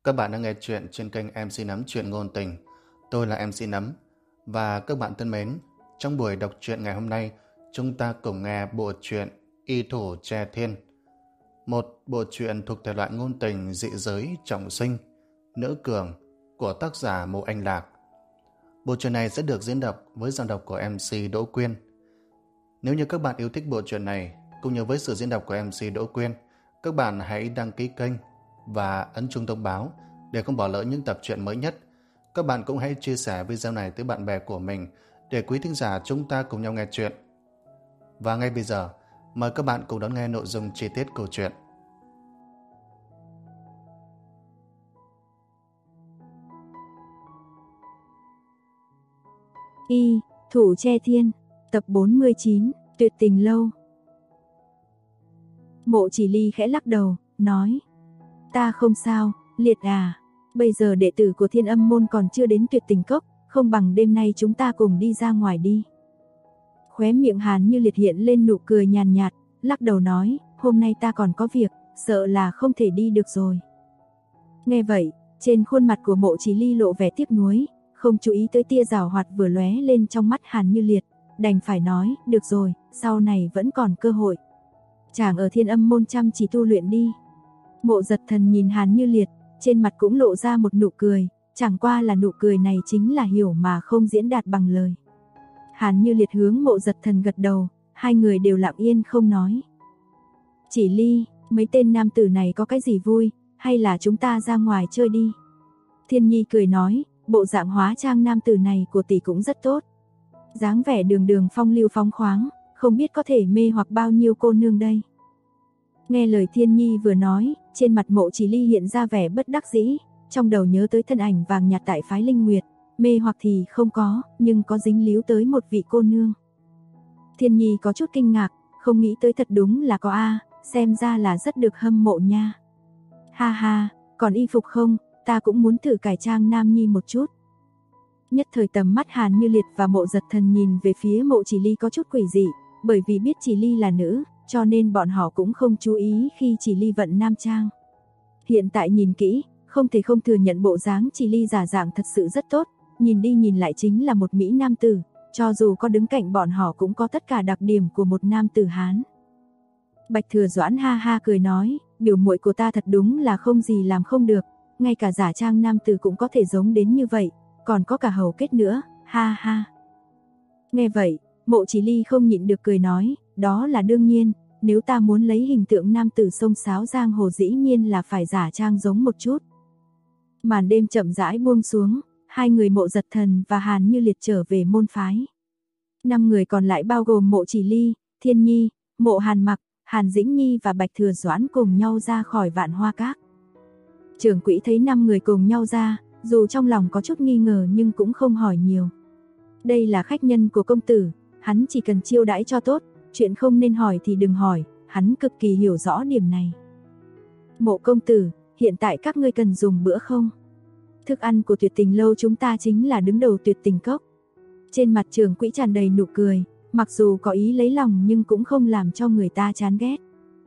Các bạn đang nghe chuyện trên kênh MC Nấm Chuyện Ngôn Tình. Tôi là MC Nấm. Và các bạn thân mến, trong buổi đọc truyện ngày hôm nay, chúng ta cùng nghe bộ truyện Y Thủ Tre Thiên. Một bộ truyện thuộc thể loại ngôn tình dị giới trọng sinh, nữ cường của tác giả Mộ Anh Lạc. Bộ truyện này sẽ được diễn đọc với giọng đọc của MC Đỗ Quyên. Nếu như các bạn yêu thích bộ truyện này, cũng như với sự diễn đọc của MC Đỗ Quyên, các bạn hãy đăng ký kênh và ấn chuông thông báo để không bỏ lỡ những tập truyện mới nhất. Các bạn cũng hãy chia sẻ video này tới bạn bè của mình để quý thính giả chúng ta cùng nhau nghe chuyện. Và ngay bây giờ, mời các bạn cùng đón nghe nội dung chi tiết câu chuyện. Y Thủ Tre Thiên, tập 49, Tuyệt Tình Lâu. Mộ Chỉ Ly khẽ lắc đầu, nói: Ta không sao, Liệt à, bây giờ đệ tử của Thiên Âm môn còn chưa đến Tuyệt Tình Cốc, không bằng đêm nay chúng ta cùng đi ra ngoài đi. Khóe miệng Hàn Như Liệt hiện lên nụ cười nhàn nhạt, lắc đầu nói: Hôm nay ta còn có việc, sợ là không thể đi được rồi. Nghe vậy, trên khuôn mặt của Mộ Chỉ Ly lộ vẻ tiếc nuối, không chú ý tới tia giảo hoạt vừa lóe lên trong mắt Hàn Như Liệt, đành phải nói: Được rồi, sau này vẫn còn cơ hội. Chàng ở Thiên Âm môn chăm chỉ tu luyện đi. Mộ Giật Thần nhìn Hàn Như Liệt, trên mặt cũng lộ ra một nụ cười, chẳng qua là nụ cười này chính là hiểu mà không diễn đạt bằng lời. Hàn Như Liệt hướng Mộ Giật Thần gật đầu, hai người đều lặng yên không nói. Chỉ Ly, mấy tên nam tử này có cái gì vui, hay là chúng ta ra ngoài chơi đi? Thiên Nhi cười nói, bộ dạng hóa trang nam tử này của tỷ cũng rất tốt. Dáng vẻ đường đường phong lưu phóng khoáng, không biết có thể mê hoặc bao nhiêu cô nương đây. Nghe lời Thiên Nhi vừa nói, trên mặt Mộ Chỉ Ly hiện ra vẻ bất đắc dĩ, trong đầu nhớ tới thân ảnh vàng nhạt tại phái Linh Nguyệt, mê hoặc thì không có, nhưng có dính líu tới một vị cô nương. Thiên Nhi có chút kinh ngạc, không nghĩ tới thật đúng là có a, xem ra là rất được hâm mộ nha. Ha ha, còn y phục không, ta cũng muốn thử cải trang nam nhi một chút. Nhất thời tầm mắt Hàn Như Liệt và Mộ Giật Thần nhìn về phía Mộ Chỉ Ly có chút quỷ dị, bởi vì biết Chỉ Ly là nữ, cho nên bọn họ cũng không chú ý khi Chỉ Ly vận nam trang. Hiện tại nhìn kỹ, không thể không thừa nhận bộ dáng Chỉ Ly giả dạng thật sự rất tốt, nhìn đi nhìn lại chính là một mỹ nam tử, cho dù có đứng cạnh bọn họ cũng có tất cả đặc điểm của một nam tử Hán. Bạch Thừa Doãn ha ha cười nói, biểu muội của ta thật đúng là không gì làm không được, ngay cả giả trang nam tử cũng có thể giống đến như vậy, còn có cả hầu kết nữa, ha ha. Nghe vậy, Mộ Chỉ Ly không nhịn được cười nói, đó là đương nhiên, nếu ta muốn lấy hình tượng nam tử xông xáo giang hồ dĩ nhiên là phải giả trang giống một chút. Màn đêm chậm rãi buông xuống, hai người Mộ Giật Thần và Hàn Như Liệt trở về môn phái. 5 người còn lại bao gồm Mộ Chỉ Ly, Thiên Nhi, Mộ Hàn Mặc, Hàn Dĩnh Nhi và Bạch Thừa Doãn cùng nhau ra khỏi Vạn Hoa Các. Trưởng quỹ thấy 5 người cùng nhau ra, dù trong lòng có chút nghi ngờ nhưng cũng không hỏi nhiều. Đây là khách nhân của công tử, hắn chỉ cần chiêu đãi cho tốt, chuyện không nên hỏi thì đừng hỏi, hắn cực kỳ hiểu rõ điểm này. Mộ công tử, hiện tại các ngươi cần dùng bữa không? Thức ăn của Tuyệt Tình Lâu chúng ta chính là đứng đầu Tuyệt Tình Cốc. Trên mặt trưởng quỹ tràn đầy nụ cười, mặc dù có ý lấy lòng nhưng cũng không làm cho người ta chán ghét.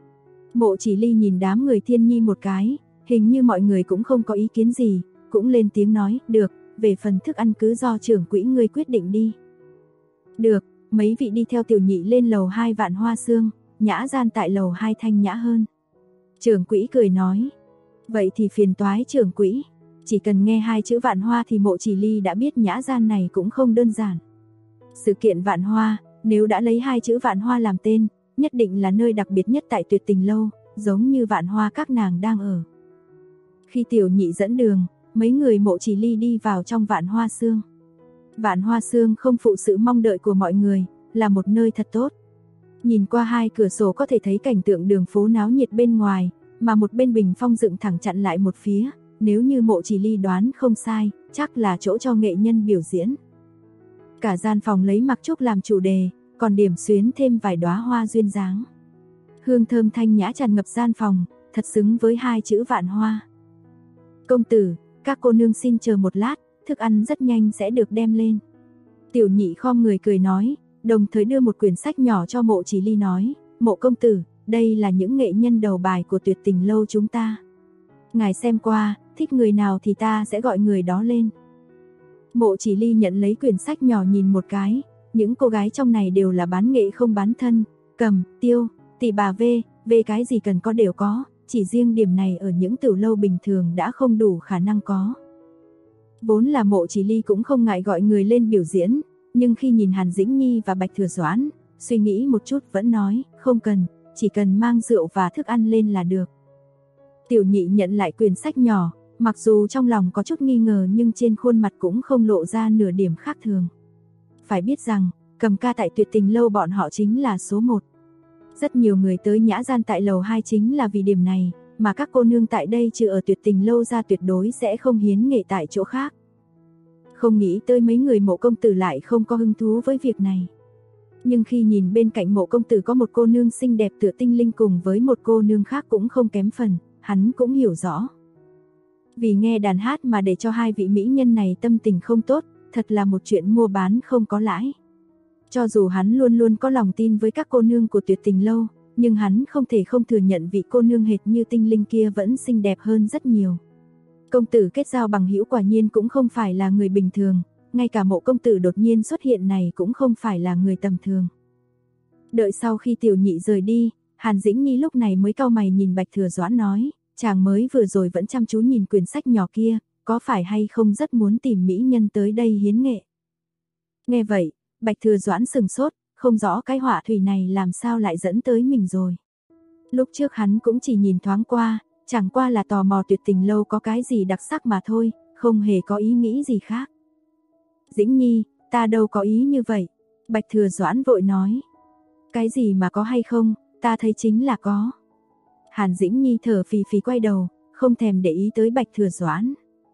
Mộ Chỉ Ly nhìn đám người Thiên Nhi một cái, hình như mọi người cũng không có ý kiến gì, cũng lên tiếng nói, được, về phần thức ăn cứ do trưởng quỹ ngươi quyết định đi. Được, mấy vị đi theo tiểu nhị lên lầu 2 Vạn Hoa Sương, nhã gian tại lầu 2 thanh nhã hơn. Trưởng quỹ cười nói, vậy thì phiền toái trưởng quỹ, chỉ cần nghe 2 chữ Vạn Hoa thì Mộ Chỉ Ly đã biết nhã gian này cũng không đơn giản. Sự kiện Vạn Hoa, nếu đã lấy 2 chữ Vạn Hoa làm tên, nhất định là nơi đặc biệt nhất tại Tuyệt Tình Lâu, giống như Vạn Hoa các nàng đang ở. Khi tiểu nhị dẫn đường, mấy người Mộ Chỉ Ly đi vào trong Vạn Hoa Sương. Vạn Hoa Sương không phụ sự mong đợi của mọi người, là một nơi thật tốt. Nhìn qua 2 cửa sổ có thể thấy cảnh tượng đường phố náo nhiệt bên ngoài, mà một bên bình phong dựng thẳng chặn lại một phía, nếu như Mộ Chỉ Ly đoán không sai, chắc là chỗ cho nghệ nhân biểu diễn. Cả gian phòng lấy mặc trúc làm chủ đề, còn điểm xuyến thêm vài đóa hoa duyên dáng. Hương thơm thanh nhã tràn ngập gian phòng, thật xứng với 2 chữ Vạn Hoa. Công tử, các cô nương xin chờ một lát, thức ăn rất nhanh sẽ được đem lên. Tiểu nhị khom người cười nói, đồng thời đưa một quyển sách nhỏ cho Mộ Chỉ Ly nói, Mộ công tử, đây là những nghệ nhân đầu bài của Tuyệt Tình Lâu chúng ta. Ngài xem qua, thích người nào thì ta sẽ gọi người đó lên. Mộ Chỉ Ly nhận lấy quyển sách nhỏ nhìn một cái, những cô gái trong này đều là bán nghệ không bán thân, Cầm, Tiêu, Tỷ bà V cái gì cần có đều có, chỉ riêng điểm này ở những tiểu lâu bình thường đã không đủ khả năng có. Vốn là Mộ Chỉ Ly cũng không ngại gọi người lên biểu diễn, nhưng khi nhìn Hàn Dĩnh Nhi và Bạch Thừa Doãn, suy nghĩ một chút vẫn nói, không cần, chỉ cần mang rượu và thức ăn lên là được. Tiểu Nhị nhận lại quyển sách nhỏ, mặc dù trong lòng có chút nghi ngờ nhưng trên khuôn mặt cũng không lộ ra nửa điểm khác thường. Phải biết rằng, Cầm ca tại Tuyệt Tình lâu bọn họ chính là số 1. Rất nhiều người tới nhã gian tại lầu 2 chính là vì điểm này, mà các cô nương tại đây trừ ở Tuyệt Tình lâu ra tuyệt đối sẽ không hiến nghệ tại chỗ khác. Không nghĩ tới mấy người Mộ công tử lại không có hứng thú với việc này. Nhưng khi nhìn bên cạnh Mộ công tử có một cô nương xinh đẹp tựa tinh linh cùng với một cô nương khác cũng không kém phần, hắn cũng hiểu rõ. Vì nghe đàn hát mà để cho hai vị mỹ nhân này tâm tình không tốt, thật là một chuyện mua bán không có lãi. Cho dù hắn luôn luôn có lòng tin với các cô nương của Tuyệt Tình lâu, nhưng hắn không thể không thừa nhận vị cô nương hệt như tinh linh kia vẫn xinh đẹp hơn rất nhiều. Công tử kết giao bằng hữu quả nhiên cũng không phải là người bình thường, ngay cả Mộ công tử đột nhiên xuất hiện này cũng không phải là người tầm thường. Đợi sau khi Tiểu Nhị rời đi, Hàn Dĩnh Nhi lúc này mới cau mày nhìn Bạch Thừa Doãn nói, chàng mới vừa rồi vẫn chăm chú nhìn quyển sách nhỏ kia, có phải hay không rất muốn tìm mỹ nhân tới đây hiến nghệ. Nghe vậy, Bạch Thừa Doãn sừng sốt, không rõ cái họa thủy này làm sao lại dẫn tới mình rồi. Lúc trước hắn cũng chỉ nhìn thoáng qua, chẳng qua là tò mò Tuyệt Tình lâu có cái gì đặc sắc mà thôi, không hề có ý nghĩ gì khác. Dĩnh Nhi, ta đâu có ý như vậy. Bạch Thừa Doãn vội nói. Cái gì mà có hay không, ta thấy chính là có. Hàn Dĩnh Nhi thở phì phì quay đầu, không thèm để ý tới Bạch Thừa Doãn.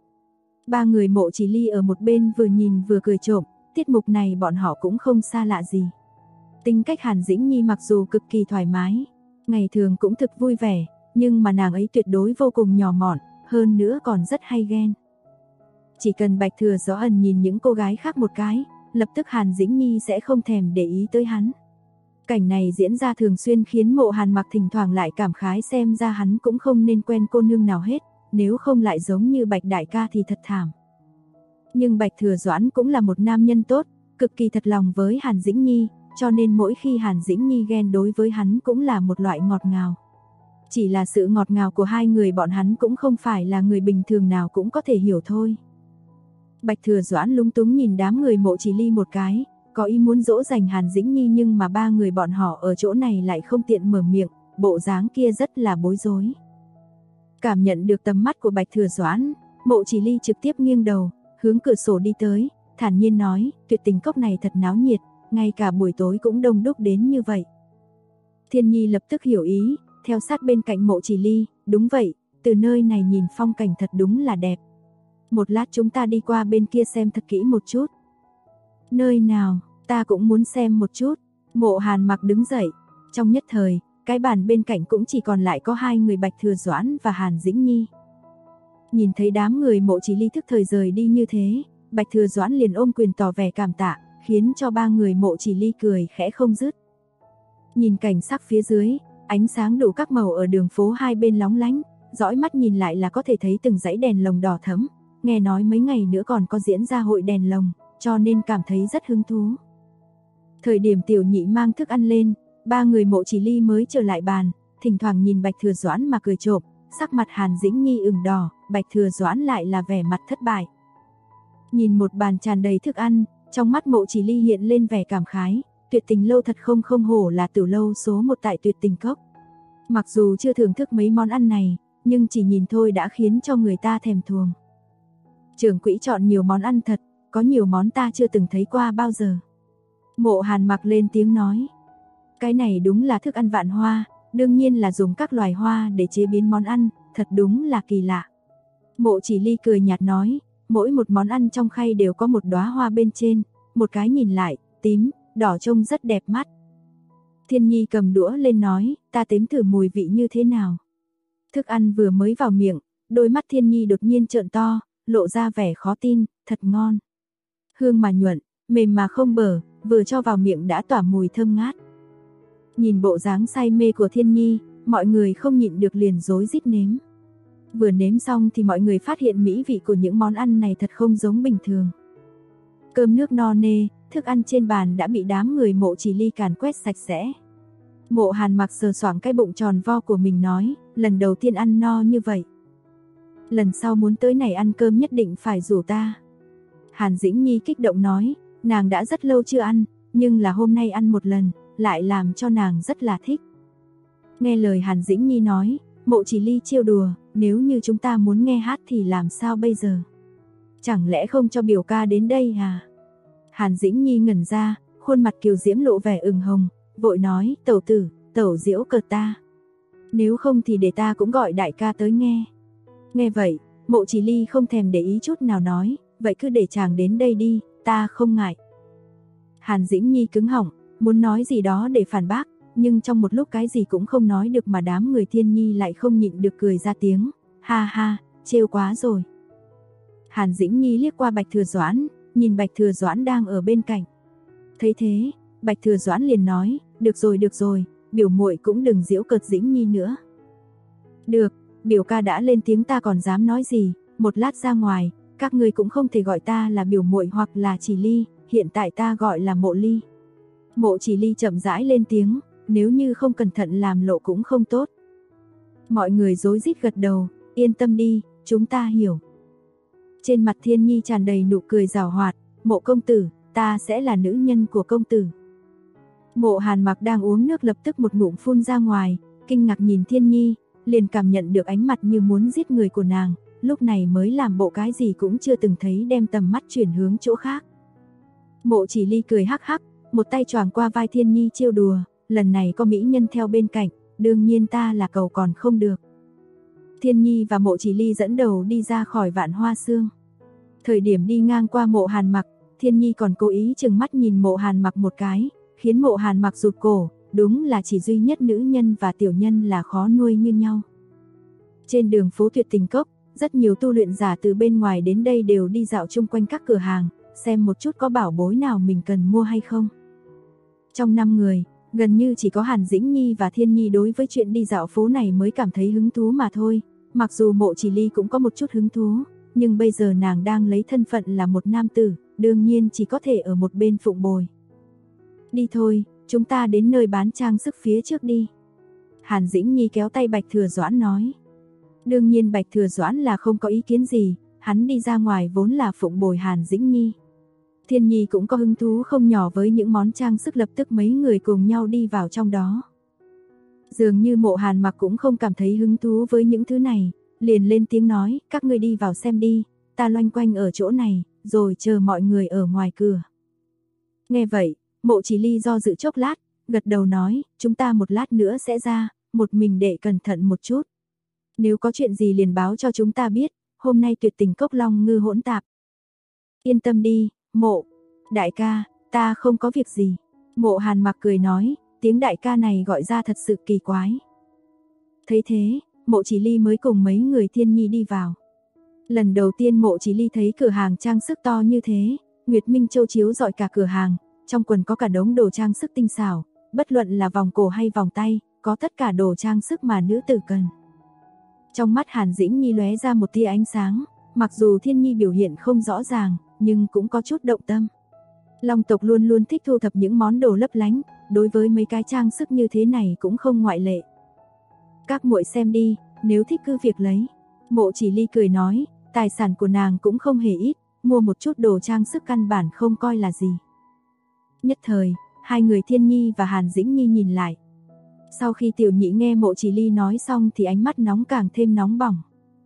Ba người Mộ Chỉ Ly ở một bên vừa nhìn vừa cười trộm, tiết mục này bọn họ cũng không xa lạ gì. Tính cách Hàn Dĩnh Nhi mặc dù cực kỳ thoải mái, ngày thường cũng thực vui vẻ, nhưng mà nàng ấy tuyệt đối vô cùng nhỏ mọn, hơn nữa còn rất hay ghen. Chỉ cần Bạch Thừa Doãn nhìn những cô gái khác một cái, lập tức Hàn Dĩnh Nhi sẽ không thèm để ý tới hắn. Cảnh này diễn ra thường xuyên khiến Mộ Hàn Mặc thỉnh thoảng lại cảm khái xem ra hắn cũng không nên quen cô nương nào hết, nếu không lại giống như Bạch đại ca thì thật thảm. Nhưng Bạch Thừa Doãn cũng là một nam nhân tốt, cực kỳ thật lòng với Hàn Dĩnh Nhi, cho nên mỗi khi Hàn Dĩnh Nhi ghen đối với hắn cũng là một loại ngọt ngào. Chỉ là sự ngọt ngào của hai người bọn hắn cũng không phải là người bình thường nào cũng có thể hiểu thôi. Bạch Thừa Doãn lúng túng nhìn đám người Mộ Chỉ Ly một cái, có ý muốn dỗ dành Hàn Dĩnh Nhi nhưng mà ba người bọn họ ở chỗ này lại không tiện mở miệng, bộ dáng kia rất là bối rối. Cảm nhận được tầm mắt của Bạch Thừa Doãn, Mộ Chỉ Ly trực tiếp nghiêng đầu, hướng cửa sổ đi tới, thản nhiên nói, Tuyệt Tình cốc này thật náo nhiệt, ngay cả buổi tối cũng đông đúc đến như vậy. Thiên Nhi lập tức hiểu ý, theo sát bên cạnh Mộ Chỉ Ly, đúng vậy, từ nơi này nhìn phong cảnh thật đúng là đẹp. Một lát chúng ta đi qua bên kia xem thật kỹ một chút. Nơi nào, ta cũng muốn xem một chút. Mộ Hàn Mặc đứng dậy, trong nhất thời, cái bàn bên cạnh cũng chỉ còn lại có hai người Bạch Thừa Doãn và Hàn Dĩnh Nhi. Nhìn thấy đám người Mộ Chỉ Ly thức thời rời đi như thế, Bạch Thừa Doãn liền ôm quyền tỏ vẻ cảm tạ, khiến cho ba người Mộ Chỉ Ly cười khẽ không dứt. Nhìn cảnh sắc phía dưới, ánh sáng đủ các màu ở đường phố hai bên lóng lánh, dõi mắt nhìn lại là có thể thấy từng dãy đèn lồng đỏ thẫm, nghe nói mấy ngày nữa còn có diễn ra hội đèn lồng, cho nên cảm thấy rất hứng thú. Thời điểm Tiểu Nhị mang thức ăn lên, ba người Mộ Chỉ Ly mới trở lại bàn, thỉnh thoảng nhìn Bạch Thừa Doãn mà cười trộm, sắc mặt Hàn Dĩnh Nhi ửng đỏ, Bạch Thừa Doãn lại là vẻ mặt thất bại. Nhìn một bàn tràn đầy thức ăn, trong mắt Mộ Chỉ Ly hiện lên vẻ cảm khái, Tuyệt Tình lâu thật không hổ là tiểu lâu số 1 tại Tuyệt Tình cốc. Mặc dù chưa thưởng thức mấy món ăn này, nhưng chỉ nhìn thôi đã khiến cho người ta thèm thuồng. Trưởng quỹ chọn nhiều món ăn thật, có nhiều món ta chưa từng thấy qua bao giờ. Mộ Hàn Mặc lên tiếng nói. Cái này đúng là thức ăn vạn hoa, đương nhiên là dùng các loài hoa để chế biến món ăn, thật đúng là kỳ lạ. Mộ Chỉ Ly cười nhạt nói, mỗi một món ăn trong khay đều có một đóa hoa bên trên, một cái nhìn lại, tím, đỏ trông rất đẹp mắt. Thiên Nhi cầm đũa lên nói, ta đếm thử mùi vị như thế nào. Thức ăn vừa mới vào miệng, đôi mắt Thiên Nhi đột nhiên trợn to, lộ ra vẻ khó tin, thật ngon. Hương mà nhuận, mềm mà không bở, vừa cho vào miệng đã tỏa mùi thơm ngát. Nhìn bộ dáng say mê của Thiên Nhi, mọi người không nhịn được liền rối rít nếm. Vừa nếm xong thì mọi người phát hiện mỹ vị của những món ăn này thật không giống bình thường. Cơm nước no nê, thức ăn trên bàn đã bị đám người Mộ Chỉ Ly càn quét sạch sẽ. Mộ Hàn Mặc sờ soạng cái bụng tròn vo của mình nói, lần đầu tiên ăn no như vậy. Lần sau muốn tới này ăn cơm nhất định phải rủ ta. Hàn Dĩnh Nhi kích động nói, nàng đã rất lâu chưa ăn, nhưng là hôm nay ăn một lần, lại làm cho nàng rất là thích. Nghe lời Hàn Dĩnh Nhi nói, Mộ Chỉ Ly trêu đùa, nếu như chúng ta muốn nghe hát thì làm sao bây giờ? Chẳng lẽ không cho biểu ca đến đây à? Hàn Dĩnh Nhi ngẩn ra, khuôn mặt kiều diễm lộ vẻ ửng hồng, vội nói, tẩu tử, tẩu giễu cợt ta. Nếu không thì để ta cũng gọi đại ca tới nghe. Nghe vậy, Mộ Chỉ Ly không thèm để ý chút nào nói, vậy cứ để chàng đến đây đi, ta không ngại. Hàn Dĩnh Nhi cứng họng, muốn nói gì đó để phản bác, nhưng trong một lúc cái gì cũng không nói được mà đám người Thiên Nhi lại không nhịn được cười ra tiếng, ha ha, trêu quá rồi. Hàn Dĩnh Nhi liếc qua Bạch Thừa Doãn, nhìn Bạch Thừa Doãn đang ở bên cạnh. Thấy thế, Bạch Thừa Doãn liền nói, được rồi, biểu muội cũng đừng giễu cợt Dĩnh Nhi nữa. Được, biểu ca đã lên tiếng ta còn dám nói gì, một lát ra ngoài, các ngươi cũng không thể gọi ta là biểu muội hoặc là Chỉ Ly, hiện tại ta gọi là Mộ Ly. Mộ Chỉ Ly chậm rãi lên tiếng, nếu như không cẩn thận làm lộ cũng không tốt. Mọi người rối rít gật đầu, yên tâm đi, chúng ta hiểu. Trên mặt Thiên Nhi tràn đầy nụ cười giảo hoạt, Mộ công tử, ta sẽ là nữ nhân của công tử. Mộ Hàn Mặc đang uống nước lập tức một ngụm phun ra ngoài, kinh ngạc nhìn Thiên Nhi, liền cảm nhận được ánh mặt như muốn giết người của nàng, lúc này mới làm bộ cái gì cũng chưa từng thấy đem tầm mắt chuyển hướng chỗ khác. Mộ Chỉ Ly cười hắc hắc, một tay choàng qua vai Thiên Nhi trêu đùa, lần này có mỹ nhân theo bên cạnh, đương nhiên ta là cầu còn không được. Thiên Nhi và Mộ Chỉ Ly dẫn đầu đi ra khỏi Vạn Hoa Xương. Thời điểm đi ngang qua Mộ Hàn Mặc, Thiên Nhi còn cố ý chừng mắt nhìn Mộ Hàn Mặc một cái, khiến Mộ Hàn Mặc rụt cổ, đúng là chỉ duy nhất nữ nhân và tiểu nhân là khó nuôi như nhau. Trên đường phố Tuyệt Tình Cốc, rất nhiều tu luyện giả từ bên ngoài đến đây đều đi dạo chung quanh các cửa hàng, xem một chút có bảo bối nào mình cần mua hay không. Trong 5 người, gần như chỉ có Hàn Dĩnh Nhi và Thiên Nhi đối với chuyện đi dạo phố này mới cảm thấy hứng thú mà thôi, mặc dù Mộ Chỉ Ly cũng có một chút hứng thú, nhưng bây giờ nàng đang lấy thân phận là một nam tử, đương nhiên chỉ có thể ở một bên phụng bồi. Đi thôi, chúng ta đến nơi bán trang sức phía trước đi. Hàn Dĩnh Nhi kéo tay Bạch Thừa Doãn nói. Đương nhiên Bạch Thừa Doãn là không có ý kiến gì, hắn đi ra ngoài vốn là phụng bồi Hàn Dĩnh Nhi. Thiên Nhi cũng có hứng thú không nhỏ với những món trang sức, lập tức mấy người cùng nhau đi vào trong đó. Dường như Mộ Hàn Mặc cũng không cảm thấy hứng thú với những thứ này, liền lên tiếng nói, các ngươi đi vào xem đi, ta loanh quanh ở chỗ này, rồi chờ mọi người ở ngoài cửa. Nghe vậy, Mộ Chỉ Ly do dự chốc lát, gật đầu nói, chúng ta một lát nữa sẽ ra, một mình để cẩn thận một chút. Nếu có chuyện gì liền báo cho chúng ta biết, hôm nay Tuyệt Tình Cốc long ngư hỗn tạp. Yên tâm đi, Mộ, đại ca, ta không có việc gì. Mộ Hàn Mặc cười nói, tiếng đại ca này gọi ra thật sự kỳ quái. Thấy thế, Mộ Chỉ Ly mới cùng mấy người Thiên Nhi đi vào. Lần đầu tiên Mộ Chỉ Ly thấy cửa hàng trang sức to như thế, Nguyệt Minh Châu chiếu rọi cả cửa hàng, trong quần có cả đống đồ trang sức tinh xảo, bất luận là vòng cổ hay vòng tay, có tất cả đồ trang sức mà nữ tử cần. Trong mắt Hàn Dĩnh Nhi lóe ra một tia ánh sáng, mặc dù Thiên Nhi biểu hiện không rõ ràng, nhưng cũng có chút động tâm. Long tộc luôn luôn thích thu thập những món đồ lấp lánh, đối với mấy cái trang sức như thế này cũng không ngoại lệ. Các muội xem đi, nếu thích cứ việc lấy. Mộ Chỉ Ly cười nói, tài sản của nàng cũng không hề ít, mua một chút đồ trang sức căn bản không coi là gì. Nhất thời, hai người Thiên Nhi và Hàn Dĩnh Nhi nhìn lại. Sau khi Tiểu Nhị nghe Mộ Chỉ Ly nói xong thì ánh mắt nóng càng thêm nóng bỏng.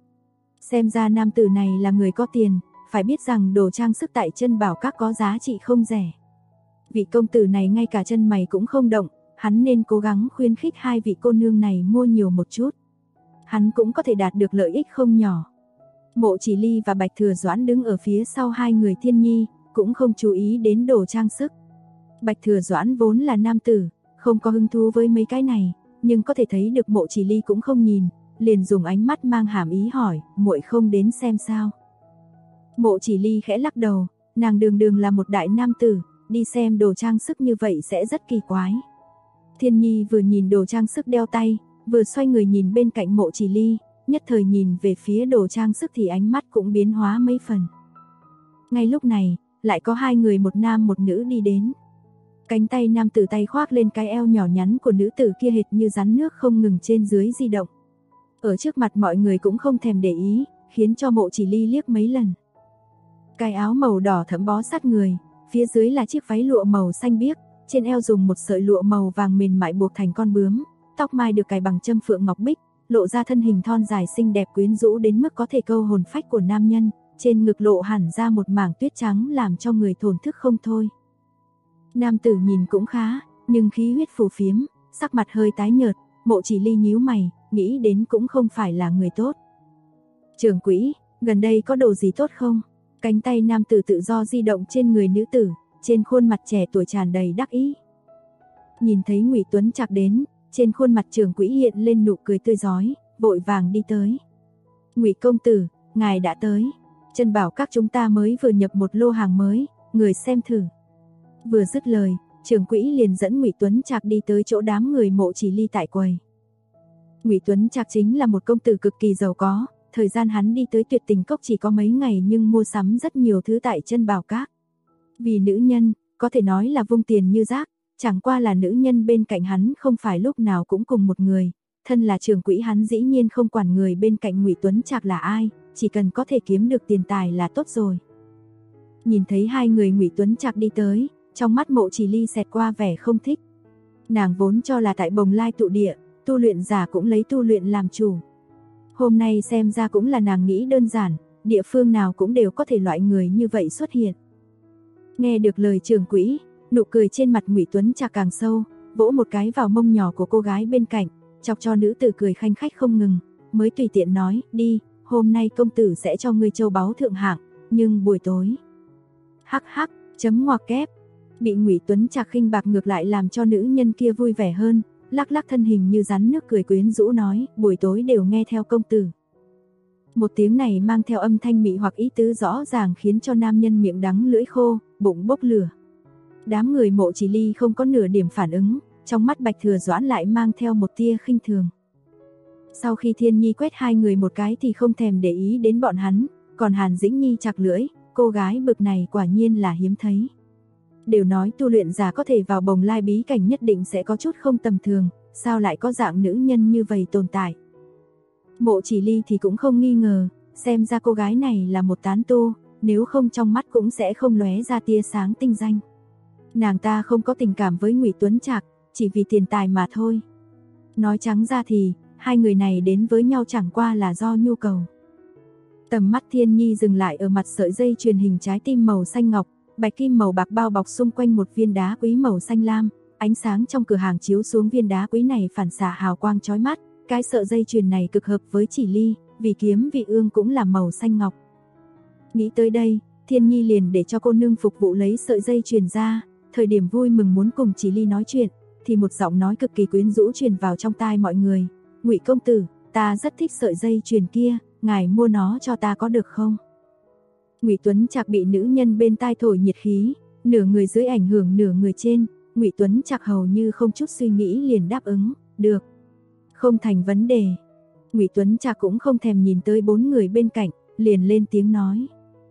Xem ra nam tử này là người có tiền, phải biết rằng đồ trang sức tại Chân Bảo Các có giá trị không rẻ. Vị công tử này ngay cả chân mày cũng không động, hắn nên cố gắng khuyến khích hai vị cô nương này mua nhiều một chút. Hắn cũng có thể đạt được lợi ích không nhỏ. Mộ Chỉ Ly và Bạch Thừa Doãn đứng ở phía sau hai người Thiên Nhi, cũng không chú ý đến đồ trang sức. Bạch Thừa Doãn vốn là nam tử, không có hứng thú với mấy cái này, nhưng có thể thấy được Mộ Chỉ Ly cũng không nhìn, liền dùng ánh mắt mang hàm ý hỏi, muội không đến xem sao? Mộ Chỉ Ly khẽ lắc đầu, nàng đường là một đại nam tử, đi xem đồ trang sức như vậy sẽ rất kỳ quái. Thiên Nhi vừa nhìn đồ trang sức đeo tay, vừa xoay người nhìn bên cạnh Mộ Chỉ Ly, nhất thời nhìn về phía đồ trang sức thì ánh mắt cũng biến hóa mấy phần. Ngay lúc này, lại có hai người một nam một nữ đi đến. Cánh tay nam tử tay khoác lên cái eo nhỏ nhắn của nữ tử kia hệt như rắn nước không ngừng trên dưới di động. Ở trước mặt mọi người cũng không thèm để ý, khiến cho Mộ Chỉ Ly liếc mấy lần. Cái áo màu đỏ thẫm bó sát người, phía dưới là chiếc váy lụa màu xanh biếc, trên eo dùng một sợi lụa màu vàng mềm mại buộc thành con bướm, tóc mai được cài bằng châm phượng ngọc bích, lộ ra thân hình thon dài xinh đẹp quyến rũ đến mức có thể câu hồn phách của nam nhân, trên ngực lộ hẳn ra một mảng tuyết trắng làm cho người thổn thức không thôi. Nam tử nhìn cũng khá, nhưng khí huyết phù phiếm, sắc mặt hơi tái nhợt, Mộ Chỉ Ly nhíu mày, nghĩ đến cũng không phải là người tốt. Trưởng quỹ, gần đây có đồ gì tốt không? Cánh tay nam tử tự do di động trên người nữ tử, trên khuôn mặt trẻ tuổi tràn đầy đắc ý. Nhìn thấy Ngụy Tuấn Trạc đến, trên khuôn mặt trưởng quỹ hiện lên nụ cười tươi rói, vội vàng đi tới. Ngụy công tử, ngài đã tới. Chân bảo các chúng ta mới vừa nhập một lô hàng mới, người xem thử. Vừa dứt lời, trưởng quỹ liền dẫn Ngụy Tuấn Trạc đi tới chỗ đám người Mộ Chỉ Ly tại quầy. Ngụy Tuấn Trạc chính là một công tử cực kỳ giàu có, thời gian hắn đi tới Tuyệt Tình Cốc chỉ có mấy ngày nhưng mua sắm rất nhiều thứ tại chân bảo các. Vì nữ nhân, có thể nói là vung tiền như rác, chẳng qua là nữ nhân bên cạnh hắn không phải lúc nào cũng cùng một người, thân là trưởng quỹ hắn dĩ nhiên không quản người bên cạnh Ngụy Tuấn Trạc là ai, chỉ cần có thể kiếm được tiền tài là tốt rồi. Nhìn thấy hai người Ngụy Tuấn Trạc đi tới, trong mắt Mộ Chỉ Ly xẹt qua vẻ không thích. Nàng vốn cho là tại Bồng Lai tụ địa, tu luyện giả cũng lấy tu luyện làm chủ. Hôm nay xem ra cũng là nàng nghĩ đơn giản, địa phương nào cũng đều có thể loại người như vậy xuất hiện. Nghe được lời trưởng quỹ, nụ cười trên mặt Ngụy Tuấn Trạc càng sâu, vỗ một cái vào mông nhỏ của cô gái bên cạnh, chọc cho nữ tử cười khanh khách không ngừng, mới tùy tiện nói, đi, hôm nay công tử sẽ cho ngươi châu báu thượng hạng, nhưng buổi tối. Hắc hắc, chấm ngoặc kép. Bị Ngụy Tuấn Trạc khinh bạc ngược lại làm cho nữ nhân kia vui vẻ hơn, lắc lắc thân hình như rắn nước cười quyến rũ nói, buổi tối đều nghe theo công tử. Một tiếng này mang theo âm thanh mị hoặc ý tứ rõ ràng khiến cho nam nhân miệng đắng lưỡi khô, bụng bốc lửa. Đám người Mộ Chỉ Ly không có nửa điểm phản ứng, trong mắt Bạch Thừa Doãn lại mang theo một tia khinh thường. Sau khi Thiên Nhi quét hai người một cái thì không thèm để ý đến bọn hắn, còn Hàn Dĩnh Nhi chặt lưỡi, cô gái bực này quả nhiên là hiếm thấy. Đều nói tu luyện giả có thể vào Bồng Lai bí cảnh nhất định sẽ có chút không tầm thường, sao lại có dạng nữ nhân như vậy tồn tại. Mộ Chỉ Ly thì cũng không nghi ngờ, xem ra cô gái này là một tán tu, nếu không trong mắt cũng sẽ không lóe ra tia sáng tinh danh. Nàng ta không có tình cảm với Ngụy Tuấn Trạc, chỉ vì tiền tài mà thôi. Nói trắng ra thì, hai người này đến với nhau chẳng qua là do nhu cầu. Tầm mắt Thiên Nhi dừng lại ở mặt sợi dây chuyền hình trái tim màu xanh ngọc, bạch kim màu bạc bao bọc xung quanh một viên đá quý màu xanh lam, ánh sáng trong cửa hàng chiếu xuống viên đá quý này phản xạ hào quang chói mắt, cái sợi dây chuyền này cực hợp với Chỉ Ly, vì kiếm vị ương cũng là màu xanh ngọc. Nghĩ tới đây, Thiên Nhi liền để cho cô nương phục vụ lấy sợi dây chuyền ra, thời điểm vui mừng muốn cùng Chỉ Ly nói chuyện, thì một giọng nói cực kỳ quyến rũ truyền vào trong tai mọi người, "Ngụy công tử, ta rất thích sợi dây chuyền kia, ngài mua nó cho ta có được không?" Ngụy Tuấn Trạc bị nữ nhân bên tai thổi nhiệt khí, nửa người dưới ảnh hưởng nửa người trên, Ngụy Tuấn Trạc hầu như không chút suy nghĩ liền đáp ứng, "Được, không thành vấn đề." Ngụy Tuấn Trạc cũng không thèm nhìn tới bốn người bên cạnh, liền lên tiếng nói,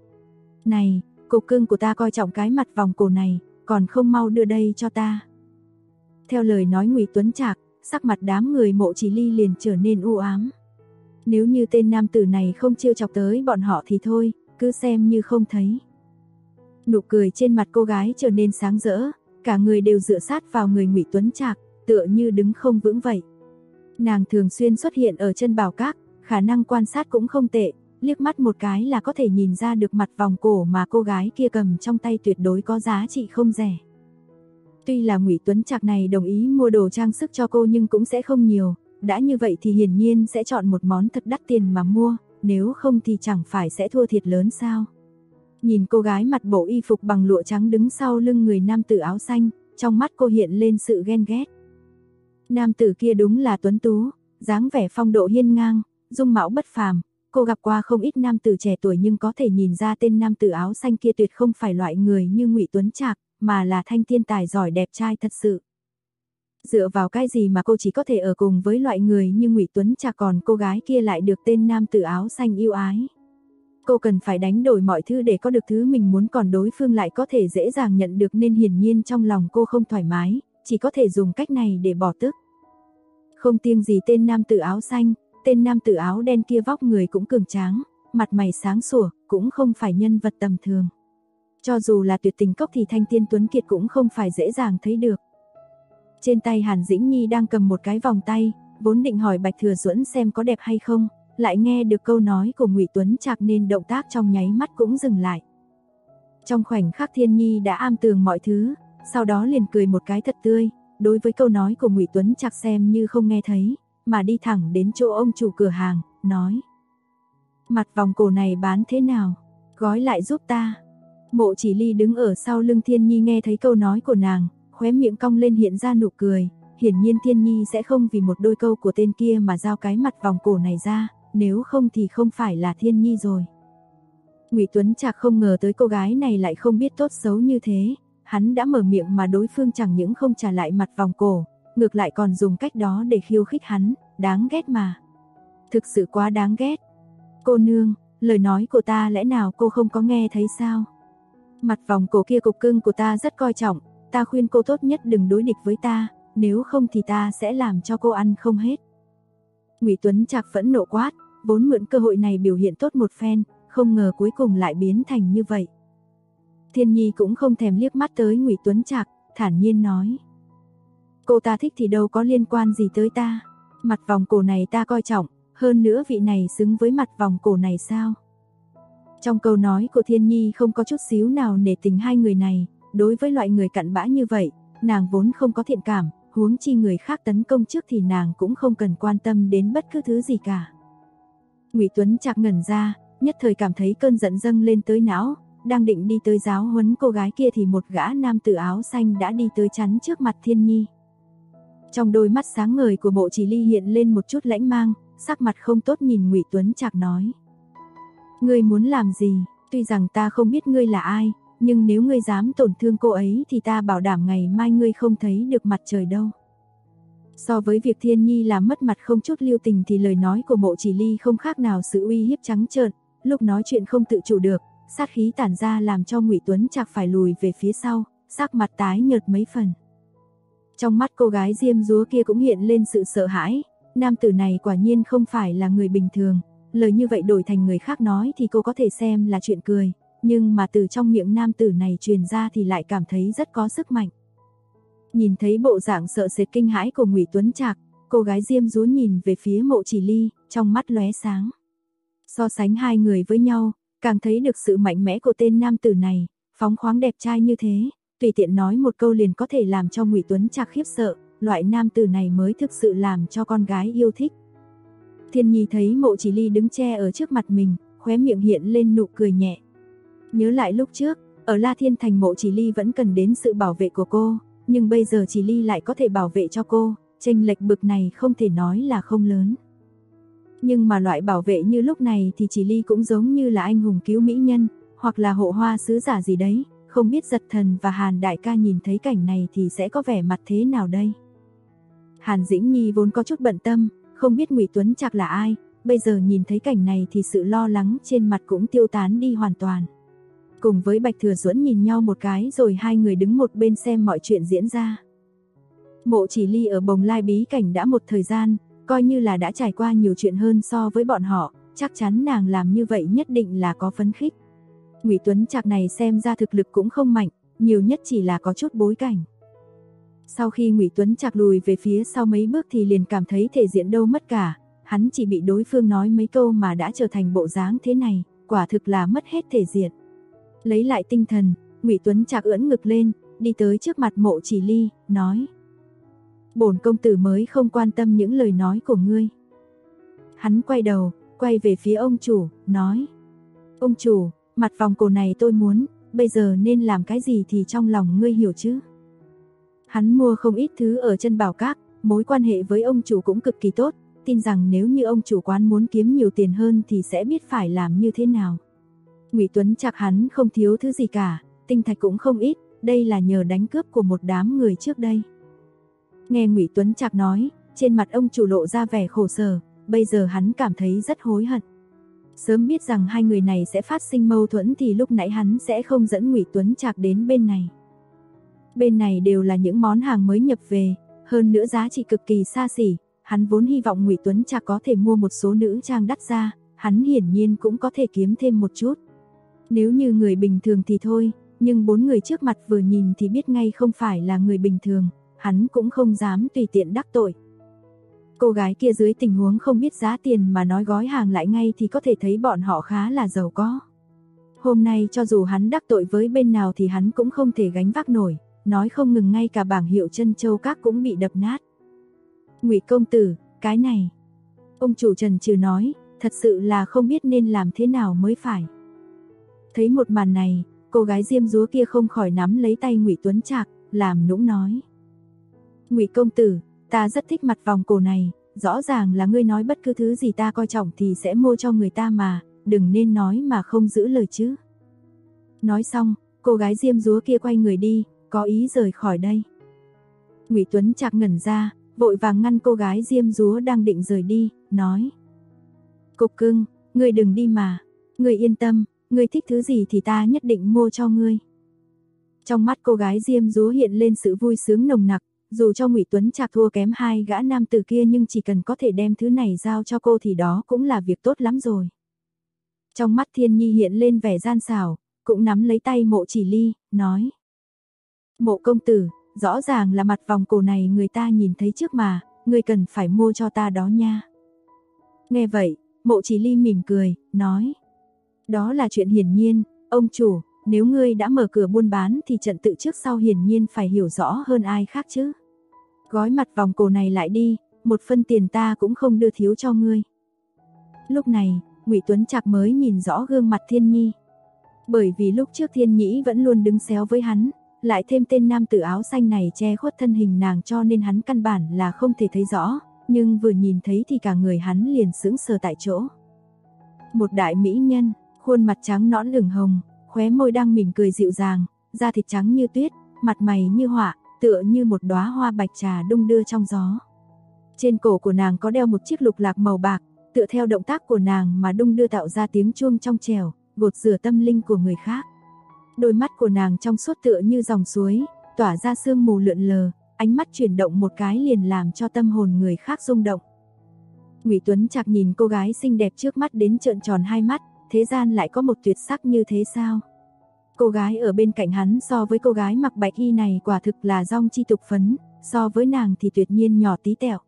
"Này, cục cưng của ta coi trọng cái mặt vòng cổ này, còn không mau đưa đây cho ta." Theo lời nói Ngụy Tuấn Trạc, sắc mặt đám người Mộ Chỉ Ly liền trở nên u ám. Nếu như tên nam tử này không trêu chọc tới bọn họ thì thôi, cứ xem như không thấy. Nụ cười trên mặt cô gái trở nên sáng rỡ, cả người đều dựa sát vào người Ngụy Tuấn Trạc, tựa như đứng không vững vậy. Nàng thường xuyên xuất hiện ở chân bảo các, khả năng quan sát cũng không tệ, liếc mắt một cái là có thể nhìn ra được mặt vòng cổ mà cô gái kia cầm trong tay tuyệt đối có giá trị không rẻ. Tuy là Ngụy Tuấn Trạc này đồng ý mua đồ trang sức cho cô nhưng cũng sẽ không nhiều, đã như vậy thì hiển nhiên sẽ chọn một món thật đắt tiền mà mua, nếu không thì chẳng phải sẽ thua thiệt lớn sao. Nhìn cô gái mặc bộ y phục bằng lụa trắng đứng sau lưng người nam tử áo xanh, trong mắt cô hiện lên sự ghen ghét. Nam tử kia đúng là tuấn tú, dáng vẻ phong độ hiên ngang, dung mạo bất phàm, cô gặp qua không ít nam tử trẻ tuổi nhưng có thể nhìn ra tên nam tử áo xanh kia tuyệt không phải loại người như Ngụy Tuấn Trạc, mà là thanh thiên tài giỏi đẹp trai thật sự. Dựa vào cái gì mà cô chỉ có thể ở cùng với loại người như Ngụy Tuấn Trạc, còn cô gái kia lại được tên nam tử áo xanh yêu ái. Cô cần phải đánh đổi mọi thứ để có được thứ mình muốn, còn đối phương lại có thể dễ dàng nhận được, nên hiển nhiên trong lòng cô không thoải mái, chỉ có thể dùng cách này để bỏ tức. Không riêng gì tên nam tử áo xanh, tên nam tử áo đen kia vóc người cũng cường tráng, mặt mày sáng sủa, cũng không phải nhân vật tầm thường. Cho dù là tuyệt tình cốc thì thanh tiên tuấn kiệt cũng không phải dễ dàng thấy được. Trên tay Hàn Dĩnh Nhi đang cầm một cái vòng tay, vốn định hỏi Bạch Thừa Duẫn xem có đẹp hay không, lại nghe được câu nói của Ngụy Tuấn Trạc nên động tác trong nháy mắt cũng dừng lại. Trong khoảnh khắc Thiên Nhi đã am tường mọi thứ, sau đó liền cười một cái thật tươi, đối với câu nói của Ngụy Tuấn Trạc xem như không nghe thấy, mà đi thẳng đến chỗ ông chủ cửa hàng, nói: "Mặt vòng cổ này bán thế nào? Gói lại giúp ta." Mộ Chỉ Ly đứng ở sau lưng Thiên Nhi nghe thấy câu nói của nàng, khóe miệng cong lên hiện ra nụ cười, hiển nhiên Thiên Nhi sẽ không vì một đôi câu của tên kia mà giao cái mặt vòng cổ này ra, nếu không thì không phải là Thiên Nhi rồi. Ngụy Tuấn Trạc không ngờ tới cô gái này lại không biết tốt xấu như thế, hắn đã mở miệng mà đối phương chẳng những không trả lại mặt vòng cổ, ngược lại còn dùng cách đó để khiêu khích hắn, đáng ghét mà. Thực sự quá đáng ghét. "Cô nương, lời nói của ta lẽ nào cô không có nghe thấy sao? Mặt vòng cổ kia cục cưng của ta rất coi trọng, ta khuyên cô tốt nhất đừng đối địch với ta, nếu không thì ta sẽ làm cho cô ăn không hết." Ngụy Tuấn Trạc phẫn nộ quát, vốn mượn cơ hội này biểu hiện tốt một phen, không ngờ cuối cùng lại biến thành như vậy. Thiên Nhi cũng không thèm liếc mắt tới Ngụy Tuấn Trạc, thản nhiên nói: "Cô ta thích thì đâu có liên quan gì tới ta, mặt vòng cổ này ta coi trọng, hơn nữa vị này xứng với mặt vòng cổ này sao?" Trong câu nói của Thiên Nhi không có chút xíu nào nể tình hai người này, đối với loại người cặn bã như vậy, nàng vốn không có thiện cảm, huống chi người khác tấn công trước thì nàng cũng không cần quan tâm đến bất cứ thứ gì cả. Ngụy Tuấn Trạc ngẩn ra, nhất thời cảm thấy cơn giận dâng lên tới não, đang định đi tới giáo huấn cô gái kia thì một gã nam tử áo xanh đã đi tới chắn trước mặt Thiên Nhi. Trong đôi mắt sáng ngời của Mộ Chỉ Ly hiện lên một chút lãnh mang, sắc mặt không tốt nhìn Ngụy Tuấn Trạc nói: "Ngươi muốn làm gì? Tuy rằng ta không biết ngươi là ai, nhưng nếu ngươi dám tổn thương cô ấy thì ta bảo đảm ngày mai ngươi không thấy được mặt trời đâu." So với việc Thiên Nhi làm mất mặt không chút lưu tình thì lời nói của Mộ Chỉ Ly không khác nào sự uy hiếp trắng trợn, lúc nói chuyện không tự chủ được, sát khí tản ra làm cho Ngụy Tuấn Trạc phải lùi về phía sau, sắc mặt tái nhợt mấy phần. Trong mắt cô gái diêm dúa kia cũng hiện lên sự sợ hãi, nam tử này quả nhiên không phải là người bình thường, lời như vậy đổi thành người khác nói thì cô có thể xem là chuyện cười, nhưng mà từ trong miệng nam tử này truyền ra thì lại cảm thấy rất có sức mạnh. Nhìn thấy bộ dạng sợ sệt kinh hãi của Ngụy Tuấn Trạc, cô gái diêm dúa nhìn về phía Mộ Chỉ Ly, trong mắt lóe sáng. So sánh hai người với nhau, càng thấy được sự mạnh mẽ của tên nam tử này, phóng khoáng đẹp trai như thế, tùy tiện nói một câu liền có thể làm cho Ngụy Tuấn Trạc khiếp sợ, loại nam tử này mới thực sự làm cho con gái yêu thích. Thiên Nhi thấy Mộ Chỉ Ly đứng che ở trước mặt mình, khóe miệng hiện lên nụ cười nhẹ. Nhớ lại lúc trước, ở La Thiên Thành Mộ Chỉ Ly vẫn cần đến sự bảo vệ của cô, nhưng bây giờ Chỉ Ly lại có thể bảo vệ cho cô, chênh lệch bực này không thể nói là không lớn. Nhưng mà loại bảo vệ như lúc này thì Chỉ Ly cũng giống như là anh hùng cứu mỹ nhân, hoặc là hộ hoa sứ giả gì đấy, không biết Giật Thần và Hàn đại ca nhìn thấy cảnh này thì sẽ có vẻ mặt thế nào đây. Hàn Dĩnh Nhi vốn có chút bận tâm, không biết Ngụy Tuấn Trạc là ai, bây giờ nhìn thấy cảnh này thì sự lo lắng trên mặt cũng tiêu tán đi hoàn toàn. Cùng với Bạch Thừa Duẫn nhìn nhau một cái rồi hai người đứng một bên xem mọi chuyện diễn ra. Mộ Chỉ Ly ở Bồng Lai bí cảnh đã một thời gian, coi như là đã trải qua nhiều chuyện hơn so với bọn họ, chắc chắn nàng làm như vậy nhất định là có phấn khích. Ngụy Tuấn Trạc này xem ra thực lực cũng không mạnh, nhiều nhất chỉ là có chút bối cảnh. Sau khi Ngụy Tuấn Trạc lùi về phía sau mấy bước thì liền cảm thấy thể diện đâu mất cả, hắn chỉ bị đối phương nói mấy câu mà đã trở thành bộ dáng thế này, quả thực là mất hết thể diện. Lấy lại tinh thần, Ngụy Tuấn Trạc ưỡn ngực lên, đi tới trước mặt Mộ Chỉ Ly, nói: "Bổn công tử mới không quan tâm những lời nói của ngươi." Hắn quay đầu, quay về phía ông chủ, nói: "Ông chủ, mặt vòng cổ này tôi muốn, bây giờ nên làm cái gì thì trong lòng ngươi hiểu chứ?" Hắn mua không ít thứ ở Chân Bảo Các, mối quan hệ với ông chủ cũng cực kỳ tốt, tin rằng nếu như ông chủ quán muốn kiếm nhiều tiền hơn thì sẽ biết phải làm như thế nào. Ngụy Tuấn Trạc hắn không thiếu thứ gì cả, tinh thạch cũng không ít, đây là nhờ đánh cướp của một đám người trước đây. Nghe Ngụy Tuấn Trạc nói, trên mặt ông chủ lộ ra vẻ khổ sở, bây giờ hắn cảm thấy rất hối hận. Sớm biết rằng hai người này sẽ phát sinh mâu thuẫn thì lúc nãy hắn sẽ không dẫn Ngụy Tuấn Trạc đến bên này. Bên này đều là những món hàng mới nhập về, hơn nữa giá trị cực kỳ xa xỉ, hắn vốn hy vọng Ngụy Tuấn Trạc có thể mua một số nữ trang đắt ra, hắn hiển nhiên cũng có thể kiếm thêm một chút. Nếu như người bình thường thì thôi, nhưng 4 người trước mặt vừa nhìn thì biết ngay không phải là người bình thường, hắn cũng không dám tùy tiện đắc tội. Cô gái kia dưới tình huống không biết giá tiền mà nói gói hàng lại ngay thì có thể thấy bọn họ khá là giàu có. Hôm nay cho dù hắn đắc tội với bên nào thì hắn cũng không thể gánh vác nổi, nói không ngừng ngay cả bảng hiệu Trân Châu Các cũng bị đập nát. Ngụy công tử, cái này. Ông chủ chần chừ nói, thật sự là không biết nên làm thế nào mới phải. Thấy một màn này, cô gái diêm dúa kia không khỏi nắm lấy tay Ngụy Tuấn Trạc, làm nũng nói. Ngụy công tử, ta rất thích mặt vòng cổ này, rõ ràng là ngươi nói bất cứ thứ gì ta coi trọng thì sẽ mua cho người ta mà, đừng nên nói mà không giữ lời chứ. Nói xong, cô gái diêm dúa kia quay người đi, có ý rời khỏi đây. Ngụy Tuấn Trạc ngẩn ra, vội vàng ngăn cô gái diêm dúa đang định rời đi, nói. Cục cưng, ngươi đừng đi mà, ngươi yên tâm, ngươi thích thứ gì thì ta nhất định mua cho ngươi. Trong mắt cô gái diêm dúa hiện lên sự vui sướng nồng nặc, dù cho Ngụy Tuấn Trạc thua kém hai gã nam tử kia nhưng chỉ cần có thể đem thứ này giao cho cô thì đó cũng là việc tốt lắm rồi. Trong mắt Thiên Nhi hiện lên vẻ gian xảo, cũng nắm lấy tay Mộ Chỉ Ly, nói. Mộ công tử, rõ ràng là mặt vòng cổ này người ta nhìn thấy trước mà, ngươi cần phải mua cho ta đó nha. Nghe vậy, Mộ Chỉ Ly mỉm cười, nói. Đó là chuyện hiển nhiên, ông chủ, nếu ngươi đã mở cửa buôn bán thì trận tự trước sau hiển nhiên phải hiểu rõ hơn ai khác chứ. Gói mặt vòng cổ này lại đi, một phân tiền ta cũng không đưa thiếu cho ngươi. Lúc này, Ngụy Tuấn Trạc mới nhìn rõ gương mặt Thiên Nhi. Bởi vì lúc trước Thiên Nhĩ vẫn luôn đứng xéo với hắn, lại thêm tên nam tử áo xanh này che khuất thân hình nàng cho nên hắn căn bản là không thể thấy rõ, nhưng vừa nhìn thấy thì cả người hắn liền sững sờ tại chỗ. Một đại mỹ nhân, khuôn mặt trắng nõn ửng hồng, khóe môi đang mỉm cười dịu dàng, da thịt trắng như tuyết, mặt mày như họa, tựa như một đóa hoa bạch trà đung đưa trong gió. Trên cổ của nàng có đeo một chiếc lục lạc màu bạc, tựa theo động tác của nàng mà đung đưa tạo ra tiếng chuông trong trẻo, gột rửa tâm linh của người khác. Đôi mắt của nàng trong suốt tựa như dòng suối, tỏa ra sương mù lượn lờ, ánh mắt chuyển động một cái liền làm cho tâm hồn người khác rung động. Ngụy Tuấn Trạc nhìn cô gái xinh đẹp trước mắt đến trợn tròn hai mắt, thế gian lại có một tuyệt sắc như thế sao? Cô gái ở bên cạnh hắn so với cô gái mặc bạch y này quả thực là dong chi tục phấn, so với nàng thì tuyệt nhiên nhỏ tí tẹo.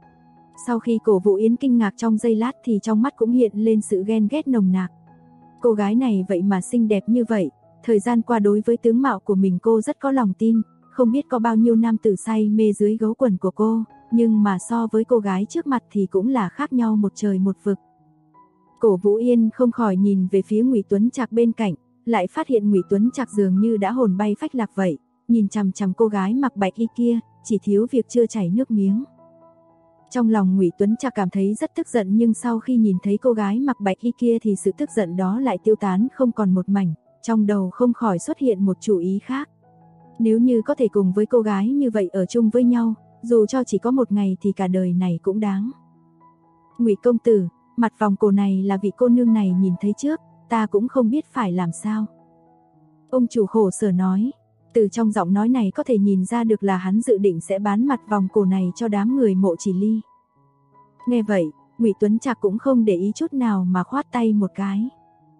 Sau khi Cổ Vũ Yến kinh ngạc trong giây lát thì trong mắt cũng hiện lên sự ghen ghét nồng nặc. Cô gái này vậy mà xinh đẹp như vậy, thời gian qua đối với tướng mạo của mình cô rất có lòng tin, không biết có bao nhiêu nam tử say mê dưới gấu quần của cô, nhưng mà so với cô gái trước mặt thì cũng là khác nhau một trời một vực. Cổ Vũ Yên không khỏi nhìn về phía Ngụy Tuấn Trạc bên cạnh, lại phát hiện Ngụy Tuấn Trạc dường như đã hồn bay phách lạc vậy, nhìn chằm chằm cô gái mặc bạch y kia, chỉ thiếu việc chưa chảy nước miếng. Trong lòng Ngụy Tuấn Trạc cảm thấy rất tức giận nhưng sau khi nhìn thấy cô gái mặc bạch y kia thì sự tức giận đó lại tiêu tán không còn một mảnh, trong đầu không khỏi xuất hiện một chủ ý khác. Nếu như có thể cùng với cô gái như vậy ở chung với nhau, dù cho chỉ có một ngày thì cả đời này cũng đáng. Ngụy công tử, mặt vòng cổ này là vị cô nương này nhìn thấy trước, ta cũng không biết phải làm sao. Ông chủ khổ sở nói, từ trong giọng nói này có thể nhìn ra được là hắn dự định sẽ bán mặt vòng cổ này cho đám người Mộ Chỉ Ly. Nghe vậy, Ngụy Tuấn Trạc cũng không để ý chút nào mà khoát tay một cái.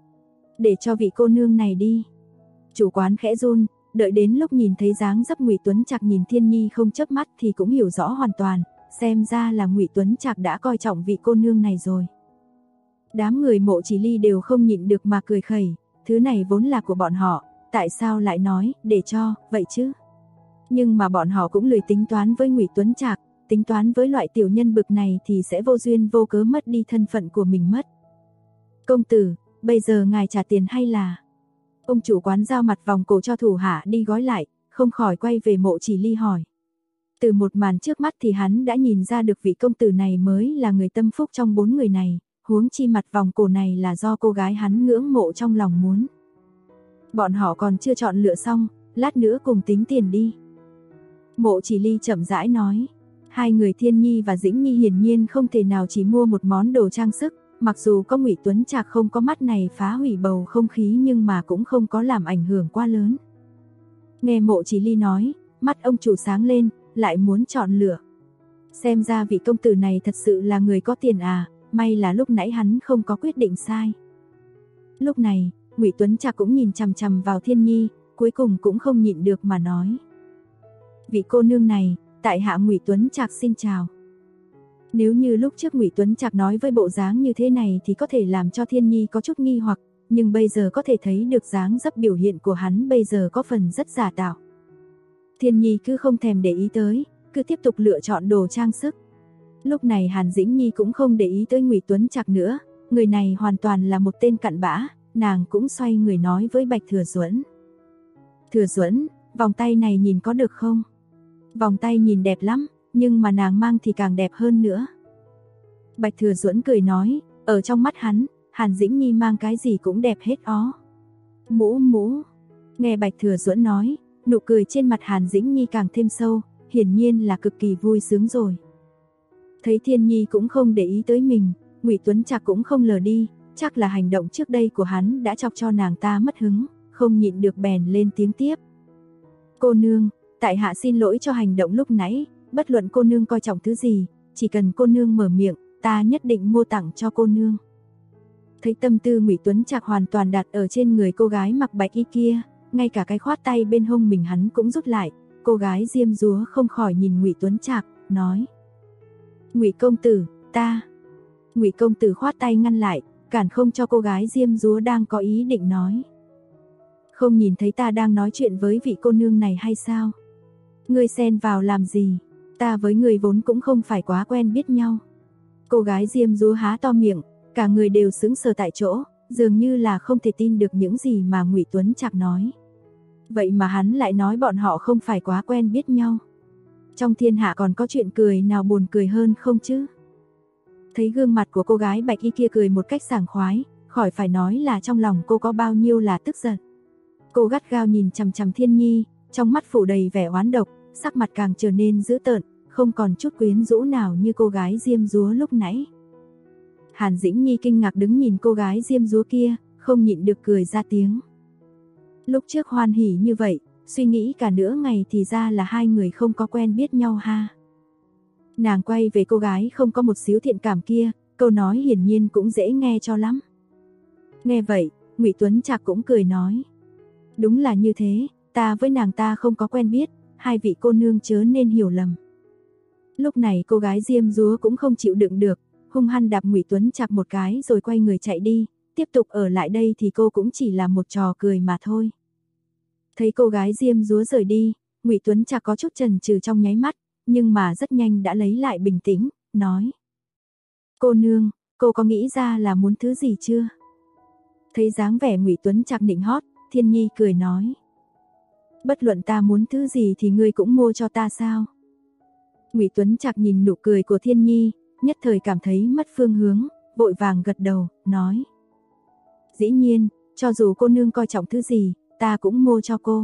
Để cho vị cô nương này đi. Chủ quán khẽ run, đợi đến lúc nhìn thấy dáng dấp Ngụy Tuấn Trạc nhìn Thiên Nhi không chớp mắt thì cũng hiểu rõ hoàn toàn, xem ra là Ngụy Tuấn Trạc đã coi trọng vị cô nương này rồi. Đám người Mộ Chỉ Ly đều không nhịn được mà cười khẩy, thứ này vốn là của bọn họ, tại sao lại nói để cho vậy chứ? Nhưng mà bọn họ cũng lười tính toán với Ngụy Tuấn Trạc, tính toán với loại tiểu nhân bực này thì sẽ vô duyên vô cớ mất đi thân phận của mình mất. Công tử, bây giờ ngài trả tiền hay là? Ông chủ quán giao mặt vòng cổ cho thủ hạ đi gói lại, không khỏi quay về Mộ Chỉ Ly hỏi. Từ một màn trước mắt thì hắn đã nhìn ra được vị công tử này mới là người tâm phúc trong 4 người này, huống chi mặt vòng cổ này là do cô gái hắn ngưỡng mộ trong lòng muốn. Bọn họ còn chưa chọn lựa xong, lát nữa cùng tính tiền đi. Mộ Chỉ Ly chậm rãi nói. Hai người Thiên Nhi và Dĩnh Nhi hiển nhiên không thể nào chỉ mua một món đồ trang sức, mặc dù có Ngụy Tuấn Trạc không có mắt này phá hủy bầu không khí nhưng mà cũng không có làm ảnh hưởng quá lớn. Nghe Mộ Chỉ Ly nói, mắt ông chủ sáng lên, lại muốn chọn lựa. Xem ra vị công tử này thật sự là người có tiền à, may là lúc nãy hắn không có quyết định sai. Lúc này, Ngụy Tuấn Trạc cũng nhìn chằm chằm vào Thiên Nhi, cuối cùng cũng không nhịn được mà nói. Vị cô nương này, tại hạ Ngụy Tuấn Trạc xin chào. Nếu như lúc trước Ngụy Tuấn Trạc nói với bộ dáng như thế này thì có thể làm cho Thiên Nhi có chút nghi hoặc, nhưng bây giờ có thể thấy được dáng dấp biểu hiện của hắn bây giờ có phần rất giả tạo. Thiên Nhi cứ không thèm để ý tới, cứ tiếp tục lựa chọn đồ trang sức. Lúc này Hàn Dĩnh Nhi cũng không để ý tới Ngụy Tuấn Trạc nữa, người này hoàn toàn là một tên cặn bã, nàng cũng xoay người nói với Bạch Thừa Duẫn. Thừa Duẫn, vòng tay này nhìn có được không? Vòng tay nhìn đẹp lắm, nhưng mà nàng mang thì càng đẹp hơn nữa. Bạch Thừa Duẫn cười nói, ở trong mắt hắn, Hàn Dĩnh Nhi mang cái gì cũng đẹp hết ó. Mũ. Nghe Bạch Thừa Duẫn nói, nụ cười trên mặt Hàn Dĩnh Nhi càng thêm sâu, hiển nhiên là cực kỳ vui sướng rồi. Thấy Thiên Nhi cũng không để ý tới mình, Ngụy Tuấn Trạc cũng không lờ đi, chắc là hành động trước đây của hắn đã chọc cho nàng ta mất hứng, không nhịn được bèn lên tiếng tiếp. Cô nương, tại hạ xin lỗi cho hành động lúc nãy, bất luận cô nương coi trọng thứ gì, chỉ cần cô nương mở miệng, ta nhất định mua tặng cho cô nương. Thấy tâm tư Ngụy Tuấn Trạc hoàn toàn đặt ở trên người cô gái mặc bạch y kia, ngay cả cái khoát tay bên hông mình hắn cũng rút lại, cô gái diêm dúa không khỏi nhìn Ngụy Tuấn Trạc, nói: "Ngụy công tử, ta." Ngụy công tử khoát tay ngăn lại, cản không cho cô gái diêm dúa đang có ý định nói. "Không nhìn thấy ta đang nói chuyện với vị cô nương này hay sao? Ngươi xen vào làm gì? Ta với người vốn cũng không phải quá quen biết nhau." Cô gái diêm dúa há to miệng, cả người đều sững sờ tại chỗ, dường như là không thể tin được những gì mà Ngụy Tuấn Trạc nói. Vậy mà hắn lại nói bọn họ không phải quá quen biết nhau. Trong thiên hạ còn có chuyện cười nào buồn cười hơn không chứ? Thấy gương mặt của cô gái bạch y kia cười một cách sảng khoái, khỏi phải nói là trong lòng cô có bao nhiêu là tức giận. Cô gắt gao nhìn chằm chằm Thiên Nhi, trong mắt phủ đầy vẻ oán độc, sắc mặt càng trở nên dữ tợn, không còn chút quyến rũ nào như cô gái diêm dúa lúc nãy. Hàn Dĩnh Nhi kinh ngạc đứng nhìn cô gái diêm dúa kia, không nhịn được cười ra tiếng. Lúc trước hoan hỉ như vậy, suy nghĩ cả nửa ngày thì ra là hai người không có quen biết nhau ha. Nàng quay về cô gái không có một xíu thiện cảm kia, câu nói hiển nhiên cũng dễ nghe cho lắm. Nghe vậy, Ngụy Tuấn Trạc cũng cười nói: "Đúng là như thế, ta với nàng ta không có quen biết, hai vị cô nương chớ nên hiểu lầm." Lúc này cô gái diêm dúa cũng không chịu đựng được, hung hăng đạp Ngụy Tuấn Trạc một cái rồi quay người chạy đi, tiếp tục ở lại đây thì cô cũng chỉ là một trò cười mà thôi. Thấy cô gái diêm dúa rời đi, Ngụy Tuấn Trạc có chút chần chừ trong nháy mắt, nhưng mà rất nhanh đã lấy lại bình tĩnh, nói: "Cô nương, cô có nghĩ ra là muốn thứ gì chưa?" Thấy dáng vẻ Ngụy Tuấn Trạc nịnh hót, Thiên Nhi cười nói: "Bất luận ta muốn thứ gì thì ngươi cũng mua cho ta sao?" Ngụy Tuấn Trạc nhìn nụ cười của Thiên Nhi, nhất thời cảm thấy mất phương hướng, vội vàng gật đầu, nói: "Dĩ nhiên, cho dù cô nương coi trọng thứ gì, ta cũng mua cho cô."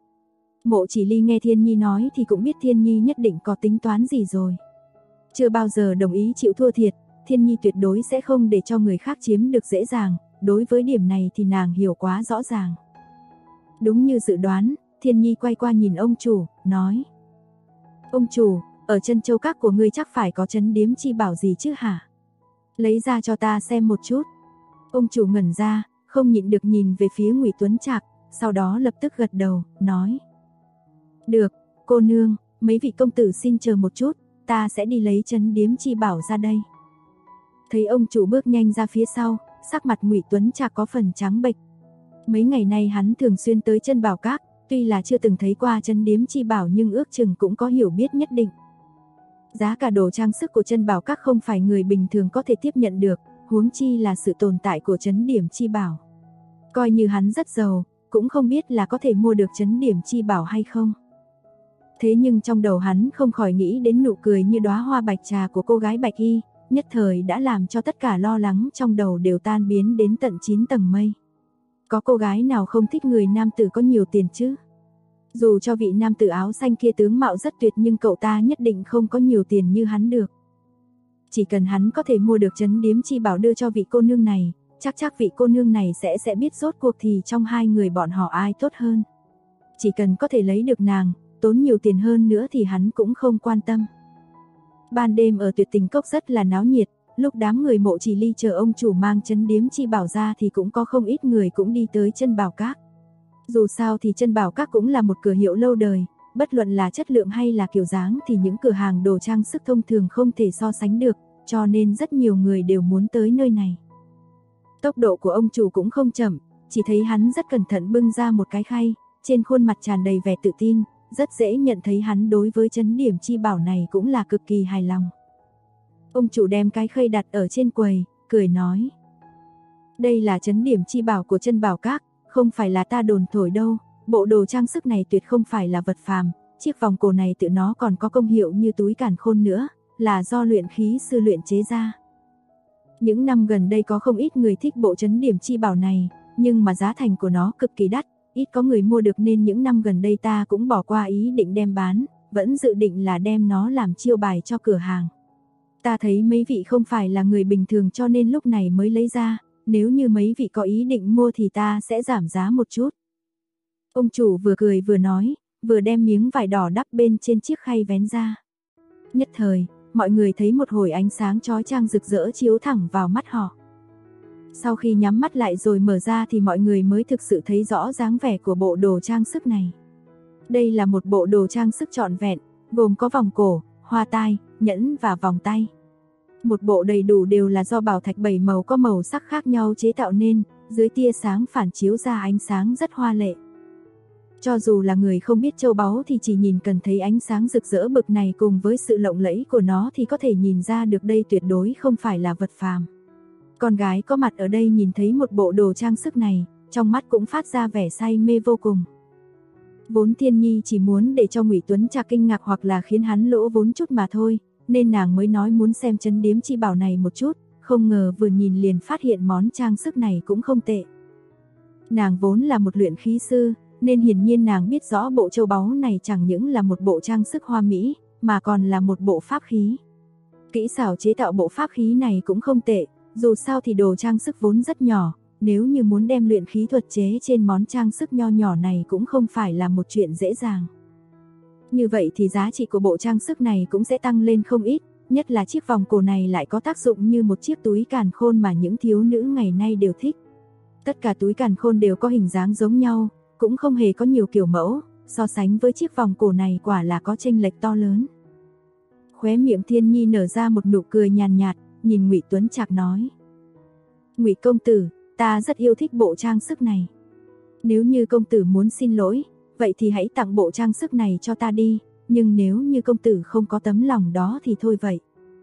Mộ Chỉ Ly nghe Thiên Nhi nói thì cũng biết Thiên Nhi nhất định có tính toán gì rồi. Chưa bao giờ đồng ý chịu thua thiệt, Thiên Nhi tuyệt đối sẽ không để cho người khác chiếm được dễ dàng, đối với điểm này thì nàng hiểu quá rõ ràng. Đúng như dự đoán, Thiên Nhi quay qua nhìn ông chủ, nói: "Ông chủ, ở chân châu các của ngươi chắc phải có trấn điếm chi bảo gì chứ hả? Lấy ra cho ta xem một chút." Ông chủ ngẩn ra, không nhịn được nhìn về phía Ngụy Tuấn Trạc, sau đó lập tức gật đầu, nói: "Được, cô nương, mấy vị công tử xin chờ một chút, ta sẽ đi lấy trấn điếm chi bảo ra đây." Thấy ông chủ bước nhanh ra phía sau, sắc mặt Ngụy Tuấn Trạc có phần trắng bệch. Mấy ngày nay hắn thường xuyên tới Chân Bảo Các, tuy là chưa từng thấy qua trấn điếm chi bảo nhưng ước chừng cũng có hiểu biết nhất định. Giá cả đồ trang sức của Chân Bảo Các không phải người bình thường có thể tiếp nhận được, huống chi là sự tồn tại của trấn điểm chi bảo. Coi như hắn rất giàu, cũng không biết là có thể mua được trấn điểm chi bảo hay không. Thế nhưng trong đầu hắn không khỏi nghĩ đến nụ cười như đóa hoa bạch trà của cô gái bạch y, nhất thời đã làm cho tất cả lo lắng trong đầu đều tan biến đến tận 9 tầng mây. Có cô gái nào không thích người nam tử có nhiều tiền chứ? Dù cho vị nam tử áo xanh kia tướng mạo rất tuyệt nhưng cậu ta nhất định không có nhiều tiền như hắn được. Chỉ cần hắn có thể mua được trấn điếm chi bảo đưa cho vị cô nương này, chắc vị cô nương này sẽ biết rốt cuộc thì trong hai người bọn họ ai tốt hơn. Chỉ cần có thể lấy được nàng, tốn nhiều tiền hơn nữa thì hắn cũng không quan tâm. Ban đêm ở Tuyệt Tình Cốc rất là náo nhiệt, lúc đám người Mộ Chỉ Ly chờ ông chủ mang trấn điếm chi bảo ra thì cũng có không ít người cũng đi tới Chân Bảo Các. Dù sao thì Chân Bảo Các cũng là một cửa hiệu lâu đời, bất luận là chất lượng hay là kiểu dáng thì những cửa hàng đồ trang sức thông thường không thể so sánh được, cho nên rất nhiều người đều muốn tới nơi này. Tốc độ của ông chủ cũng không chậm, chỉ thấy hắn rất cẩn thận bưng ra một cái khay, trên khuôn mặt tràn đầy vẻ tự tin, rất dễ nhận thấy hắn đối với trấn điểm chi bảo này cũng là cực kỳ hài lòng. Ông chủ đem cái khay đặt ở trên quầy, cười nói: "Đây là trấn điểm chi bảo của Chân Bảo Các, không phải là ta đồn thổi đâu, bộ đồ trang sức này tuyệt không phải là vật phàm, chiếc vòng cổ này tự nó còn có công hiệu như túi càn khôn nữa, là do luyện khí sư luyện chế ra." Những năm gần đây có không ít người thích bộ trấn điểm chi bảo này, nhưng mà giá thành của nó cực kỳ đắt, ít có người mua được nên những năm gần đây ta cũng bỏ qua ý định đem bán, vẫn dự định là đem nó làm chiêu bài cho cửa hàng. Ta thấy mấy vị không phải là người bình thường cho nên lúc này mới lấy ra, nếu như mấy vị có ý định mua thì ta sẽ giảm giá một chút. Ông chủ vừa cười vừa nói, vừa đem miếng vải đỏ đắp bên trên chiếc khay vén ra. Nhất thời, mọi người thấy một hồi ánh sáng chói chang rực rỡ chiếu thẳng vào mắt họ. Sau khi nhắm mắt lại rồi mở ra thì mọi người mới thực sự thấy rõ dáng vẻ của bộ đồ trang sức này. Đây là một bộ đồ trang sức trọn vẹn, gồm có vòng cổ, hoa tai, nhẫn và vòng tay. Một bộ đầy đủ đều là do bảo thạch 7 màu có màu sắc khác nhau chế tạo nên, dưới tia sáng phản chiếu ra ánh sáng rất hoa lệ. Cho dù là người không biết châu báu thì chỉ nhìn cần thấy ánh sáng rực rỡ bực này cùng với sự lộng lẫy của nó thì có thể nhìn ra được đây tuyệt đối không phải là vật phàm. Con gái có mặt ở đây nhìn thấy một bộ đồ trang sức này, trong mắt cũng phát ra vẻ say mê vô cùng. Vốn Thiên Nhi chỉ muốn để cho Ngụy Tuấn Trạc kinh ngạc hoặc là khiến hắn lỗ vốn chút mà thôi, nên nàng mới nói muốn xem trấn điếm chi bảo này một chút, không ngờ vừa nhìn liền phát hiện món trang sức này cũng không tệ. Nàng vốn là một luyện khí sư, nên hiển nhiên nàng biết rõ bộ châu báu này chẳng những là một bộ trang sức hoa mỹ, mà còn là một bộ pháp khí. Kỹ xảo chế tạo bộ pháp khí này cũng không tệ, dù sao thì đồ trang sức vốn rất nhỏ, nếu như muốn đem luyện khí thuật chế trên món trang sức nho nhỏ này cũng không phải là một chuyện dễ dàng. Như vậy thì giá trị của bộ trang sức này cũng sẽ tăng lên không ít, nhất là chiếc vòng cổ này lại có tác dụng như một chiếc túi càn khôn mà những thiếu nữ ngày nay đều thích. Tất cả túi càn khôn đều có hình dáng giống nhau, cũng không hề có nhiều kiểu mẫu, so sánh với chiếc vòng cổ này quả là có chênh lệch to lớn. Khóe miệng Thiên Nhi nở ra một nụ cười nhàn nhạt, nhìn Ngụy Tuấn Trạc nói: "Ngụy công tử, ta rất yêu thích bộ trang sức này. Nếu như công tử muốn xin lỗi, vậy thì hãy tặng bộ trang sức này cho ta đi, nhưng nếu như công tử không có tấm lòng đó thì thôi vậy."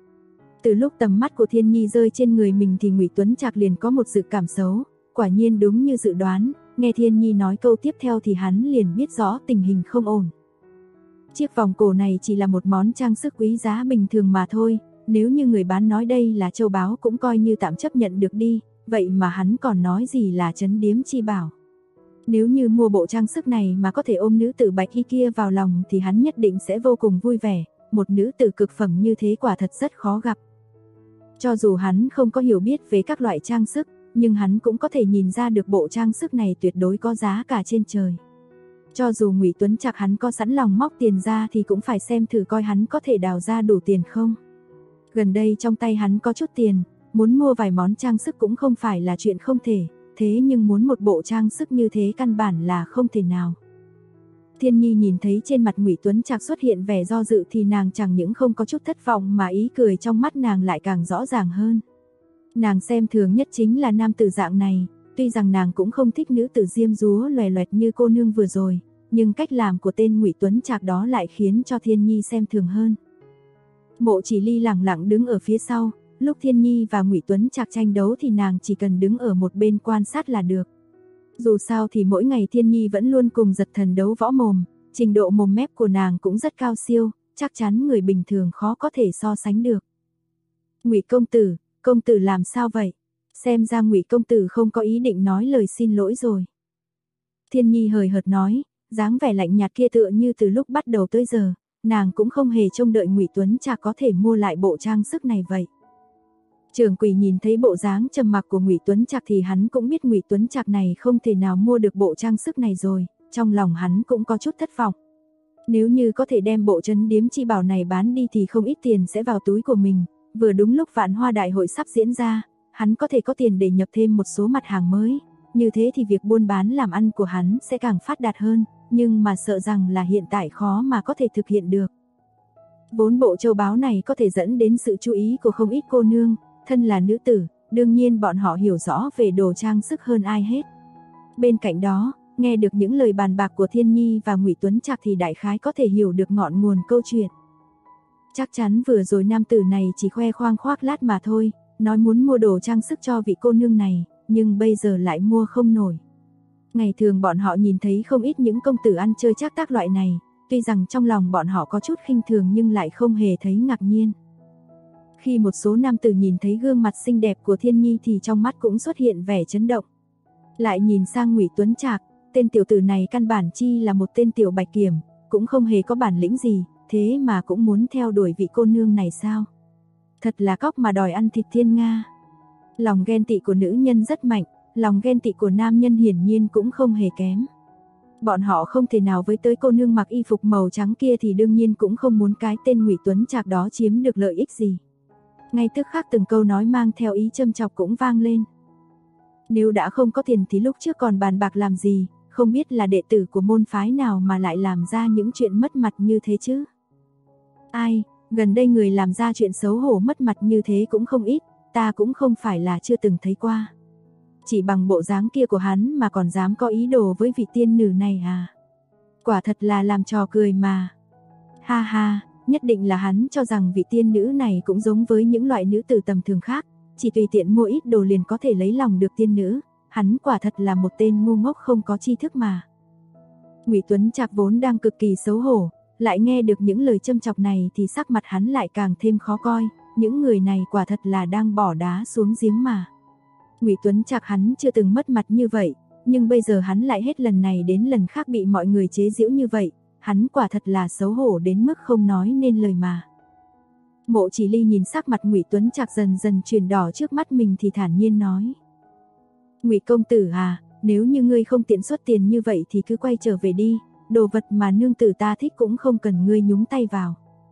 Từ lúc tầm mắt của Thiên Nhi rơi trên người mình thì Ngụy Tuấn Trạc liền có một dự cảm xấu, quả nhiên đúng như dự đoán, nghe Thiên Nhi nói câu tiếp theo thì hắn liền biết rõ tình hình không ổn. Chiếc vòng cổ này chỉ là một món trang sức quý giá bình thường mà thôi, nếu như người bán nói đây là châu báu cũng coi như tạm chấp nhận được đi, vậy mà hắn còn nói gì là trấn điếm chi bảo. Nếu như mua bộ trang sức này mà có thể ôm nữ tử bạch y kia vào lòng thì hắn nhất định sẽ vô cùng vui vẻ, một nữ tử cực phẩm như thế quả thật rất khó gặp. Cho dù hắn không có hiểu biết về các loại trang sức, nhưng hắn cũng có thể nhìn ra được bộ trang sức này tuyệt đối có giá cả trên trời. Cho dù Ngụy Tuấn Trạc hắn có sẵn lòng móc tiền ra thì cũng phải xem thử coi hắn có thể đào ra đủ tiền không. Gần đây trong tay hắn có chút tiền, muốn mua vài món trang sức cũng không phải là chuyện không thể, thế nhưng muốn một bộ trang sức như thế căn bản là không thể nào. Thiên Nhi nhìn thấy trên mặt Ngụy Tuấn Trạc xuất hiện vẻ do dự thì nàng chẳng những không có chút thất vọng mà ý cười trong mắt nàng lại càng rõ ràng hơn. Nàng xem thường nhất chính là nam tử dạng này, tuy rằng nàng cũng không thích nữ tử diêm dúa loè loẹt như cô nương vừa rồi, nhưng cách làm của tên Ngụy Tuấn Trạc đó lại khiến cho Thiên Nhi xem thường hơn. Mộ Chỉ Ly lẳng lặng đứng ở phía sau, lúc Thiên Nhi và Ngụy Tuấn Trạc tranh đấu thì nàng chỉ cần đứng ở một bên quan sát là được. Dù sao thì mỗi ngày Thiên Nhi vẫn luôn cùng Giật Thần đấu võ mồm, trình độ mồm mép của nàng cũng rất cao siêu, chắc chắn người bình thường khó có thể so sánh được. Ngụy công tử làm sao vậy? Xem ra Ngụy công tử không có ý định nói lời xin lỗi rồi. Thiên Nhi hời hợt nói, dáng vẻ lạnh nhạt kia tựa như từ lúc bắt đầu tới giờ, nàng cũng không hề trông đợi Ngụy Tuấn Trạc có thể mua lại bộ trang sức này vậy. Trưởng quỹ nhìn thấy bộ dáng trầm mặc của Ngụy Tuấn Trạc thì hắn cũng biết Ngụy Tuấn Trạc này không thể nào mua được bộ trang sức này rồi, trong lòng hắn cũng có chút thất vọng. Nếu như có thể đem bộ trấn điếm chi bảo này bán đi thì không ít tiền sẽ vào túi của mình, vừa đúng lúc Vạn Hoa Đại hội sắp diễn ra, hắn có thể có tiền để nhập thêm một số mặt hàng mới, như thế thì việc buôn bán làm ăn của hắn sẽ càng phát đạt hơn, nhưng mà sợ rằng là hiện tại khó mà có thể thực hiện được. Vốn bộ châu báu này có thể dẫn đến sự chú ý của không ít cô nương, thân là nữ tử, đương nhiên bọn họ hiểu rõ về đồ trang sức hơn ai hết. Bên cạnh đó, nghe được những lời bàn bạc của Thiên Nhi và Ngụy Tuấn Trạc thì đại khái có thể hiểu được ngọn nguồn câu chuyện. Chắc chắn vừa rồi nam tử này chỉ khoe khoang khoác lác mà thôi, nói muốn mua đồ trang sức cho vị cô nương này, nhưng bây giờ lại mua không nổi. Ngày thường bọn họ nhìn thấy không ít những công tử ăn chơi trác tác loại này, tuy rằng trong lòng bọn họ có chút khinh thường nhưng lại không hề thấy ngạc nhiên. Khi một số nam tử nhìn thấy gương mặt xinh đẹp của Thiên Nhi thì trong mắt cũng xuất hiện vẻ chấn động. Lại nhìn sang Ngụy Tuấn Trạc, tên tiểu tử này căn bản chi là một tên tiểu bạch kiểm, cũng không hề có bản lĩnh gì, thế mà cũng muốn theo đuổi vị cô nương này sao? Thật là cóc mà đòi ăn thịt thiên nga. Lòng ghen tị của nữ nhân rất mạnh, lòng ghen tị của nam nhân hiển nhiên cũng không hề kém. Bọn họ không thể nào với tới cô nương mặc y phục màu trắng kia thì đương nhiên cũng không muốn cái tên Ngụy Tuấn Trạc đó chiếm được lợi ích gì. Ngay tức khắc từng câu nói mang theo ý châm chọc cũng vang lên. Nếu đã không có tiền thì lúc trước còn bàn bạc làm gì, không biết là đệ tử của môn phái nào mà lại làm ra những chuyện mất mặt như thế chứ. Ai, gần đây người làm ra chuyện xấu hổ mất mặt như thế cũng không ít, ta cũng không phải là chưa từng thấy qua. Chỉ bằng bộ dáng kia của hắn mà còn dám có ý đồ với vị tiên nữ này à? Quả thật là làm trò cười mà. Ha ha, nhất định là hắn cho rằng vị tiên nữ này cũng giống với những loại nữ tử tầm thường khác, chỉ tùy tiện mua ít đồ liền có thể lấy lòng được tiên nữ, hắn quả thật là một tên ngu ngốc không có tri thức mà. Ngụy Tuấn Trạc vốn đang cực kỳ xấu hổ, lại nghe được những lời châm chọc này thì sắc mặt hắn lại càng thêm khó coi, những người này quả thật là đang bỏ đá xuống giếng mà. Ngụy Tuấn Trạc hắn chưa từng mất mặt như vậy, nhưng bây giờ hắn lại hết lần này đến lần khác bị mọi người chế giễu như vậy, hắn quả thật là xấu hổ đến mức không nói nên lời mà. Mộ Chỉ Ly nhìn sắc mặt Ngụy Tuấn Trạc dần dần chuyển đỏ trước mắt mình thì thản nhiên nói: "Ngụy công tử à, nếu như ngươi không tiện xuất tiền như vậy thì cứ quay trở về đi, đồ vật mà nương tử ta thích cũng không cần ngươi nhúng tay vào."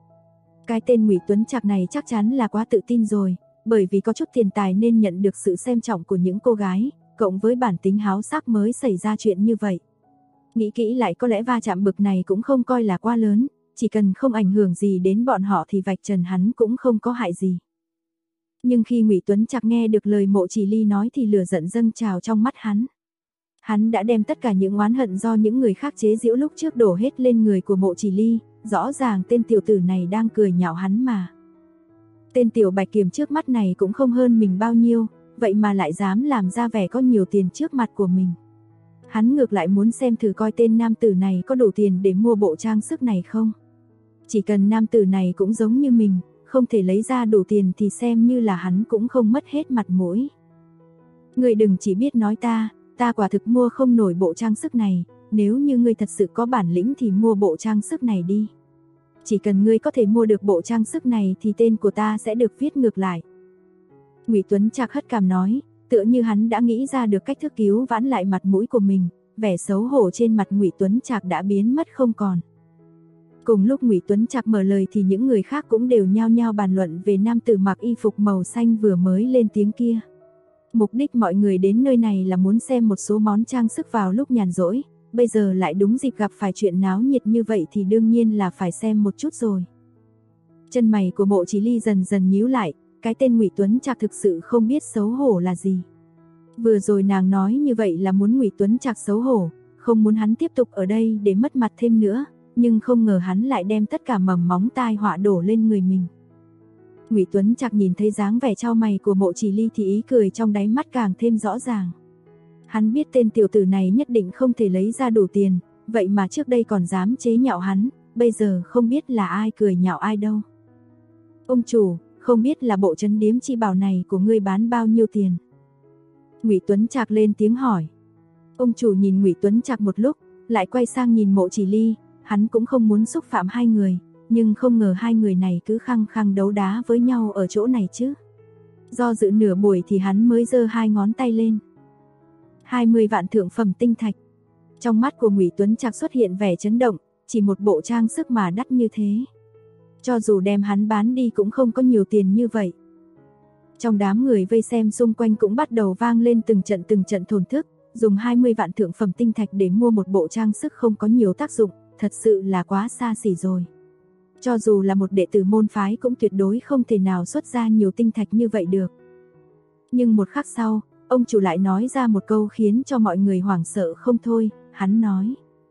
Cái tên Ngụy Tuấn Trạc này chắc chắn là quá tự tin rồi, bởi vì có chút tiền tài nên nhận được sự xem trọng của những cô gái, cộng với bản tính háo sắc mới xảy ra chuyện như vậy. Nghĩ kỹ lại có lẽ va chạm bực này cũng không coi là quá lớn, chỉ cần không ảnh hưởng gì đến bọn họ thì vạch trần hắn cũng không có hại gì. Nhưng khi Ngụy Tuấn Trạc nghe được lời Mộ Chỉ Ly nói thì lửa giận dâng trào trong mắt hắn. Hắn đã đem tất cả những oán hận do những người khác chế giễu lúc trước đổ hết lên người của Mộ Chỉ Ly, rõ ràng tên tiểu tử này đang cười nhạo hắn mà. Tên tiểu bạch kiểm trước mắt này cũng không hơn mình bao nhiêu, vậy mà lại dám làm ra vẻ có nhiều tiền trước mặt của mình. Hắn ngược lại muốn xem thử coi tên nam tử này có đủ tiền để mua bộ trang sức này không. Chỉ cần nam tử này cũng giống như mình, không thể lấy ra đủ tiền thì xem như là hắn cũng không mất hết mặt mũi. Ngươi đừng chỉ biết nói ta quả thực mua không nổi bộ trang sức này, nếu như ngươi thật sự có bản lĩnh thì mua bộ trang sức này đi. Chỉ cần ngươi có thể mua được bộ trang sức này thì tên của ta sẽ được viết ngược lại. Ngụy Tuấn Trạc hất cằm nói, tựa như hắn đã nghĩ ra được cách thức cứu vãn lại mặt mũi của mình, vẻ xấu hổ trên mặt Ngụy Tuấn Trạc đã biến mất không còn. Cùng lúc Ngụy Tuấn Trạc mở lời thì những người khác cũng đều nhao nhao bàn luận về nam tử mặc y phục màu xanh vừa mới lên tiếng kia. Mục đích mọi người đến nơi này là muốn xem một số món trang sức vào lúc nhàn rỗi, bây giờ lại đúng dịp gặp phải chuyện náo nhiệt như vậy thì đương nhiên là phải xem một chút rồi. Chân mày của Mộ Chỉ Ly dần dần nhíu lại, cái tên Ngụy Tuấn Trạc thực sự không biết xấu hổ là gì. Vừa rồi nàng nói như vậy là muốn Ngụy Tuấn Trạc xấu hổ, không muốn hắn tiếp tục ở đây để mất mặt thêm nữa, nhưng không ngờ hắn lại đem tất cả mầm móng tai họa đổ lên người mình. Ngụy Tuấn Trạc nhìn thấy dáng vẻ chau mày của Mộ Chỉ Ly thì ý cười trong đáy mắt càng thêm rõ ràng. Hắn biết tên tiểu tử này nhất định không thể lấy ra đủ tiền, vậy mà trước đây còn dám chế nhạo hắn, bây giờ không biết là ai cười nhạo ai đâu. Ông chủ, không biết là bộ trấn điếm chi bảo này của ngươi bán bao nhiêu tiền? Ngụy Tuấn Trạc lên tiếng hỏi. Ông chủ nhìn Ngụy Tuấn Trạc một lúc, Lại quay sang nhìn Mộ Chỉ Ly, hắn cũng không muốn xúc phạm hai người, nhưng không ngờ hai người này cứ khăng khăng đấu đá với nhau ở chỗ này chứ. Do dự nửa buổi thì hắn mới giơ hai ngón tay lên. 20 vạn thượng phẩm tinh thạch. Trong mắt của Ngụy Tuấn Trạc xuất hiện vẻ chấn động, chỉ một bộ trang sức mà đắt như thế. Cho dù đem hắn bán đi cũng không có nhiều tiền như vậy. Trong đám người vây xem xung quanh cũng bắt đầu vang lên từng trận thổn thức, dùng 20 vạn thượng phẩm tinh thạch để mua một bộ trang sức không có nhiều tác dụng, thật sự là quá xa xỉ rồi. Cho dù là một đệ tử môn phái cũng tuyệt đối không thể nào xuất ra nhiều tinh thạch như vậy được. Nhưng một khắc sau, ông chủ lại nói ra một câu khiến cho mọi người hoảng sợ không thôi, hắn nói.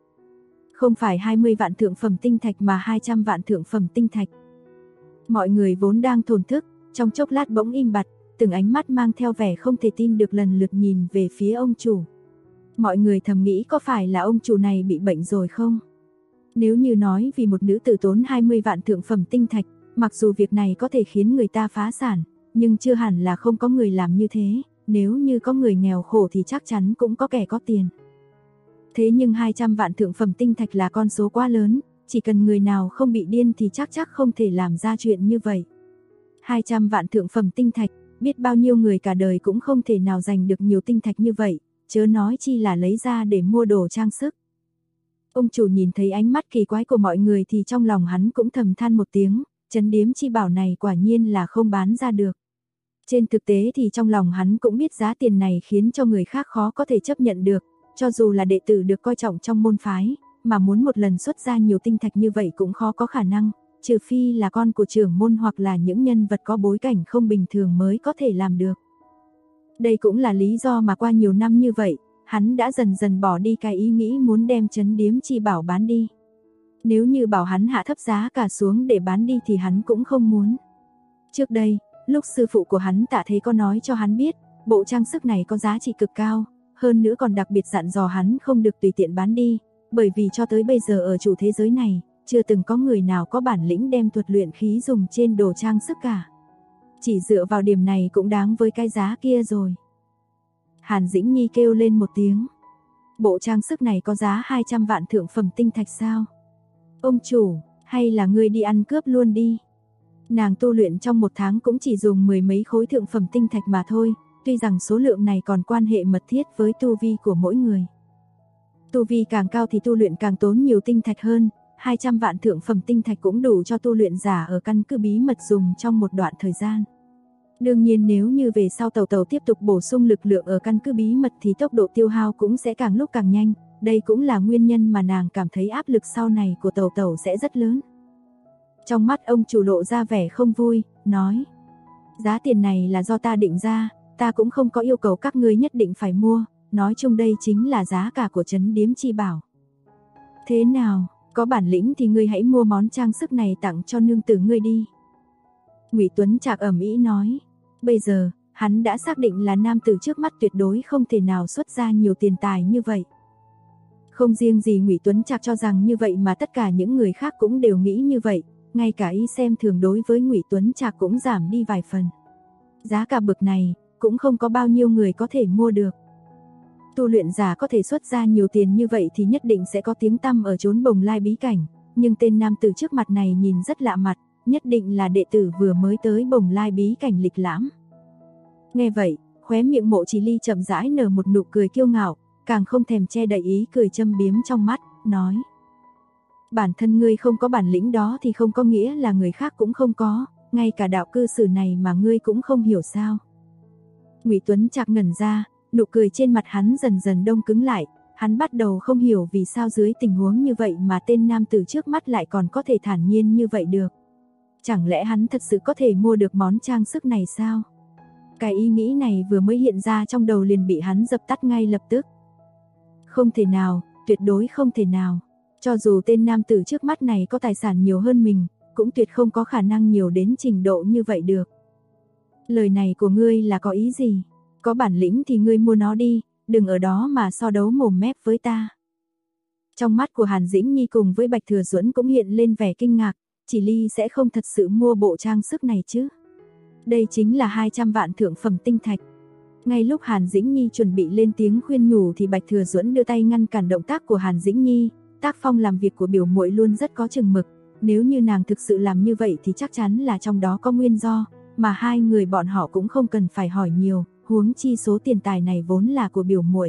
Không phải 20 vạn thượng phẩm tinh thạch mà 200 vạn thượng phẩm tinh thạch. Mọi người vốn đang thổn thức, trong chốc lát bỗng im bặt, từng ánh mắt mang theo vẻ không thể tin được lần lượt nhìn về phía ông chủ. Mọi người thầm nghĩ có phải là ông chủ này bị bệnh rồi không? Nếu như nói vì một nữ tử tốn 20 vạn thượng phẩm tinh thạch, mặc dù việc này có thể khiến người ta phá sản, nhưng chưa hẳn là không có người làm như thế, nếu như có người nghèo khổ thì chắc chắn cũng có kẻ có tiền. Thế nhưng 200 vạn thượng phẩm tinh thạch là con số quá lớn, chỉ cần người nào không bị điên thì chắc không thể làm ra chuyện như vậy. 200 vạn thượng phẩm tinh thạch, biết bao nhiêu người cả đời cũng không thể nào giành được nhiều tinh thạch như vậy, chớ nói chi là lấy ra để mua đồ trang sức. Ông chủ nhìn thấy ánh mắt kỳ quái của mọi người thì trong lòng hắn cũng thầm than một tiếng, trấn điếm chi bảo này quả nhiên là không bán ra được. Trên thực tế thì trong lòng hắn cũng biết giá tiền này khiến cho người khác khó có thể chấp nhận được, cho dù là đệ tử được coi trọng trong môn phái, mà muốn một lần xuất ra nhiều tinh thạch như vậy cũng khó có khả năng, trừ phi là con của trưởng môn hoặc là những nhân vật có bối cảnh không bình thường mới có thể làm được. Đây cũng là lý do mà qua nhiều năm như vậy, hắn đã dần dần bỏ đi cái ý nghĩ muốn đem trấn điếm chi bảo bán đi. Nếu như bảo hắn hạ thấp giá cả xuống để bán đi thì hắn cũng không muốn. Trước đây, lúc sư phụ của hắn Tạ Thế có nói cho hắn biết, bộ trang sức này có giá trị cực cao, hơn nữa còn đặc biệt dặn dò hắn không được tùy tiện bán đi, bởi vì cho tới bây giờ ở chủ thế giới này, chưa từng có người nào có bản lĩnh đem thuật luyện khí dùng trên đồ trang sức cả. Chỉ dựa vào điểm này cũng đáng với cái giá kia rồi. Hàn Dĩnh Nhi kêu lên một tiếng. Bộ trang sức này có giá 200 vạn thượng phẩm tinh thạch sao? Ông chủ, hay là ngươi đi ăn cướp luôn đi? Nàng tu luyện trong một tháng cũng chỉ dùng mười mấy khối thượng phẩm tinh thạch mà thôi, tuy rằng số lượng này còn quan hệ mật thiết với tu vi của mỗi người. Tu vi càng cao thì tu luyện càng tốn nhiều tinh thạch hơn, 200 vạn thượng phẩm tinh thạch cũng đủ cho tu luyện giả ở căn cứ bí mật dùng trong một đoạn thời gian. Đương nhiên nếu như về sau Tẩu Tẩu tiếp tục bổ sung lực lượng ở căn cứ bí mật thì tốc độ tiêu hao cũng sẽ càng lúc càng nhanh, đây cũng là nguyên nhân mà nàng cảm thấy áp lực sau này của Tẩu Tẩu sẽ rất lớn. Trong mắt ông chủ lộ ra vẻ không vui, nói: giá tiền này là do ta định ra, ta cũng không có yêu cầu các ngươi nhất định phải mua, nói chung đây chính là giá cả của trấn điếm chi bảo. Thế nào, có bản lĩnh thì ngươi hãy mua món trang sức này tặng cho nương tử ngươi đi. Ngụy Tuấn Trạc ầm ĩ nói, bây giờ, hắn đã xác định là nam tử trước mắt tuyệt đối không thể nào xuất ra nhiều tiền tài như vậy. Không riêng gì Ngụy Tuấn Trạc cho rằng như vậy mà tất cả những người khác cũng đều nghĩ như vậy, ngay cả ý xem thường đối với Ngụy Tuấn Trạc cũng giảm đi vài phần. Giá cả bực này, cũng không có bao nhiêu người có thể mua được. Tu luyện giả có thể xuất ra nhiều tiền như vậy thì nhất định sẽ có tiếng tăm ở chốn Bồng Lai bí cảnh, nhưng tên nam tử trước mặt này nhìn rất lạ mặt, nhất định là đệ tử vừa mới tới Bồng Lai bí cảnh lịch lãm. Nghe vậy, khóe miệng Mộ Chỉ Ly chậm rãi nở một nụ cười kiêu ngạo, càng không thèm che đậy ý cười châm biếm trong mắt, nói: bản thân ngươi không có bản lĩnh đó thì không có nghĩa là người khác cũng không có, ngay cả đạo cư xử này mà ngươi cũng không hiểu sao? Ngụy Tuấn Trạc ngẩn ra, nụ cười trên mặt hắn dần dần đông cứng lại, hắn bắt đầu không hiểu vì sao dưới tình huống như vậy mà tên nam tử trước mắt lại còn có thể thản nhiên như vậy được. Chẳng lẽ hắn thật sự có thể mua được món trang sức này sao? Cái ý nghĩ này vừa mới hiện ra trong đầu liền bị hắn dập tắt ngay lập tức. Không thể nào, tuyệt đối không thể nào. Cho dù tên nam tử trước mắt này có tài sản nhiều hơn mình, cũng tuyệt không có khả năng nhiều đến trình độ như vậy được. Lời này của ngươi là có ý gì? Có bản lĩnh thì ngươi mua nó đi, đừng ở đó mà so đấu mồm mép với ta. Trong mắt của Hàn Dĩnh Nhi cùng với Bạch Thừa Duẫn cũng hiện lên vẻ kinh ngạc, Chỉ Ly sẽ không thật sự mua bộ trang sức này chứ? Đây chính là 200 vạn thượng phẩm tinh thạch. Ngay lúc Hàn Dĩnh Nhi chuẩn bị lên tiếng khuyên nhủ thì Bạch Thừa Duẫn đưa tay ngăn cản động tác của Hàn Dĩnh Nhi, tác phong làm việc của biểu muội luôn rất có chừng mực, nếu như nàng thực sự làm như vậy thì chắc chắn là trong đó có nguyên do, mà hai người bọn họ cũng không cần phải hỏi nhiều, huống chi số tiền tài này vốn là của biểu muội.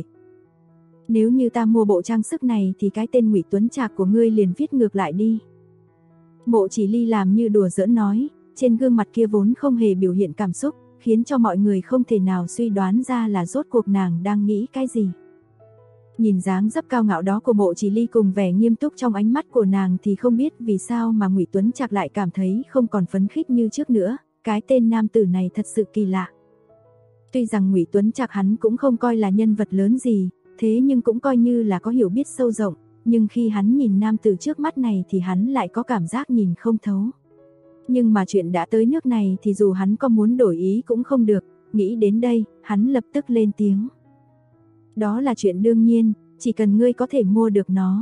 Nếu như ta mua bộ trang sức này thì cái tên Ngụy Tuấn Trạc của ngươi liền viết ngược lại đi. Mộ Chỉ Ly làm như đùa giỡn nói, trên gương mặt kia vốn không hề biểu hiện cảm xúc, khiến cho mọi người không thể nào suy đoán ra là rốt cuộc nàng đang nghĩ cái gì. Nhìn dáng dấp cao ngạo đó của Mộ Chỉ Ly cùng vẻ nghiêm túc trong ánh mắt của nàng thì không biết vì sao mà Ngụy Tuấn Trạc lại cảm thấy không còn phấn khích như trước nữa, cái tên nam tử này thật sự kỳ lạ. Tuy rằng Ngụy Tuấn Trạc hắn cũng không coi là nhân vật lớn gì, thế nhưng cũng coi như là có hiểu biết sâu rộng, nhưng khi hắn nhìn nam tử trước mắt này thì hắn lại có cảm giác nhìn không thấu. Nhưng mà chuyện đã tới nước này thì dù hắn có muốn đổi ý cũng không được, nghĩ đến đây, hắn lập tức lên tiếng. Đó là chuyện đương nhiên, chỉ cần ngươi có thể mua được nó.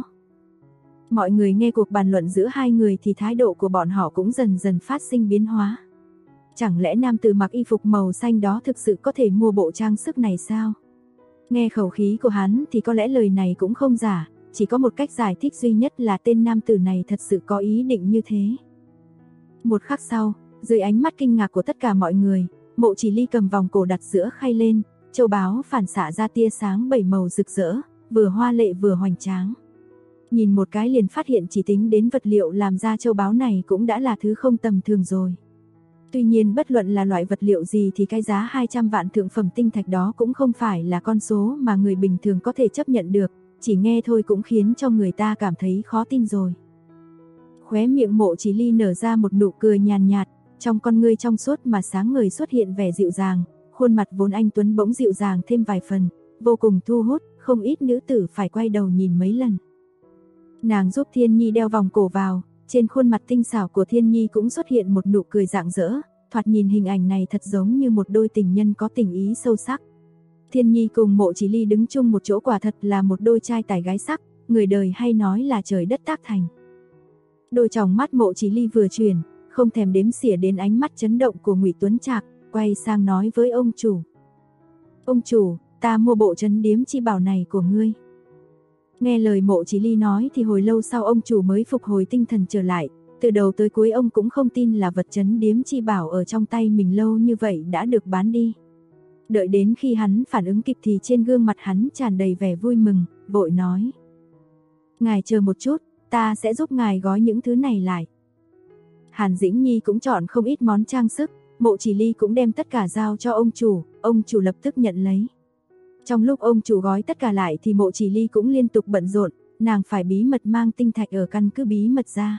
Mọi người nghe cuộc bàn luận giữa hai người thì thái độ của bọn họ cũng dần dần phát sinh biến hóa. Chẳng lẽ nam tử mặc y phục màu xanh đó thực sự có thể mua bộ trang sức này sao? Nghe khẩu khí của hắn thì có lẽ lời này cũng không giả, chỉ có một cách giải thích duy nhất là tên nam tử này thật sự có ý định như thế. Một khắc sau, dưới ánh mắt kinh ngạc của tất cả mọi người, Mộ Chỉ Ly cầm vòng cổ đặt giữa khay lên, châu báu phản xạ ra tia sáng bảy màu rực rỡ, vừa hoa lệ vừa hoành tráng. Nhìn một cái liền phát hiện chỉ tính đến vật liệu làm ra châu báu này cũng đã là thứ không tầm thường rồi. Tuy nhiên bất luận là loại vật liệu gì thì cái giá 200 vạn thượng phẩm tinh thạch đó cũng không phải là con số mà người bình thường có thể chấp nhận được, chỉ nghe thôi cũng khiến cho người ta cảm thấy khó tin rồi. Khóe miệng Mộ Chỉ Ly nở ra một nụ cười nhàn nhạt, trong con ngươi trong suốt mà sáng ngời xuất hiện vẻ dịu dàng, khuôn mặt vốn anh tuấn bỗng dịu dàng thêm vài phần, vô cùng thu hút, không ít nữ tử phải quay đầu nhìn mấy lần. Nàng giúp Thiên Nhi đeo vòng cổ vào, trên khuôn mặt tinh xảo của Thiên Nhi cũng xuất hiện một nụ cười rạng rỡ, thoạt nhìn hình ảnh này thật giống như một đôi tình nhân có tình ý sâu sắc. Thiên Nhi cùng Mộ Chỉ Ly đứng chung một chỗ quả thật là một đôi trai tài gái sắc, người đời hay nói là trời đất tác thành. Đôi tròng mắt Mộ Chỉ Ly vừa chuyển, không thèm đếm xỉa đến ánh mắt chấn động của Ngụy Tuấn Trạc, quay sang nói với ông chủ. Ông chủ, ta mua bộ trấn điếm chi bảo này của ngươi. Nghe lời Mộ Chỉ Ly nói thì hồi lâu sau ông chủ mới phục hồi tinh thần trở lại, từ đầu tới cuối ông cũng không tin là vật trấn điếm chi bảo ở trong tay mình lâu như vậy đã được bán đi. Đợi đến khi hắn phản ứng kịp thì trên gương mặt hắn tràn đầy vẻ vui mừng, vội nói. Ngài chờ một chút, ta sẽ giúp ngài gói những thứ này lại. Hàn Dĩnh Nhi cũng chọn không ít món trang sức, Mộ Chỉ Ly cũng đem tất cả giao cho ông chủ lập tức nhận lấy. Trong lúc ông chủ gói tất cả lại thì Mộ Chỉ Ly cũng liên tục bận rộn, nàng phải bí mật mang tinh thạch ở căn cứ bí mật ra.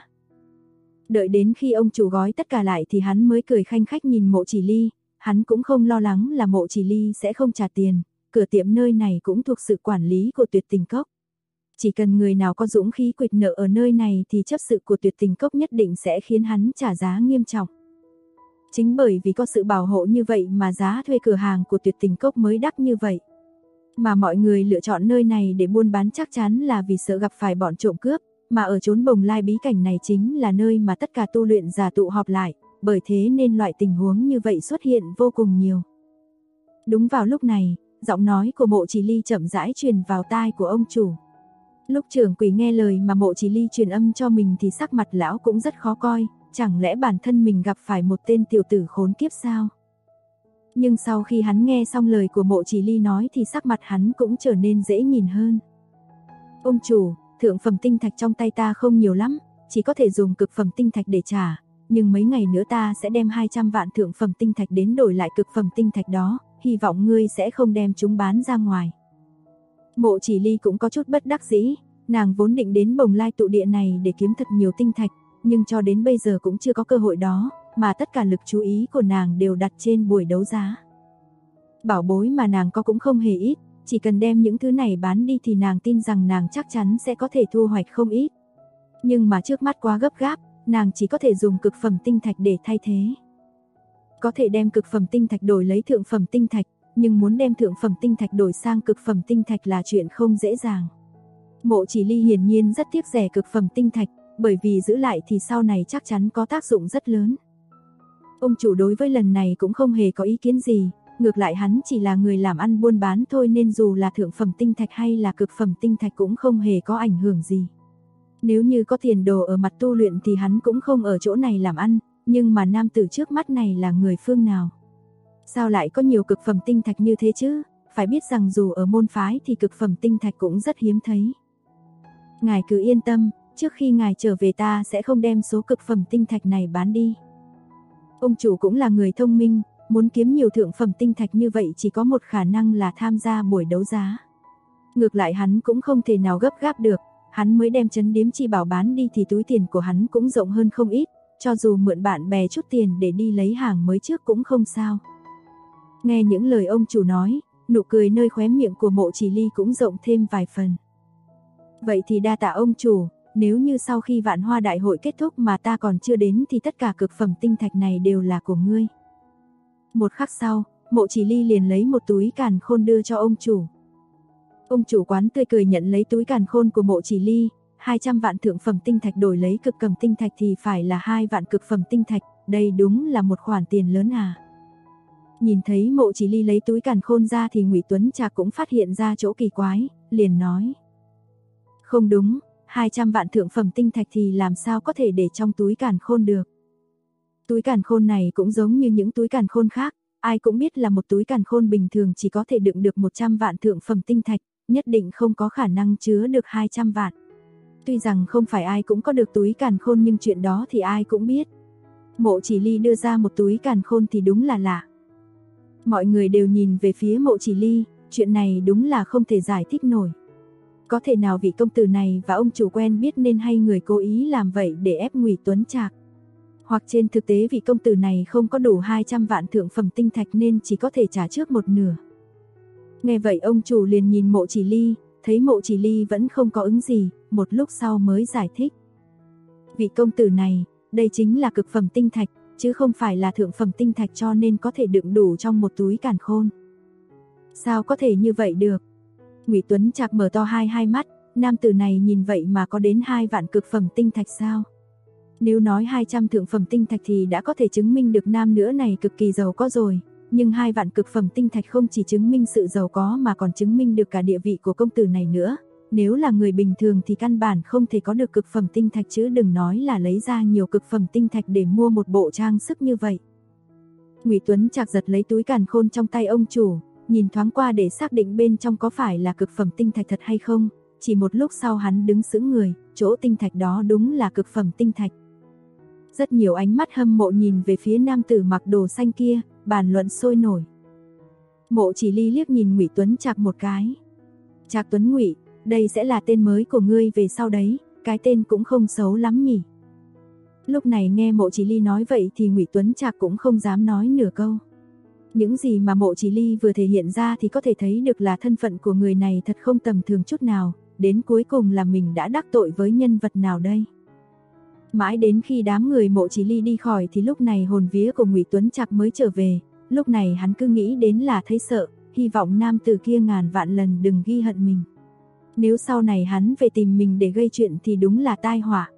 Đợi đến khi ông chủ gói tất cả lại thì hắn mới cười khanh khách nhìn Mộ Chỉ Ly, hắn cũng không lo lắng là Mộ Chỉ Ly sẽ không trả tiền, cửa tiệm nơi này cũng thuộc sự quản lý của Tuyệt Tình Cốc. Chỉ cần người nào có dũng khí quỵt nợ ở nơi này thì chấp sự của Tuyệt Tình Cốc nhất định sẽ khiến hắn trả giá nghiêm trọng. Chính bởi vì có sự bảo hộ như vậy mà giá thuê cửa hàng của Tuyệt Tình Cốc mới đắt như vậy. Mà mọi người lựa chọn nơi này để buôn bán chắc chắn là vì sợ gặp phải bọn trộm cướp, mà ở chốn Bồng Lai bí cảnh này chính là nơi mà tất cả tu luyện giả tụ họp lại, bởi thế nên loại tình huống như vậy xuất hiện vô cùng nhiều. Đúng vào lúc này, giọng nói của Mộ Chỉ Ly chậm rãi truyền vào tai của ông chủ. Lúc trưởng quỷ nghe lời mà Mộ Chỉ Ly truyền âm cho mình thì sắc mặt lão cũng rất khó coi, chẳng lẽ bản thân mình gặp phải một tên tiểu tử khốn kiếp sao? Nhưng sau khi hắn nghe xong lời của Mộ Chỉ Ly nói thì sắc mặt hắn cũng trở nên dễ nhìn hơn. Ông chủ, thượng phẩm tinh thạch trong tay ta không nhiều lắm, chỉ có thể dùng cực phẩm tinh thạch để trả, nhưng mấy ngày nữa ta sẽ đem 200 vạn thượng phẩm tinh thạch đến đổi lại cực phẩm tinh thạch đó, hy vọng ngươi sẽ không đem chúng bán ra ngoài. Mộ Chỉ Ly cũng có chút bất đắc dĩ, nàng vốn định đến Bồng Lai tụ địa này để kiếm thật nhiều tinh thạch, nhưng cho đến bây giờ cũng chưa có cơ hội đó, mà tất cả lực chú ý của nàng đều đặt trên buổi đấu giá. Bảo bối mà nàng có cũng không hề ít, chỉ cần đem những thứ này bán đi thì nàng tin rằng nàng chắc chắn sẽ có thể thu hoạch không ít. Nhưng mà trước mắt quá gấp gáp, nàng chỉ có thể dùng cực phẩm tinh thạch để thay thế. Có thể đem cực phẩm tinh thạch đổi lấy thượng phẩm tinh thạch, nhưng muốn đem thượng phẩm tinh thạch đổi sang cực phẩm tinh thạch là chuyện không dễ dàng. Mộ Chỉ Ly hiển nhiên rất tiếc rẻ cực phẩm tinh thạch, bởi vì giữ lại thì sau này chắc chắn có tác dụng rất lớn. Ông chủ đối với lần này cũng không hề có ý kiến gì, Ngược lại hắn chỉ là người làm ăn buôn bán thôi nên dù là thượng phẩm tinh thạch hay là cực phẩm tinh thạch cũng không hề có ảnh hưởng gì. Nếu như có tiền đồ ở mặt tu luyện thì hắn cũng không ở chỗ này làm ăn, nhưng mà nam tử trước mắt này là người phương nào? Sao lại có nhiều cực phẩm tinh thạch như thế chứ? Phải biết rằng dù ở môn phái thì cực phẩm tinh thạch cũng rất hiếm thấy. Ngài cứ yên tâm, trước khi ngài trở về ta sẽ không đem số cực phẩm tinh thạch này bán đi. Ông chủ cũng là người thông minh, muốn kiếm nhiều thượng phẩm tinh thạch như vậy chỉ có một khả năng là tham gia buổi đấu giá. Ngược lại hắn cũng không thể nào gấp gáp được, hắn mới đem trấn điếm chi bảo bán đi thì túi tiền của hắn cũng rộng hơn không ít, cho dù mượn bạn bè chút tiền để đi lấy hàng mới trước cũng không sao. Nghe những lời ông chủ nói, nụ cười nơi khóe miệng của Mộ Chỉ Ly cũng rộng thêm vài phần. Vậy thì đa tạ ông chủ, nếu như sau khi Vạn Hoa đại hội kết thúc mà ta còn chưa đến thì tất cả cực phẩm tinh thạch này đều là của ngươi. Một khắc sau, Mộ Chỉ Ly liền lấy một túi càn khôn đưa cho ông chủ. Ông chủ quán tươi cười nhận lấy túi càn khôn của Mộ Chỉ Ly, 200 vạn thượng phẩm tinh thạch đổi lấy cực phẩm tinh thạch thì phải là 2 vạn cực phẩm tinh thạch, đây đúng là một khoản tiền lớn à. Nhìn thấy Mộ Chỉ Ly lấy túi càn khôn ra thì Ngụy Tuấn Trạc cũng phát hiện ra chỗ kỳ quái, liền nói. Không đúng, 200 vạn thượng phẩm tinh thạch thì làm sao có thể để trong túi càn khôn được. Túi càn khôn này cũng giống như những túi càn khôn khác, ai cũng biết là một túi càn khôn bình thường chỉ có thể đựng được 100 vạn thượng phẩm tinh thạch, nhất định không có khả năng chứa được 200 vạn. Tuy rằng không phải ai cũng có được túi càn khôn nhưng chuyện đó thì ai cũng biết. Mộ Chỉ Ly đưa ra một túi càn khôn thì đúng là lạ. Mọi người đều nhìn về phía Mộ Chỉ Ly, chuyện này đúng là không thể giải thích nổi. Có thể nào vị công tử này và ông chủ quen biết nên hay người cố ý làm vậy để ép Ngụy Tuấn Trạc? Hoặc trên thực tế vị công tử này không có đủ 200 vạn thượng phẩm tinh thạch nên chỉ có thể trả trước một nửa. Nghe vậy ông chủ liền nhìn Mộ Chỉ Ly, thấy Mộ Chỉ Ly vẫn không có ứng gì, một lúc sau mới giải thích. Vị công tử này, đây chính là cực phẩm tinh thạch, chứ không phải là thượng phẩm tinh thạch cho nên có thể đựng đủ trong một túi càn khôn. Sao có thể như vậy được? Ngụy Tuấn Trạc mở to hai mắt, nam tử này nhìn vậy mà có đến 2 vạn cực phẩm tinh thạch sao? Nếu nói 200 thượng phẩm tinh thạch thì đã có thể chứng minh được nam nữa này cực kỳ giàu có rồi, nhưng 2 vạn cực phẩm tinh thạch không chỉ chứng minh sự giàu có mà còn chứng minh được cả địa vị của công tử này nữa. Nếu là người bình thường thì căn bản không thể có được cực phẩm tinh thạch chứ đừng nói là lấy ra nhiều cực phẩm tinh thạch để mua một bộ trang sức như vậy. Ngụy Tuấn Trạc giật lấy túi càn khôn trong tay ông chủ, nhìn thoáng qua để xác định bên trong có phải là cực phẩm tinh thạch thật hay không. Chỉ một lúc sau hắn đứng sững người, chỗ tinh thạch đó đúng là cực phẩm tinh thạch. Rất nhiều ánh mắt hâm mộ nhìn về phía nam tử mặc đồ xanh kia, bàn luận sôi nổi. Mộ Chỉ Ly liếc nhìn Ngụy Tuấn Trạc một cái. Trạc Tuấn Ngụy, đây sẽ là tên mới của ngươi về sau đấy, cái tên cũng không xấu lắm nhỉ. Lúc này nghe Mộ Chỉ Ly nói vậy thì Ngụy Tuấn Trạc cũng không dám nói nửa câu. Những gì mà Mộ Chỉ Ly vừa thể hiện ra thì có thể thấy được là thân phận của người này thật không tầm thường chút nào, đến cuối cùng là mình đã đắc tội với nhân vật nào đây. Mãi đến khi đám người Mộ Chỉ Ly đi khỏi thì lúc này hồn vía của Ngụy Tuấn Trạc mới trở về, lúc này hắn cứ nghĩ đến là thấy sợ, hy vọng nam tử kia ngàn vạn lần đừng ghi hận mình. Nếu sau này hắn về tìm mình để gây chuyện thì đúng là tai họa.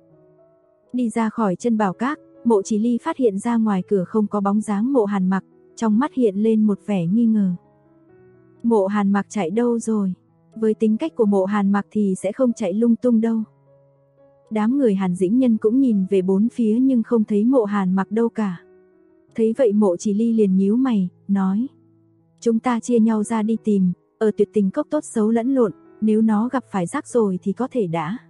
Đi ra khỏi chân bảo các, Mộ Chỉ Ly phát hiện ra ngoài cửa không có bóng dáng Mộ Hàn Mặc, trong mắt hiện lên một vẻ nghi ngờ. Mộ Hàn Mặc chạy đâu rồi? Với tính cách của Mộ Hàn Mặc thì sẽ không chạy lung tung đâu. Đám người Hàn Dĩnh Nhân cũng nhìn về bốn phía nhưng không thấy Mộ Hàn Mặc đâu cả. Thấy vậy Mộ Chỉ Ly liền nhíu mày, nói. Chúng ta chia nhau ra đi tìm, ở Tuyệt Tình Cốc tốt xấu lẫn lộn, nếu nó gặp phải rắc rồi thì có thể đã.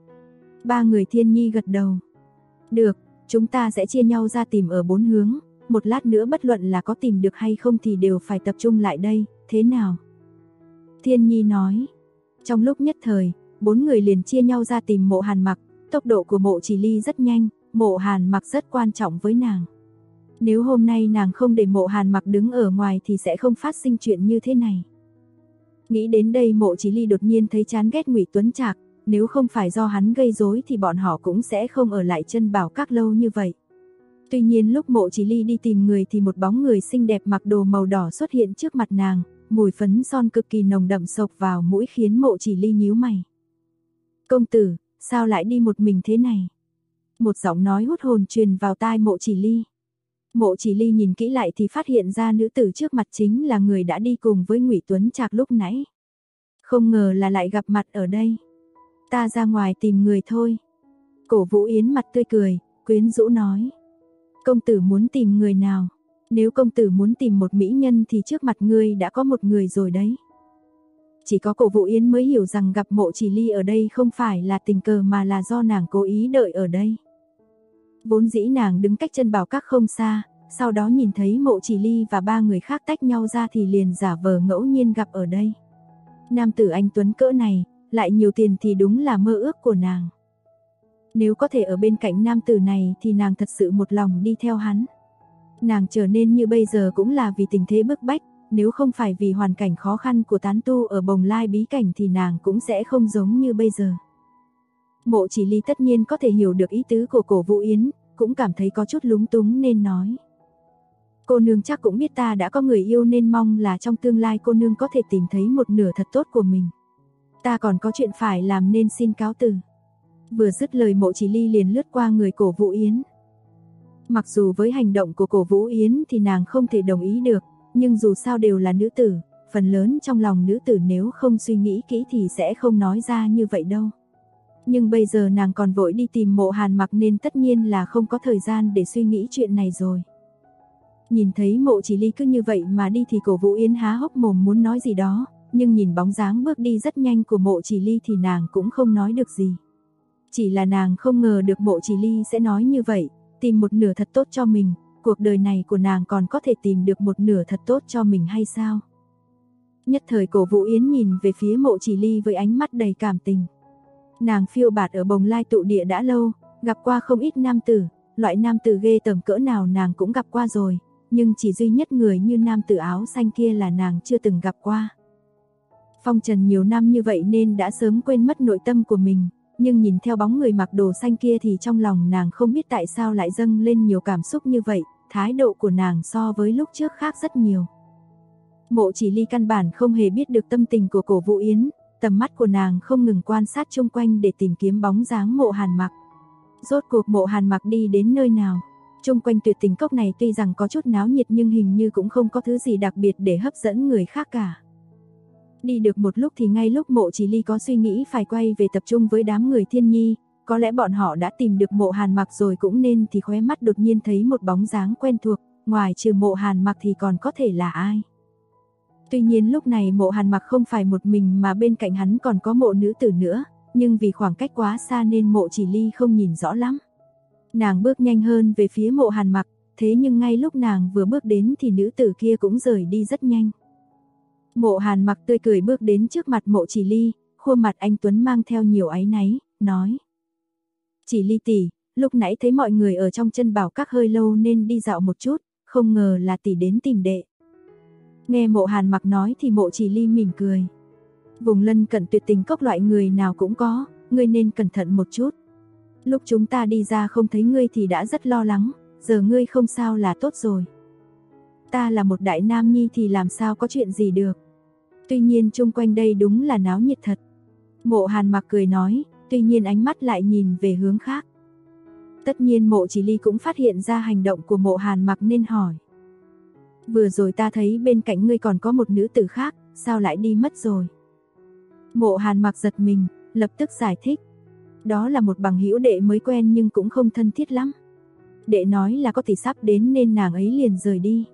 Ba người Thiên Nhi gật đầu. Được, chúng ta sẽ chia nhau ra tìm ở bốn hướng, một lát nữa bất luận là có tìm được hay không thì đều phải tập trung lại đây, thế nào? Thiên Nhi nói. Trong lúc nhất thời, bốn người liền chia nhau ra tìm Mộ Hàn Mặc, tốc độ của Mộ Chỉ Ly rất nhanh, Mộ Hàn Mặc rất quan trọng với nàng. Nếu hôm nay nàng không để Mộ Hàn Mặc đứng ở ngoài thì sẽ không phát sinh chuyện như thế này. Nghĩ đến đây Mộ Chỉ Ly đột nhiên thấy chán ghét Ngụy Tuấn Trạc, nếu không phải do hắn gây rối thì bọn họ cũng sẽ không ở lại chân bảo các lâu như vậy. Tuy nhiên lúc Mộ Chỉ Ly đi tìm người thì một bóng người xinh đẹp mặc đồ màu đỏ xuất hiện trước mặt nàng, mùi phấn son cực kỳ nồng đậm xộc vào mũi khiến Mộ Chỉ Ly nhíu mày. Công tử, sao lại đi một mình thế này? Một giọng nói hút hồn truyền vào tai Mộ Chỉ Ly. Mộ Chỉ Ly nhìn kỹ lại thì phát hiện ra nữ tử trước mặt chính là người đã đi cùng với Ngụy Tuấn Trạc lúc nãy. Không ngờ là lại gặp mặt ở đây. Ta ra ngoài tìm người thôi. Cổ Vũ Yến mặt tươi cười, quyến rũ nói. Công tử muốn tìm người nào? Nếu công tử muốn tìm một mỹ nhân thì trước mặt ngươi đã có một người rồi đấy. Chỉ có Cổ Vũ Yến mới hiểu rằng gặp Mộ Chỉ Ly ở đây không phải là tình cờ mà là do nàng cố ý đợi ở đây. Vốn dĩ nàng đứng cách chân bảo các không xa, sau đó nhìn thấy Mộ Chỉ Ly và 3 người khác tách nhau ra thì liền giả vờ ngẫu nhiên gặp ở đây. Nam tử anh tuấn cỡ này, lại nhiều tiền thì đúng là mơ ước của nàng. Nếu có thể ở bên cạnh nam tử này thì nàng thật sự một lòng đi theo hắn. Nàng trở nên như bây giờ cũng là vì tình thế bức bách, nếu không phải vì hoàn cảnh khó khăn của tán tu ở Bồng Lai bí cảnh thì nàng cũng sẽ không giống như bây giờ. Mộ Chỉ Ly tất nhiên có thể hiểu được ý tứ của Cổ Vũ Yến, cũng cảm thấy có chút lúng túng nên nói. Cô nương chắc cũng biết ta đã có người yêu nên mong là trong tương lai cô nương có thể tìm thấy một nửa thật tốt của mình. Ta còn có chuyện phải làm nên xin cáo từ. Vừa dứt lời Mộ Chỉ Ly liền lướt qua người Cổ Vũ Yến. Mặc dù với hành động của Cổ Vũ Yến thì nàng không thể đồng ý được, nhưng dù sao đều là nữ tử, phần lớn trong lòng nữ tử nếu không suy nghĩ kỹ thì sẽ không nói ra như vậy đâu. Nhưng bây giờ nàng còn vội đi tìm Mộ Hàn Mặc nên tất nhiên là không có thời gian để suy nghĩ chuyện này rồi. Nhìn thấy Mộ Chỉ Ly cứ như vậy mà đi thì Cổ Vũ Yến há hốc mồm muốn nói gì đó, nhưng nhìn bóng dáng bước đi rất nhanh của Mộ Chỉ Ly thì nàng cũng không nói được gì. Chỉ là nàng không ngờ được Mộ Chỉ Ly sẽ nói như vậy, tìm một nửa thật tốt cho mình, cuộc đời này của nàng còn có thể tìm được một nửa thật tốt cho mình hay sao? Nhất thời Cổ Vũ Yến nhìn về phía Mộ Chỉ Ly với ánh mắt đầy cảm tình. Nàng phiêu bạt ở Bồng Lai tụ địa đã lâu, gặp qua không ít nam tử, loại nam tử ghê tởm cỡ nào nàng cũng gặp qua rồi, nhưng chỉ duy nhất người như nam tử áo xanh kia là nàng chưa từng gặp qua. Phong trần nhiều năm như vậy nên đã sớm quên mất nội tâm của mình, nhưng nhìn theo bóng người mặc đồ xanh kia thì trong lòng nàng không biết tại sao lại dâng lên nhiều cảm xúc như vậy, thái độ của nàng so với lúc trước khác rất nhiều. Mộ Chỉ Ly căn bản không hề biết được tâm tình của Cổ Vũ Yến, tầm mắt của nàng không ngừng quan sát xung quanh để tìm kiếm bóng dáng Mộ Hàn Mặc. Rốt cuộc Mộ Hàn Mặc đi đến nơi nào? Xung quanh Tuyệt Tình Cốc này tuy rằng có chút náo nhiệt nhưng hình như cũng không có thứ gì đặc biệt để hấp dẫn người khác cả. Đi được một lúc thì ngay lúc Mộ Chỉ Ly có suy nghĩ phải quay về tập trung với đám người Thiên Nhi, có lẽ bọn họ đã tìm được Mộ Hàn Mặc rồi cũng nên thì khóe mắt đột nhiên thấy một bóng dáng quen thuộc, ngoài trừ Mộ Hàn Mặc thì còn có thể là ai. Tuy nhiên lúc này Mộ Hàn Mặc không phải một mình mà bên cạnh hắn còn có Mộ nữ tử nữa, nhưng vì khoảng cách quá xa nên Mộ Chỉ Ly không nhìn rõ lắm. Nàng bước nhanh hơn về phía Mộ Hàn Mặc, thế nhưng ngay lúc nàng vừa bước đến thì nữ tử kia cũng rời đi rất nhanh. Mộ Hàn Mặc tươi cười bước đến trước mặt Mộ Chỉ Ly, khuôn mặt anh tuấn mang theo nhiều áy náy, nói: "Chỉ Ly tỷ, lúc nãy thấy mọi người ở trong chân bảo các hơi lâu nên đi dạo một chút, không ngờ là tỷ đến tìm đệ." Nghe Mộ Hàn Mặc nói thì Mộ Chỉ Ly mỉm cười. Vùng lân cận Tuyệt Tình Cốc loại người nào cũng có, ngươi nên cẩn thận một chút. Lúc chúng ta đi ra không thấy ngươi thì đã rất lo lắng, giờ ngươi không sao là tốt rồi. Ta là một đại nam nhi thì làm sao có chuyện gì được. Tuy nhiên chung quanh đây đúng là náo nhiệt thật. Mộ Hàn Mặc cười nói, tuy nhiên ánh mắt lại nhìn về hướng khác. Tất nhiên Mộ Chỉ Ly cũng phát hiện ra hành động của Mộ Hàn Mặc nên hỏi: "Vừa rồi ta thấy bên cạnh ngươi còn có một nữ tử khác, sao lại đi mất rồi?" Mộ Hàn Mặc giật mình, lập tức giải thích: "Đó là một bằng hữu đệ mới quen nhưng cũng không thân thiết lắm. Đệ nói là có tỷ sắp đến nên nàng ấy liền rời đi."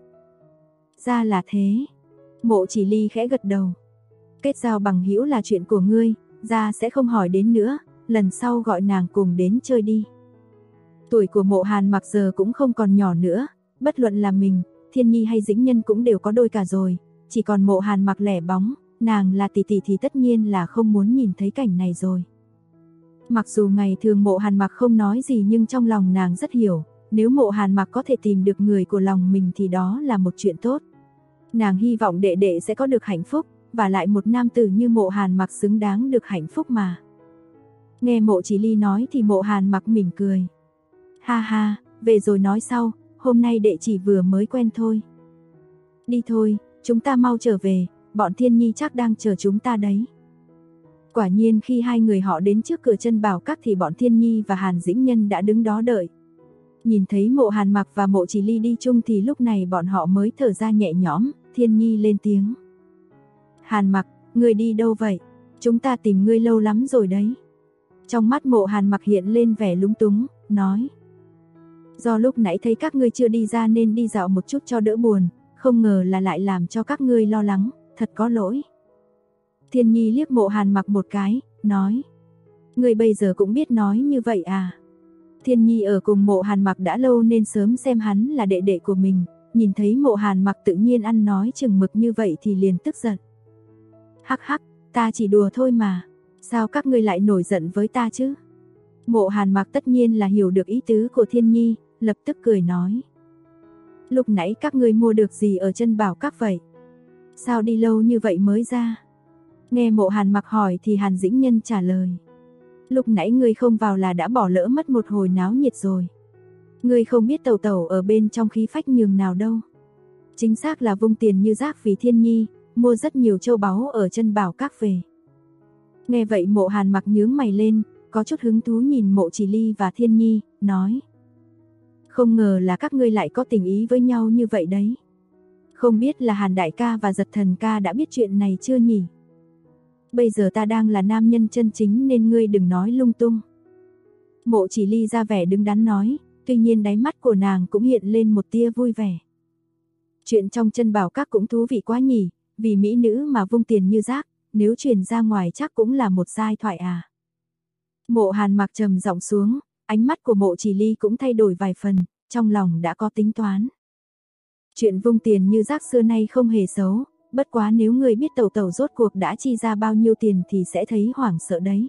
Ra là thế. Mộ Chỉ Ly khẽ gật đầu. Kết giao bằng hữu là chuyện của ngươi, ra sẽ không hỏi đến nữa, lần sau gọi nàng cùng đến chơi đi. Tuổi của Mộ Hàn Mặc giờ cũng không còn nhỏ nữa, bất luận là mình, Thiên Nhi hay Dĩnh Nhân cũng đều có đôi cả rồi, chỉ còn Mộ Hàn Mặc lẻ bóng, nàng là tỷ tỷ thì tất nhiên là không muốn nhìn thấy cảnh này rồi. Mặc dù ngày thường Mộ Hàn Mặc không nói gì nhưng trong lòng nàng rất hiểu, nếu Mộ Hàn Mặc có thể tìm được người của lòng mình thì đó là một chuyện tốt. Nàng hy vọng đệ đệ sẽ có được hạnh phúc, và lại một nam tử như Mộ Hàn Mặc xứng đáng được hạnh phúc mà. Nghe Mộ Chỉ Ly nói thì Mộ Hàn Mặc mỉm cười. Ha ha, về rồi nói sau, hôm nay đệ chỉ vừa mới quen thôi. Đi thôi, chúng ta mau trở về, bọn Thiên Nhi chắc đang chờ chúng ta đấy. Quả nhiên khi hai người họ đến trước cửa chân bảo các thì bọn Thiên Nhi và Hàn Dĩnh Nhân đã đứng đó đợi. Nhìn thấy Mộ Hàn Mặc và Mộ Chỉ Ly đi chung thì lúc này bọn họ mới thở ra nhẹ nhõm, Thiên Nhi lên tiếng. Hàn Mặc, ngươi đi đâu vậy? Chúng ta tìm ngươi lâu lắm rồi đấy. Trong mắt Mộ Hàn Mặc hiện lên vẻ lúng túng, nói. Do lúc nãy thấy các ngươi chưa đi ra nên đi dạo một chút cho đỡ buồn, không ngờ là lại làm cho các ngươi lo lắng, thật có lỗi. Thiên Nhi liếc Mộ Hàn Mặc một cái, nói. Ngươi bây giờ cũng biết nói như vậy à? Thiên Nhi ở cùng Mộ Hàn Mặc đã lâu nên sớm xem hắn là đệ đệ của mình, nhìn thấy Mộ Hàn Mặc tự nhiên ăn nói chừng mực như vậy thì liền tức giận. Hắc hắc, ta chỉ đùa thôi mà, sao các ngươi lại nổi giận với ta chứ? Mộ Hàn Mặc tất nhiên là hiểu được ý tứ của Thiên Nhi, lập tức cười nói. Lúc nãy các ngươi mua được gì ở Chân Bảo Các vậy? Sao đi lâu như vậy mới ra? Nghe Mộ Hàn Mặc hỏi thì Hàn Dĩnh Nhân trả lời. Lúc nãy ngươi không vào là đã bỏ lỡ mất một hồi náo nhiệt rồi. Ngươi không biết Tẩu Tẩu ở bên trong khí phách nhường nào đâu. Chính xác là vung tiền như rác vì Thiên Nhi, mua rất nhiều châu báu ở Chân Bảo Các về. Nghe vậy Mộ Hàn Mặc nhướng mày lên, có chút hứng thú nhìn Mộ Chỉ Ly và Thiên Nhi, nói. Không ngờ là các ngươi lại có tình ý với nhau như vậy đấy. Không biết là Hàn Đại ca và Giật Thần ca đã biết chuyện này chưa nhỉ? Bây giờ ta đang là nam nhân chân chính nên ngươi đừng nói lung tung. Mộ Chỉ Ly ra vẻ đứng đắn nói, tuy nhiên đáy mắt của nàng cũng hiện lên một tia vui vẻ. Chuyện trong Chân Bảo Các cũng thú vị quá nhỉ, vì mỹ nữ mà vung tiền như rác, nếu truyền ra ngoài chắc cũng là một giai thoại à. Mộ Hàn Mặc trầm giọng xuống, ánh mắt của Mộ Chỉ Ly cũng thay đổi vài phần, trong lòng đã có tính toán. Chuyện vung tiền như rác xưa nay không hề xấu, bất quá nếu người biết Tẩu Tẩu rốt cuộc đã chi ra bao nhiêu tiền thì sẽ thấy hoảng sợ đấy.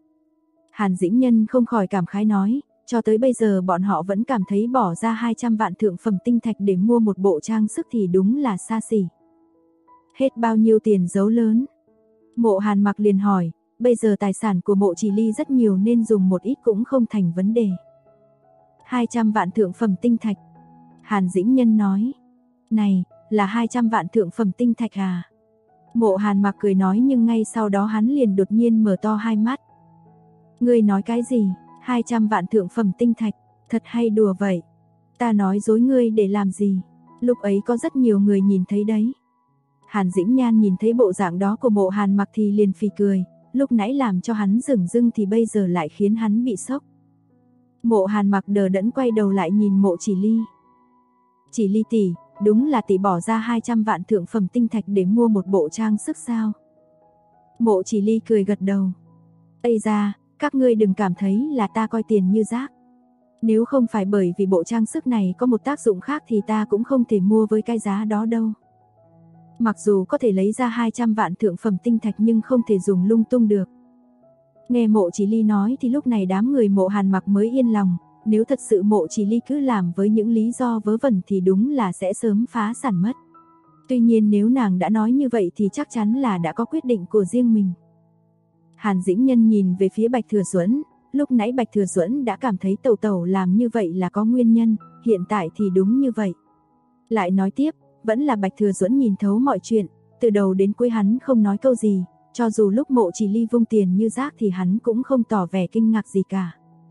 Hàn Dĩnh Nhân không khỏi cảm khái nói, cho tới bây giờ bọn họ vẫn cảm thấy bỏ ra 200 vạn thượng phẩm tinh thạch để mua một bộ trang sức thì đúng là xa xỉ. Hết bao nhiêu tiền giấu lớn? Mộ Hàn Mặc liền hỏi, bây giờ tài sản của Mộ Chỉ Ly rất nhiều nên dùng một ít cũng không thành vấn đề. 200 vạn thượng phẩm tinh thạch. Hàn Dĩnh Nhân nói, này, là 200 vạn thượng phẩm tinh thạch à? Mộ Hàn Mặc cười nói nhưng ngay sau đó hắn liền đột nhiên mở to hai mắt. Ngươi nói cái gì? 200 vạn thượng phẩm tinh thạch, thật hay đùa vậy? Ta nói dối ngươi để làm gì? Lúc ấy có rất nhiều người nhìn thấy đấy. Hàn Dĩnh Nhan nhìn thấy bộ dạng đó của Mộ Hàn Mặc thì liền phì cười, lúc nãy làm cho hắn dửng dưng thì bây giờ lại khiến hắn bị sốc. Mộ Hàn Mặc đờ đẫn quay đầu lại nhìn Mộ Chỉ Ly. Chỉ Ly tỷ, đúng là tỷ bỏ ra 200 vạn thượng phẩm tinh thạch để mua một bộ trang sức sao? Mộ Chỉ Ly cười gật đầu. Ây da, các ngươi đừng cảm thấy là ta coi tiền như rác. Nếu không phải bởi vì bộ trang sức này có một tác dụng khác thì ta cũng không thể mua với cái giá đó đâu. Mặc dù có thể lấy ra 200 vạn thượng phẩm tinh thạch nhưng không thể dùng lung tung được. Nghe Mộ Chỉ Ly nói thì lúc này đám người Mộ Hàn Mặc mới yên lòng, nếu thật sự Mộ Chỉ Ly cứ làm với những lý do vớ vẩn thì đúng là sẽ sớm phá sản mất. Tuy nhiên nếu nàng đã nói như vậy thì chắc chắn là đã có quyết định của riêng mình. Hàn Dĩnh Nhân nhìn về phía Bạch Thừa Duẫn, lúc nãy Bạch Thừa Duẫn đã cảm thấy Tẩu Tẩu làm như vậy là có nguyên nhân, hiện tại thì đúng như vậy. Lại nói tiếp, vẫn là Bạch Thừa Duẫn nhìn thấu mọi chuyện, từ đầu đến cuối hắn không nói câu gì, cho dù lúc Mộ Chỉ Ly vung tiền như rác thì hắn cũng không tỏ vẻ kinh ngạc gì cả.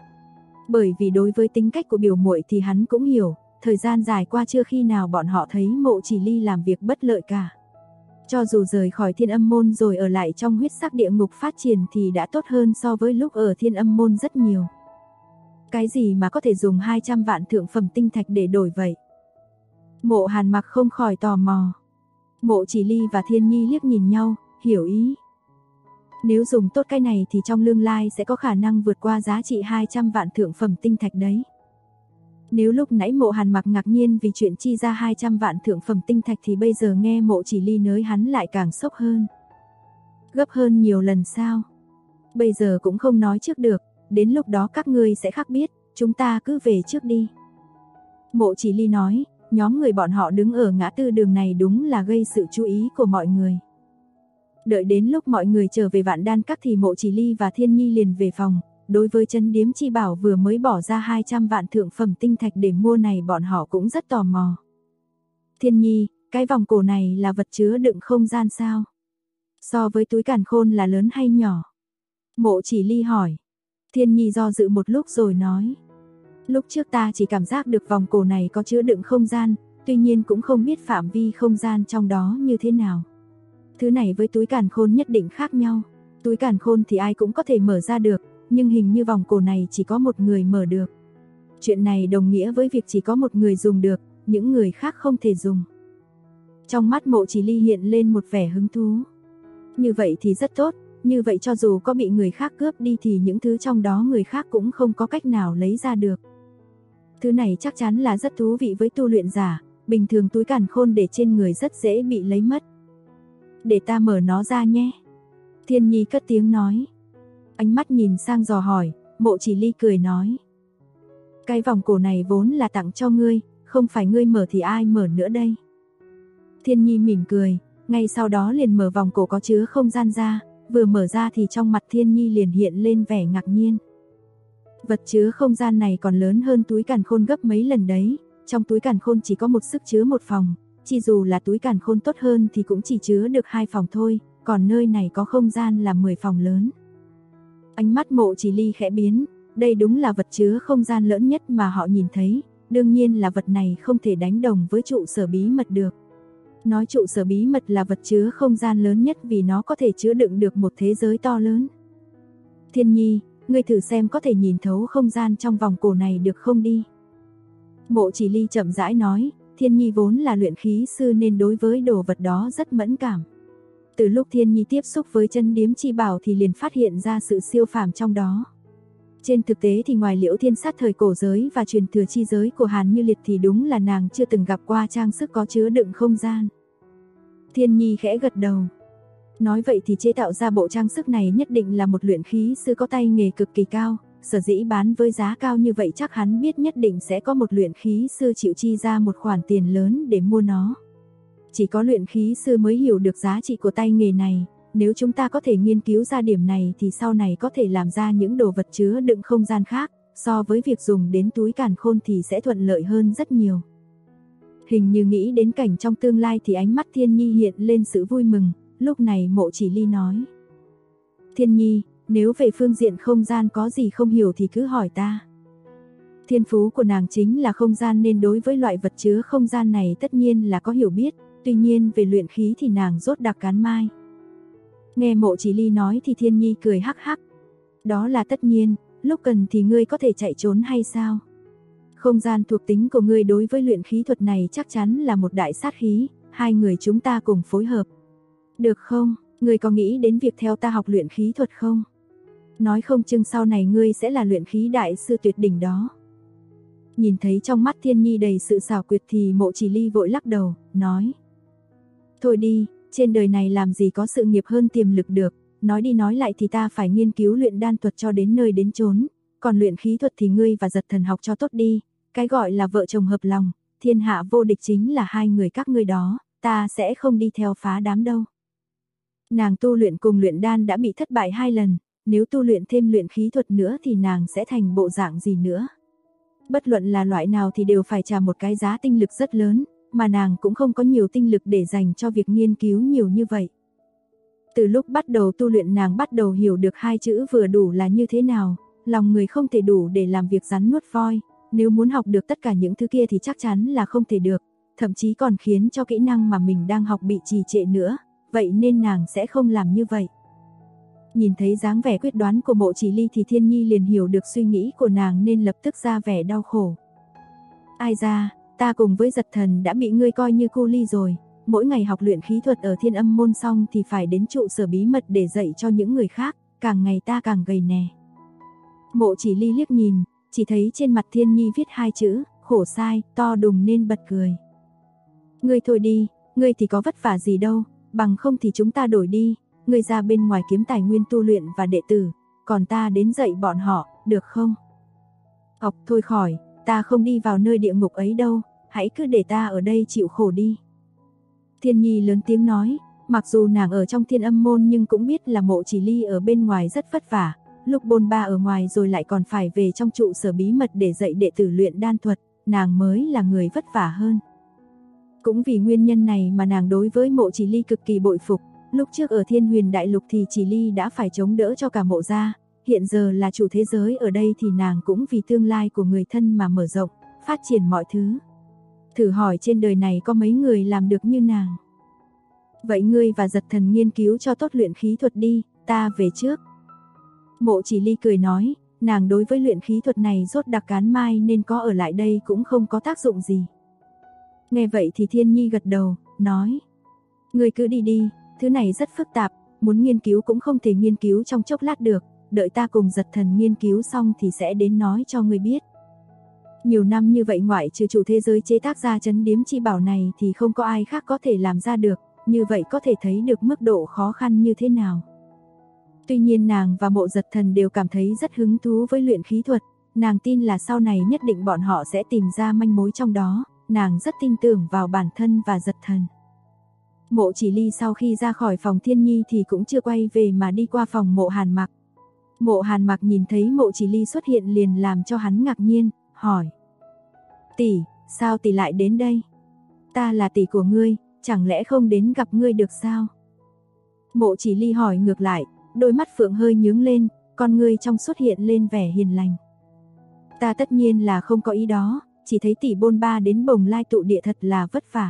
Bởi vì đối với tính cách của biểu muội thì hắn cũng hiểu, thời gian dài qua chưa khi nào bọn họ thấy Mộ Chỉ Ly làm việc bất lợi cả. Cho dù rời khỏi Thiên Âm Môn rồi ở lại trong huyết sắc địa ngục phát triển thì đã tốt hơn so với lúc ở Thiên Âm Môn rất nhiều. Cái gì mà có thể dùng 200 vạn thượng phẩm tinh thạch để đổi vậy? Mộ Hàn Mặc không khỏi tò mò. Mộ Chỉ Ly và Thiên Nhi liếc nhìn nhau, hiểu ý. Nếu dùng tốt cái này thì trong tương lai sẽ có khả năng vượt qua giá trị 200 vạn thượng phẩm tinh thạch đấy. Nếu lúc nãy Mộ Hàn Mặc ngạc nhiên vì chuyện chi ra 200 vạn thượng phẩm tinh thạch thì bây giờ nghe Mộ Chỉ Ly nói hắn lại càng sốc hơn. Gấp hơn nhiều lần sao? Bây giờ cũng không nói trước được, đến lúc đó các ngươi sẽ khác biết, chúng ta cứ về trước đi. Mộ Chỉ Ly nói, nhóm người bọn họ đứng ở ngã tư đường này đúng là gây sự chú ý của mọi người. Đợi đến lúc mọi người trở về Vạn Đan Các thì Mộ Chỉ Ly và Thiên Nhi liền về phòng. Đối với Trấn Điếm Chi Bảo vừa mới bỏ ra 200 vạn thượng phẩm tinh thạch để mua này bọn họ cũng rất tò mò. Thiên Nhi, cái vòng cổ này là vật chứa đựng không gian sao? So với túi càn khôn là lớn hay nhỏ? Mộ Chỉ Ly hỏi. Thiên Nhi do dự một lúc rồi nói. Lúc trước ta chỉ cảm giác được vòng cổ này có chứa đựng không gian, tuy nhiên cũng không biết phạm vi không gian trong đó như thế nào. Thứ này với túi càn khôn nhất định khác nhau. Túi càn khôn thì ai cũng có thể mở ra được, nhưng hình như vòng cổ này chỉ có một người mở được. Chuyện này đồng nghĩa với việc chỉ có một người dùng được, những người khác không thể dùng. Trong mắt Mộ Chỉ Ly hiện lên một vẻ hứng thú. Như vậy thì rất tốt, như vậy cho dù có bị người khác cướp đi thì những thứ trong đó người khác cũng không có cách nào lấy ra được. Thứ này chắc chắn là rất thú vị với tu luyện giả, bình thường túi càn khôn để trên người rất dễ bị lấy mất. Để ta mở nó ra nhé. Thiên Nhi cất tiếng nói. Ánh mắt nhìn sang dò hỏi, Mộ Chỉ Ly cười nói. Cái vòng cổ này vốn là tặng cho ngươi, không phải ngươi mở thì ai mở nữa đây. Thiên Nhi mỉm cười, ngay sau đó liền mở vòng cổ có chứa không gian ra, vừa mở ra thì trong mặt Thiên Nhi liền hiện lên vẻ ngạc nhiên. Vật chứa không gian này còn lớn hơn túi càn khôn gấp mấy lần đấy, trong túi càn khôn chỉ có một sức chứa một phòng, chỉ dù là túi càn khôn tốt hơn thì cũng chỉ chứa được 2 phòng thôi, còn nơi này có không gian là 10 phòng lớn. Ánh mắt Mộ Chỉ Ly khẽ biến, đây đúng là vật chứa không gian lớn nhất mà họ nhìn thấy, đương nhiên là vật này không thể đánh đồng với trụ sở bí mật được. Nói trụ sở bí mật là vật chứa không gian lớn nhất vì nó có thể chứa đựng được một thế giới to lớn. Thiên Nhi, ngươi thử xem có thể nhìn thấu không gian trong vòng cổ này được không đi. Mộ Chỉ Ly chậm rãi nói, Thiên Nhi vốn là luyện khí sư nên đối với đồ vật đó rất mẫn cảm. Từ lúc Thiên Nhi tiếp xúc với chân điếm chi bảo thì liền phát hiện ra sự siêu phàm trong đó. Trên thực tế thì ngoài Liễu Thiên Sát thời cổ giới và truyền thừa chi giới của Hàn Như Liệt thì đúng là nàng chưa từng gặp qua trang sức có chứa đựng không gian. Thiên Nhi khẽ gật đầu. Nói vậy thì chế tạo ra bộ trang sức này nhất định là một luyện khí sư có tay nghề cực kỳ cao, sở dĩ bán với giá cao như vậy chắc hắn biết nhất định sẽ có một luyện khí sư chịu chi ra một khoản tiền lớn để mua nó. Chỉ có luyện khí sư mới hiểu được giá trị của tay nghề này, nếu chúng ta có thể nghiên cứu ra điểm này thì sau này có thể làm ra những đồ vật chứa đựng không gian khác, so với việc dùng đến túi càn khôn thì sẽ thuận lợi hơn rất nhiều. Hình như nghĩ đến cảnh trong tương lai thì ánh mắt Thiên Nhi hiện lên sự vui mừng, lúc này Mộ Chỉ Ly nói. Thiên Nhi, nếu về phương diện không gian có gì không hiểu thì cứ hỏi ta. Thiên phú của nàng chính là không gian nên đối với loại vật chứa không gian này tất nhiên là có hiểu biết, tuy nhiên về luyện khí thì nàng rốt đặc cán mai. Nghe Mộ Chỉ Ly nói thì Thiên Nhi cười hắc hắc. Đó là tất nhiên, lúc cần thì ngươi có thể chạy trốn hay sao? Không gian thuộc tính của ngươi đối với luyện khí thuật này chắc chắn là một đại sát khí, hai người chúng ta cùng phối hợp. Được không? Ngươi có nghĩ đến việc theo ta học luyện khí thuật không? Nói không chừng sau này ngươi sẽ là luyện khí đại sư tuyệt đỉnh đó. Nhìn thấy trong mắt Thiên Nhi đầy sự xảo quyệt thì Mộ Chỉ Ly vội lắc đầu, nói. Thôi đi, trên đời này làm gì có sự nghiệp hơn tiềm lực được, nói đi nói lại thì ta phải nghiên cứu luyện đan thuật cho đến nơi đến chốn, còn luyện khí thuật thì ngươi và Giật Thần học cho tốt đi, cái gọi là vợ chồng hợp lòng, thiên hạ vô địch chính là hai người các ngươi đó, ta sẽ không đi theo phá đám đâu. Nàng tu luyện cùng luyện đan đã bị thất bại 2 lần, nếu tu luyện thêm luyện khí thuật nữa thì nàng sẽ thành bộ dạng gì nữa. Bất luận là loại nào thì đều phải trả một cái giá tinh lực rất lớn, mà nàng cũng không có nhiều tinh lực để dành cho việc nghiên cứu nhiều như vậy. Từ lúc bắt đầu tu luyện nàng bắt đầu hiểu được 2 chữ vừa đủ là như thế nào, lòng người không thể đủ để làm việc rắn nuốt voi, nếu muốn học được tất cả những thứ kia thì chắc chắn là không thể được, thậm chí còn khiến cho kỹ năng mà mình đang học bị trì trệ nữa, vậy nên nàng sẽ không làm như vậy. Nhìn thấy dáng vẻ quyết đoán của Mộ Chỉ Ly thì Thiên Nhi liền hiểu được suy nghĩ của nàng nên lập tức ra vẻ đau khổ. Ai ra, ta cùng với Giật Thần đã bị ngươi coi như cu ly rồi, mỗi ngày học luyện khí thuật ở Thiên Âm môn xong thì phải đến trụ sở bí mật để dạy cho những người khác, càng ngày ta càng gầy nè. Mộ Chỉ Ly liếc nhìn, chỉ thấy trên mặt Thiên Nhi viết 2 chữ, khổ sai, to đùng nên bật cười. Ngươi thôi đi, ngươi thì có vất vả gì đâu, bằng không thì chúng ta đổi đi, ngươi ra bên ngoài kiếm tài nguyên tu luyện và đệ tử, còn ta đến dạy bọn họ, được không? Học thôi khỏi, ta không đi vào nơi địa ngục ấy đâu, hãy cứ để ta ở đây chịu khổ đi. Thiên Nhi lớn tiếng nói, mặc dù nàng ở trong Thiên Âm môn nhưng cũng biết là Mộ Chỉ Ly ở bên ngoài rất vất vả, lúc bôn ba ở ngoài rồi lại còn phải về trong trụ sở bí mật để dạy đệ tử luyện đan thuật, nàng mới là người vất vả hơn. Cũng vì nguyên nhân này mà nàng đối với Mộ Chỉ Ly cực kỳ bội phục, lúc trước ở Thiên Huyền Đại Lục thì Chỉ Ly đã phải chống đỡ cho cả Mộ gia, hiện giờ là chủ thế giới ở đây thì nàng cũng vì tương lai của người thân mà mở rộng, phát triển mọi thứ. Thử hỏi trên đời này có mấy người làm được như nàng. Vậy ngươi và Giật Thần nghiên cứu cho tốt luyện khí thuật đi, ta về trước. Mộ Chỉ Ly cười nói, nàng đối với luyện khí thuật này rốt đặc cán mai nên có ở lại đây cũng không có tác dụng gì. Nghe vậy thì Thiên Nhi gật đầu, nói, ngươi cứ đi đi, thứ này rất phức tạp, muốn nghiên cứu cũng không thể nghiên cứu trong chốc lát được, đợi ta cùng Giật Thần nghiên cứu xong thì sẽ đến nói cho ngươi biết. Nhiều năm như vậy ngoại trừ chủ thế giới chế tác ra trấn điếm chi bảo này thì không có ai khác có thể làm ra được, như vậy có thể thấy được mức độ khó khăn như thế nào. Tuy nhiên nàng và Mộ Giật Thần đều cảm thấy rất hứng thú với luyện khí thuật, nàng tin là sau này nhất định bọn họ sẽ tìm ra manh mối trong đó, nàng rất tin tưởng vào bản thân và Giật Thần. Mộ Chỉ Ly sau khi ra khỏi phòng Thiên Nhi thì cũng chưa quay về mà đi qua phòng Mộ Hàn Mặc. Mộ Hàn Mặc nhìn thấy Mộ Chỉ Ly xuất hiện liền làm cho hắn ngạc nhiên, hỏi: "Tỷ, sao tỷ lại đến đây? Ta là tỷ của ngươi, chẳng lẽ không đến gặp ngươi được sao?" Mộ Chỉ Ly hỏi ngược lại, đôi mắt phượng hơi nhướng lên, con ngươi trong xuất hiện lên vẻ hiền lành. "Ta tất nhiên là không có ý đó, chỉ thấy tỷ bôn ba đến Bồng Lai tụ địa thật là vất vả."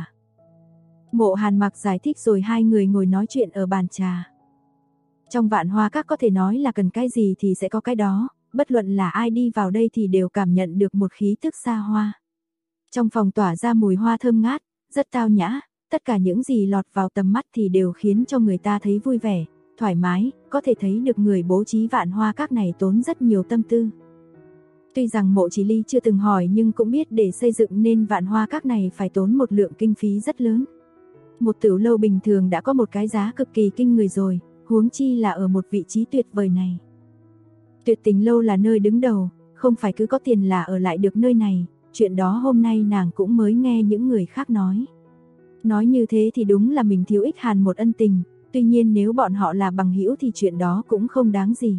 Mộ Hàn Mặc giải thích rồi hai người ngồi nói chuyện ở bàn trà. Trong Vạn Hoa Các có thể nói là cần cái gì thì sẽ có cái đó, bất luận là ai đi vào đây thì đều cảm nhận được một khí tức xa hoa. Trong phòng tỏa ra mùi hoa thơm ngát, rất tao nhã, tất cả những gì lọt vào tầm mắt thì đều khiến cho người ta thấy vui vẻ, thoải mái, có thể thấy được người bố trí Vạn Hoa Các này tốn rất nhiều tâm tư. Tuy rằng Mộ Chỉ Ly chưa từng hỏi nhưng cũng biết để xây dựng nên Vạn Hoa Các này phải tốn một lượng kinh phí rất lớn. Một tiểu lâu bình thường đã có một cái giá cực kỳ kinh người rồi, huống chi là ở một vị trí tuyệt vời này. Tuyệt Tình lâu là nơi đứng đầu, không phải cứ có tiền là ở lại được nơi này, chuyện đó hôm nay nàng cũng mới nghe những người khác nói. Nói như thế thì đúng là mình thiếu Ích Hàn một ân tình, tuy nhiên nếu bọn họ là bằng hữu thì chuyện đó cũng không đáng gì.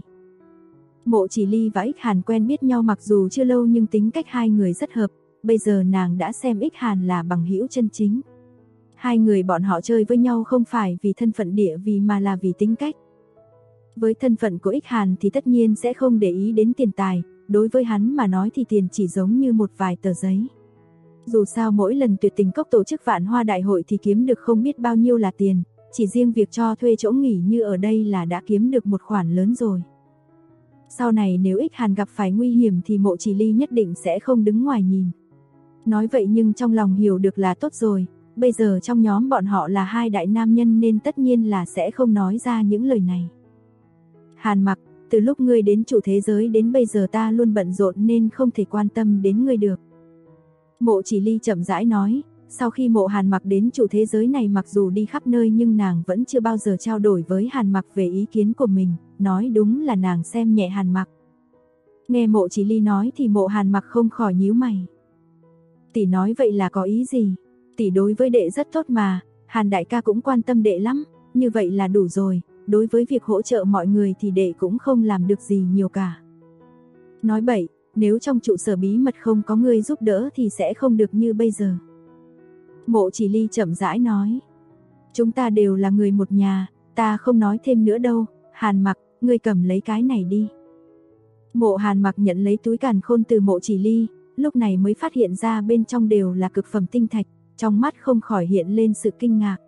Mộ Chỉ Ly và Ích Hàn quen biết nhau mặc dù chưa lâu nhưng tính cách hai người rất hợp, bây giờ nàng đã xem Ích Hàn là bằng hữu chân chính. Hai người bọn họ chơi với nhau không phải vì thân phận địa vị mà là vì tính cách. Với thân phận của Ích Hàn thì tất nhiên sẽ không để ý đến tiền tài, đối với hắn mà nói thì tiền chỉ giống như một vài tờ giấy. Dù sao mỗi lần Tuyệt Tình Cốc tổ chức Vạn Hoa Đại hội thì kiếm được không biết bao nhiêu là tiền, chỉ riêng việc cho thuê chỗ nghỉ như ở đây là đã kiếm được một khoản lớn rồi. Sau này nếu Ích Hàn gặp phải nguy hiểm thì Mộ Chỉ Ly nhất định sẽ không đứng ngoài nhìn. Nói vậy nhưng trong lòng hiểu được là tốt rồi. Bây giờ trong nhóm bọn họ là hai đại nam nhân nên tất nhiên là sẽ không nói ra những lời này. Hàn Mặc, từ lúc ngươi đến chủ thế giới đến bây giờ ta luôn bận rộn nên không thể quan tâm đến ngươi được. Mộ Chỉ Ly chậm rãi nói, sau khi Mộ Hàn Mặc đến chủ thế giới này mặc dù đi khắp nơi nhưng nàng vẫn chưa bao giờ trao đổi với Hàn Mặc về ý kiến của mình, nói đúng là nàng xem nhẹ Hàn Mặc. Nghe Mộ Chỉ Ly nói thì Mộ Hàn Mặc không khỏi nhíu mày. Tỷ nói vậy là có ý gì? Tỷ đối với đệ rất tốt mà, Hàn đại ca cũng quan tâm đệ lắm, như vậy là đủ rồi, đối với việc hỗ trợ mọi người thì đệ cũng không làm được gì nhiều cả. Nói bậy, nếu trong trụ sở bí mật không có người giúp đỡ thì sẽ không được như bây giờ. Mộ Chỉ Ly chậm rãi nói, chúng ta đều là người một nhà, ta không nói thêm nữa đâu, Hàn Mặc, ngươi cầm lấy cái này đi. Mộ Hàn Mặc nhận lấy túi càn khôn từ Mộ Chỉ Ly, lúc này mới phát hiện ra bên trong đều là cực phẩm tinh thạch. Trong mắt không khỏi hiện lên sự kinh ngạc.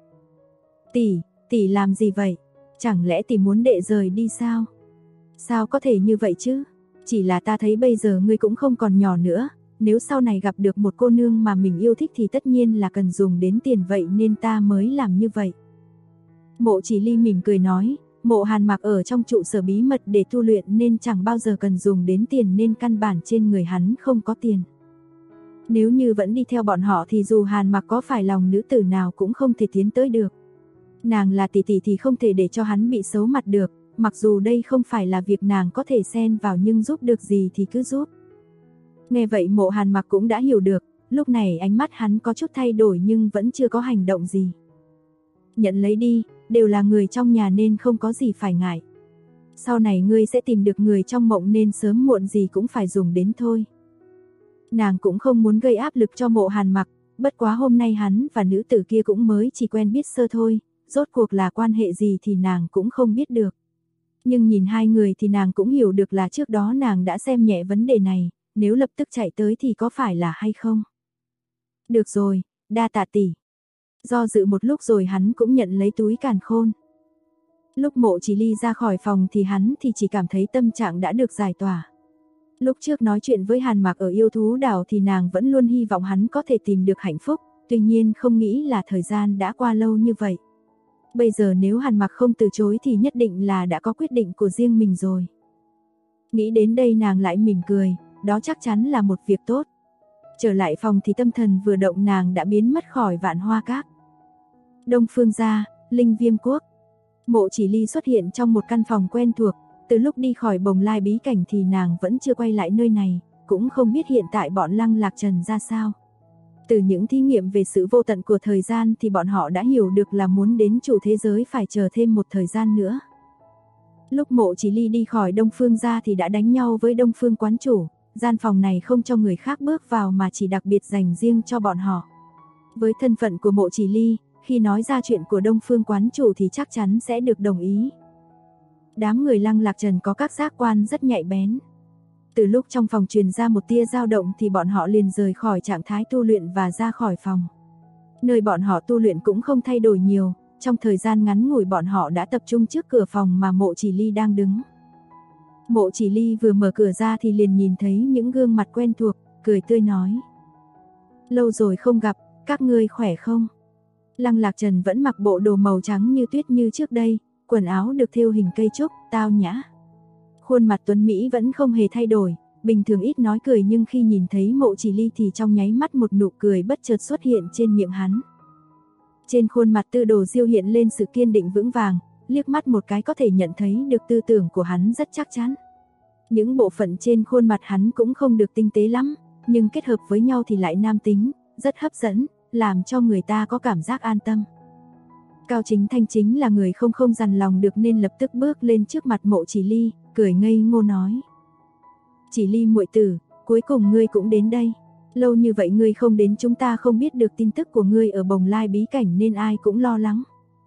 Tỷ làm gì vậy? Chẳng lẽ tỷ muốn đệ rời đi sao? Sao có thể như vậy chứ? Chỉ là ta thấy bây giờ ngươi cũng không còn nhỏ nữa, nếu sau này gặp được một cô nương mà mình yêu thích thì tất nhiên là cần dùng đến tiền vậy nên ta mới làm như vậy. Mộ Chỉ Ly mỉm cười nói, Mộ Hàn Mặc ở trong trụ sở bí mật để tu luyện nên chẳng bao giờ cần dùng đến tiền nên căn bản trên người hắn không có tiền. Nếu như vẫn đi theo bọn họ thì dù Hàn Mặc có phải lòng nữ tử nào cũng không thể tiến tới được. Nàng là tỷ tỷ thì không thể để cho hắn bị xấu mặt được, mặc dù đây không phải là việc nàng có thể xen vào nhưng giúp được gì thì cứ giúp. Nghe vậy Mộ Hàn Mặc cũng đã hiểu được, lúc này ánh mắt hắn có chút thay đổi nhưng vẫn chưa có hành động gì. Nhận lấy đi, đều là người trong nhà nên không có gì phải ngại. Sau này ngươi sẽ tìm được người trong mộng nên sớm muộn gì cũng phải dùng đến thôi. Nàng cũng không muốn gây áp lực cho Mộ Hàn Mặc, bất quá hôm nay hắn và nữ tử kia cũng mới chỉ quen biết sơ thôi, rốt cuộc là quan hệ gì thì nàng cũng không biết được. Nhưng nhìn hai người thì nàng cũng hiểu được là trước đó nàng đã xem nhẹ vấn đề này, nếu lập tức chạy tới thì có phải là hay không? Được rồi, đa tạ tỷ. Do dự một lúc rồi hắn cũng nhận lấy túi càn khôn. Lúc Mộ Chỉ Ly ra khỏi phòng thì hắn thì chỉ cảm thấy tâm trạng đã được giải tỏa. Lúc trước nói chuyện với Hàn Mặc ở yêu thú đảo thì nàng vẫn luôn hy vọng hắn có thể tìm được hạnh phúc, tuy nhiên không nghĩ là thời gian đã qua lâu như vậy. Bây giờ nếu Hàn Mặc không từ chối thì nhất định là đã có quyết định của riêng mình rồi. Nghĩ đến đây nàng lại mỉm cười, đó chắc chắn là một việc tốt. Trở lại phòng thì tâm thần vừa động nàng đã biến mất khỏi Vạn Hoa Các. Đông Phương gia, Linh Viêm Quốc. Mộ Chỉ Ly xuất hiện trong một căn phòng quen thuộc, từ lúc đi khỏi Bồng Lai bí cảnh thì nàng vẫn chưa quay lại nơi này, cũng không biết hiện tại bọn Lăng Lạc Trần ra sao. Từ những thí nghiệm về sự vô tận của thời gian thì bọn họ đã hiểu được là muốn đến chủ thế giới phải chờ thêm một thời gian nữa. Lúc Mộ Chỉ Ly đi khỏi Đông Phương gia thì đã đánh nhau với Đông Phương quán chủ, gian phòng này không cho người khác bước vào mà chỉ đặc biệt dành riêng cho bọn họ. Với thân phận của Mộ Chỉ Ly, khi nói ra chuyện của Đông Phương quán chủ thì chắc chắn sẽ được đồng ý. Đám người Lăng Lạc Trần có các giác quan rất nhạy bén. Từ lúc trong phòng truyền ra một tia dao động thì bọn họ liền rời khỏi trạng thái tu luyện và ra khỏi phòng. Nơi bọn họ tu luyện cũng không thay đổi nhiều, trong thời gian ngắn ngủi bọn họ đã tập trung trước cửa phòng mà Mộ Chỉ Ly đang đứng. Mộ Chỉ Ly vừa mở cửa ra thì liền nhìn thấy những gương mặt quen thuộc, cười tươi nói. Lâu rồi không gặp, các ngươi khỏe không? Lăng Lạc Trần vẫn mặc bộ đồ màu trắng như tuyết như trước đây, quần áo được thêu hình cây trúc, tao nhã. Khuôn mặt tuấn Mỹ vẫn không hề thay đổi, bình thường ít nói cười nhưng khi nhìn thấy Mộ Chỉ Ly thì trong nháy mắt một nụ cười bất chợt xuất hiện trên miệng hắn. Trên khuôn mặt Tư Đồ Diêu hiện lên sự kiên định vững vàng, liếc mắt một cái có thể nhận thấy được tư tưởng của hắn rất chắc chắn. Những bộ phận trên khuôn mặt hắn cũng không được tinh tế lắm, nhưng kết hợp với nhau thì lại nam tính, rất hấp dẫn, làm cho người ta có cảm giác an tâm. Cao Chính Thanh chính là người không dằn lòng được nên lập tức bước lên trước mặt Mộ Chỉ Ly, cười ngây ngô nói. Chỉ Ly muội tử, cuối cùng ngươi cũng đến đây. Lâu như vậy ngươi không đến chúng ta không biết được tin tức của ngươi ở Bồng Lai bí cảnh nên ai cũng lo lắng.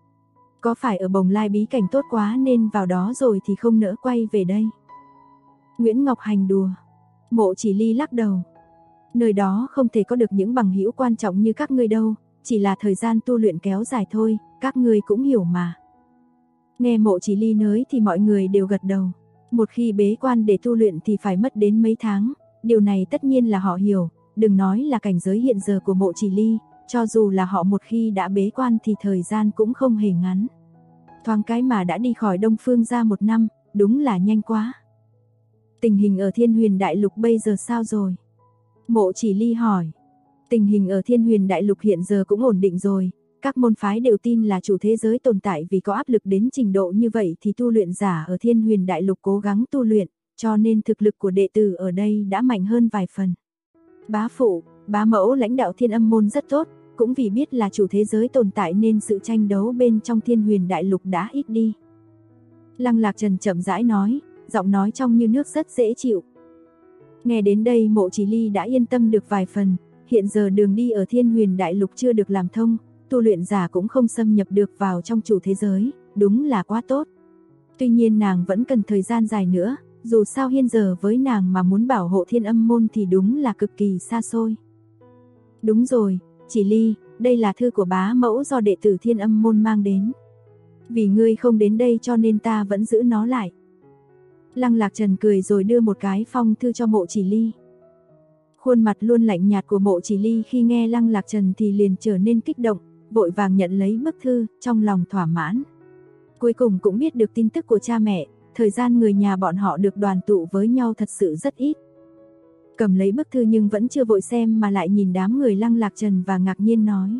Có phải ở Bồng Lai bí cảnh tốt quá nên vào đó rồi thì không nỡ quay về đây? Nguyễn Ngọc Hành đùa. Mộ Chỉ Ly lắc đầu. Nơi đó không thể có được những bằng hữu quan trọng như các ngươi đâu, chỉ là thời gian tu luyện kéo dài thôi, các ngươi cũng hiểu mà. Nghe Mộ Chỉ Ly nói thì mọi người đều gật đầu. Một khi bế quan để tu luyện thì phải mất đến mấy tháng, điều này tất nhiên là họ hiểu, đừng nói là cảnh giới hiện giờ của Mộ Chỉ Ly, cho dù là họ một khi đã bế quan thì thời gian cũng không hề ngắn. Thoáng cái mà đã đi khỏi Đông Phương ra 1 năm, đúng là nhanh quá. Tình hình ở Thiên Huyền Đại Lục bây giờ sao rồi? Mộ Chỉ Ly hỏi. Tình hình ở Thiên Huyền Đại Lục hiện giờ cũng ổn định rồi, các môn phái đều tin là chủ thế giới tồn tại vì có áp lực đến trình độ như vậy thì tu luyện giả ở Thiên Huyền Đại Lục cố gắng tu luyện, cho nên thực lực của đệ tử ở đây đã mạnh hơn vài phần. Bá phụ, bá mẫu lãnh đạo Thiên Âm môn rất tốt, cũng vì biết là chủ thế giới tồn tại nên sự tranh đấu bên trong Thiên Huyền Đại Lục đã ít đi. Lăng Lạc Trần chậm rãi nói, giọng nói trong như nước rất dễ chịu. Nghe đến đây Mộ Chỉ Ly đã yên tâm được vài phần, hiện giờ đường đi ở Thiên Huyền Đại Lục chưa được làm thông, tu luyện giả cũng không xâm nhập được vào trong chủ thế giới, đúng là quá tốt. Tuy nhiên nàng vẫn cần thời gian dài nữa, dù sao hiện giờ với nàng mà muốn bảo hộ Thiên Âm môn thì đúng là cực kỳ xa xôi. Đúng rồi, Chỉ Ly, đây là thư của bá mẫu do đệ tử Thiên Âm môn mang đến. Vì ngươi không đến đây cho nên ta vẫn giữ nó lại. Lăng Lạc Trần cười rồi đưa một cái phong thư cho Mộ Chỉ Ly. Khuôn mặt luôn lạnh nhạt của Mộ Chỉ Ly khi nghe Lăng Lạc Trần thì liền trở nên kích động, vội vàng nhận lấy bức thư, trong lòng thỏa mãn. Cuối cùng cũng biết được tin tức của cha mẹ, thời gian người nhà bọn họ được đoàn tụ với nhau thật sự rất ít. Cầm lấy bức thư nhưng vẫn chưa vội xem mà lại nhìn đám người Lăng Lạc Trần và ngạc nhiên nói.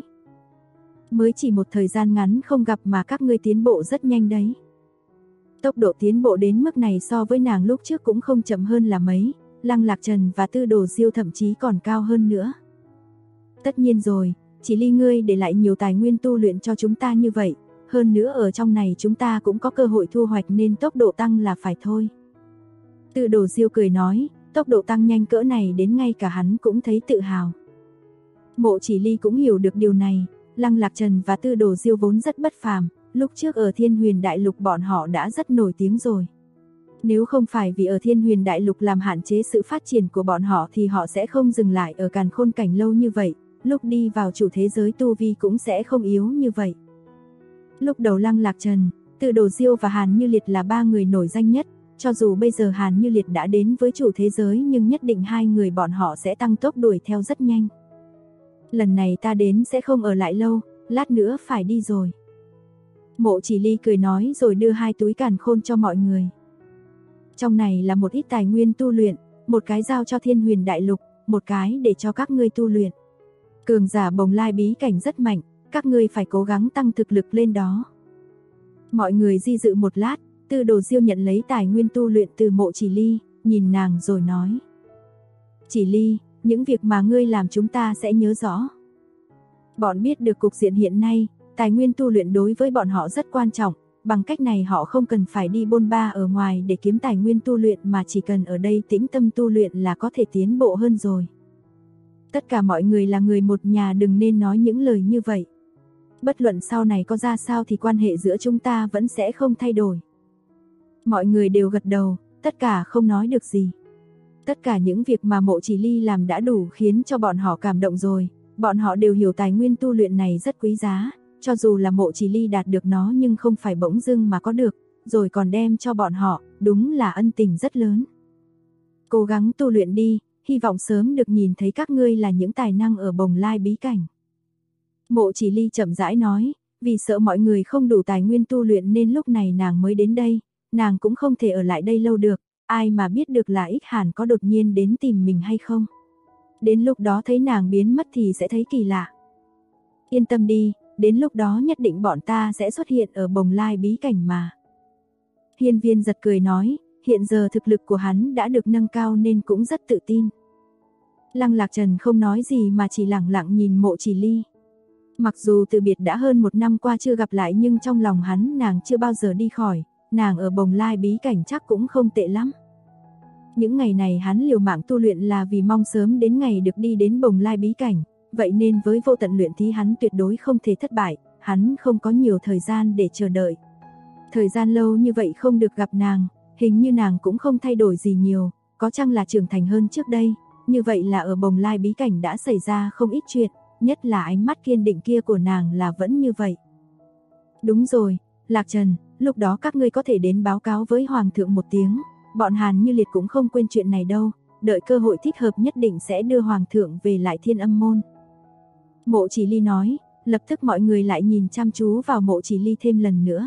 Mới chỉ một thời gian ngắn không gặp mà các ngươi tiến bộ rất nhanh đấy. Tốc độ tiến bộ đến mức này so với nàng lúc trước cũng không chậm hơn là mấy, Lăng Lạc Trần và Tư Đồ Diêu thậm chí còn cao hơn nữa. Tất nhiên rồi, Chỉ Ly ngươi để lại nhiều tài nguyên tu luyện cho chúng ta như vậy, hơn nữa ở trong này chúng ta cũng có cơ hội thu hoạch nên tốc độ tăng là phải thôi. Tư Đồ Diêu cười nói, tốc độ tăng nhanh cỡ này đến ngay cả hắn cũng thấy tự hào. Mộ Chỉ Ly cũng hiểu được điều này, Lăng Lạc Trần và Tư Đồ Diêu vốn rất bất phàm, lúc trước ở Thiên Huyền Đại Lục bọn họ đã rất nổi tiếng rồi. Nếu không phải vì ở Thiên Huyền Đại Lục làm hạn chế sự phát triển của bọn họ thì họ sẽ không dừng lại ở Càn Khôn cảnh lâu như vậy, lúc đi vào chủ thế giới tu vi cũng sẽ không yếu như vậy. Lúc đầu Lăng Lạc Trần, Từ Đồ Diêu và Hàn Như Liệt là ba người nổi danh nhất, cho dù bây giờ Hàn Như Liệt đã đến với chủ thế giới nhưng nhất định hai người bọn họ sẽ tăng tốc đuổi theo rất nhanh. Lần này ta đến sẽ không ở lại lâu, lát nữa phải đi rồi. Mộ Chỉ Ly cười nói rồi đưa 2 túi càn khôn cho mọi người. Trong này là một ít tài nguyên tu luyện, một cái giao cho Thiên Huyền Đại Lục, một cái để cho các ngươi tu luyện. Cường giả Bồng Lai bí cảnh rất mạnh, các ngươi phải cố gắng tăng thực lực lên đó. Mọi người di dự một lát, Từ Đồ Diêu nhận lấy tài nguyên tu luyện từ Mộ Chỉ Ly, nhìn nàng rồi nói. Chỉ Ly, những việc mà ngươi làm chúng ta sẽ nhớ rõ. Bọn biết được cục diện hiện nay, tài nguyên tu luyện đối với bọn họ rất quan trọng, bằng cách này họ không cần phải đi bôn ba ở ngoài để kiếm tài nguyên tu luyện mà chỉ cần ở đây tĩnh tâm tu luyện là có thể tiến bộ hơn rồi. Tất cả mọi người là người một nhà, đừng nên nói những lời như vậy. Bất luận sau này có ra sao thì quan hệ giữa chúng ta vẫn sẽ không thay đổi. Mọi người đều gật đầu, tất cả không nói được gì. Tất cả những việc mà Mộ Chỉ Ly làm đã đủ khiến cho bọn họ cảm động rồi. Bọn họ đều hiểu tài nguyên tu luyện này rất quý giá, cho dù là Mộ Chỉ Ly đạt được nó nhưng không phải bỗng dưng mà có được, rồi còn đem cho bọn họ, đúng là ân tình rất lớn. Cố gắng tu luyện đi, hy vọng sớm được nhìn thấy các ngươi là những tài năng ở Bồng Lai bí cảnh. Mộ Chỉ Ly chậm rãi nói, vì sợ mọi người không đủ tài nguyên tu luyện nên lúc này nàng mới đến đây, nàng cũng không thể ở lại đây lâu được, ai mà biết được là Ích Hàn có đột nhiên đến tìm mình hay không. Đến lúc đó thấy nàng biến mất thì sẽ thấy kỳ lạ. Yên tâm đi, đến lúc đó nhất định bọn ta sẽ xuất hiện ở Bồng Lai bí cảnh mà. Hiên Viên giật cười nói, hiện giờ thực lực của hắn đã được nâng cao nên cũng rất tự tin. Lăng Lạc Trần không nói gì mà chỉ lẳng lặng nhìn Mộ Chỉ Ly. Mặc dù từ biệt đã hơn 1 năm qua chưa gặp lại nhưng trong lòng hắn nàng chưa bao giờ đi khỏi, nàng ở Bồng Lai bí cảnh chắc cũng không tệ lắm. Những ngày này hắn liều mạng tu luyện là vì mong sớm đến ngày được đi đến Bồng Lai bí cảnh, vậy nên với vô tận luyện thí hắn tuyệt đối không thể thất bại, hắn không có nhiều thời gian để chờ đợi. Thời gian lâu như vậy không được gặp nàng, hình như nàng cũng không thay đổi gì nhiều, có chăng là trưởng thành hơn trước đây, như vậy là ở Bồng Lai bí cảnh đã xảy ra không ít chuyện, nhất là ánh mắt kiên định kia của nàng là vẫn như vậy. Đúng rồi, Lạc Trần, lúc đó các ngươi có thể đến báo cáo với Hoàng thượng một tiếng, bọn Hàn Như Liệt cũng không quên chuyện này đâu, đợi cơ hội thích hợp nhất định sẽ đưa Hoàng thượng về lại Thiên Âm môn. Mộ Chỉ Ly nói, lập tức mọi người lại nhìn chăm chú vào Mộ Chỉ Ly thêm lần nữa.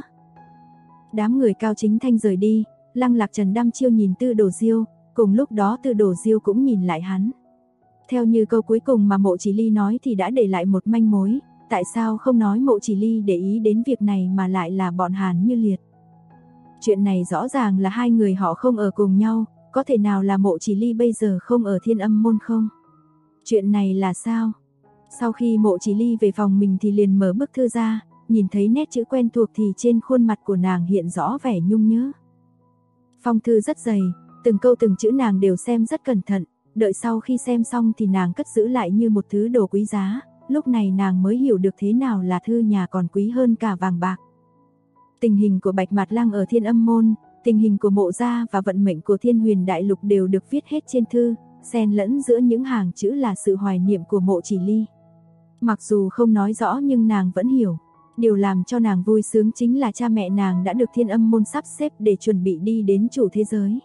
Đám người Cao Chính Thanh rời đi, Lăng Lạc Trần đăm chiêu nhìn Từ Đồ Diêu, cùng lúc đó Từ Đồ Diêu cũng nhìn lại hắn. Theo như câu cuối cùng mà Mộ Chỉ Ly nói thì đã để lại một manh mối, tại sao không nói Mộ Chỉ Ly để ý đến việc này mà lại là bọn Hàn Như Liệt. Chuyện này rõ ràng là hai người họ không ở cùng nhau, có thể nào là Mộ Chỉ Ly bây giờ không ở Thiên Âm môn không? Chuyện này là sao? Sau khi Mộ Chỉ Ly về phòng mình thì liền mở bức thư ra, nhìn thấy nét chữ quen thuộc thì trên khuôn mặt của nàng hiện rõ vẻ nhung nhớ. Phong thư rất dày, từng câu từng chữ nàng đều xem rất cẩn thận, đợi sau khi xem xong thì nàng cất giữ lại như một thứ đồ quý giá, lúc này nàng mới hiểu được thế nào là thư nhà còn quý hơn cả vàng bạc. Tình hình của Bạch Mạt Lăng ở Thiên Âm môn, tình hình của Mộ gia và vận mệnh của Thiên Huyền Đại Lục đều được viết hết trên thư, xen lẫn giữa những hàng chữ là sự hoài niệm của Mộ Chỉ Ly. Mặc dù không nói rõ nhưng nàng vẫn hiểu. Điều làm cho nàng vui sướng chính là cha mẹ nàng đã được Thiên Âm môn sắp xếp để chuẩn bị đi đến chủ thế giới.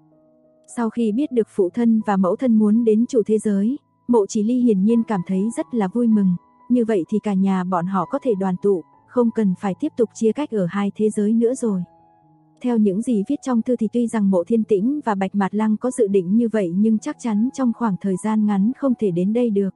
Sau khi biết được phụ thân và mẫu thân muốn đến chủ thế giới, Mộ Chỉ Ly hiển nhiên cảm thấy rất là vui mừng. Như vậy thì cả nhà bọn họ có thể đoàn tụ, không cần phải tiếp tục chia cách ở hai thế giới nữa rồi. Theo những gì viết trong thư thì tuy rằng Mộ Thiên Tĩnh và Bạch Mạt Lăng có dự định như vậy nhưng chắc chắn trong khoảng thời gian ngắn không thể đến đây được.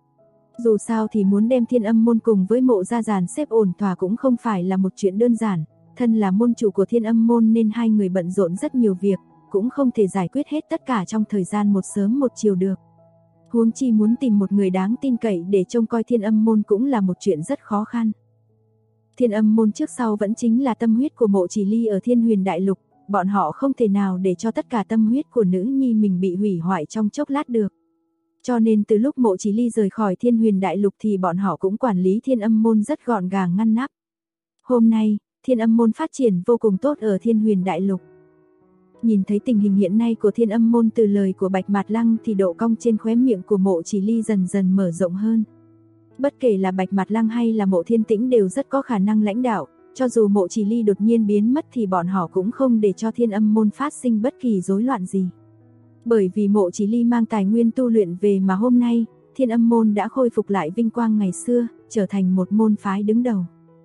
Dù sao thì muốn đem Thiên Âm môn cùng với Mộ gia dàn xếp ổn thỏa cũng không phải là một chuyện đơn giản, thân là môn chủ của Thiên Âm môn nên hai người bận rộn rất nhiều việc, cũng không thể giải quyết hết tất cả trong thời gian một sớm một chiều được. Huống chi muốn tìm một người đáng tin cậy để trông coi Thiên Âm môn cũng là một chuyện rất khó khăn. Thiên Âm môn trước sau vẫn chính là tâm huyết của Mộ Chỉ Ly ở Thiên Huyền Đại Lục, bọn họ không thể nào để cho tất cả tâm huyết của nữ nhi mình bị hủy hoại trong chốc lát được. Cho nên từ lúc Mộ Chỉ Ly rời khỏi Thiên Huyền Đại Lục thì bọn họ cũng quản lý Thiên Âm môn rất gọn gàng ngăn nắp. Hôm nay, Thiên Âm môn phát triển vô cùng tốt ở Thiên Huyền Đại Lục. Nhìn thấy tình hình hiện nay của Thiên Âm môn từ lời của Bạch Mạt Lăng thì độ cong trên khóe miệng của Mộ Chỉ Ly dần dần mở rộng hơn. Bất kể là Bạch Mạt Lăng hay là Mộ Thiên Tĩnh đều rất có khả năng lãnh đạo, cho dù Mộ Chỉ Ly đột nhiên biến mất thì bọn họ cũng không để cho Thiên Âm môn phát sinh bất kỳ rối loạn gì. Bởi vì Mộ Chỉ Ly mang tài nguyên tu luyện về mà hôm nay, Thiên Âm môn đã khôi phục lại vinh quang ngày xưa, trở thành một môn phái đứng đầu.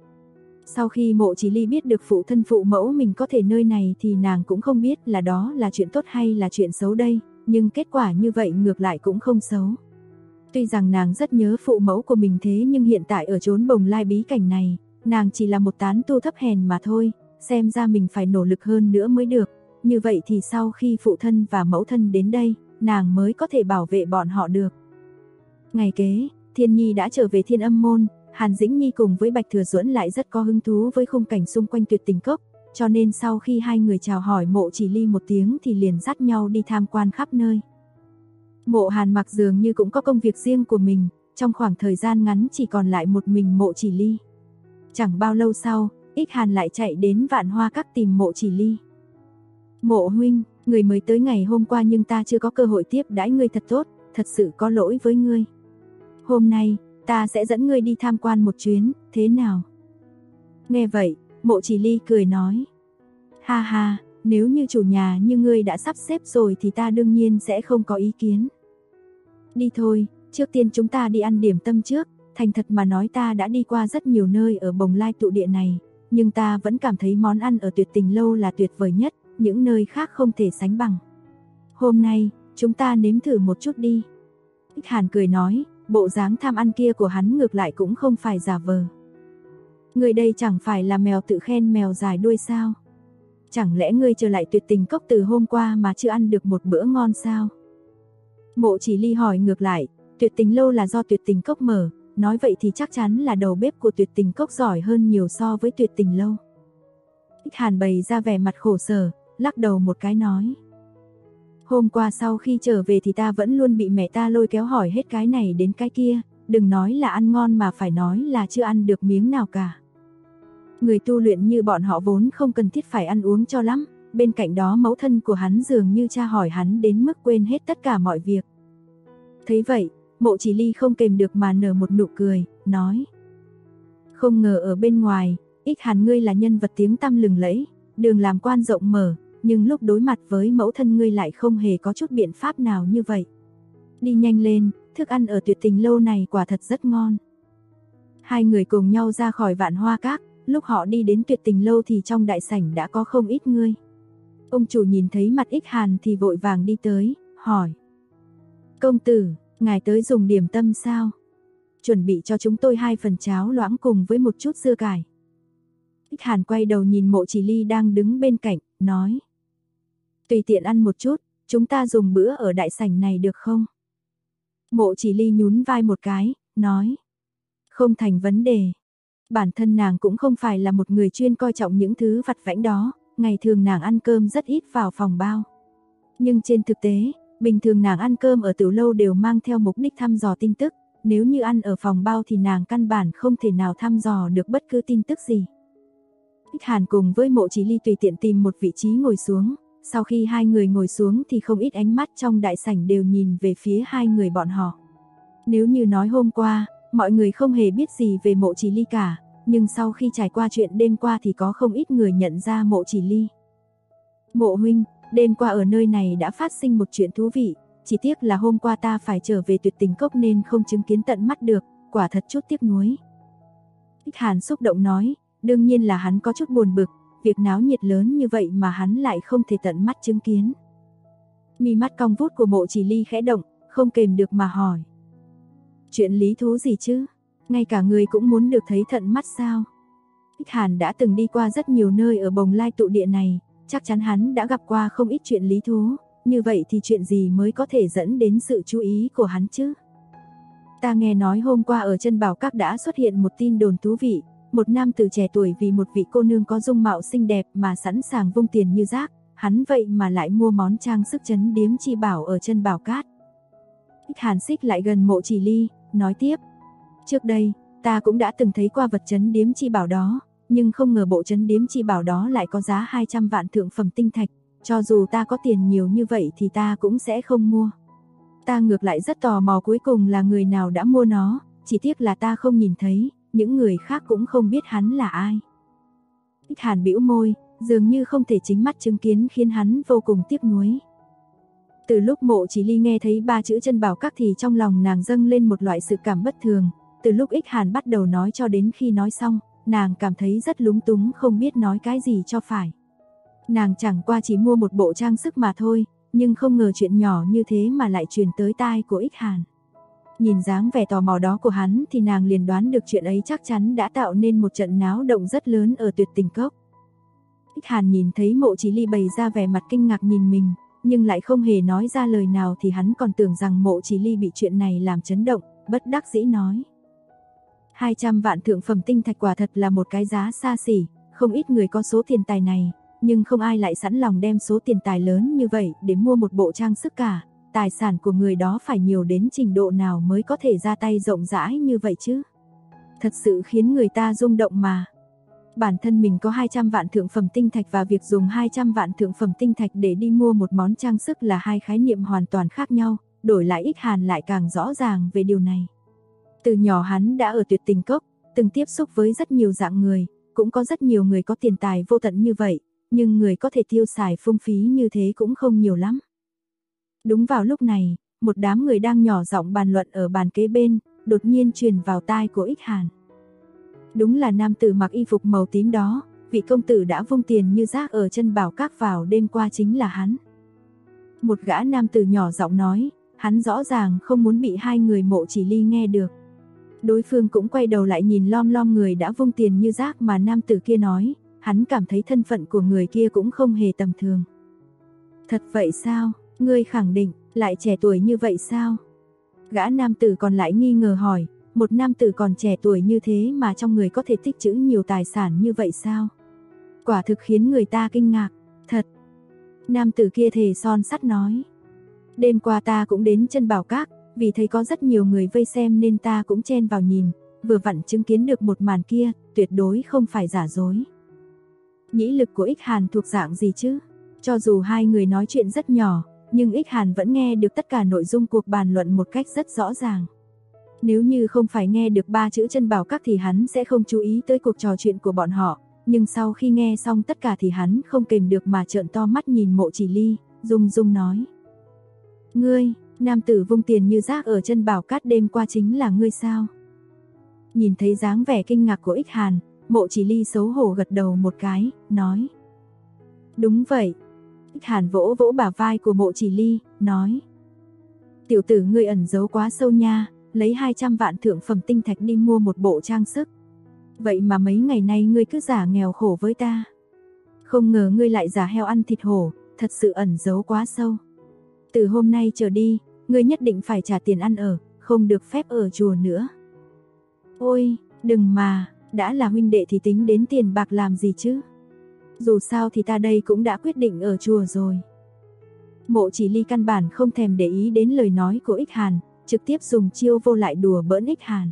Sau khi Mộ Chỉ Ly biết được phụ thân phụ mẫu mình có thể nơi này thì nàng cũng không biết là đó là chuyện tốt hay là chuyện xấu đây, nhưng kết quả như vậy ngược lại cũng không xấu. Tuy rằng nàng rất nhớ phụ mẫu của mình thế nhưng hiện tại ở chốn Bồng Lai bí cảnh này, nàng chỉ là một tán tu thấp hèn mà thôi, xem ra mình phải nỗ lực hơn nữa mới được. Như vậy thì sau khi phụ thân và mẫu thân đến đây, nàng mới có thể bảo vệ bọn họ được. Ngày kế, Thiên Nhi đã trở về Thiên Âm môn, Hàn Dĩnh Nhi cùng với Bạch Thừa Duẫn lại rất có hứng thú với khung cảnh xung quanh Tuyệt Tình Cốc, cho nên sau khi hai người chào hỏi Mộ Chỉ Ly một tiếng thì liền dắt nhau đi tham quan khắp nơi. Mộ Hàn mặc dường như cũng có công việc riêng của mình, trong khoảng thời gian ngắn chỉ còn lại một mình Mộ Chỉ Ly. Chẳng bao lâu sau, Ích Hàn lại chạy đến Vạn Hoa Các tìm Mộ Chỉ Ly. Mộ huynh, người mới tới ngày hôm qua nhưng ta chưa có cơ hội tiếp đãi ngươi thật tốt, thật sự có lỗi với ngươi. Hôm nay, ta sẽ dẫn ngươi đi tham quan một chuyến, thế nào? Nghe vậy, Mộ Chỉ Ly cười nói. Ha ha, nếu như chủ nhà như ngươi đã sắp xếp rồi thì ta đương nhiên sẽ không có ý kiến. Đi thôi, trước tiên chúng ta đi ăn điểm tâm trước, thành thật mà nói ta đã đi qua rất nhiều nơi ở Bồng Lai tụ địa này, nhưng ta vẫn cảm thấy món ăn ở Tuyệt Tình lâu là tuyệt vời nhất, những nơi khác không thể sánh bằng. Hôm nay, chúng ta nếm thử một chút đi. Ích Hàn cười nói, bộ dáng tham ăn kia của hắn ngược lại cũng không phải giả vờ. Người đây chẳng phải là mèo tự khen mèo dài đuôi sao? Chẳng lẽ ngươi trở lại Tuyệt Tình Cốc từ hôm qua mà chưa ăn được một bữa ngon sao? Mộ Chỉ Ly hỏi ngược lại, Tuyệt Tình lâu là do Tuyệt Tình Cốc mở, nói vậy thì chắc chắn là đầu bếp của Tuyệt Tình Cốc giỏi hơn nhiều so với Tuyệt Tình lâu. Ích Hàn bày ra vẻ mặt khổ sở, lắc đầu một cái nói. Hôm qua sau khi trở về thì ta vẫn luôn bị mẹ ta lôi kéo hỏi hết cái này đến cái kia, đừng nói là ăn ngon mà phải nói là chưa ăn được miếng nào cả. Người tu luyện như bọn họ vốn không cần thiết phải ăn uống cho lắm, bên cạnh đó mẫu thân của hắn dường như tra hỏi hắn đến mức quên hết tất cả mọi việc. Thấy vậy, Mộ Chỉ Ly không kềm được mà nở một nụ cười, nói. Không ngờ ở bên ngoài, Ích Hàn ngươi là nhân vật tiếng tăm lừng lẫy, đường làm quan rộng mở, nhưng lúc đối mặt với mẫu thân ngươi lại không hề có chút biện pháp nào như vậy. Đi nhanh lên, thức ăn ở Tuyệt Tình lâu này quả thật rất ngon. Hai người cùng nhau ra khỏi Vạn Hoa Các, lúc họ đi đến Tuyệt Tình lâu thì trong đại sảnh đã có không ít người. Ông chủ nhìn thấy mặt Ích Hàn thì vội vàng đi tới, hỏi. Công tử, ngài tới dùng điểm tâm sao? Chuẩn bị cho chúng tôi 2 phần cháo loãng cùng với một chút dưa cải. Ích Hàn quay đầu nhìn Mộ Chỉ Ly đang đứng bên cạnh, nói. Tùy tiện ăn một chút, chúng ta dùng bữa ở đại sảnh này được không? Mộ Chỉ Ly nhún vai một cái, nói. Không thành vấn đề. Bản thân nàng cũng không phải là một người chuyên coi trọng những thứ vặt vãnh đó, ngày thường nàng ăn cơm rất ít vào phòng bao. Nhưng trên thực tế, bình thường nàng ăn cơm ở tiểu lâu đều mang theo mục đích thăm dò tin tức, nếu như ăn ở phòng bao thì nàng căn bản không thể nào thăm dò được bất cứ tin tức gì. Ích Hàn cùng với Mộ Chỉ Ly tùy tiện tìm một vị trí ngồi xuống, sau khi hai người ngồi xuống thì không ít ánh mắt trong đại sảnh đều nhìn về phía hai người bọn họ. Nếu như nói hôm qua, mọi người không hề biết gì về Mộ Chỉ Ly cả, nhưng sau khi trải qua chuyện đêm qua thì có không ít người nhận ra Mộ Chỉ Ly. Mộ huynh, đêm qua ở nơi này đã phát sinh một chuyện thú vị, chỉ tiếc là hôm qua ta phải trở về Tuyệt Tình Cốc nên không chứng kiến tận mắt được, quả thật chút tiếc nuối. Ích Hàn xúc động nói, đương nhiên là hắn có chút buồn bực, việc náo nhiệt lớn như vậy mà hắn lại không thể tận mắt chứng kiến. Mi mắt cong vút của Mộ Chỉ Ly khẽ động, không kềm được mà hỏi. Chuyện lý thú gì chứ? Ngay cả người cũng muốn được thấy tận mắt sao? Ích Hàn đã từng đi qua rất nhiều nơi ở Bồng Lai tụ địa này, chắc chắn hắn đã gặp qua không ít chuyện lý thú, như vậy thì chuyện gì mới có thể dẫn đến sự chú ý của hắn chứ? Ta nghe nói hôm qua ở Chân Bảo Các đã xuất hiện một tin đồn thú vị, một nam tử trẻ tuổi vì một vị cô nương có dung mạo xinh đẹp mà sẵn sàng vung tiền như rác, hắn vậy mà lại mua món trang sức trấn điếm chi bảo ở Chân Bảo Cát. Ích Hàn xích lại gần Mộ Chỉ Ly, nói tiếp. Trước đây, ta cũng đã từng thấy qua vật trấn điếm chi bảo đó, nhưng không ngờ bộ trấn điếm chi bảo đó lại có giá 200 vạn thượng phẩm tinh thạch, cho dù ta có tiền nhiều như vậy thì ta cũng sẽ không mua. Ta ngược lại rất tò mò cuối cùng là người nào đã mua nó, chỉ tiếc là ta không nhìn thấy, những người khác cũng không biết hắn là ai. Ích Hàn bĩu môi, dường như không thể chính mắt chứng kiến khiến hắn vô cùng tiếc nuối. Từ lúc Mộ Chỉ Ly nghe thấy 3 chữ Chân Bảo Các thì trong lòng nàng dâng lên một loại sự cảm bất thường, từ lúc Ích Hàn bắt đầu nói cho đến khi nói xong, nàng cảm thấy rất lúng túng không biết nói cái gì cho phải. Nàng chẳng qua chỉ mua một bộ trang sức mà thôi, nhưng không ngờ chuyện nhỏ như thế mà lại truyền tới tai của Ích Hàn. Nhìn dáng vẻ tò mò đó của hắn thì nàng liền đoán được chuyện ấy chắc chắn đã tạo nên một trận náo động rất lớn ở Tuyệt Tình Cốc. Ích Hàn nhìn thấy Mộ Chỉ Ly bày ra vẻ mặt kinh ngạc nhìn mình, nhưng lại không hề nói ra lời nào thì hắn còn tưởng rằng Mộ Chỉ Ly bị chuyện này làm chấn động, bất đắc dĩ nói. 200 vạn thượng phẩm tinh thạch quả thật là một cái giá xa xỉ, không ít người có số tiền tài này, nhưng không ai lại sẵn lòng đem số tiền tài lớn như vậy để mua một bộ trang sức cả. Tài sản của người đó phải nhiều đến trình độ nào mới có thể ra tay rộng rãi như vậy chứ? Thật sự khiến người ta rung động mà. Bản thân mình có 200 vạn thượng phẩm tinh thạch và việc dùng 200 vạn thượng phẩm tinh thạch để đi mua một món trang sức là hai khái niệm hoàn toàn khác nhau, đổi lại Ích Hàn lại càng rõ ràng về điều này. Từ nhỏ hắn đã ở Tuyệt Tình Cốc, từng tiếp xúc với rất nhiều dạng người, cũng có rất nhiều người có tiền tài vô tận như vậy, nhưng người có thể tiêu xài phung phí như thế cũng không nhiều lắm. Đúng vào lúc này, một đám người đang nhỏ giọng bàn luận ở bàn kế bên, đột nhiên truyền vào tai của Ích Hàn. Đúng là nam tử mặc y phục màu tím đó, vị công tử đã vung tiền như rác ở Chân Bảo Các vào đêm qua chính là hắn. Một gã nam tử nhỏ giọng nói, hắn rõ ràng không muốn bị hai người Mộ Chỉ Ly nghe được. Đối phương cũng quay đầu lại nhìn lom lom người đã vung tiền như rác mà nam tử kia nói, hắn cảm thấy thân phận của người kia cũng không hề tầm thường. Thật vậy sao? Ngươi khẳng định, lại trẻ tuổi như vậy sao? Gã nam tử còn lại nghi ngờ hỏi, một nam tử còn trẻ tuổi như thế mà trong người có thể tích trữ nhiều tài sản như vậy sao? Quả thực khiến người ta kinh ngạc, thật. Nam tử kia thề son sắt nói. Đêm qua ta cũng đến Chân Bảo Các, vì thấy có rất nhiều người vây xem nên ta cũng chen vào nhìn, vừa vặn chứng kiến được một màn kia, tuyệt đối không phải giả dối. Nhĩ lực của Ích Hàn thuộc dạng gì chứ? Cho dù hai người nói chuyện rất nhỏ, nhưng Ích Hàn vẫn nghe được tất cả nội dung cuộc bàn luận một cách rất rõ ràng. Nếu như không phải nghe được 3 chữ Chân Bảo Các thì hắn sẽ không chú ý tới cuộc trò chuyện của bọn họ, nhưng sau khi nghe xong tất cả thì hắn không kềm được mà trợn to mắt nhìn Mộ Chỉ Ly, rung rung nói. Ngươi, nam tử vung tiền như rác ở Chân Bảo Các đêm qua chính là ngươi sao? Nhìn thấy dáng vẻ kinh ngạc của Ích Hàn, Mộ Chỉ Ly xấu hổ gật đầu một cái, nói. Đúng vậy. Ích Hàn vỗ vỗ bả vai của Mộ Chỉ Ly, nói. Tiểu tử ngươi ẩn giấu quá sâu nha, lấy 200 vạn thượng phẩm tinh thạch đi mua một bộ trang sức. Vậy mà mấy ngày nay ngươi cứ giả nghèo khổ với ta. Không ngờ ngươi lại giả heo ăn thịt hổ, thật sự ẩn giấu quá sâu. Từ hôm nay trở đi, ngươi nhất định phải trả tiền ăn ở, không được phép ở chùa nữa. Ôi, đừng mà, đã là huynh đệ thì tính đến tiền bạc làm gì chứ? Dù sao thì ta đây cũng đã quyết định ở chùa rồi. Mộ Chỉ Ly căn bản không thèm để ý đến lời nói của Ích Hàn, trực tiếp dùng chiêu vô lại đùa bỡn Ích Hàn.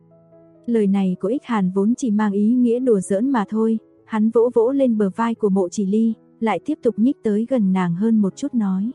Lời này của Ích Hàn vốn chỉ mang ý nghĩa đùa giỡn mà thôi, hắn vỗ vỗ lên bờ vai của Mộ Chỉ Ly, lại tiếp tục nhích tới gần nàng hơn một chút nói.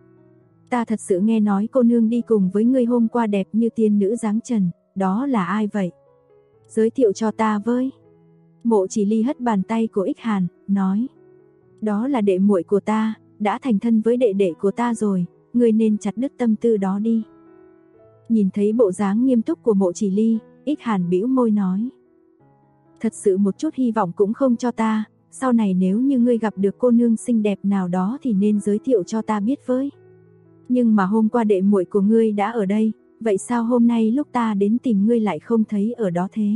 Ta thật sự nghe nói cô nương đi cùng với ngươi hôm qua đẹp như tiên nữ dáng trần, đó là ai vậy? Giới thiệu cho ta với. Mộ Chỉ Ly hất bàn tay của Ích Hàn, nói. Đó là đệ muội của ta, đã thành thân với đệ đệ của ta rồi, ngươi nên chặt đứt tâm tư đó đi. Nhìn thấy bộ dáng nghiêm túc của Mộ Chỉ Ly, Ích Hàn bĩu môi nói. Thật sự một chút hy vọng cũng không cho ta, sau này nếu như ngươi gặp được cô nương xinh đẹp nào đó thì nên giới thiệu cho ta biết với. Nhưng mà hôm qua đệ muội của ngươi đã ở đây, vậy sao hôm nay lúc ta đến tìm ngươi lại không thấy ở đó thế?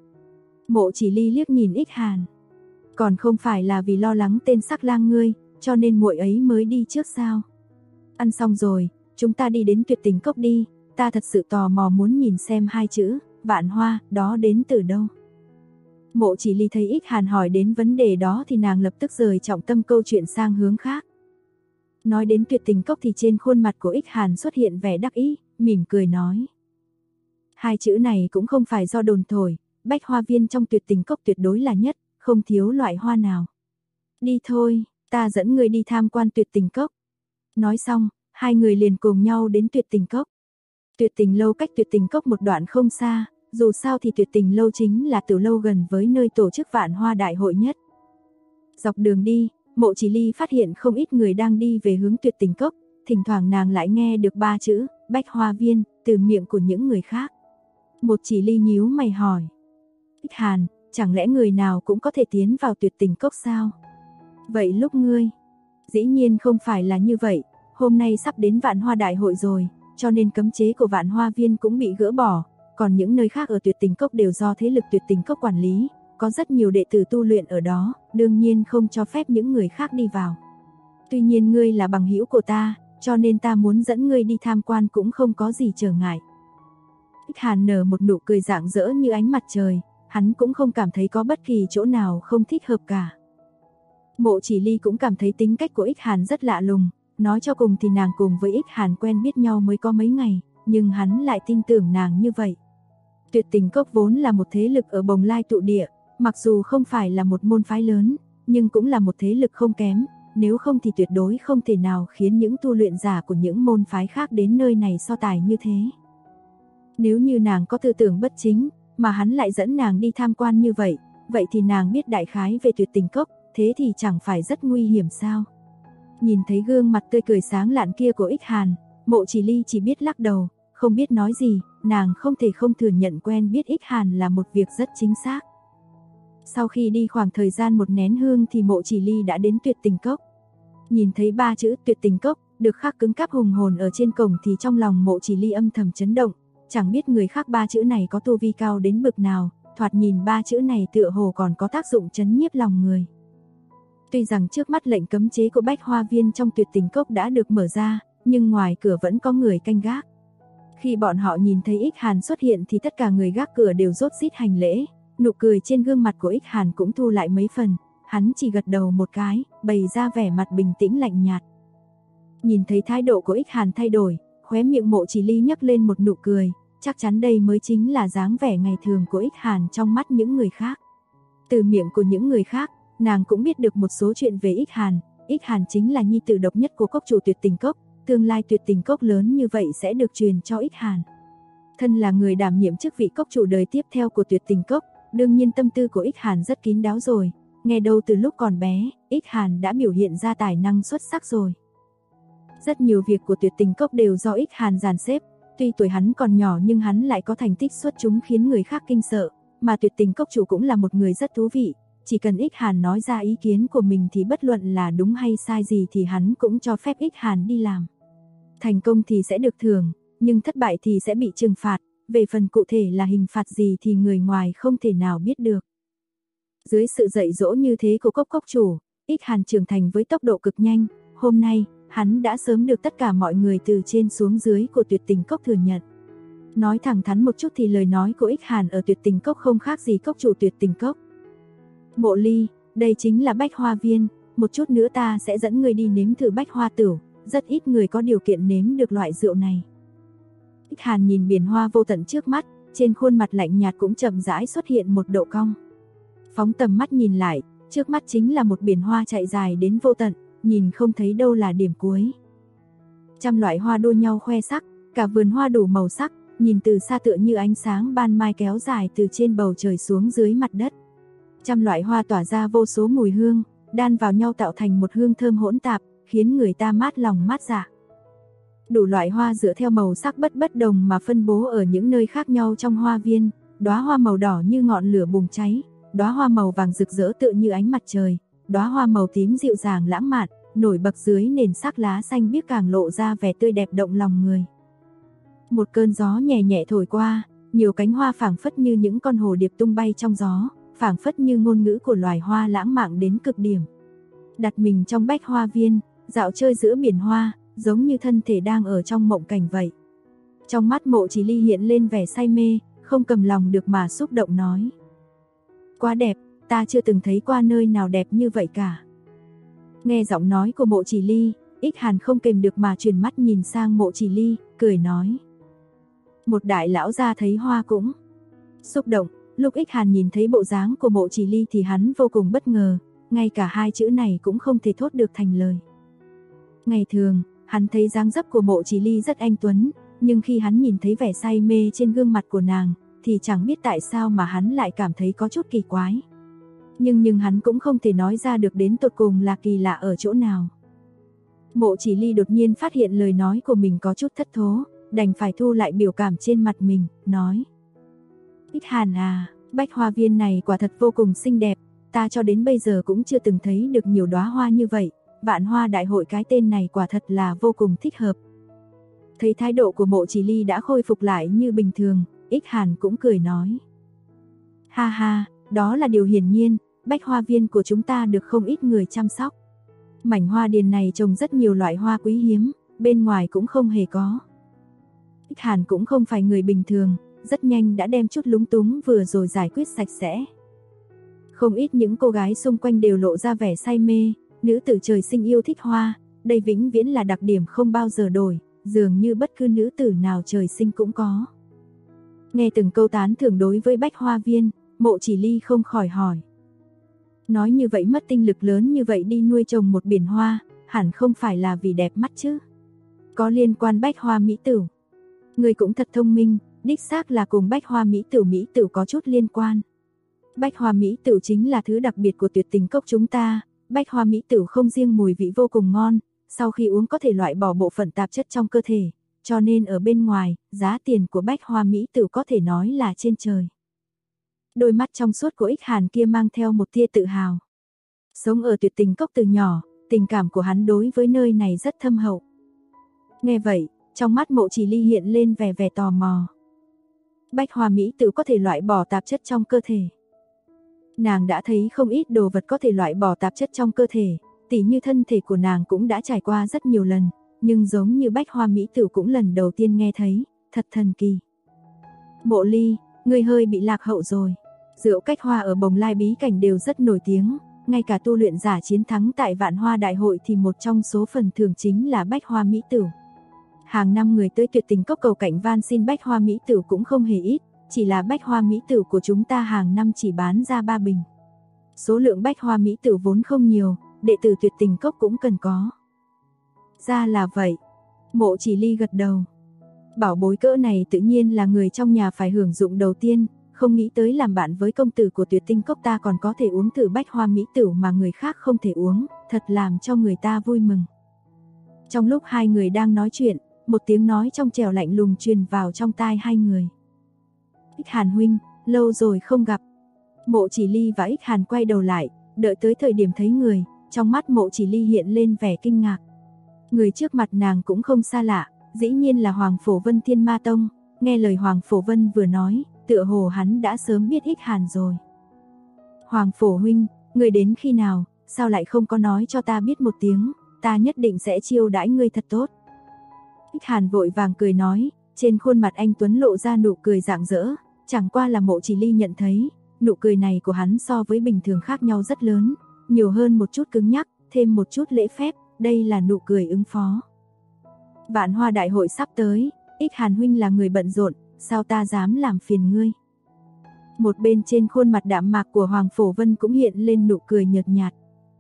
Mộ Chỉ Ly liếc nhìn Ích Hàn. Còn không phải là vì lo lắng tên sắc lang ngươi, cho nên muội ấy mới đi trước sao? Ăn xong rồi, chúng ta đi đến Tuyệt Tình Cốc đi, ta thật sự tò mò muốn nhìn xem hai chữ Vạn Hoa đó đến từ đâu. Mộ Chỉ Ly thấy Ích Hàn hỏi đến vấn đề đó thì nàng lập tức rời trọng tâm câu chuyện sang hướng khác. Nói đến Tuyệt Tình Cốc thì trên khuôn mặt của Ích Hàn xuất hiện vẻ đắc ý, mỉm cười nói. Hai chữ này cũng không phải do đồn thổi, Bách Hoa Viên trong Tuyệt Tình Cốc tuyệt đối là nhất, không thiếu loại hoa nào. Đi thôi, ta dẫn người đi tham quan Tuyệt Tình Cốc. Nói xong, hai người liền cùng nhau đến Tuyệt Tình Cốc. Tuyệt Tình Lâu cách Tuyệt Tình Cốc một đoạn không xa, dù sao thì Tuyệt Tình Lâu chính là tiểu lâu gần với nơi tổ chức Vạn Hoa Đại hội nhất. Dọc đường đi, Mộ Chỉ Ly phát hiện không ít người đang đi về hướng Tuyệt Tình Cốc, thỉnh thoảng nàng lại nghe được 3 chữ, Bách Hoa Viên, từ miệng của những người khác. Mộ Chỉ Ly nhíu mày hỏi. Ích Hàn, chẳng lẽ người nào cũng có thể tiến vào Tuyệt Tình Cốc sao? Vậy lúc ngươi? Dĩ nhiên không phải là như vậy, hôm nay sắp đến Vạn Hoa Đại hội rồi, cho nên cấm chế của Vạn Hoa Viên cũng bị gỡ bỏ, còn những nơi khác ở Tuyệt Tình Cốc đều do thế lực Tuyệt Tình Cốc quản lý, có rất nhiều đệ tử tu luyện ở đó, đương nhiên không cho phép những người khác đi vào. Tuy nhiên ngươi là bằng hữu của ta, cho nên ta muốn dẫn ngươi đi tham quan cũng không có gì trở ngại. Ích Hàn nở một nụ cười rạng rỡ như ánh mặt trời, hắn cũng không cảm thấy có bất kỳ chỗ nào không thích hợp cả. Mộ Chỉ Ly cũng cảm thấy tính cách của Ích Hàn rất lạ lùng, nói cho cùng thì nàng cùng với Ích Hàn quen biết nhau mới có mấy ngày, nhưng hắn lại tin tưởng nàng như vậy. Tuyệt Tình Cốc vốn là một thế lực ở Bồng Lai tụ địa, mặc dù không phải là một môn phái lớn, nhưng cũng là một thế lực không kém, nếu không thì tuyệt đối không thể nào khiến những tu luyện giả của những môn phái khác đến nơi này so tài như thế. Nếu như nàng có tư tưởng bất chính, mà hắn lại dẫn nàng đi tham quan như vậy, vậy thì nàng biết đại khái về Tuyệt Tình Cốc, thế thì chẳng phải rất nguy hiểm sao? Nhìn thấy gương mặt tươi cười sáng lạn kia của Ích Hàn, Mộ Chỉ Ly chỉ biết lắc đầu, không biết nói gì, nàng không thể không thừa nhận quen biết Ích Hàn là một việc rất chính xác. Sau khi đi khoảng thời gian một nén hương thì Mộ Chỉ Ly đã đến Tuyệt Tình Cốc. Nhìn thấy 3 chữ Tuyệt Tình Cốc được khắc cứng cáp hùng hồn ở trên cổng thì trong lòng Mộ Chỉ Ly âm thầm chấn động, chẳng biết người khắc 3 chữ này có tu vi cao đến bực nào, thoạt nhìn 3 chữ này tựa hồ còn có tác dụng trấn nhiếp lòng người. Tuy rằng trước mắt lệnh cấm chế của Bách Hoa Viên trong Tuyệt Tình Cốc đã được mở ra, nhưng ngoài cửa vẫn có người canh gác. Khi bọn họ nhìn thấy Ích Hàn xuất hiện thì tất cả người gác cửa đều rốt rít hành lễ, nụ cười trên gương mặt của Ích Hàn cũng thu lại mấy phần, hắn chỉ gật đầu một cái, bày ra vẻ mặt bình tĩnh lạnh nhạt. Nhìn thấy thái độ của Ích Hàn thay đổi, khóe miệng Mộ Chỉ Ly nhếch lên một nụ cười, chắc chắn đây mới chính là dáng vẻ ngày thường của Ích Hàn trong mắt những người khác. Từ miệng của những người khác, nàng cũng biết được một số chuyện về Ích Hàn. Ích Hàn chính là nhi tử độc nhất của cốc chủ Tuyệt Tình Cốc, tương lai Tuyệt Tình Cốc lớn như vậy sẽ được truyền cho Ích Hàn. Thân là người đảm nhiệm chức vị cốc chủ đời tiếp theo của Tuyệt Tình Cốc, đương nhiên tâm tư của Ích Hàn rất kín đáo rồi, nghe đâu từ lúc còn bé, Ích Hàn đã biểu hiện ra tài năng xuất sắc rồi. Rất nhiều việc của Tuyệt Tình Cốc đều do Ích Hàn dàn xếp, tuy tuổi hắn còn nhỏ nhưng hắn lại có thành tích xuất chúng khiến người khác kinh sợ, mà Tuyệt Tình Cốc chủ cũng là một người rất thú vị, chỉ cần Ích Hàn nói ra ý kiến của mình thì bất luận là đúng hay sai gì thì hắn cũng cho phép Ích Hàn đi làm. Thành công thì sẽ được thưởng, nhưng thất bại thì sẽ bị trừng phạt, về phần cụ thể là hình phạt gì thì người ngoài không thể nào biết được. Dưới sự dạy dỗ như thế của cốc chủ, Ích Hàn trưởng thành với tốc độ cực nhanh, hôm nay, hắn đã sớm được tất cả mọi người từ trên xuống dưới của Tuyệt Tình Cốc thừa nhận. Nói thẳng thắn một chút thì lời nói của Ích Hàn ở Tuyệt Tình Cốc không khác gì cốc chủ Tuyệt Tình Cốc. Mộ Ly, đây chính là Bách Hoa Viên, một chút nữa ta sẽ dẫn người đi nếm thử Bách Hoa Tửu, rất ít người có điều kiện nếm được loại rượu này. Ích Hàn nhìn biển hoa vô tận trước mắt, trên khuôn mặt lạnh nhạt cũng chậm rãi xuất hiện một độ cong. Phóng tầm mắt nhìn lại, trước mắt chính là một biển hoa chạy dài đến vô tận, nhìn không thấy đâu là điểm cuối. Trăm loại hoa đua nhau khoe sắc, cả vườn hoa đủ màu sắc, nhìn từ xa tựa như ánh sáng ban mai kéo dài từ trên bầu trời xuống dưới mặt đất. Trăm loại hoa tỏa ra vô số mùi hương, đan vào nhau tạo thành một hương thơm hỗn tạp, khiến người ta mát lòng mát dạ. Đủ loại hoa dựa theo màu sắc bất đồng mà phân bố ở những nơi khác nhau trong hoa viên, đóa hoa màu đỏ như ngọn lửa bùng cháy, đóa hoa màu vàng rực rỡ tựa như ánh mặt trời, đóa hoa màu tím dịu dàng lãng mạn, nổi bật dưới nền sắc lá xanh biếc càng lộ ra vẻ tươi đẹp động lòng người. Một cơn gió nhẹ nhẹ thổi qua, nhiều cánh hoa phảng phất như những con hồ điệp tung bay trong gió, phảng phất như ngôn ngữ của loài hoa lãng mạn đến cực điểm. Đặt mình trong Bách Hoa Viên, dạo chơi giữa biển hoa, giống như thân thể đang ở trong mộng cảnh vậy. Trong mắt Mộ Chỉ Ly hiện lên vẻ say mê, không cầm lòng được mà xúc động nói. Quá đẹp, ta chưa từng thấy qua nơi nào đẹp như vậy cả. Nghe giọng nói của Mộ Chỉ Ly, Ích Hàn không kềm được mà chuyển mắt nhìn sang Mộ Chỉ Ly, cười nói. Một đại lão gia thấy hoa cũng xúc động, Lúc Ích Hàn nhìn thấy bộ dáng của Mộ Chỉ Ly thì hắn vô cùng bất ngờ, ngay cả hai chữ này cũng không thể thốt được thành lời. Ngày thường, hắn thấy dáng dấp của Mộ Chỉ Ly rất anh tuấn, nhưng khi hắn nhìn thấy vẻ say mê trên gương mặt của nàng, thì chẳng biết tại sao mà hắn lại cảm thấy có chút kỳ quái. Nhưng hắn cũng không thể nói ra được đến tột cùng là kỳ lạ ở chỗ nào. Mộ Chỉ Ly đột nhiên phát hiện lời nói của mình có chút thất thố, đành phải thu lại biểu cảm trên mặt mình, nói: Ích Hàn à, bách hoa viên này quả thật vô cùng xinh đẹp, ta cho đến bây giờ cũng chưa từng thấy được nhiều đóa hoa như vậy, Vạn Hoa Đại Hội cái tên này quả thật là vô cùng thích hợp. Thấy thái độ của Mộ Chỉ Ly đã khôi phục lại như bình thường, Ích Hàn cũng cười nói: Ha ha, đó là điều hiển nhiên, bách hoa viên của chúng ta được không ít người chăm sóc. Mảnh hoa điền này trồng rất nhiều loại hoa quý hiếm, bên ngoài cũng không hề có. Ích Hàn cũng không phải người bình thường, rất nhanh đã đem chút lúng túng vừa rồi giải quyết sạch sẽ. Không ít những cô gái xung quanh đều lộ ra vẻ say mê, nữ tử trời sinh yêu thích hoa, đây vĩnh viễn là đặc điểm không bao giờ đổi, dường như bất cứ nữ tử nào trời sinh cũng có. Nghe từng câu tán thưởng đối với bách hoa viên, Mộ Chỉ Ly không khỏi hỏi: Nói như vậy mất tinh lực lớn như vậy đi nuôi trồng một biển hoa, hẳn không phải là vì đẹp mắt chứ? Có liên quan bách hoa mỹ tửu? Người cũng thật thông minh, đích xác là cùng bách hoa mỹ tửu có chút liên quan. Bách hoa mỹ tửu chính là thứ đặc biệt của Tuyệt Tình Cốc chúng ta, bách hoa mỹ tửu không riêng mùi vị vô cùng ngon, sau khi uống có thể loại bỏ bộ phận tạp chất trong cơ thể, cho nên ở bên ngoài, giá tiền của bách hoa mỹ tửu có thể nói là trên trời. Đôi mắt trong suốt của Ích Hàn kia mang theo một tia tự hào. Sống ở Tuyệt Tình Cốc từ nhỏ, tình cảm của hắn đối với nơi này rất thâm hậu. Nghe vậy, trong mắt Mộ Chỉ Ly hiện lên vẻ tò mò. Bách hoa mỹ tửu có thể loại bỏ tạp chất trong cơ thể. Nàng đã thấy không ít đồ vật có thể loại bỏ tạp chất trong cơ thể, tỉ như thân thể của nàng cũng đã trải qua rất nhiều lần, nhưng giống như bách hoa mỹ tửu cũng lần đầu tiên nghe thấy, thật thần kỳ. Mộ Ly, ngươi hơi bị lạc hậu rồi. Rượu cách hoa ở Bồng Lai bí cảnh đều rất nổi tiếng, ngay cả tu luyện giả chiến thắng tại Vạn Hoa Đại Hội thì một trong số phần thưởng chính là bách hoa mỹ tửu. Hàng năm người tới Tuyệt Tình Cốc cầu cảnh van xin bách hoa mỹ tửu cũng không hề ít, chỉ là bách hoa mỹ tửu của chúng ta hàng năm chỉ bán ra 3 bình. Số lượng bách hoa mỹ tửu vốn không nhiều, đệ tử Tuyệt Tình Cốc cũng cần có. Ra là vậy. Mộ Chỉ Ly gật đầu. Bảo bối cỡ này tự nhiên là người trong nhà phải hưởng dụng đầu tiên, không nghĩ tới làm bạn với công tử của Tuyệt Tinh Cốc ta còn có thể uống thử bách hoa mỹ tửu mà người khác không thể uống, thật làm cho người ta vui mừng. Trong lúc hai người đang nói chuyện, một tiếng nói trong trẻo lạnh lùng truyền vào trong tai hai người. Ích Hàn huynh, lâu rồi không gặp. Mộ Chỉ Ly và Ích Hàn quay đầu lại, đợi tới thời điểm thấy người, trong mắt Mộ Chỉ Ly hiện lên vẻ kinh ngạc. Người trước mặt nàng cũng không xa lạ, dĩ nhiên là Hoàng Phổ Vân Thiên Ma Tông. Nghe lời Hoàng Phổ Vân vừa nói, tựa hồ hắn đã sớm biết Ích Hàn rồi. Hoàng Phổ huynh, người đến khi nào, sao lại không có nói cho ta biết một tiếng, ta nhất định sẽ chiêu đãi ngươi thật tốt. Ích Hàn vội vàng cười nói, trên khuôn mặt anh tuấn lộ ra nụ cười rạng rỡ, chẳng qua là Mộ Chỉ Ly nhận thấy, nụ cười này của hắn so với bình thường khác nhau rất lớn, nhiều hơn một chút cứng nhắc, thêm một chút lễ phép, đây là nụ cười ứng phó. Vạn Hoa Đại Hội sắp tới, Ích Hàn huynh là người bận rộn, sao ta dám làm phiền ngươi. Một bên trên khuôn mặt đạm mạc của Hoàng Phổ Vân cũng hiện lên nụ cười nhợt nhạt.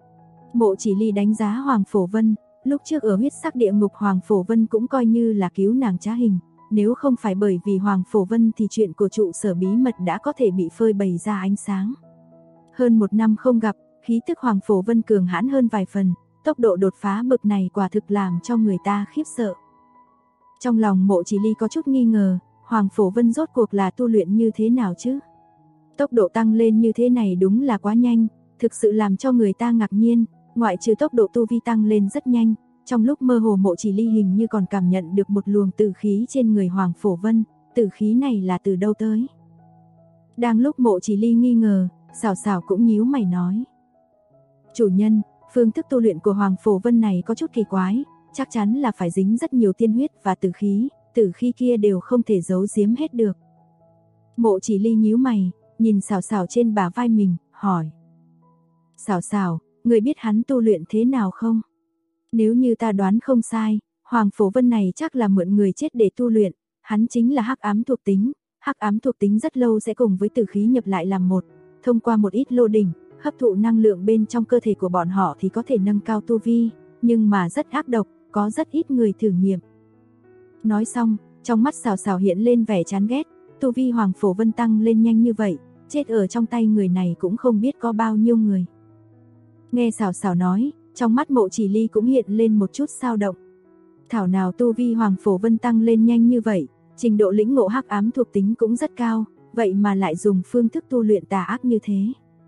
Mộ Chỉ Ly đánh giá Hoàng Phổ Vân, lúc trước ở huyết sắc địa ngục Hoàng Phổ Vân cũng coi như là cứu nàng trá hình, nếu không phải bởi vì Hoàng Phổ Vân thì chuyện của trụ sở bí mật đã có thể bị phơi bày ra ánh sáng. Hơn 1 năm không gặp, khí tức Hoàng Phổ Vân cường hãn hơn vài phần, tốc độ đột phá bậc này quả thực làm cho người ta khiếp sợ. Trong lòng Mộ Chỉ Ly có chút nghi ngờ, Hoàng Phổ Vân rốt cuộc là tu luyện như thế nào chứ? Tốc độ tăng lên như thế này đúng là quá nhanh, thực sự làm cho người ta ngạc nhiên, ngoại trừ tốc độ tu vi tăng lên rất nhanh, trong lúc mơ hồ Mộ Chỉ Ly hình như còn cảm nhận được một luồng tử khí trên người Hoàng Phổ Vân, tử khí này là từ đâu tới? Đang lúc Mộ Chỉ Ly nghi ngờ, Xảo Xảo cũng nhíu mày nói. Chủ nhân, phương thức tu luyện của Hoàng Phổ Vân này có chút kỳ quái, chắc chắn là phải dính rất nhiều tiên huyết và tử khí kia đều không thể giấu giếm hết được. Mộ Chỉ Ly nhíu mày, nhìn Xảo Xảo trên bả vai mình, hỏi. Xảo Xảo, người biết hắn tu luyện thế nào không? Nếu như ta đoán không sai, Hoàng Phổ Vân này chắc là mượn người chết để tu luyện, hắn chính là hắc ám thuộc tính, Hắc ám thuộc tính rất lâu sẽ cùng với tử khí nhập lại làm một, thông qua một ít lô đỉnh, hấp thụ năng lượng bên trong cơ thể của bọn họ thì có thể nâng cao tu vi, nhưng mà rất ác độc, có rất ít người thử nghiệm. Nói xong, trong mắt Sào Sào hiện lên vẻ chán ghét, tu vi Hoàng Phổ Vân tăng lên nhanh như vậy, chết ở trong tay người này cũng không biết có bao nhiêu người. Nghe Sào Sào nói, trong mắt Mộ Chỉ Ly cũng hiện lên một chút dao động. Thảo nào tu vi Hoàng Phổ Vân tăng lên nhanh như vậy, trình độ lĩnh ngộ hắc ám thuộc tính cũng rất cao, vậy mà lại dùng phương thức tu luyện tà ác như thế.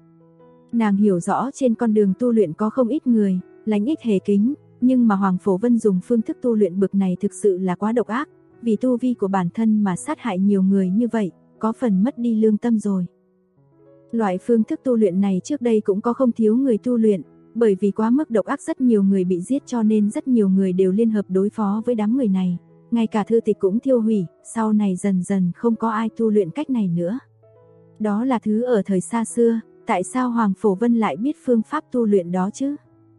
Nàng hiểu rõ trên con đường tu luyện có không ít người, lánh ích hề kính, nhưng mà Hoàng Phổ Vân dùng phương thức tu luyện bực này thực sự là quá độc ác, vì tu vi của bản thân mà sát hại nhiều người như vậy, có phần mất đi lương tâm rồi. Loại phương thức tu luyện này trước đây cũng có không thiếu người tu luyện, bởi vì quá mức độc ác rất nhiều người bị giết cho nên rất nhiều người đều liên hợp đối phó với đám người này, ngay cả thư tịch cũng thiêu hủy, sau này dần dần không có ai tu luyện cách này nữa. Đó là thứ ở thời xa xưa, tại sao Hoàng Phổ Vân lại biết phương pháp tu luyện đó chứ?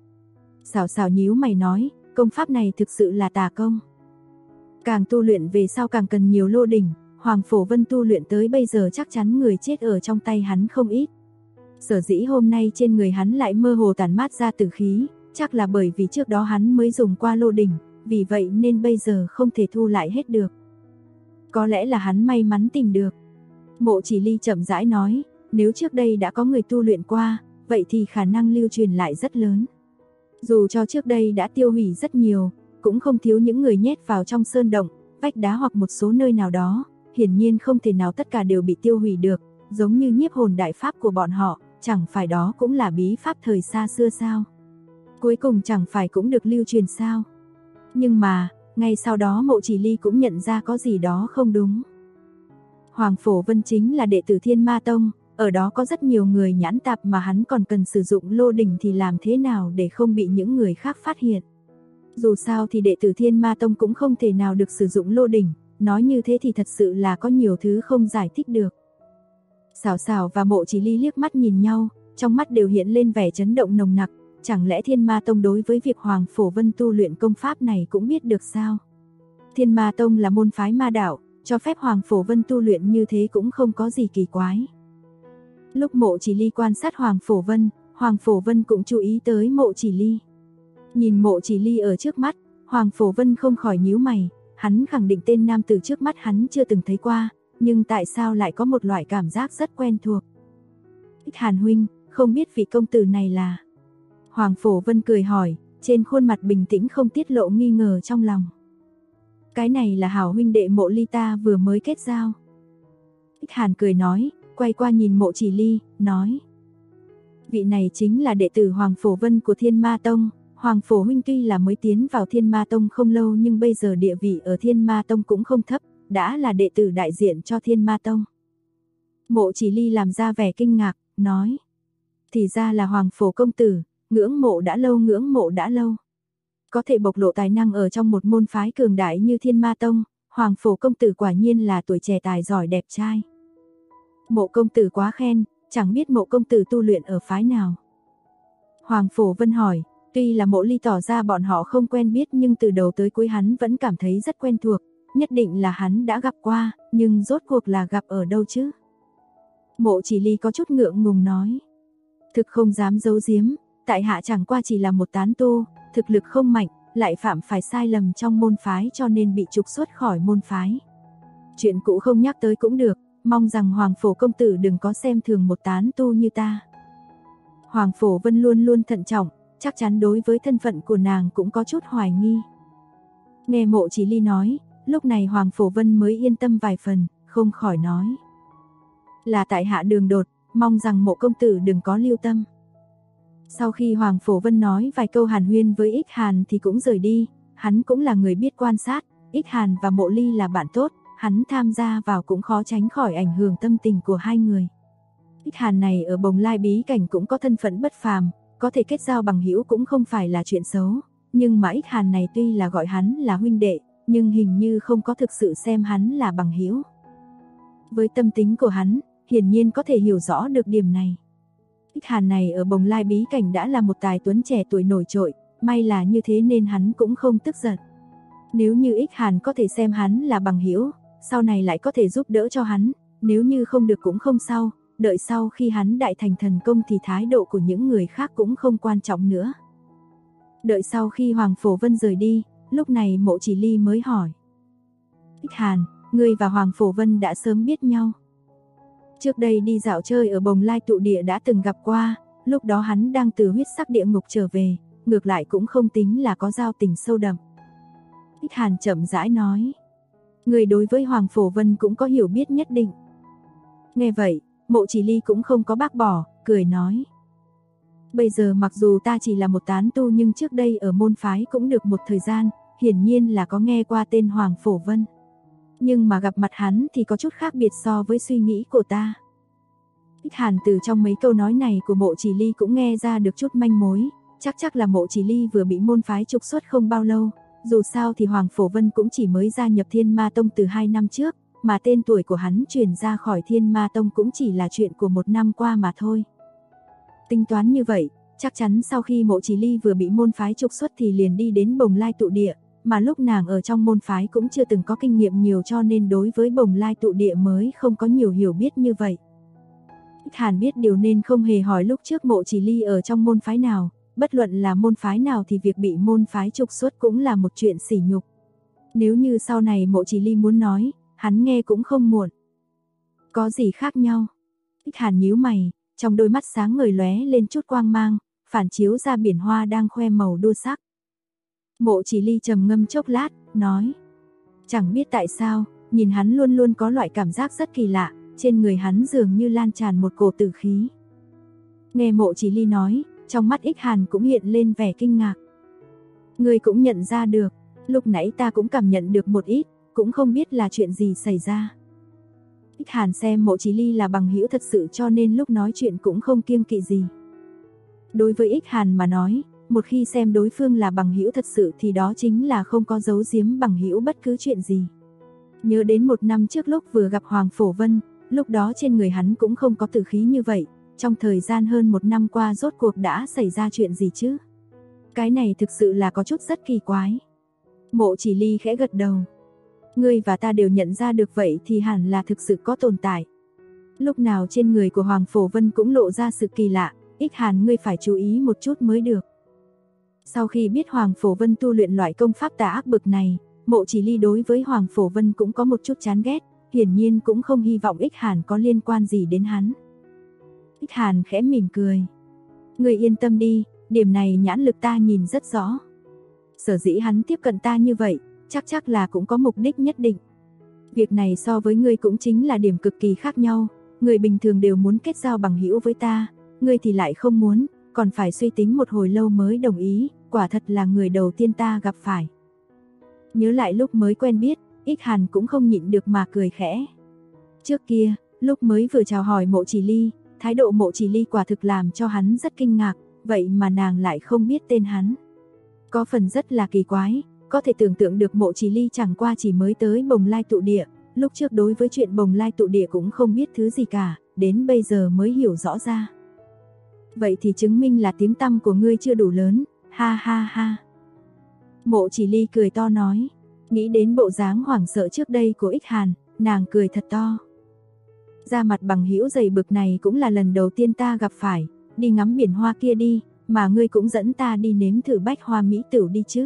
Sào Sào nhíu mày nói, công pháp này thực sự là tà công. Càng tu luyện về sau càng cần nhiều lô đỉnh, Hoàng Phổ Vân tu luyện tới bây giờ chắc chắn người chết ở trong tay hắn không ít. Sở dĩ hôm nay trên người hắn lại mơ hồ tản mát ra tử khí, chắc là bởi vì trước đó hắn mới dùng qua lô đỉnh, vì vậy nên bây giờ không thể thu lại hết được. Có lẽ là hắn may mắn tìm được. Mộ Chỉ Ly chậm rãi nói, nếu trước đây đã có người tu luyện qua, vậy thì khả năng lưu truyền lại rất lớn. Dù cho trước đây đã tiêu hủy rất nhiều, cũng không thiếu những người nhét vào trong sơn động, vách đá hoặc một số nơi nào đó, hiển nhiên không thể nào tất cả đều bị tiêu hủy được, giống như nhiếp hồn đại pháp của bọn họ, chẳng phải đó cũng là bí pháp thời xa xưa sao? Cuối cùng chẳng phải cũng được lưu truyền sao? Nhưng mà, ngay sau đó Mộ Chỉ Ly cũng nhận ra có gì đó không đúng. Hoàng Phổ Vân chính là đệ tử Thiên Ma Tông, ở đó có rất nhiều người nhãn tạp mà hắn còn cần sử dụng lô đỉnh thì làm thế nào để không bị những người khác phát hiện. Dù sao thì đệ tử Thiên Ma Tông cũng không thể nào được sử dụng lô đỉnh, nói như thế thì thật sự là có nhiều thứ không giải thích được. Sào Sào và Mộ Chỉ Ly liếc mắt nhìn nhau, trong mắt đều hiện lên vẻ chấn động nồng nặc, chẳng lẽ Thiên Ma Tông đối với việc Hoàng Phổ Vân tu luyện công pháp này cũng biết được sao? Thiên Ma Tông là môn phái ma đạo, cho phép Hoàng Phổ Vân tu luyện như thế cũng không có gì kỳ quái. Lúc Mộ Chỉ Ly quan sát Hoàng Phổ Vân cũng chú ý tới Mộ Chỉ Ly. Nhìn Mộ Chỉ Ly ở trước mắt, Hoàng Phổ Vân không khỏi nhíu mày, hắn khẳng định tên nam tử trước mắt hắn chưa từng thấy qua, nhưng tại sao lại có một loại cảm giác rất quen thuộc. Ích Hàn huynh, không biết vị công tử này là... Hoàng Phổ Vân cười hỏi, trên khuôn mặt bình tĩnh không tiết lộ nghi ngờ trong lòng. Cái này là hảo huynh đệ Mộ Ly ta vừa mới kết giao. Ích Hàn cười nói, quay qua nhìn Mộ Chỉ Ly, nói. Vị này chính là đệ tử Hoàng Phổ Vân của Thiên Ma Tông. Hoàng Phổ huynh tuy là mới tiến vào Thiên Ma Tông không lâu nhưng bây giờ địa vị ở Thiên Ma Tông cũng không thấp, đã là đệ tử đại diện cho Thiên Ma Tông. Mộ Chỉ Ly làm ra vẻ kinh ngạc, nói. Thì ra là Hoàng Phổ công tử, ngưỡng mộ đã lâu. Có thể bộc lộ tài năng ở trong một môn phái cường đại như Thiên Ma Tông, Hoàng Phổ công tử quả nhiên là tuổi trẻ tài giỏi đẹp trai. Mộ công tử quá khen, chẳng biết Mộ công tử tu luyện ở phái nào. Hoàng Phổ Vân hỏi, tuy là Mộ Ly tỏ ra bọn họ không quen biết nhưng từ đầu tới cuối hắn vẫn cảm thấy rất quen thuộc, nhất định là hắn đã gặp qua, nhưng rốt cuộc là gặp ở đâu chứ? Mộ Chỉ Ly có chút ngượng ngùng nói. Thực không dám giấu giếm, tại hạ chẳng qua chỉ là một tán tu, thực lực không mạnh, lại phạm phải sai lầm trong môn phái cho nên bị trục xuất khỏi môn phái. Chuyện cũ không nhắc tới cũng được, mong rằng Hoàng Phổ công tử đừng có xem thường một tán tu như ta. Hoàng Phổ Vân luôn luôn thận trọng, chắc chắn đối với thân phận của nàng cũng có chút hoài nghi. Nghe Mộ Chỉ Ly nói, lúc này Hoàng Phổ Vân mới yên tâm vài phần, không khỏi nói. Là tại hạ đường đột, mong rằng Mộ công tử đừng có lưu tâm. Sau khi Hoàng Phổ Vân nói vài câu hàn huyên với Ích Hàn thì cũng rời đi, hắn cũng là người biết quan sát, Ích Hàn và Mộ Ly là bạn tốt, hắn tham gia vào cũng khó tránh khỏi ảnh hưởng tâm tình của hai người. Ích Hàn này ở Bồng Lai bí cảnh cũng có thân phận bất phàm, có thể kết giao bằng hữu cũng không phải là chuyện xấu, nhưng mà Ích Hàn này tuy là gọi hắn là huynh đệ, nhưng hình như không có thực sự xem hắn là bằng hữu. Với tâm tính của hắn, hiển nhiên có thể hiểu rõ được điểm này. Ích Hàn này ở Bồng Lai bí cảnh đã là một tài tuấn trẻ tuổi nổi trội, may là như thế nên hắn cũng không tức giận. Nếu như Ích Hàn có thể xem hắn là bằng hữu, sau này lại có thể giúp đỡ cho hắn, nếu như không được cũng không sao, đợi sau khi hắn đại thành thần công thì thái độ của những người khác cũng không quan trọng nữa. Đợi sau khi Hoàng Phổ Vân rời đi, lúc này Mộ Chỉ Ly mới hỏi. Ích Hàn, ngươi và Hoàng Phổ Vân đã sớm biết nhau. Trước đây đi dạo chơi ở Bồng Lai tụ địa đã từng gặp qua, lúc đó hắn đang từ huyết sắc địa ngục trở về, ngược lại cũng không tính là có giao tình sâu đậm. Ích Hàn chậm rãi nói. Người đối với Hoàng Phổ Vân cũng có hiểu biết nhất định. Nghe vậy, Mộ Chỉ Ly cũng không có bác bỏ, cười nói. Bây giờ mặc dù ta chỉ là một tán tu nhưng trước đây ở môn phái cũng được một thời gian, hiển nhiên là có nghe qua tên Hoàng Phổ Vân. Nhưng mà gặp mặt hắn thì có chút khác biệt so với suy nghĩ của ta. Ích Hàn từ trong mấy câu nói này của Mộ Chỉ Ly cũng nghe ra được chút manh mối, chắc là Mộ Chỉ Ly vừa bị môn phái trục xuất không bao lâu, dù sao thì Hoàng Phổ Vân cũng chỉ mới gia nhập Thiên Ma Tông từ 2 năm trước, mà tên tuổi của hắn truyền ra khỏi Thiên Ma Tông cũng chỉ là chuyện của 1 năm qua mà thôi. Tính toán như vậy, chắc chắn sau khi Mộ Chỉ Ly vừa bị môn phái trục xuất thì liền đi đến Bồng Lai tụ địa, mà lúc nàng ở trong môn phái cũng chưa từng có kinh nghiệm nhiều cho nên đối với Bồng Lai tụ địa mới không có nhiều hiểu biết như vậy. Ích Hàn biết điều nên không hề hỏi lúc trước Mộ Chỉ Ly ở trong môn phái nào, bất luận là môn phái nào thì việc bị môn phái trục xuất cũng là một chuyện sỉ nhục. Nếu như sau này Mộ Chỉ Ly muốn nói, hắn nghe cũng không muộn. Có gì khác nhau? Ích Hàn nhíu mày, trong đôi mắt sáng ngời lóe lên chút quang mang, phản chiếu ra biển hoa đang khoe màu đua sắc. Mộ Chỉ Ly trầm ngâm chốc lát, nói. Chẳng biết tại sao, nhìn hắn luôn luôn có loại cảm giác rất kỳ lạ, trên người hắn dường như lan tràn một cổ tử khí. Nghe Mộ Chỉ Ly nói, trong mắt Ích Hàn cũng hiện lên vẻ kinh ngạc. Ngươi cũng nhận ra được, lúc nãy ta cũng cảm nhận được một ít, cũng không biết là chuyện gì xảy ra. Ích Hàn xem Mộ Chỉ Ly là bằng hữu thật sự cho nên lúc nói chuyện cũng không kiêng kỵ gì. Đối với Ích Hàn mà nói, một khi xem đối phương là bằng hữu thật sự thì đó chính là không có giấu giếm bằng hữu bất cứ chuyện gì. Nhớ đến 1 năm trước lúc vừa gặp Hoàng Phổ Vân, lúc đó trên người hắn cũng không có tử khí như vậy, trong thời gian hơn 1 năm qua rốt cuộc đã xảy ra chuyện gì chứ? Cái này thực sự là có chút rất kỳ quái. Mộ Chỉ Ly khẽ gật đầu. Ngươi và ta đều nhận ra được vậy thì hẳn là thực sự có tồn tại. Lúc nào trên người của Hoàng Phổ Vân cũng lộ ra sự kỳ lạ, Ích Hàn ngươi phải chú ý một chút mới được. Sau khi biết Hoàng Phổ Vân tu luyện loại công pháp tà ác bực này, Mộ Chỉ Ly đối với Hoàng Phổ Vân cũng có một chút chán ghét, hiển nhiên cũng không hy vọng Ích Hàn có liên quan gì đến hắn. Ích Hàn khẽ mỉm cười. Ngươi yên tâm đi, điểm này nhãn lực ta nhìn rất rõ. Sở dĩ hắn tiếp cận ta như vậy, chắc là cũng có mục đích nhất định. Việc này so với ngươi cũng chính là điểm cực kỳ khác nhau, người bình thường đều muốn kết giao bằng hữu với ta, ngươi thì lại không muốn, còn phải suy tính một hồi lâu mới đồng ý, quả thật là người đầu tiên ta gặp phải. Nhớ lại lúc mới quen biết, Ích Hàn cũng không nhịn được mà cười khẽ. Trước kia, lúc mới vừa chào hỏi Mộ Chỉ Ly, thái độ Mộ Chỉ Ly quả thực làm cho hắn rất kinh ngạc, vậy mà nàng lại không biết tên hắn. Có phần rất là kỳ quái, có thể tưởng tượng được Mộ Chỉ Ly chẳng qua chỉ mới tới Bồng Lai tụ địa, lúc trước đối với chuyện Bồng Lai tụ địa cũng không biết thứ gì cả, đến bây giờ mới hiểu rõ ra. Vậy thì chứng minh là tiếng tăm của ngươi chưa đủ lớn, ha ha ha. Mộ Chỉ Ly cười to nói, nghĩ đến bộ dáng hoảng sợ trước đây của Ích Hàn, nàng cười thật to. Ra mặt bằng hữu dày bực này cũng là lần đầu tiên ta gặp phải, đi ngắm biển hoa kia đi, mà ngươi cũng dẫn ta đi nếm thử bách hoa mỹ tửu đi chứ.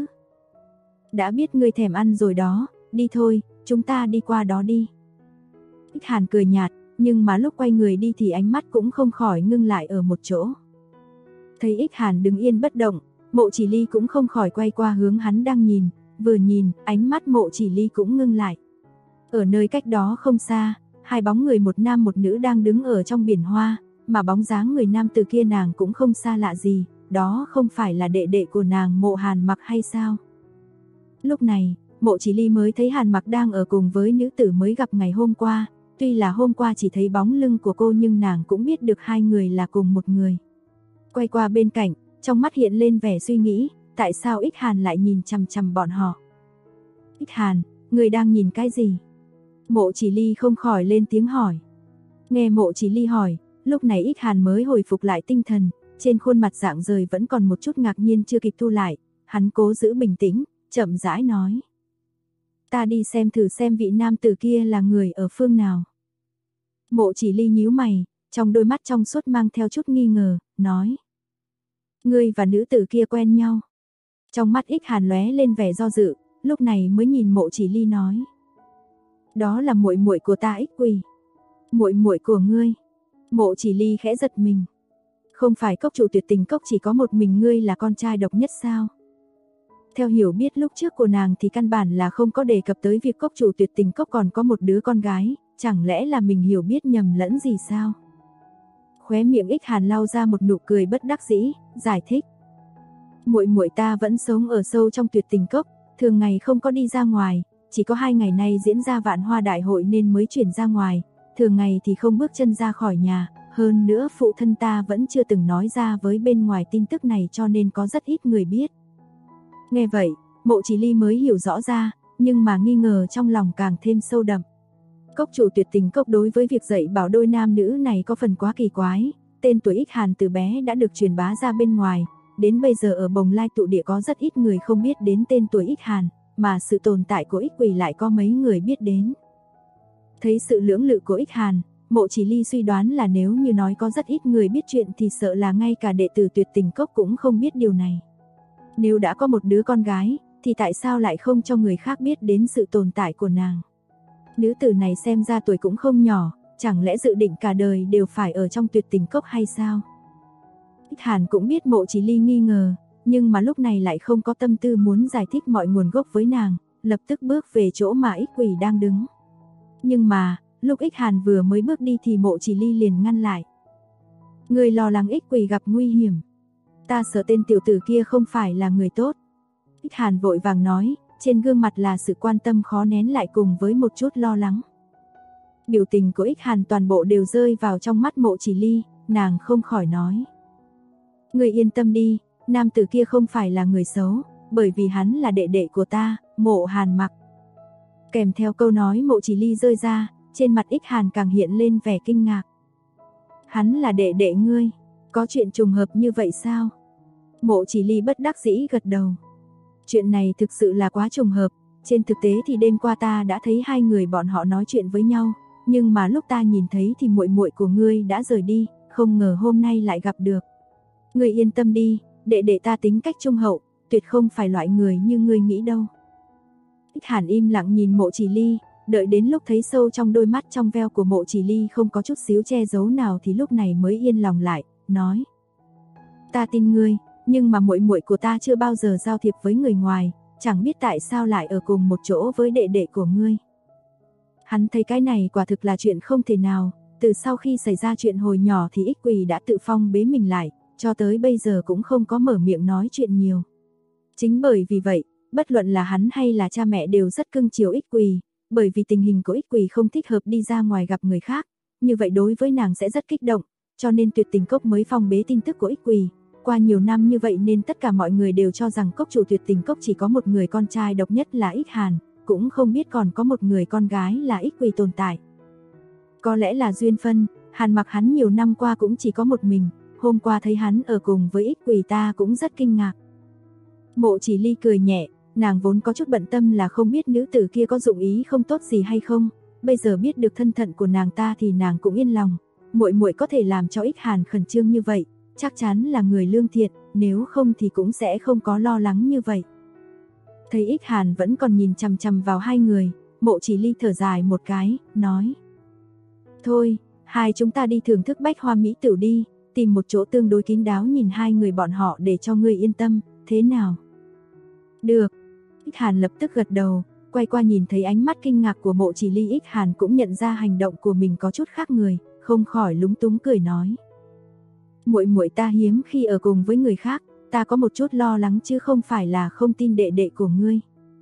Đã biết ngươi thèm ăn rồi đó, đi thôi, chúng ta đi qua đó đi. Ích Hàn cười nhạt, nhưng mà lúc quay người đi thì ánh mắt cũng không khỏi ngưng lại ở một chỗ. Thấy Ích Hàn đứng yên bất động, Mộ Chỉ Ly cũng không khỏi quay qua hướng hắn đang nhìn, vừa nhìn, ánh mắt Mộ Chỉ Ly cũng ngưng lại. Ở nơi cách đó không xa, 2 bóng người một nam một nữ đang đứng ở trong biển hoa, mà bóng dáng người nam từ kia nàng cũng không xa lạ gì, đó không phải là đệ đệ của nàng Mộ Hàn Mặc hay sao? Lúc này, Mộ Chỉ Ly mới thấy Hàn Mặc đang ở cùng với nữ tử mới gặp ngày hôm qua, tuy là hôm qua chỉ thấy bóng lưng của cô nhưng nàng cũng biết được 2 người là cùng một người. Quay qua bên cạnh, trong mắt hiện lên vẻ suy nghĩ, tại sao Ích Hàn lại nhìn chằm chằm bọn họ? Ích Hàn, người đang nhìn cái gì? Mộ Chỉ Ly không khỏi lên tiếng hỏi. Nghe Mộ Chỉ Ly hỏi, lúc này Ích Hàn mới hồi phục lại tinh thần, trên khuôn mặt rạng rời vẫn còn một chút ngạc nhiên chưa kịp thu lại, hắn cố giữ bình tĩnh, chậm rãi nói. ta đi xem thử xem vị nam tử kia là người ở phương nào. Mộ Chỉ Ly nhíu mày, trong đôi mắt trong suốt mang theo chút nghi ngờ, nói. Ngươi và nữ tử kia quen nhau. Trong mắt Ích Hàn lóe lên vẻ do dự, lúc này mới nhìn Mộ Chỉ Ly nói. Đó là muội muội của ta Ích Quỳ. Muội muội của ngươi. Mộ Chỉ Ly khẽ giật mình. Không phải cốc chủ tuyệt tình cốc chỉ có một mình ngươi là con trai độc nhất sao? Theo hiểu biết lúc trước của nàng thì căn bản là không có đề cập tới việc cốc chủ tuyệt tình cốc còn có một đứa con gái, chẳng lẽ là mình hiểu biết nhầm lẫn gì sao? Khóe miệng Ích Hàn lau ra một nụ cười bất đắc dĩ, giải thích. Muội muội ta vẫn sống ở sâu trong tuyệt tình cốc, thường ngày không có đi ra ngoài, chỉ có 2 ngày nay diễn ra vạn hoa đại hội nên mới chuyển ra ngoài, thường ngày thì không bước chân ra khỏi nhà, hơn nữa phụ thân ta vẫn chưa từng nói ra với bên ngoài tin tức này cho nên có rất ít người biết. Nghe vậy, Mộ Chỉ Ly mới hiểu rõ ra, nhưng mà nghi ngờ trong lòng càng thêm sâu đậm. Cốc chủ tuyệt tình cốc đối với việc dạy bảo đôi nam nữ này có phần quá kỳ quái, tên tuổi Ích Hàn từ bé đã được truyền bá ra bên ngoài, đến bây giờ ở Bồng Lai tụ địa có rất ít người không biết đến tên tuổi Ích Hàn, mà sự tồn tại của Ích Quỳ lại có mấy người biết đến. Thấy sự lưỡng lự của Ích Hàn, Mộ Chỉ Ly suy đoán là nếu như nói có rất ít người biết chuyện thì sợ là ngay cả đệ tử tuyệt tình cốc cũng không biết điều này. Nếu đã có một đứa con gái, thì tại sao lại không cho người khác biết đến sự tồn tại của nàng? Nữ tử này xem ra tuổi cũng không nhỏ, chẳng lẽ dự định cả đời đều phải ở trong tuyệt tình cốc hay sao? Ích Hàn cũng biết Mộ Chỉ Ly nghi ngờ, nhưng mà lúc này lại không có tâm tư muốn giải thích mọi nguồn gốc với nàng, lập tức bước về chỗ mà Ích Quỳ đang đứng. Nhưng mà, lúc Ích Hàn vừa mới bước đi thì Mộ Chỉ Ly liền ngăn lại. Người lo lắng Ích Quỳ gặp nguy hiểm. Ta sợ tên tiểu tử kia không phải là người tốt. Ích Hàn vội vàng nói, trên gương mặt là sự quan tâm khó nén lại cùng với một chút lo lắng. Biểu tình của Ích Hàn toàn bộ đều rơi vào trong mắt Mộ Chỉ Ly, nàng không khỏi nói. Người yên tâm đi, nam tử kia không phải là người xấu, bởi vì hắn là đệ đệ của ta, Mộ Hàn Mặc. Kèm theo câu nói Mộ Chỉ Ly rơi ra, trên mặt Ích Hàn càng hiện lên vẻ kinh ngạc. Hắn là đệ đệ ngươi, có chuyện trùng hợp như vậy sao? Mộ Chỉ Ly bất đắc dĩ gật đầu. Chuyện này thực sự là quá trùng hợp, trên thực tế thì đêm qua ta đã thấy hai người bọn họ nói chuyện với nhau, nhưng mà lúc ta nhìn thấy thì muội muội của ngươi đã rời đi, không ngờ hôm nay lại gặp được. Ngươi yên tâm đi, đệ đệ ta tính cách trung hậu, tuyệt không phải loại người như ngươi nghĩ đâu. Ích Hàn im lặng nhìn Mộ Chỉ Ly, đợi đến lúc thấy sâu trong đôi mắt trong veo của Mộ Chỉ Ly không có chút xíu che giấu nào thì lúc này mới yên lòng lại, nói: "Ta tin ngươi, nhưng mà muội muội của ta chưa bao giờ giao thiệp với người ngoài, chẳng biết tại sao lại ở cùng một chỗ với đệ đệ của ngươi." Hắn thấy cái này quả thực là chuyện không thể nào, từ sau khi xảy ra chuyện hồi nhỏ thì Ích Quỳ đã tự phong bế mình lại, cho tới bây giờ cũng không có mở miệng nói chuyện nhiều. Chính bởi vì vậy, bất luận là hắn hay là cha mẹ đều rất cưng chiều Ích Quỳ, bởi vì tình hình của Ích Quỳ không thích hợp đi ra ngoài gặp người khác, như vậy đối với nàng sẽ rất kích động, cho nên tuyệt tình cốc mới phong bế tin tức của Ích Quỳ. Qua nhiều năm như vậy nên tất cả mọi người đều cho rằng cốc chủ tuyệt tình cốc chỉ có một người con trai độc nhất là Ích Hàn, cũng không biết còn có một người con gái là Ích Quỳ tồn tại. Có lẽ là duyên phân, Hàn Mặc hắn nhiều năm qua cũng chỉ có một mình, hôm qua thấy hắn ở cùng với Ích Quỳ ta cũng rất kinh ngạc. Mộ Chỉ Ly cười nhẹ, nàng vốn có chút bận tâm là không biết nữ tử kia có dụng ý không tốt gì hay không, bây giờ biết được thân phận của nàng ta thì nàng cũng yên lòng, muội muội có thể làm cho Ích Hàn khẩn trương như vậy, chắc chắn là người lương thiện, nếu không thì cũng sẽ không có lo lắng như vậy. Thấy Ích Hàn vẫn còn nhìn chằm chằm vào hai người, Mộ Chỉ Ly thở dài một cái, nói: "Thôi, hai chúng ta đi thưởng thức Bách Hoa Mỹ Tửu đi, tìm một chỗ tương đối kín đáo nhìn hai người bọn họ để cho ngươi yên tâm, thế nào?" "Được." Ích Hàn lập tức gật đầu, quay qua nhìn thấy ánh mắt kinh ngạc của Mộ Chỉ Ly, Ích Hàn cũng nhận ra hành động của mình có chút khác người, không khỏi lúng túng cười nói: "Muội muội ta hiếm khi ở cùng với người khác, ta có một chút lo lắng chứ không phải là không tin đệ đệ của ngươi."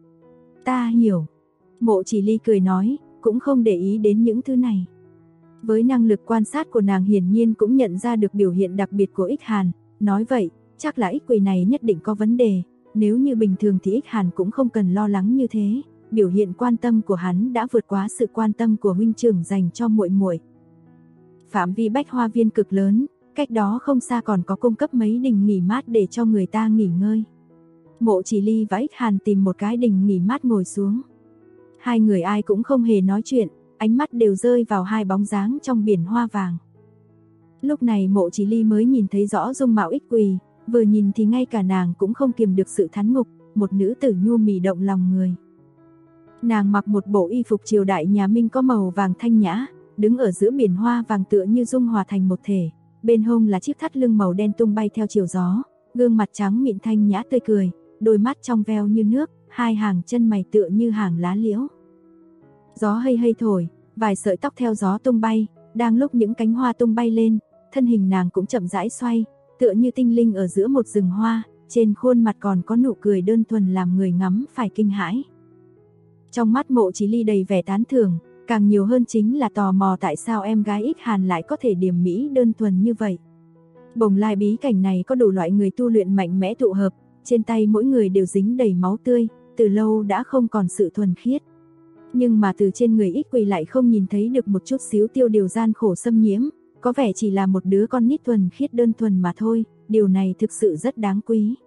"Ta hiểu." Mộ Chỉ Ly cười nói, cũng không để ý đến những thứ này. Với năng lực quan sát của nàng hiển nhiên cũng nhận ra được biểu hiện đặc biệt của Ích Hàn, nói vậy, chắc là Ích Quỳ này nhất định có vấn đề, nếu như bình thường thì Ích Hàn cũng không cần lo lắng như thế, biểu hiện quan tâm của hắn đã vượt quá sự quan tâm của huynh trưởng dành cho muội muội. Phạm vi Bách Hoa Viên cực lớn, cách đó không xa còn có cung cấp mấy đình nghỉ mát để cho người ta nghỉ ngơi. Mộ Chỉ Ly và Ích Hàn tìm một cái đình nghỉ mát ngồi xuống. Hai người ai cũng không hề nói chuyện, ánh mắt đều rơi vào hai bóng dáng trong biển hoa vàng. Lúc này Mộ Chỉ Ly mới nhìn thấy rõ dung mạo Ích Quỳ, vừa nhìn thì ngay cả nàng cũng không kiềm được sự thán ngục, một nữ tử nhu mì động lòng người. Nàng mặc một bộ y phục triều đại nhà Minh có màu vàng thanh nhã, đứng ở giữa biển hoa vàng tựa như dung hòa thành một thể, bên hông là chiếc thắt lưng màu đen tung bay theo chiều gió, gương mặt trắng mịn thanh nhã tươi cười, đôi mắt trong veo như nước, hai hàng chân mày tựa như hàng lá liễu. Gió hây hây thổi, vài sợi tóc theo gió tung bay, đang lúc những cánh hoa tung bay lên, thân hình nàng cũng chậm rãi xoay, tựa như tinh linh ở giữa một rừng hoa, trên khuôn mặt còn có nụ cười đơn thuần làm người ngắm phải kinh hãi. Trong mắt Mộ Chỉ Ly đầy vẻ tán thưởng, càng nhiều hơn chính là tò mò tại sao em gái Ích Hàn lại có thể điềm mỹ đơn thuần như vậy. Bồng lai bí cảnh này có đủ loại người tu luyện mạnh mẽ tụ hợp, trên tay mỗi người đều dính đầy máu tươi, từ lâu đã không còn sự thuần khiết. Nhưng mà từ trên người Ích Quỳ lại không nhìn thấy được một chút xíu tiêu điều gian khổ xâm nhiễm, có vẻ chỉ là một đứa con nít thuần khiết đơn thuần mà thôi, điều này thực sự rất đáng quý.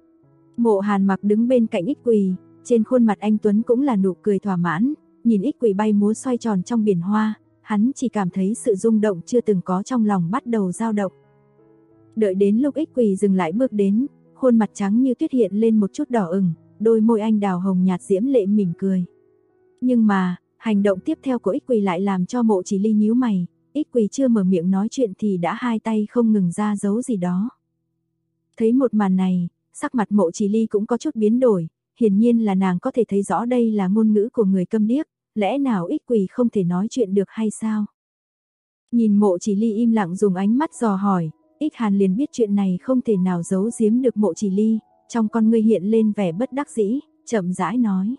Mộ Hàn Mặc đứng bên cạnh Ích Quỳ, trên khuôn mặt anh tuấn cũng là nụ cười thỏa mãn, nhìn Ích Quỳ bay múa xoay tròn trong biển hoa, hắn chỉ cảm thấy sự rung động chưa từng có trong lòng bắt đầu dao động. Đợi đến lúc Ích Quỳ dừng lại bước đến, khuôn mặt trắng như tuyết hiện lên một chút đỏ ửng, đôi môi anh đào hồng nhạt diễm lệ mỉm cười. Nhưng mà, hành động tiếp theo của Ích Quỳ lại làm cho Mộ Chỉ Ly nhíu mày, Ích Quỳ chưa mở miệng nói chuyện thì đã hai tay không ngừng ra dấu gì đó. Thấy một màn này, sắc mặt Mộ Chỉ Ly cũng có chút biến đổi, hiển nhiên là nàng có thể thấy rõ đây là ngôn ngữ của người câm điếc, lẽ nào Ích Quỳ không thể nói chuyện được hay sao? Nhìn Mộ Chỉ Ly im lặng dùng ánh mắt dò hỏi, Ích Hàn liền biết chuyện này không thể nào giấu giếm được Mộ Chỉ Ly, trong con ngươi hiện lên vẻ bất đắc dĩ, chậm rãi nói.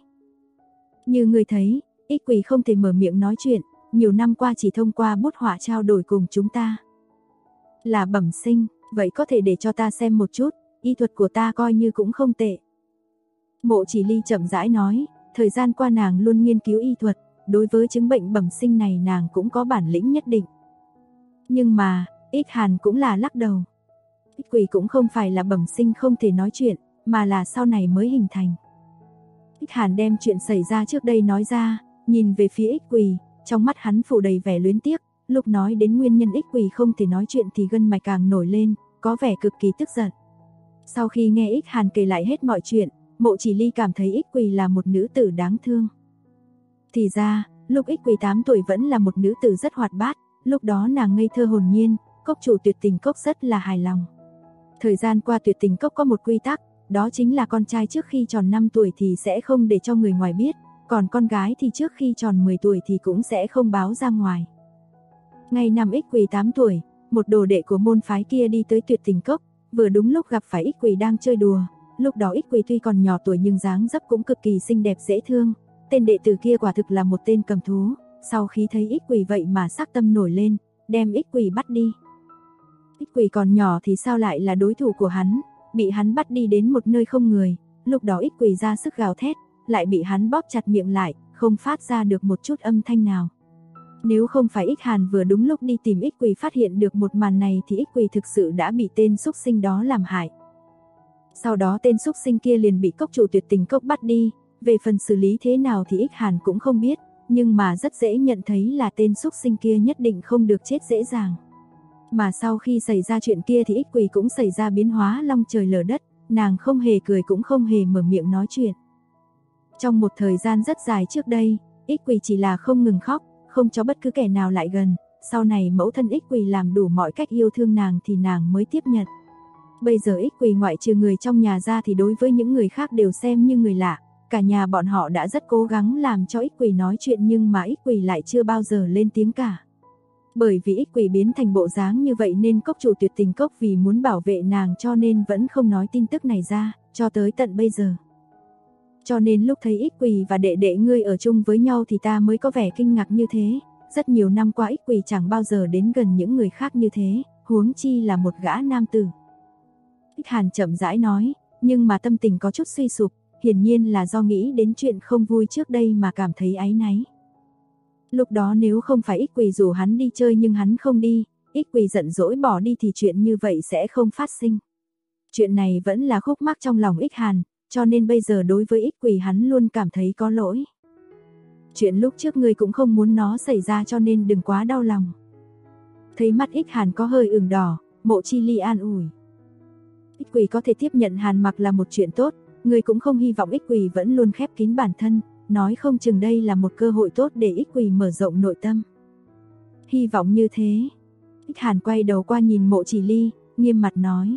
Như ngươi thấy, Ích Quỳ không thể mở miệng nói chuyện, nhiều năm qua chỉ thông qua bút họa trao đổi cùng chúng ta. Là bẩm sinh, vậy có thể để cho ta xem một chút, y thuật của ta coi như cũng không tệ. Mộ Chỉ Ly chậm rãi nói, thời gian qua nàng luôn nghiên cứu y thuật, đối với chứng bệnh bẩm sinh này nàng cũng có bản lĩnh nhất định. Nhưng mà, Ích Hàn cũng là lắc đầu. Ích Quỳ cũng không phải là bẩm sinh không thể nói chuyện, mà là sau này mới hình thành. Ích Hàn đem chuyện xảy ra trước đây nói ra, nhìn về phía Ích Quỳ, trong mắt hắn phủ đầy vẻ luyến tiếc, lúc nói đến nguyên nhân Ích Quỳ không thể nói chuyện thì gân mạch càng nổi lên, có vẻ cực kỳ tức giận. Sau khi nghe Ích Hàn kể lại hết mọi chuyện, Mộ Chỉ Ly cảm thấy Ích Quỳ là một nữ tử đáng thương. Thì ra, lúc Ích Quỳ 8 tuổi vẫn là một nữ tử rất hoạt bát, lúc đó nàng ngây thơ hồn nhiên, cốc chủ Tuyệt Tình Cốc rất là hài lòng. Thời gian qua Tuyệt Tình Cốc có một quy tắc, đó chính là con trai trước khi tròn 5 tuổi thì sẽ không để cho người ngoài biết, còn con gái thì trước khi tròn 10 tuổi thì cũng sẽ không báo ra ngoài. Ngày năm Ích Quỳ 8 tuổi, một đồ đệ của môn phái kia đi tới Tuyệt Tình Cốc, vừa đúng lúc gặp phải Ích Quỳ đang chơi đùa. Lúc đó Ích Quỳ tuy còn nhỏ tuổi nhưng dáng dấp cũng cực kỳ xinh đẹp dễ thương, tên đệ tử kia quả thực là một tên cầm thú, sau khi thấy Ích Quỳ vậy mà sắc tâm nổi lên, đem Ích Quỳ bắt đi. Ích Quỳ còn nhỏ thì sao lại là đối thủ của hắn, bị hắn bắt đi đến một nơi không người, lúc đó Ích Quỳ ra sức gào thét, lại bị hắn bóp chặt miệng lại, không phát ra được một chút âm thanh nào. Nếu không phải Ích Hàn vừa đúng lúc đi tìm Ích Quỳ phát hiện được một màn này thì Ích Quỳ thực sự đã bị tên xúc sinh đó làm hại. Sau đó tên xúc sinh kia liền bị cốc chủ Tuyệt Tình Cốc bắt đi, về phần xử lý thế nào thì Ích Hàn cũng không biết, nhưng mà rất dễ nhận thấy là tên xúc sinh kia nhất định không được chết dễ dàng. Mà sau khi xảy ra chuyện kia thì Ích Quỳ cũng xảy ra biến hóa long trời lở đất, nàng không hề cười cũng không hề mở miệng nói chuyện. Trong một thời gian rất dài trước đây, Ích Quỳ chỉ là không ngừng khóc, không cho bất cứ kẻ nào lại gần, sau này mẫu thân Ích Quỳ làm đủ mọi cách yêu thương nàng thì nàng mới tiếp nhận. Bây giờ Ích Quỳ ngoại trừ người trong nhà ra thì đối với những người khác đều xem như người lạ, cả nhà bọn họ đã rất cố gắng làm cho Ích Quỳ nói chuyện nhưng mà Ích Quỳ lại chưa bao giờ lên tiếng cả. Bởi vì Ích Quỳ biến thành bộ dáng như vậy nên cốc chủ Tuyệt Tình Cốc vì muốn bảo vệ nàng cho nên vẫn không nói tin tức này ra, cho tới tận bây giờ. Cho nên lúc thấy Ích Quỳ và đệ đệ ngươi ở chung với nhau thì ta mới có vẻ kinh ngạc như thế, rất nhiều năm qua Ích Quỳ chẳng bao giờ đến gần những người khác như thế, huống chi là một gã nam tử. Ích Hàn chậm rãi nói, nhưng mà tâm tình có chút suy sụp, hiển nhiên là do nghĩ đến chuyện không vui trước đây mà cảm thấy áy náy. Lúc đó nếu không phải Ích Quỳ rủ hắn đi chơi nhưng hắn không đi, Ích Quỳ giận dỗi bỏ đi thì chuyện như vậy sẽ không phát sinh. Chuyện này vẫn là khúc mắc trong lòng Ích Hàn, cho nên bây giờ đối với Ích Quỳ hắn luôn cảm thấy có lỗi. Chuyện lúc trước ngươi cũng không muốn nó xảy ra cho nên đừng quá đau lòng. Thấy mắt Ích Hàn có hơi ửng đỏ, Mộ Chi Ly an ủi. Ích Quỳ có thể tiếp nhận Hàn Mặc là một chuyện tốt, ngươi cũng không hy vọng Ích Quỳ vẫn luôn khép kín bản thân, nói không chừng đây là một cơ hội tốt để Ích Quỳ mở rộng nội tâm. Hy vọng như thế. Ích Hàn quay đầu qua nhìn Mộ Chỉ Ly, nghiêm mặt nói.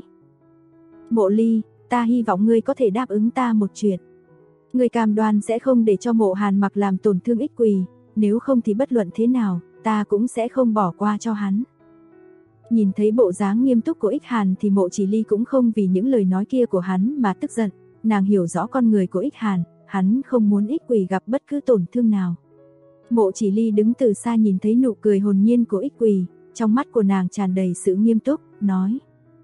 Mộ Ly, ta hy vọng ngươi có thể đáp ứng ta một chuyện. Ngươi cam đoan sẽ không để cho Mộ Hàn Mặc làm tổn thương Ích Quỳ, nếu không thì bất luận thế nào, ta cũng sẽ không bỏ qua cho hắn. Nhìn thấy bộ dáng nghiêm túc của Ích Hàn thì Mộ Chỉ Ly cũng không vì những lời nói kia của hắn mà tức giận, nàng hiểu rõ con người của Ích Hàn, hắn không muốn Ích Quỳ gặp bất cứ tổn thương nào. Mộ Chỉ Ly đứng từ xa nhìn thấy nụ cười hồn nhiên của Ích Quỳ, trong mắt của nàng tràn đầy sự nghiêm túc, nói: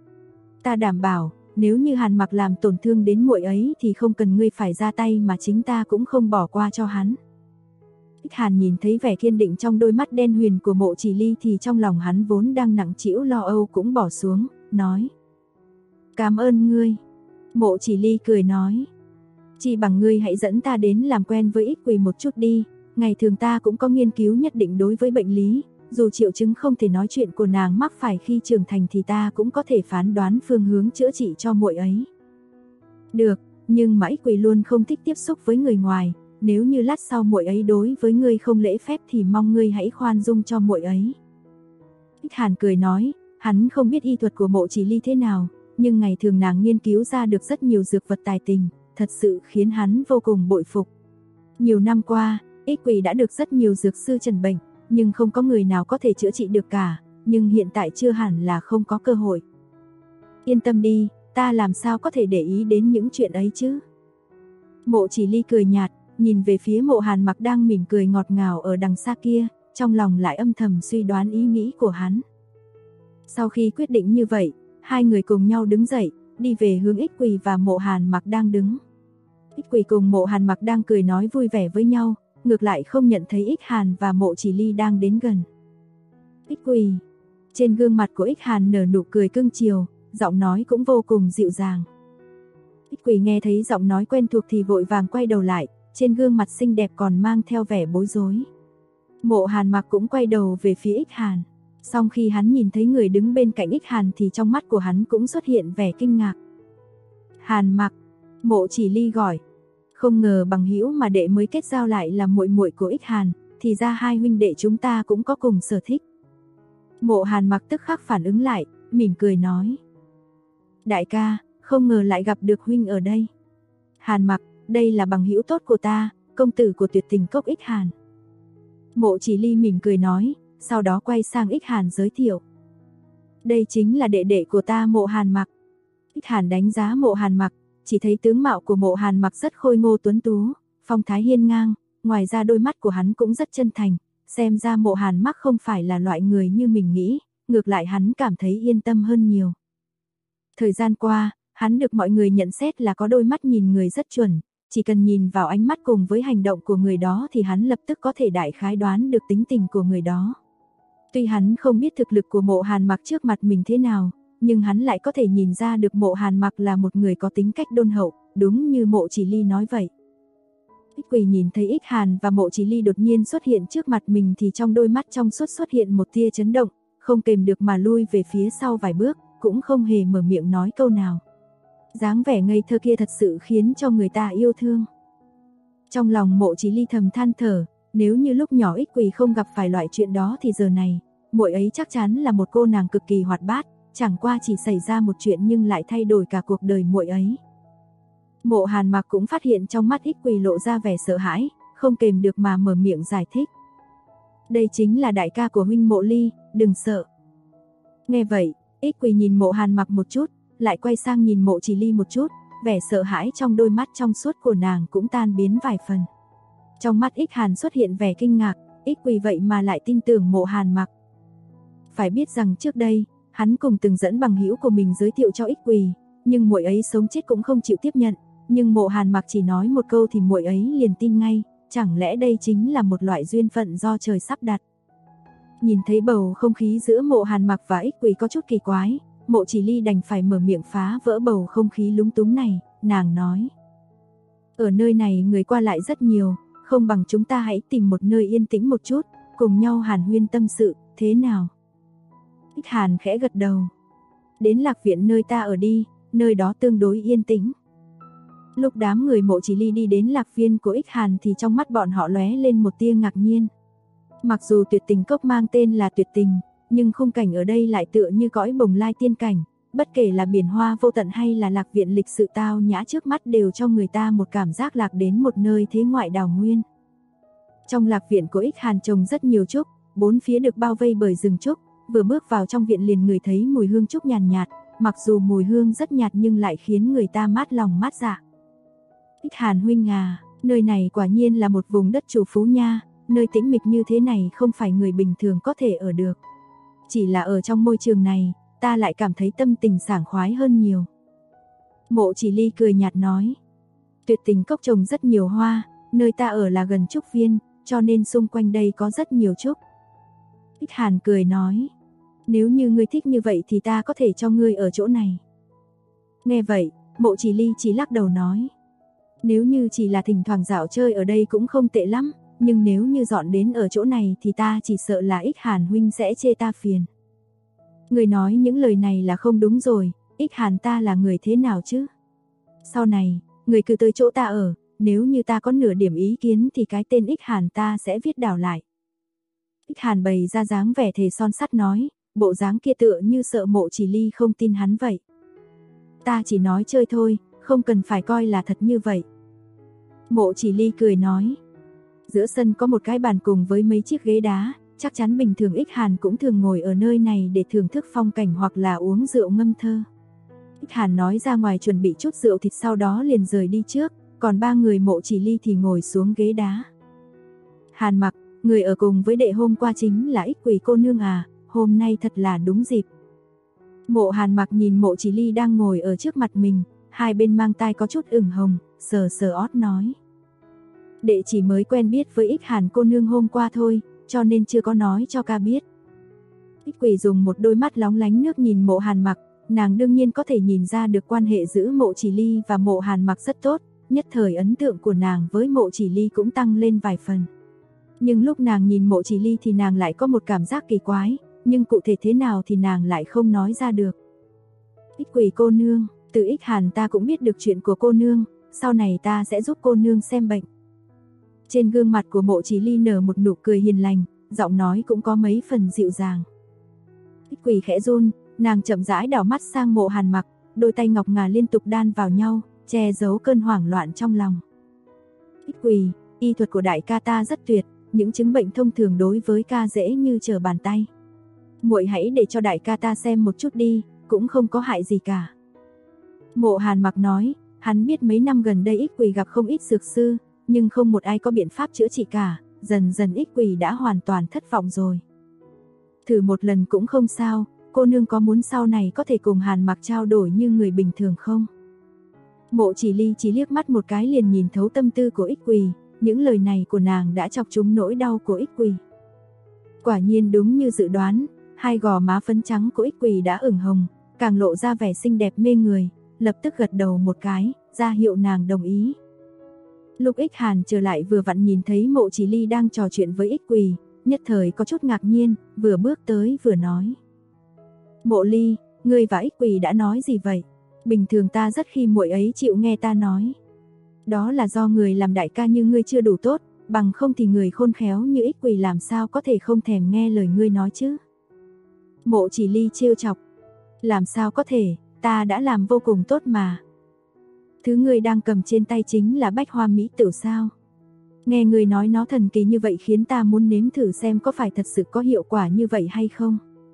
ta đảm bảo, nếu như Hàn Mặc làm tổn thương đến muội ấy thì không cần ngươi phải ra tay mà chính ta cũng không bỏ qua cho hắn. Ích Hàn nhìn thấy vẻ kiên định trong đôi mắt đen huyền của Mộ Chỉ Ly thì trong lòng hắn vốn đang nặng trĩu lo âu cũng bỏ xuống, nói: cảm ơn ngươi. Mộ Chỉ Ly cười nói: chỉ bằng ngươi hãy dẫn ta đến làm quen với Ích Quỳ một chút đi, ngày thường ta cũng có nghiên cứu nhất định đối với bệnh lý, dù triệu chứng không thể nói chuyện của nàng mắc phải khi trưởng thành thì ta cũng có thể phán đoán phương hướng chữa trị cho muội ấy. Được, nhưng mà Ích Quỳ luôn không thích tiếp xúc với người ngoài, nếu như lát sau muội ấy đối với ngươi không lễ phép thì mong ngươi hãy khoan dung cho muội ấy. Ích Hàn cười nói, hắn không biết y thuật của Mộ Chỉ Ly thế nào, nhưng ngày thường nàng nghiên cứu ra được rất nhiều dược vật tài tình, thật sự khiến hắn vô cùng bội phục. Nhiều năm qua, Ích Quỳ đã được rất nhiều dược sư chẩn bệnh, nhưng không có người nào có thể chữa trị được cả, nhưng hiện tại chưa hẳn là không có cơ hội. Yên tâm đi, ta làm sao có thể để ý đến những chuyện ấy chứ? Mộ Chỉ Ly cười nhạt, nhìn về phía Mộ Hàn Mặc đang mỉm cười ngọt ngào ở đằng xa kia, trong lòng lại âm thầm suy đoán ý nghĩ của hắn. Sau khi quyết định như vậy, hai người cùng nhau đứng dậy, đi về hướng Ích Quỳ và Mộ Hàn Mặc đang đứng. Ích Quỳ cùng Mộ Hàn Mặc đang cười nói vui vẻ với nhau, ngược lại không nhận thấy Ích Hàn và Mộ Chỉ Ly đang đến gần. Ích Quỳ. Trên gương mặt của Ích Hàn nở nụ cười cưng chiều, giọng nói cũng vô cùng dịu dàng. Ích Quỳ nghe thấy giọng nói quen thuộc thì vội vàng quay đầu lại, trên gương mặt xinh đẹp còn mang theo vẻ bối rối. Mộ Hàn Mặc cũng quay đầu về phía Ích Hàn. Song khi hắn nhìn thấy người đứng bên cạnh Ích Hàn thì trong mắt của hắn cũng xuất hiện vẻ kinh ngạc. Hàn Mặc, Mộ Chỉ Ly gọi. Không ngờ bằng hữu mà đệ mới kết giao lại là muội muội của Ích Hàn, thì ra hai huynh đệ chúng ta cũng có cùng sở thích. Mộ Hàn Mặc tức khắc phản ứng lại, mỉm cười nói: đại ca, không ngờ lại gặp được huynh ở đây. Hàn Mặc, đây là bằng hữu tốt của ta, công tử của Tuyệt Tình Cốc Ích Hàn. Mộ Chỉ Ly mỉm cười nói, sau đó quay sang Ích Hàn giới thiệu: đây chính là đệ đệ của ta Mộ Hàn Mặc. Ích Hàn đánh giá Mộ Hàn Mặc, chỉ thấy tướng mạo của Mộ Hàn Mặc rất khôi ngô tuấn tú, phong thái hiên ngang, ngoài ra đôi mắt của hắn cũng rất chân thành, xem ra Mộ Hàn Mặc không phải là loại người như mình nghĩ, ngược lại hắn cảm thấy yên tâm hơn nhiều. Thời gian qua, hắn được mọi người nhận xét là có đôi mắt nhìn người rất chuẩn, chỉ cần nhìn vào ánh mắt cùng với hành động của người đó thì hắn lập tức có thể đại khái đoán được tính tình của người đó. Tuy hắn không biết thực lực của Mộ Hàn Mặc trước mặt mình thế nào, nhưng hắn lại có thể nhìn ra được Mộ Hàn Mặc là một người có tính cách đôn hậu, đúng như Mộ Chỉ Ly nói vậy. Ích Quỳ nhìn thấy Ích Hàn và Mộ Chỉ Ly đột nhiên xuất hiện trước mặt mình thì trong đôi mắt trong suốt xuất hiện một tia chấn động, không kềm được mà lui về phía sau vài bước, cũng không hề mở miệng nói câu nào. Dáng vẻ ngây thơ kia thật sự khiến cho người ta yêu thương. Trong lòng Mộ Chỉ Ly thầm than thở, nếu như lúc nhỏ Ích Quỳ không gặp phải loại chuyện đó thì giờ này, muội ấy chắc chắn là một cô nàng cực kỳ hoạt bát, chẳng qua chỉ xảy ra một chuyện nhưng lại thay đổi cả cuộc đời muội ấy. Mộ Hàn Mặc cũng phát hiện trong mắt Ích Quỳ lộ ra vẻ sợ hãi, không kềm được mà mở miệng giải thích. Đây chính là đại ca của huynh Mộ Ly, đừng sợ. Nghe vậy, Ích Quỳ nhìn Mộ Hàn Mặc một chút, lại quay sang nhìn Mộ Chỉ Ly một chút, vẻ sợ hãi trong đôi mắt trong suốt của nàng cũng tan biến vài phần. Trong mắt Ích Hàn xuất hiện vẻ kinh ngạc, Ích Quỳ vậy mà lại tin tưởng Mộ Hàn Mặc. Phải biết rằng trước đây, hắn cùng từng dẫn bằng hữu của mình giới thiệu cho Ích Quỳ, nhưng muội ấy sống chết cũng không chịu tiếp nhận, nhưng Mộ Hàn Mặc chỉ nói một câu thì muội ấy liền tin ngay, chẳng lẽ đây chính là một loại duyên phận do trời sắp đặt. Nhìn thấy bầu không khí giữa Mộ Hàn Mặc và Ích Quỳ có chút kỳ quái, Mộ Chỉ Ly đành phải mở miệng phá vỡ bầu không khí lúng túng này, nàng nói: ở nơi này người qua lại rất nhiều, không bằng chúng ta hãy tìm một nơi yên tĩnh một chút, cùng nhau hàn huyên tâm sự, thế nào? Ích Hàn khẽ gật đầu. Đến Lạc Viện nơi ta ở đi, nơi đó tương đối yên tĩnh. Lúc đám người Mộ Chỉ Ly đi đến Lạc Viên của Ích Hàn thì trong mắt bọn họ lóe lên một tia ngạc nhiên. Mặc dù Tuyệt Tình Cốc mang tên là Tuyệt Tình, nhưng khung cảnh ở đây lại tựa như cõi bồng lai tiên cảnh, bất kể là biển hoa vô tận hay là Lạc Viện lịch sự tao nhã trước mắt đều cho người ta một cảm giác lạc đến một nơi thế ngoại đào nguyên. Trong Lạc Viện của Ích Hàn trồng rất nhiều trúc, bốn phía được bao vây bởi rừng trúc, vừa bước vào trong viện liền ngửi thấy mùi hương trúc nhàn nhạt, mặc dù mùi hương rất nhạt nhưng lại khiến người ta mát lòng mát dạ. Ích Hàn huynh à, nơi này quả nhiên là một vùng đất chủ phú nha, nơi tĩnh mịch như thế này không phải người bình thường có thể ở được. Chỉ là ở trong môi trường này, ta lại cảm thấy tâm tình sảng khoái hơn nhiều. Mộ Chỉ Ly cười nhạt nói, Tuyệt Tình Cốc trồng rất nhiều hoa, nơi ta ở là gần trúc viên, cho nên xung quanh đây có rất nhiều trúc. Ích Hàn cười nói, nếu như ngươi thích như vậy thì ta có thể cho ngươi ở chỗ này. Nghe vậy, Mộ Chỉ Ly chỉ lắc đầu nói, nếu như chỉ là thỉnh thoảng dạo chơi ở đây cũng không tệ lắm, nhưng nếu như dọn đến ở chỗ này thì ta chỉ sợ là Ích Hàn huynh sẽ chê ta phiền. Người nói những lời này là không đúng rồi, Ích Hàn ta là người thế nào chứ? Sau này, người cứ tới chỗ ta ở, nếu như ta có nửa điểm ý kiến thì cái tên Ích Hàn ta sẽ viết đảo lại. Ích Hàn bày ra dáng vẻ thề son sắt nói, bộ dáng kia tựa như sợ Mộ Chỉ Ly không tin hắn vậy. Ta chỉ nói chơi thôi, không cần phải coi là thật như vậy. Mộ Chỉ Ly cười nói, giữa sân có một cái bàn cùng với mấy chiếc ghế đá, chắc chắn bình thường Ích Hàn cũng thường ngồi ở nơi này để thưởng thức phong cảnh hoặc là uống rượu ngâm thơ. Ích Hàn nói ra ngoài chuẩn bị chút rượu thịt sau đó liền rời đi trước, còn ba người Mộ Chỉ Ly thì ngồi xuống ghế đá. Hàn Mặc, người ở cùng với đệ hôm qua chính là Ích Quỳ cô nương à, hôm nay thật là đúng dịp. Mộ Hàn Mặc nhìn Mộ Chỉ Ly đang ngồi ở trước mặt mình, hai bên mang tai có chút ửng hồng, sờ sờ ót nói. Đệ chỉ mới quen biết với Ích Hàn cô nương hôm qua thôi, cho nên chưa có nói cho ca biết. Ích Quỳ dùng một đôi mắt lóng lánh nước nhìn Mộ Hàn Mặc, nàng đương nhiên có thể nhìn ra được quan hệ giữa Mộ Chỉ Ly và Mộ Hàn Mặc rất tốt, nhất thời ấn tượng của nàng với Mộ Chỉ Ly cũng tăng lên vài phần. Nhưng lúc nàng nhìn Mộ Chỉ Ly thì nàng lại có một cảm giác kỳ quái, nhưng cụ thể thế nào thì nàng lại không nói ra được. Ích Quỳ cô nương, từ Ích Hàn ta cũng biết được chuyện của cô nương, sau này ta sẽ giúp cô nương xem bệnh. Trên gương mặt của Mộ Chỉ Ly nở một nụ cười hiền lành, giọng nói cũng có mấy phần dịu dàng. Ích Quỳ khẽ run, nàng chậm rãi đảo mắt sang Mộ Hàn Mặc, đôi tay ngọc ngà liên tục đan vào nhau, che giấu cơn hoảng loạn trong lòng. Ích Quỳ, y thuật của đại ca ta rất tuyệt, những chứng bệnh thông thường đối với ca dễ như trở bàn tay. Muội hãy để cho đại ca ta xem một chút đi, cũng không có hại gì cả. Mộ Hàn Mặc nói, hắn biết mấy năm gần đây Ích Quỳ gặp không ít dược sư, nhưng không một ai có biện pháp chữa trị cả, dần dần Ích Quỳ đã hoàn toàn thất vọng rồi. Thử một lần cũng không sao, cô nương có muốn sau này có thể cùng Hàn Mặc trao đổi như người bình thường không? Mộ Chỉ Ly chỉ liếc mắt một cái liền nhìn thấu tâm tư của Ích Quỳ, những lời này của nàng đã chọc trúng nỗi đau của Ích Quỳ. Quả nhiên đúng như dự đoán, hai gò má phấn trắng của Ích Quỳ đã ửng hồng, càng lộ ra vẻ xinh đẹp mê người, lập tức gật đầu một cái, ra hiệu nàng đồng ý. Lúc Ích Hàn trở lại vừa vặn nhìn thấy Mộ Chỉ Ly đang trò chuyện với Ích Quỳ, nhất thời có chút ngạc nhiên, vừa bước tới vừa nói. Mộ Ly, ngươi và Ích Quỳ đã nói gì vậy? Bình thường ta rất khi muội ấy chịu nghe ta nói. Đó là do người làm đại ca như ngươi chưa đủ tốt, bằng không thì người khôn khéo như Ích Quỳ làm sao có thể không thèm nghe lời ngươi nói chứ? Mộ Chỉ Ly trêu chọc. Làm sao có thể, ta đã làm vô cùng tốt mà. Thứ ngươi đang cầm trên tay chính là bách hoa mỹ tửu sao? Nghe ngươi nói nó thần kỳ như vậy khiến ta muốn nếm thử xem có phải thật sự có hiệu quả như vậy hay không.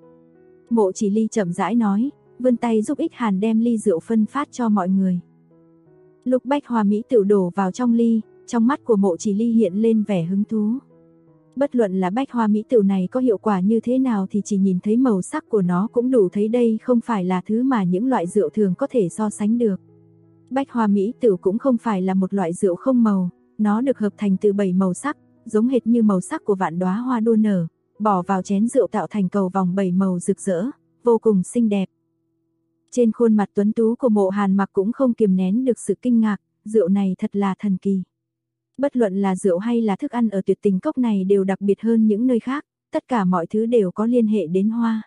Mộ Chỉ Ly chậm rãi nói, vươn tay giúp Ích Hàn đem ly rượu phân phát cho mọi người. Lúc bách hoa mỹ tửu đổ vào trong ly, trong mắt của Mộ Chỉ Ly hiện lên vẻ hứng thú. Bất luận là bách hoa mỹ tửu này có hiệu quả như thế nào thì chỉ nhìn thấy màu sắc của nó cũng đủ thấy đây không phải là thứ mà những loại rượu thường có thể so sánh được. Bách hoa mỹ tửu cũng không phải là một loại rượu không màu, nó được hợp thành từ 7 màu sắc, giống hệt như màu sắc của vạn đóa hoa đua nở, bỏ vào chén rượu tạo thành cầu vòng 7 màu rực rỡ, vô cùng xinh đẹp. Trên khuôn mặt tuấn tú của Mộ Hàn Mặc cũng không kiềm nén được sự kinh ngạc, rượu này thật là thần kỳ. Bất luận là rượu hay là thức ăn ở Tuyệt Tình Cốc này đều đặc biệt hơn những nơi khác, tất cả mọi thứ đều có liên hệ đến hoa.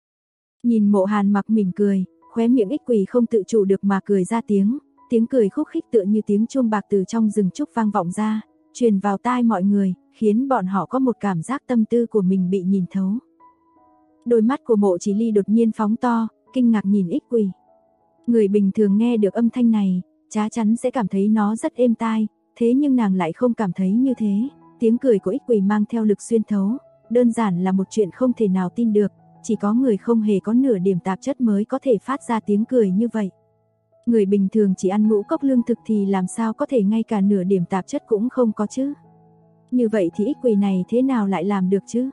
Nhìn Mộ Hàn Mặc mỉm cười, khóe miệng Ích Quỳ không tự chủ được mà cười ra tiếng cười khúc khích tựa như tiếng chuông bạc từ trong rừng trúc vang vọng ra, truyền vào tai mọi người, khiến bọn họ có một cảm giác tâm tư của mình bị nhìn thấu. Đôi mắt của Mộ Chỉ Ly đột nhiên phóng to, kinh ngạc nhìn Ích Quỳ. Người bình thường nghe được âm thanh này, chắc chắn sẽ cảm thấy nó rất êm tai, thế nhưng nàng lại không cảm thấy như thế. Tiếng cười của Ích Quỳ mang theo lực xuyên thấu, đơn giản là một chuyện không thể nào tin được, chỉ có người không hề có nửa điểm tạp chất mới có thể phát ra tiếng cười như vậy. Người bình thường chỉ ăn ngũ cốc lương thực thì làm sao có thể ngay cả nửa điểm tạp chất cũng không có chứ. Như vậy thì Ích Quỳ này thế nào lại làm được chứ?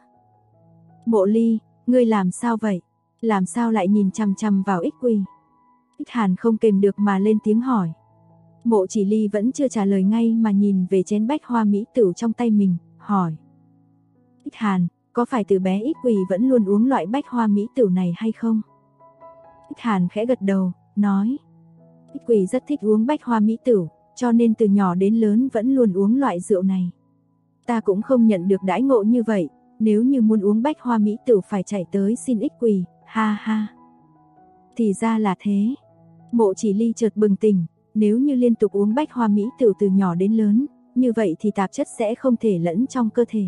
Mộ Ly, ngươi làm sao vậy? Làm sao lại nhìn chằm chằm vào Ích Quỳ? Ích Hàn không kềm được mà lên tiếng hỏi. Mộ Chỉ Ly vẫn chưa trả lời ngay mà nhìn về chén bách hoa mỹ tửu trong tay mình, hỏi. Ích Hàn, có phải từ bé Ích Quỳ vẫn luôn uống loại bách hoa mỹ tửu này hay không? Ích Hàn khẽ gật đầu, nói. Ích Quỳ rất thích uống bách hoa mỹ tửu, cho nên từ nhỏ đến lớn vẫn luôn uống loại rượu này. Ta cũng không nhận được đãi ngộ như vậy, nếu như muốn uống bách hoa mỹ tửu phải chạy tới xin Ích Quỳ, ha ha. Thì ra là thế. Mộ Chỉ Ly chợt bừng tỉnh, nếu như liên tục uống bách hoa mỹ tửu từ nhỏ đến lớn, như vậy thì tạp chất sẽ không thể lẫn trong cơ thể.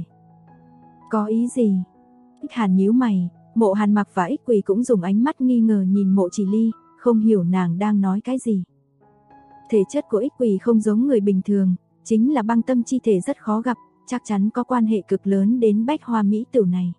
Có ý gì? Ích Hàn nhíu mày, Mộ Hàn Mặc và Ích Quỳ cũng dùng ánh mắt nghi ngờ nhìn Mộ Chỉ Ly, không hiểu nàng đang nói cái gì. Thể chất của Ích Quỳ không giống người bình thường, chính là băng tâm chi thể rất khó gặp, chắc chắn có quan hệ cực lớn đến bách hoa mỹ tửu này.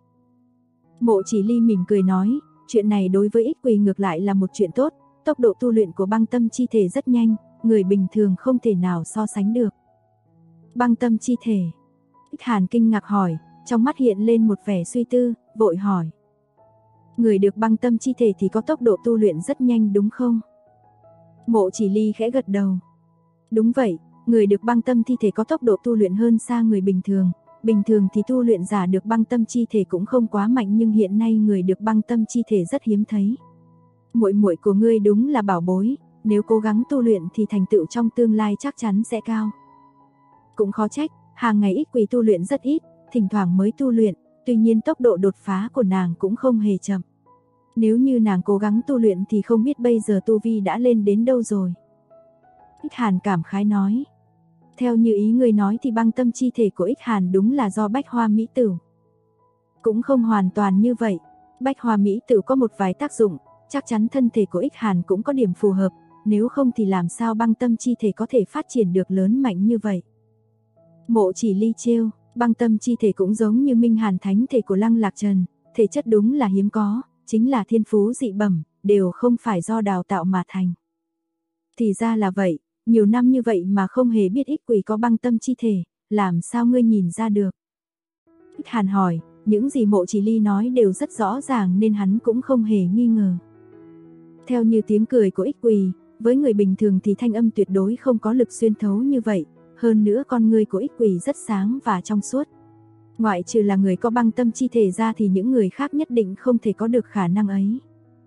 Mộ Chỉ Ly mỉm cười nói, chuyện này đối với Ích Quỳ ngược lại là một chuyện tốt, tốc độ tu luyện của băng tâm chi thể rất nhanh, người bình thường không thể nào so sánh được. Băng tâm chi thể. Ích Hàn kinh ngạc hỏi, trong mắt hiện lên một vẻ suy tư, vội hỏi. Người được băng tâm chi thể thì có tốc độ tu luyện rất nhanh đúng không? Mộ Chỉ Ly khẽ gật đầu. Đúng vậy, người được băng tâm thi thể có tốc độ tu luyện hơn xa người bình thường thì tu luyện giả được băng tâm chi thể cũng không quá mạnh nhưng hiện nay người được băng tâm chi thể rất hiếm thấy. Muội muội của ngươi đúng là bảo bối, nếu cố gắng tu luyện thì thành tựu trong tương lai chắc chắn sẽ cao. Cũng khó trách, hàng ngày Ích Quỳ tu luyện rất ít, thỉnh thoảng mới tu luyện, tuy nhiên tốc độ đột phá của nàng cũng không hề chậm. Nếu như nàng cố gắng tu luyện thì không biết bây giờ tu vi đã lên đến đâu rồi. Ích Hàn cảm khái nói. Theo như ý người nói thì băng tâm chi thể của Ích Hàn đúng là do bách hoa mỹ tửu. Cũng không hoàn toàn như vậy, bách hoa mỹ tửu có một vài tác dụng, chắc chắn thân thể của Ích Hàn cũng có điểm phù hợp, nếu không thì làm sao băng tâm chi thể có thể phát triển được lớn mạnh như vậy. Mộ Chỉ Ly trêu, băng tâm chi thể cũng giống như Minh Hàn thánh thể của Lăng Lạc Trần, thể chất đúng là hiếm có, chính là thiên phú dị bẩm, đều không phải do đào tạo mà thành. Thì ra là vậy, nhiều năm như vậy mà không hề biết Ích Quỳ có băng tâm chi thể, làm sao ngươi nhìn ra được? Ích Hàn hỏi, những gì Mộ Chỉ Ly nói đều rất rõ ràng nên hắn cũng không hề nghi ngờ. Theo như tiếng cười của Ích Quỳ, với người bình thường thì thanh âm tuyệt đối không có lực xuyên thấu như vậy, hơn nữa con ngươi của Ích Quỳ rất sáng và trong suốt. Ngoại trừ là người có băng tâm chi thể ra thì những người khác nhất định không thể có được khả năng ấy.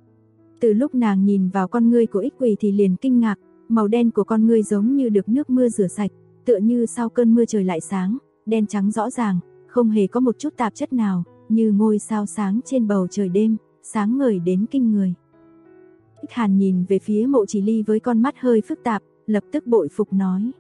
Từ lúc nàng nhìn vào con ngươi của Ích Quỳ thì liền kinh ngạc, màu đen của con ngươi giống như được nước mưa rửa sạch, tựa như sau cơn mưa trời lại sáng, đen trắng rõ ràng, không hề có một chút tạp chất nào, như ngôi sao sáng trên bầu trời đêm, sáng ngời đến kinh người. Ích Hàn nhìn về phía Mộ Chỉ Ly với con mắt hơi phức tạp, lập tức bội phục nói.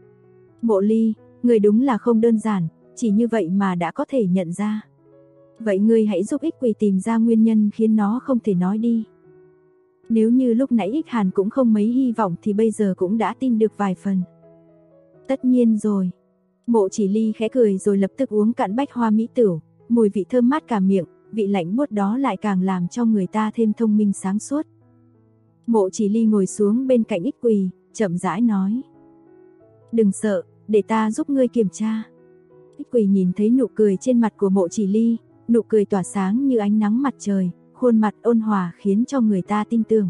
Mộ Ly, người đúng là không đơn giản, chỉ như vậy mà đã có thể nhận ra. Vậy ngươi hãy giúp Ích Quỳ tìm ra nguyên nhân khiến nó không thể nói đi. Nếu như lúc nãy Ích Hàn cũng không mấy hy vọng thì bây giờ cũng đã tin được vài phần. Tất nhiên rồi. Mộ Chỉ Ly khẽ cười rồi lập tức uống cạn bách hoa mỹ tửu, mùi vị thơm mát cả miệng, vị lạnh buốt đó lại càng làm cho người ta thêm thông minh sáng suốt. Mộ Chỉ Ly ngồi xuống bên cạnh Ích Quỳ, chậm rãi nói. Đừng sợ, để ta giúp ngươi kiểm tra. Ích Quỳ nhìn thấy nụ cười trên mặt của Mộ Chỉ Ly, nụ cười tỏa sáng như ánh nắng mặt trời, khuôn mặt ôn hòa khiến cho người ta tin tưởng.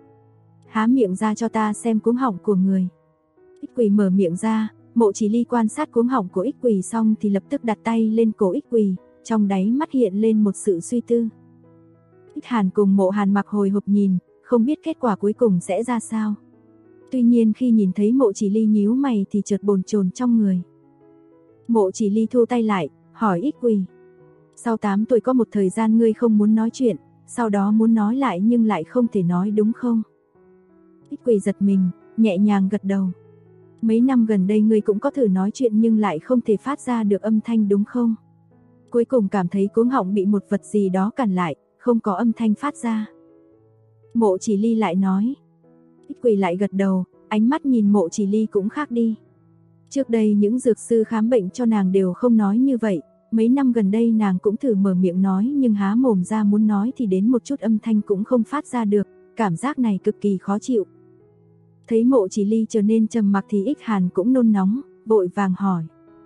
Há miệng ra cho ta xem cuống họng của người. Ích Quỳ mở miệng ra, Mộ Chỉ Ly quan sát cuống họng của Ích Quỳ xong thì lập tức đặt tay lên cổ Ích Quỳ, trong đáy mắt hiện lên một sự suy tư. Ích Hàn cùng Mộ Hàn Mặc hồi hộp nhìn, không biết kết quả cuối cùng sẽ ra sao. Tuy nhiên khi nhìn thấy Mộ Chỉ Ly nhíu mày thì chợt bồn chồn trong người. Mộ Chỉ Ly thu tay lại, hỏi Ích Quỳ. Sau 8 tuổi có một thời gian ngươi không muốn nói chuyện, sau đó muốn nói lại nhưng lại không thể nói đúng không? Ích Quỳ giật mình, nhẹ nhàng gật đầu. Mấy năm gần đây ngươi cũng có thử nói chuyện nhưng lại không thể phát ra được âm thanh đúng không? Cuối cùng cảm thấy cuống họng bị một vật gì đó cản lại, không có âm thanh phát ra. Mộ Chỉ Ly lại nói. Ích Quỳ lại gật đầu, ánh mắt nhìn Mộ Chỉ Ly cũng khác đi. Trước đây những dược sư khám bệnh cho nàng đều không nói như vậy, mấy năm gần đây nàng cũng thử mở miệng nói nhưng há mồm ra muốn nói thì đến một chút âm thanh cũng không phát ra được, cảm giác này cực kỳ khó chịu. Thấy Mộ Chỉ Ly trở nên trầm mặc thì Ích Hàn cũng nôn nóng, vội vàng hỏi.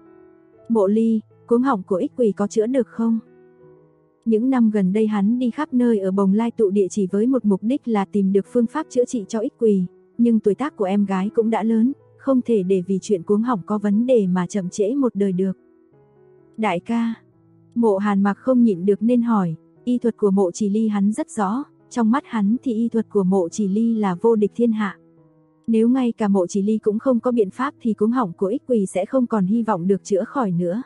Mộ Ly, cuống họng của Ích Quỳ có chữa được không? Những năm gần đây hắn đi khắp nơi ở Bồng Lai tụ địa chỉ với một mục đích là tìm được phương pháp chữa trị cho Ích Quỳ, nhưng tuổi tác của em gái cũng đã lớn, không thể để vì chuyện cuống họng có vấn đề mà chậm trễ một đời được. Đại ca, Mộ Hàn Mặc không nhịn được nên hỏi, y thuật của Mộ Chỉ Ly hắn rất rõ, trong mắt hắn thì y thuật của Mộ Chỉ Ly là vô địch thiên hạ. Nếu ngay cả Mộ Chỉ Ly cũng không có biện pháp thì cuống họng của Ích Quỳ sẽ không còn hy vọng được chữa khỏi nữa.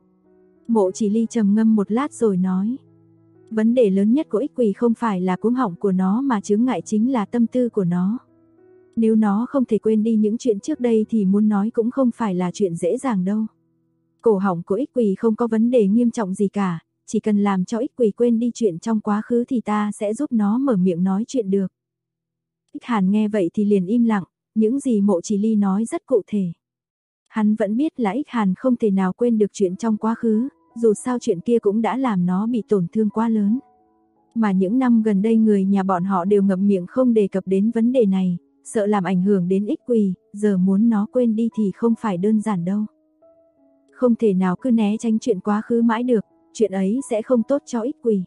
Mộ Chỉ Ly trầm ngâm một lát rồi nói. Vấn đề lớn nhất của Ích Quỳ không phải là cuống họng của nó mà chướng ngại chính là tâm tư của nó. Nếu nó không thể quên đi những chuyện trước đây thì muốn nói cũng không phải là chuyện dễ dàng đâu. Cổ họng của Ích Quỳ không có vấn đề nghiêm trọng gì cả, chỉ cần làm cho Ích Quỳ quên đi chuyện trong quá khứ thì ta sẽ giúp nó mở miệng nói chuyện được. Ích Hàn nghe vậy thì liền im lặng, những gì Mộ Chỉ Ly nói rất cụ thể. Hắn vẫn biết là Ích Hàn không thể nào quên được chuyện trong quá khứ, dù sao chuyện kia cũng đã làm nó bị tổn thương quá lớn. Mà những năm gần đây người nhà bọn họ đều ngậm miệng không đề cập đến vấn đề này, sợ làm ảnh hưởng đến Ích Quỳ, giờ muốn nó quên đi thì không phải đơn giản đâu. Không thể nào cứ né tránh chuyện quá khứ mãi được, chuyện ấy sẽ không tốt cho Ích Quỳ.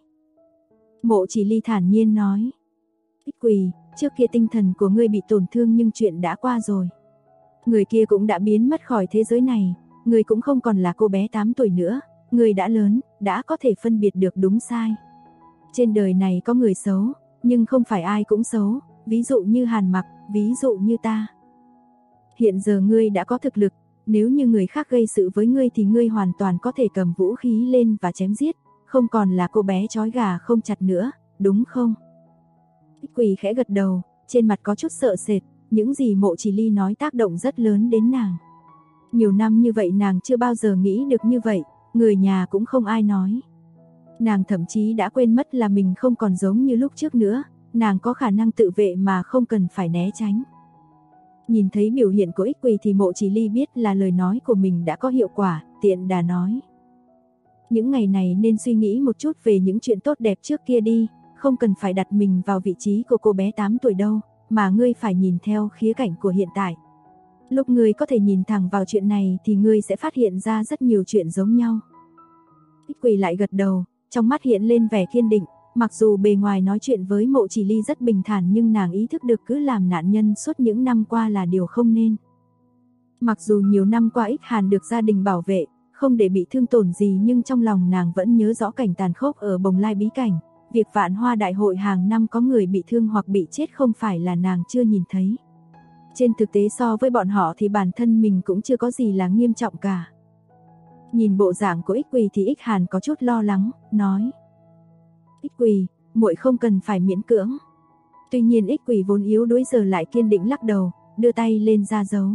Mộ Chỉ Ly thản nhiên nói. Ích Quỳ, trước kia tinh thần của ngươi bị tổn thương nhưng chuyện đã qua rồi. Người kia cũng đã biến mất khỏi thế giới này, ngươi cũng không còn là cô bé 8 tuổi nữa, ngươi đã lớn, đã có thể phân biệt được đúng sai. Trên đời này có người xấu, nhưng không phải ai cũng xấu, ví dụ như Hàn Mặc, ví dụ như ta. Hiện giờ ngươi đã có thực lực, nếu như người khác gây sự với ngươi thì ngươi hoàn toàn có thể cầm vũ khí lên và chém giết, không còn là cô bé trói gà không chặt nữa, đúng không? Ích Quỳ khẽ gật đầu, trên mặt có chút sợ sệt, những gì Mộ Chỉ Ly nói tác động rất lớn đến nàng. Nhiều năm như vậy nàng chưa bao giờ nghĩ được như vậy, người nhà cũng không ai nói. Nàng thậm chí đã quên mất là mình không còn giống như lúc trước nữa, nàng có khả năng tự vệ mà không cần phải né tránh. Nhìn thấy biểu hiện của Ích Quỳ thì Mộ Chỉ Ly biết là lời nói của mình đã có hiệu quả, tiện đà nói. Những ngày này nên suy nghĩ một chút về những chuyện tốt đẹp trước kia đi, không cần phải đặt mình vào vị trí của cô bé 8 tuổi đâu, mà ngươi phải nhìn theo khía cạnh của hiện tại. Lúc ngươi có thể nhìn thẳng vào chuyện này thì ngươi sẽ phát hiện ra rất nhiều chuyện giống nhau. Ích Quỳ lại gật đầu, trong mắt hiện lên vẻ kiên định, mặc dù bề ngoài nói chuyện với Mộ Chỉ Ly rất bình thản nhưng nàng ý thức được cứ làm nạn nhân suốt những năm qua là điều không nên. Mặc dù nhiều năm qua Ích Hàn được gia đình bảo vệ, không để bị thương tổn gì nhưng trong lòng nàng vẫn nhớ rõ cảnh tàn khốc ở Bồng Lai bí cảnh, việc Vạn Hoa đại hội hàng năm có người bị thương hoặc bị chết không phải là nàng chưa nhìn thấy. Trên thực tế so với bọn họ thì bản thân mình cũng chưa có gì là nghiêm trọng cả. Nhìn bộ dạng của Ích Quỳ thì Ích Hàn có chút lo lắng, nói. Ích Quỳ, muội không cần phải miễn cưỡng. Tuy nhiên Ích Quỳ vốn yếu đuối giờ lại kiên định lắc đầu, đưa tay lên ra dấu.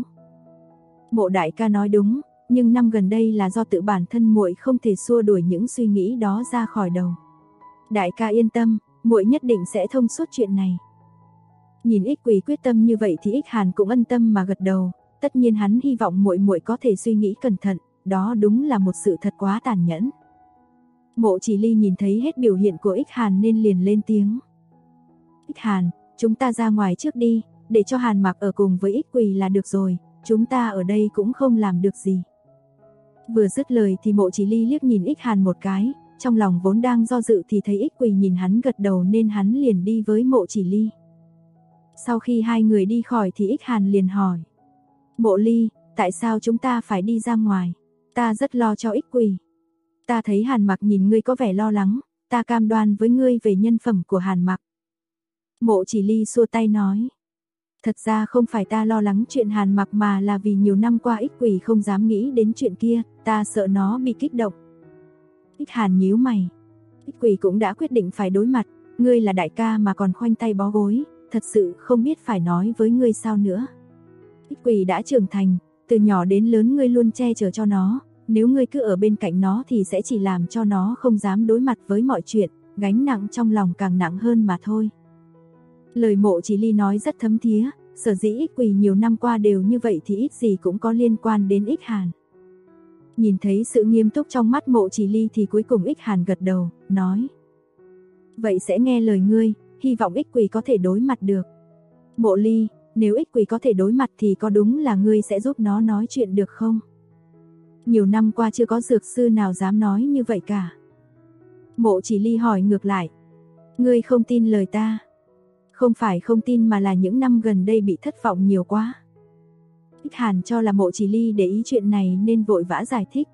Mộ đại ca nói đúng, nhưng năm gần đây là do tự bản thân muội không thể xua đuổi những suy nghĩ đó ra khỏi đầu. Đại ca yên tâm, muội nhất định sẽ thông suốt chuyện này. Nhìn Ích Quỳ quyết tâm như vậy thì Ích Hàn cũng ân tâm mà gật đầu, tất nhiên hắn hy vọng muội có thể suy nghĩ cẩn thận, đó đúng là một sự thật quá tàn nhẫn. Mộ Chỉ Ly nhìn thấy hết biểu hiện của Ích Hàn nên liền lên tiếng. Ích Hàn, chúng ta ra ngoài trước đi, để cho Hàn Mặc ở cùng với Ích Quỳ là được rồi, chúng ta ở đây cũng không làm được gì. Vừa dứt lời thì Mộ Chỉ Ly liếc nhìn Ích Hàn một cái, trong lòng vốn đang do dự thì thấy Ích Quỳ nhìn hắn gật đầu nên hắn liền đi với Mộ Chỉ Ly. Sau khi hai người đi khỏi thì Ích Hàn liền hỏi. Mộ Ly, tại sao chúng ta phải đi ra ngoài? Ta rất lo cho Ích Quỳ. Ta thấy Hàn Mặc nhìn ngươi có vẻ lo lắng, ta cam đoan với ngươi về nhân phẩm của Hàn Mặc. Mộ Chỉ Ly xua tay nói. Thật ra không phải ta lo lắng chuyện Hàn Mặc mà là vì nhiều năm qua Ích Quỷ không dám nghĩ đến chuyện kia, ta sợ nó bị kích động. Ích Hàn nhíu mày. Ích Quỷ cũng đã quyết định phải đối mặt, ngươi là đại ca mà còn khoanh tay bó gối, thật sự không biết phải nói với ngươi sao nữa. Ích Quỷ đã trưởng thành, từ nhỏ đến lớn ngươi luôn che chở cho nó, nếu ngươi cứ ở bên cạnh nó thì sẽ chỉ làm cho nó không dám đối mặt với mọi chuyện, gánh nặng trong lòng càng nặng hơn mà thôi. Lời Mộ Chỉ Ly nói rất thấm thía, sở dĩ Ích Quỷ nhiều năm qua đều như vậy thì ít gì cũng có liên quan đến Ích Hàn. Nhìn thấy sự nghiêm túc trong mắt Mộ Chỉ Ly thì cuối cùng Ích Hàn gật đầu, nói: vậy sẽ nghe lời ngươi, hy vọng Ích Quỷ có thể đối mặt được. Mộ Ly, nếu Ích Quỷ có thể đối mặt thì có đúng là ngươi sẽ giúp nó nói chuyện được không? Nhiều năm qua chưa có dược sư nào dám nói như vậy cả. Mộ Chỉ Ly hỏi ngược lại: ngươi không tin lời ta? Không phải không tin mà là những năm gần đây bị thất vọng nhiều quá. Ích Hàn cho là Mộ Chỉ Ly để ý chuyện này nên vội vã giải thích.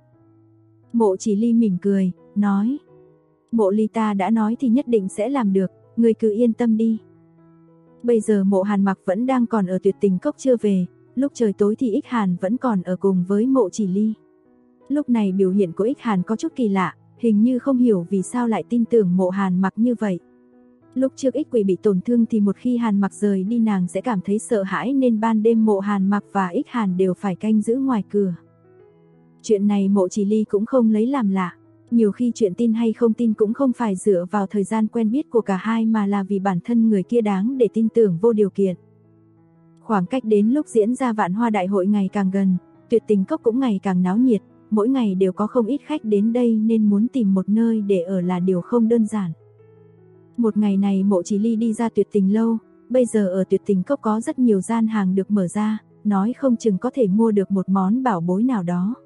Mộ Chỉ Ly mỉm cười, nói: Mộ Ly ta đã nói thì nhất định sẽ làm được, ngươi cứ yên tâm đi. Bây giờ Mộ Hàn Mặc vẫn đang còn ở Tuyệt Tình Cốc chưa về, lúc trời tối thì Ích Hàn vẫn còn ở cùng với Mộ Chỉ Ly. Lúc này biểu hiện của Ích Hàn có chút kỳ lạ, hình như không hiểu vì sao lại tin tưởng Mộ Hàn Mặc như vậy. Lúc trước Ích Quỷ bị tổn thương thì một khi Hàn Mặc rời đi nàng sẽ cảm thấy sợ hãi nên ban đêm Mộ Hàn Mặc và Ích Hàn đều phải canh giữ ngoài cửa. Chuyện này Mộ Chỉ Ly cũng không lấy làm lạ. Nhiều khi chuyện tin hay không tin cũng không phải dựa vào thời gian quen biết của cả hai mà là vì bản thân người kia đáng để tin tưởng vô điều kiện. Khoảng cách đến lúc diễn ra Vạn Hoa Đại hội ngày càng gần, Tuyệt Tình Cốc cũng ngày càng náo nhiệt, mỗi ngày đều có không ít khách đến đây nên muốn tìm một nơi để ở là điều không đơn giản. Một ngày này Mộ Chỉ Ly đi ra Tuyệt Tình Lâu, bây giờ ở Tuyệt Tình Cốc có rất nhiều gian hàng được mở ra, nói không chừng có thể mua được một món bảo bối nào đó.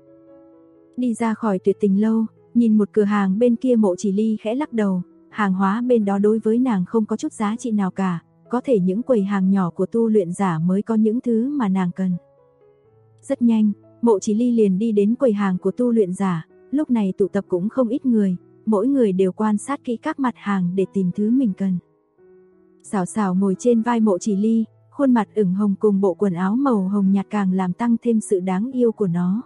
Đi ra khỏi Tuyệt Tình Lâu, nhìn một cửa hàng bên kia Mộ Chỉ Ly khẽ lắc đầu, hàng hóa bên đó đối với nàng không có chút giá trị nào cả, có thể những quầy hàng nhỏ của tu luyện giả mới có những thứ mà nàng cần. Rất nhanh, Mộ Chỉ Ly liền đi đến quầy hàng của tu luyện giả, lúc này tụ tập cũng không ít người, mỗi người đều quan sát kỹ các mặt hàng để tìm thứ mình cần. Xảo xảo ngồi trên vai Mộ Chỉ Ly, khuôn mặt ửng hồng cùng bộ quần áo màu hồng nhạt càng làm tăng thêm sự đáng yêu của nó.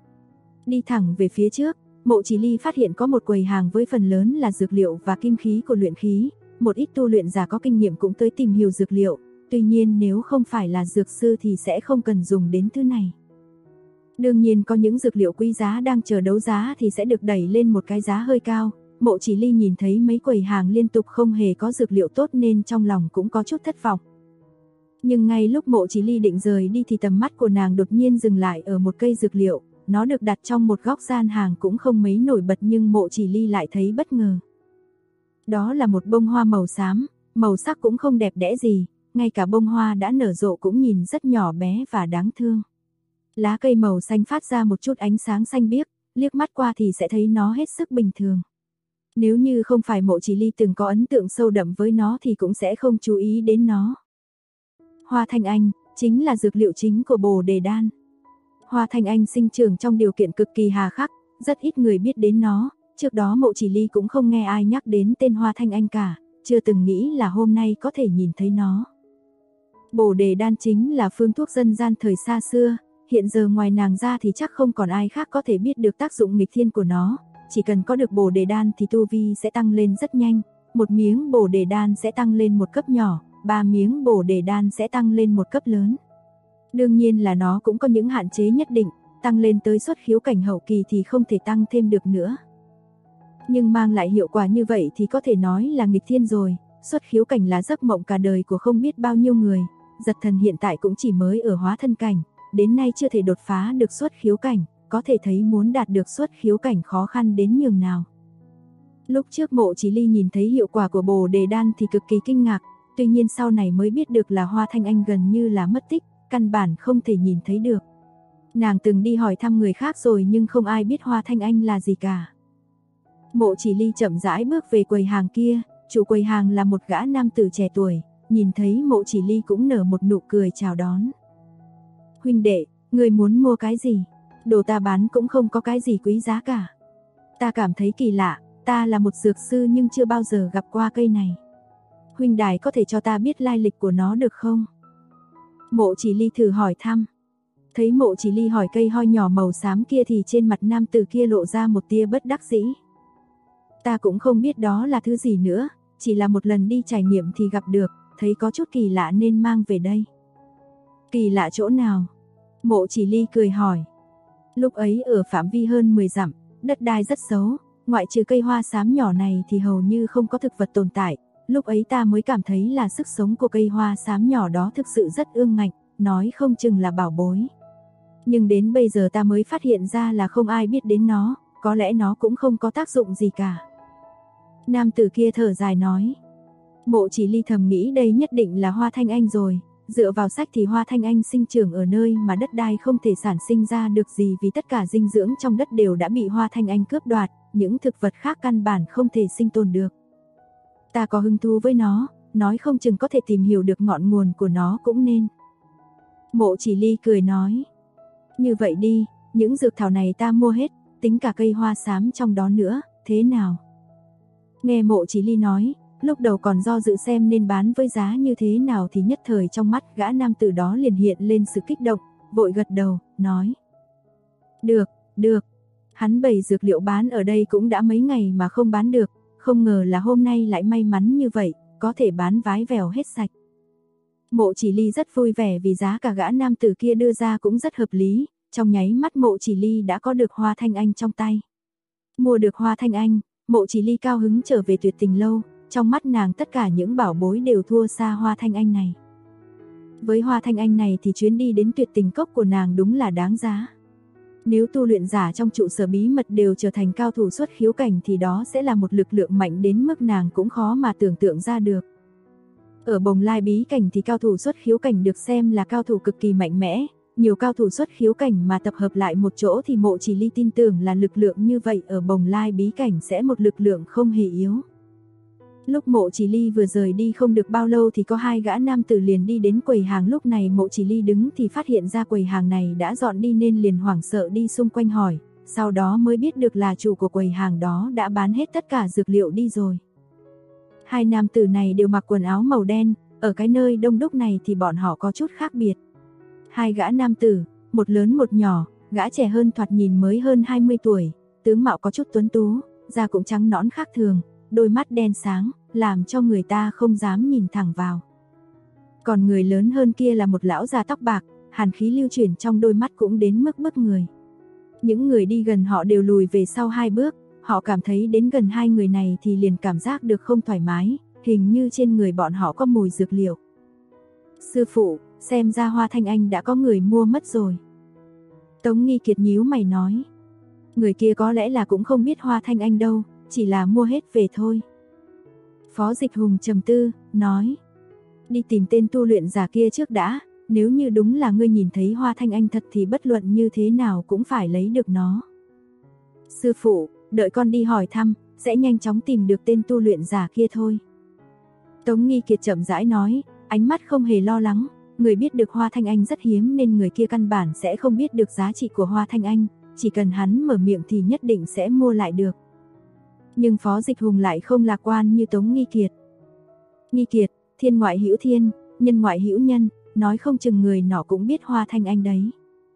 Đi thẳng về phía trước, Mộ Chỉ Ly phát hiện có một quầy hàng với phần lớn là dược liệu và kim khí của luyện khí, một ít tu luyện giả có kinh nghiệm cũng tới tìm hiểu dược liệu, tuy nhiên nếu không phải là dược sư thì sẽ không cần dùng đến thứ này. Đương nhiên có những dược liệu quý giá đang chờ đấu giá thì sẽ được đẩy lên một cái giá hơi cao. Mộ Chỉ Ly nhìn thấy mấy quầy hàng liên tục không hề có dược liệu tốt nên trong lòng cũng có chút thất vọng. Nhưng ngay lúc Mộ Chỉ Ly định rời đi thì tầm mắt của nàng đột nhiên dừng lại ở một cây dược liệu. Nó được đặt trong một góc gian hàng cũng không mấy nổi bật nhưng Mộ Chỉ Ly lại thấy bất ngờ. Đó là một bông hoa màu xám, màu sắc cũng không đẹp đẽ gì, ngay cả bông hoa đã nở rộ cũng nhìn rất nhỏ bé và đáng thương. Lá cây màu xanh phát ra một chút ánh sáng xanh biếc, liếc mắt qua thì sẽ thấy nó hết sức bình thường. Nếu như không phải Mộ Chỉ Ly từng có ấn tượng sâu đậm với nó thì cũng sẽ không chú ý đến nó. Hoa Thanh Anh chính là dược liệu chính của Bồ Đề Đan. Hoa Thanh Anh sinh trưởng trong điều kiện cực kỳ hà khắc, rất ít người biết đến nó, trước đó Mộ Chỉ Ly cũng không nghe ai nhắc đến tên Hoa Thanh Anh cả, chưa từng nghĩ là hôm nay có thể nhìn thấy nó. Bồ Đề Đan chính là phương thuốc dân gian thời xa xưa, hiện giờ ngoài nàng ra thì chắc không còn ai khác có thể biết được tác dụng nghịch thiên của nó, chỉ cần có được Bồ Đề Đan thì tu vi sẽ tăng lên rất nhanh, một miếng Bồ Đề Đan sẽ tăng lên một cấp nhỏ, 3 miếng Bồ Đề Đan sẽ tăng lên một cấp lớn. Đương nhiên là nó cũng có những hạn chế nhất định, tăng lên tới xuất khiếu cảnh hậu kỳ thì không thể tăng thêm được nữa. Nhưng mang lại hiệu quả như vậy thì có thể nói là nghịch thiên rồi, xuất khiếu cảnh là giấc mộng cả đời của không biết bao nhiêu người, Giật Thần hiện tại cũng chỉ mới ở hóa thân cảnh, đến nay chưa thể đột phá được xuất khiếu cảnh, có thể thấy muốn đạt được xuất khiếu cảnh khó khăn đến nhường nào. Lúc trước Mộ Chỉ Ly nhìn thấy hiệu quả của Bồ Đề Đan thì cực kỳ kinh ngạc, tuy nhiên sau này mới biết được là Hoa Thanh Anh gần như là mất tích, căn bản không thể nhìn thấy được. Nàng từng đi hỏi thăm người khác rồi nhưng không ai biết Hoa Thanh Anh là gì cả. Mộ Chỉ Ly chậm rãi bước về quầy hàng kia, chủ quầy hàng là một gã nam tử trẻ tuổi, nhìn thấy Mộ Chỉ Ly cũng nở một nụ cười chào đón. Huynh đệ, người muốn mua cái gì? Đồ ta bán cũng không có cái gì quý giá cả. Ta cảm thấy kỳ lạ, ta là một dược sư nhưng chưa bao giờ gặp qua cây này. Huynh đài có thể cho ta biết lai lịch của nó được không? Mộ Chỉ Ly thử hỏi thăm. Thấy Mộ Chỉ Ly hỏi cây hoi nhỏ màu xám kia thì trên mặt nam tử kia lộ ra một tia bất đắc dĩ. Ta cũng không biết đó là thứ gì nữa, chỉ là một lần đi trải nghiệm thì gặp được, thấy có chút kỳ lạ nên mang về đây. Kỳ lạ chỗ nào? Mộ Chỉ Ly cười hỏi. Lúc ấy ở phạm vi hơn 10 dặm, đất đai rất xấu, ngoại trừ cây hoa xám nhỏ này thì hầu như không có thực vật tồn tại. Lúc ấy ta mới cảm thấy là sức sống của cây hoa xám nhỏ đó thực sự rất ương ngạnh, nói không chừng là bảo bối. Nhưng đến bây giờ ta mới phát hiện ra là không ai biết đến nó, có lẽ nó cũng không có tác dụng gì cả. Nam tử kia thở dài nói. Mộ Chỉ Ly thầm nghĩ đây nhất định là hoa thanh anh rồi. Dựa vào sách thì hoa thanh anh sinh trưởng ở nơi mà đất đai không thể sản sinh ra được gì vì tất cả dinh dưỡng trong đất đều đã bị hoa thanh anh cướp đoạt, những thực vật khác căn bản không thể sinh tồn được. Ta có hứng thú với nó, nói không chừng có thể tìm hiểu được ngọn nguồn của nó cũng nên. Mộ Chỉ Ly cười nói. Như vậy đi, những dược thảo này ta mua hết, tính cả cây hoa xám trong đó nữa, thế nào? Nghe Mộ Chỉ Ly nói, lúc đầu còn do dự xem nên bán với giá như thế nào thì nhất thời trong mắt gã nam tử đó liền hiện lên sự kích động, vội gật đầu, nói. Được, được. Hắn bày dược liệu bán ở đây cũng đã mấy ngày mà không bán được, không ngờ là hôm nay lại may mắn như vậy, có thể bán vái vèo hết sạch. Mộ Chỉ Ly rất vui vẻ vì giá cả gã nam tử kia đưa ra cũng rất hợp lý, trong nháy mắt Mộ Chỉ Ly đã có được hoa thanh anh trong tay. Mua được hoa thanh anh, Mộ Chỉ Ly cao hứng trở về Tuyệt Tình lâu, trong mắt nàng tất cả những bảo bối đều thua xa hoa thanh anh này. Với hoa thanh anh này thì chuyến đi đến Tuyệt Tình cốc của nàng đúng là đáng giá. Nếu tu luyện giả trong trụ sở bí mật đều trở thành cao thủ xuất khiếu cảnh thì đó sẽ là một lực lượng mạnh đến mức nàng cũng khó mà tưởng tượng ra được. Ở Bồng Lai bí cảnh thì cao thủ xuất khiếu cảnh được xem là cao thủ cực kỳ mạnh mẽ, nhiều cao thủ xuất khiếu cảnh mà tập hợp lại một chỗ thì Mộ Chỉ Ly tin tưởng là lực lượng như vậy ở Bồng Lai bí cảnh sẽ một lực lượng không hề yếu. Lúc Mộ Chỉ Ly vừa rời đi không được bao lâu thì có hai gã nam tử liền đi đến quầy hàng, lúc này Mộ Chỉ Ly đứng thì phát hiện ra quầy hàng này đã dọn đi nên liền hoảng sợ đi xung quanh hỏi, sau đó mới biết được là chủ của quầy hàng đó đã bán hết tất cả dược liệu đi rồi. Hai nam tử này đều mặc quần áo màu đen, ở cái nơi đông đúc này thì bọn họ có chút khác biệt. Hai gã nam tử, một lớn một nhỏ, gã trẻ hơn thoạt nhìn mới hơn 20 tuổi, tướng mạo có chút tuấn tú, da cũng trắng nõn khác thường, đôi mắt đen sáng, làm cho người ta không dám nhìn thẳng vào. Còn người lớn hơn kia là một lão già tóc bạc, hàn khí lưu chuyển trong đôi mắt cũng đến mức bức người. Những người đi gần họ đều lùi về sau hai bước, họ cảm thấy đến gần hai người này thì liền cảm giác được không thoải mái, hình như trên người bọn họ có mùi dược liệu. Sư phụ, xem ra hoa thanh anh đã có người mua mất rồi. Tống Nghi Kiệt nhíu mày nói. Người kia có lẽ là cũng không biết hoa thanh anh đâu, chỉ là mua hết về thôi. Phó Dịch Hùng trầm tư, nói. Đi tìm tên tu luyện giả kia trước đã, nếu như đúng là ngươi nhìn thấy hoa thanh anh thật thì bất luận như thế nào cũng phải lấy được nó. Sư phụ, đợi con đi hỏi thăm, sẽ nhanh chóng tìm được tên tu luyện giả kia thôi. Tống Nghi Kiệt chậm rãi nói, ánh mắt không hề lo lắng, người biết được hoa thanh anh rất hiếm nên người kia căn bản sẽ không biết được giá trị của hoa thanh anh, chỉ cần hắn mở miệng thì nhất định sẽ mua lại được. Nhưng Phó Dịch Hùng lại không lạc quan như Tống Nghi Kiệt. Nghi Kiệt, thiên ngoại hữu thiên, nhân ngoại hữu nhân, nói không chừng người nọ cũng biết hoa thanh anh đấy.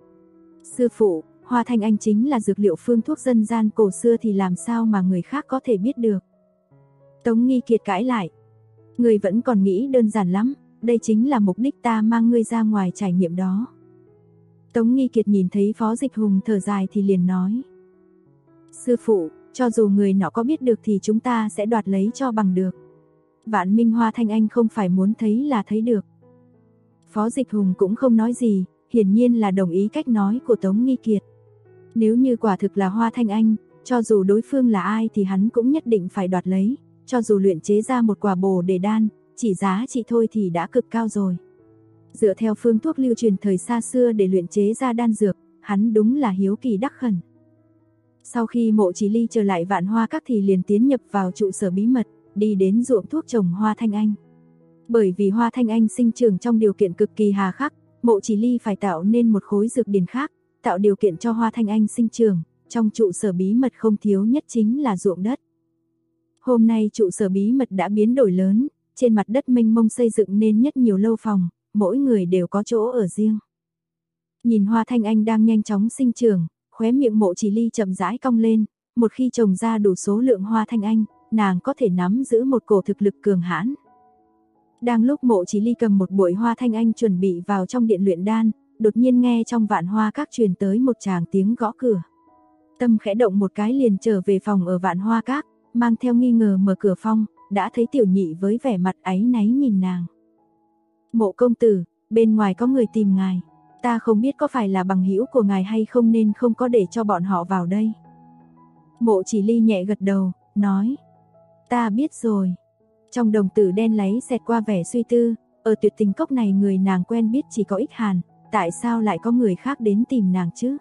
Sư phụ, hoa thanh anh chính là dược liệu phương thuốc dân gian cổ xưa thì làm sao mà người khác có thể biết được. Tống Nghi Kiệt cãi lại. Người vẫn còn nghĩ đơn giản lắm, đây chính là mục đích ta mang ngươi ra ngoài trải nghiệm đó. Tống Nghi Kiệt nhìn thấy Phó Dịch Hùng thở dài thì liền nói. Sư phụ, cho dù người nọ có biết được thì chúng ta sẽ đoạt lấy cho bằng được. Vạn Minh hoa thanh anh không phải muốn thấy là thấy được. Phó Dịch Hùng cũng không nói gì, hiển nhiên là đồng ý cách nói của Tống Nghi Kiệt. Nếu như quả thực là hoa thanh anh, cho dù đối phương là ai thì hắn cũng nhất định phải đoạt lấy, cho dù luyện chế ra một quả bồ đề đan, chỉ giá trị thôi thì đã cực cao rồi. Dựa theo phương thuốc lưu truyền thời xa xưa để luyện chế ra đan dược, hắn đúng là hiếu kỳ đắc khẩn. Sau khi Mộ Chỉ Ly trở lại Vạn Hoa Các thì liền tiến nhập vào trụ sở bí mật, đi đến ruộng thuốc trồng hoa thanh anh. Bởi vì hoa thanh anh sinh trưởng trong điều kiện cực kỳ hà khắc, Mộ Chỉ Ly phải tạo nên một khối dược điển khác, tạo điều kiện cho hoa thanh anh sinh trưởng. Trong trụ sở bí mật không thiếu nhất chính là ruộng đất. Hôm nay trụ sở bí mật đã biến đổi lớn, trên mặt đất mênh mông xây dựng nên nhất nhiều lâu phòng, mỗi người đều có chỗ ở riêng. Nhìn hoa thanh anh đang nhanh chóng sinh trưởng, khóe miệng Mộ Chỉ Ly chậm rãi cong lên, một khi trồng ra đủ số lượng hoa thanh anh, nàng có thể nắm giữ một cổ thực lực cường hãn. Đang lúc Mộ Chỉ Ly cầm một bụi hoa thanh anh chuẩn bị vào trong điện luyện đan, đột nhiên nghe trong Vạn Hoa Các truyền tới một tràng tiếng gõ cửa. Tâm khẽ động một cái liền trở về phòng ở Vạn Hoa Các, mang theo nghi ngờ mở cửa phòng, đã thấy Tiểu Nhị với vẻ mặt áy náy nhìn nàng. Mộ công tử, bên ngoài có người tìm ngài, ta không biết có phải là bằng hữu của ngài hay không nên không có để cho bọn họ vào đây. Mộ Chỉ Ly nhẹ gật đầu, nói, ta biết rồi. Trong đồng tử đen láy xẹt qua vẻ suy tư, ở Tuyệt Tình Cốc này người nàng quen biết chỉ có Ích Hàn, tại sao lại có người khác đến tìm nàng chứ?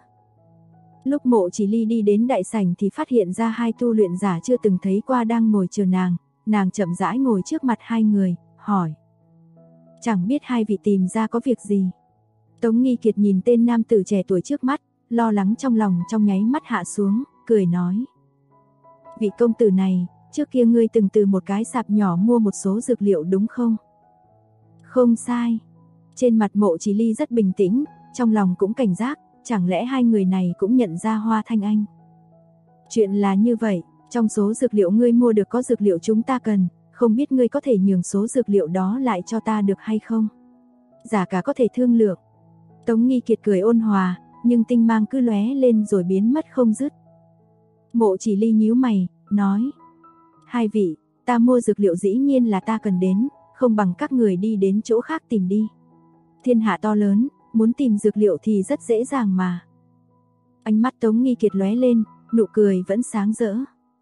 Lúc Mộ Chỉ Ly đi đến đại sảnh thì phát hiện ra hai tu luyện giả chưa từng thấy qua đang ngồi chờ nàng chậm rãi ngồi trước mặt hai người, hỏi. Chẳng biết hai vị tìm ra có việc gì? Tống Nghi Kiệt nhìn tên nam tử trẻ tuổi trước mắt, lo lắng trong lòng trong nháy mắt hạ xuống, cười nói. Vị công tử này, trước kia ngươi từng từ một cái sạp nhỏ mua một số dược liệu đúng không? Không sai. Trên mặt Mộ Chỉ Ly rất bình tĩnh, trong lòng cũng cảnh giác, chẳng lẽ hai người này cũng nhận ra hoa thanh anh? Chuyện là như vậy, trong số dược liệu ngươi mua được có dược liệu chúng ta cần, không biết ngươi có thể nhường số dược liệu đó lại cho ta được hay không? Giá cả có thể thương lượng. Tống Nghi Kiệt cười ôn hòa, nhưng tinh mang cứ lóe lên rồi biến mất không dứt. Mộ Chỉ Ly nhíu mày, nói. Hai vị, ta mua dược liệu dĩ nhiên là ta cần đến, không bằng các người đi đến chỗ khác tìm đi. Thiên hạ to lớn, muốn tìm dược liệu thì rất dễ dàng mà. Ánh mắt Tống Nghi Kiệt lóe lên, nụ cười vẫn sáng rỡ.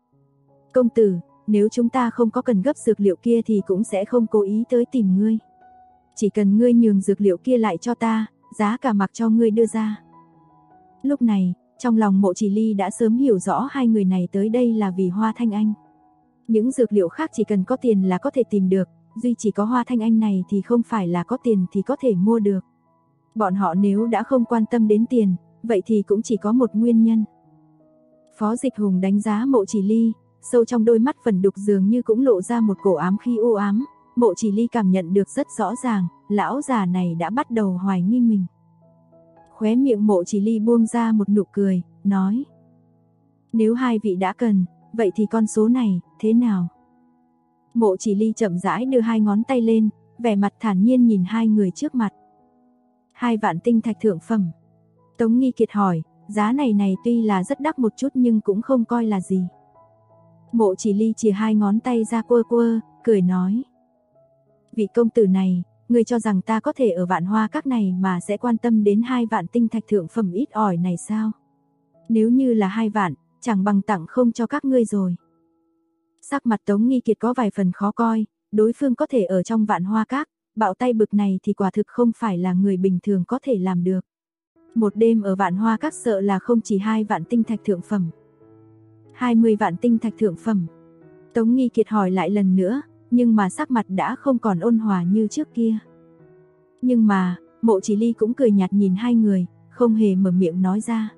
Công tử, nếu chúng ta không có cần gấp dược liệu kia thì cũng sẽ không cố ý tới tìm ngươi. Chỉ cần ngươi nhường dược liệu kia lại cho ta, giá cả mặc cho ngươi đưa ra. Lúc này, trong lòng Mộ Chỉ Ly đã sớm hiểu rõ hai người này tới đây là vì hoa thanh anh. Những dược liệu khác chỉ cần có tiền là có thể tìm được, duy chỉ có hoa thanh anh này thì không phải là có tiền thì có thể mua được. Bọn họ nếu đã không quan tâm đến tiền, vậy thì cũng chỉ có một nguyên nhân. Phó Dịch Hùng đánh giá Mộ Chỉ Ly, sâu trong đôi mắt phần đục dường như cũng lộ ra một cổ ám khí u ám. Mộ Chỉ Ly cảm nhận được rất rõ ràng, lão già này đã bắt đầu hoài nghi mình. Khóe miệng Mộ Chỉ Ly buông ra một nụ cười, nói. Nếu hai vị đã cần, vậy thì con số này, thế nào? Mộ Chỉ Ly chậm rãi đưa hai ngón tay lên, vẻ mặt thản nhiên nhìn hai người trước mặt. 2 vạn tinh thạch thượng phẩm. Tống Nghi Kiệt hỏi, giá này tuy là rất đắt một chút nhưng cũng không coi là gì. Mộ Chỉ Ly chìa hai ngón tay ra quơ quơ, cười nói. Vị công tử này, người cho rằng ta có thể ở Vạn Hoa Các này mà sẽ quan tâm đến 2 vạn tinh thạch thượng phẩm ít ỏi này sao? Nếu như là 2 vạn, chẳng bằng tặng không cho các ngươi rồi. Sắc mặt Tống Nghi Kiệt có vài phần khó coi, đối phương có thể ở trong Vạn Hoa Các, bạo tay bực này thì quả thực không phải là người bình thường có thể làm được. Một đêm ở Vạn Hoa Các sợ là không chỉ 2 vạn tinh thạch thượng phẩm. 20 vạn tinh thạch thượng phẩm. Tống Nghi Kiệt hỏi lại lần nữa, nhưng mà sắc mặt đã không còn ôn hòa như trước kia. Nhưng mà, Mộ Chỉ Ly cũng cười nhạt nhìn hai người, không hề mở miệng nói ra.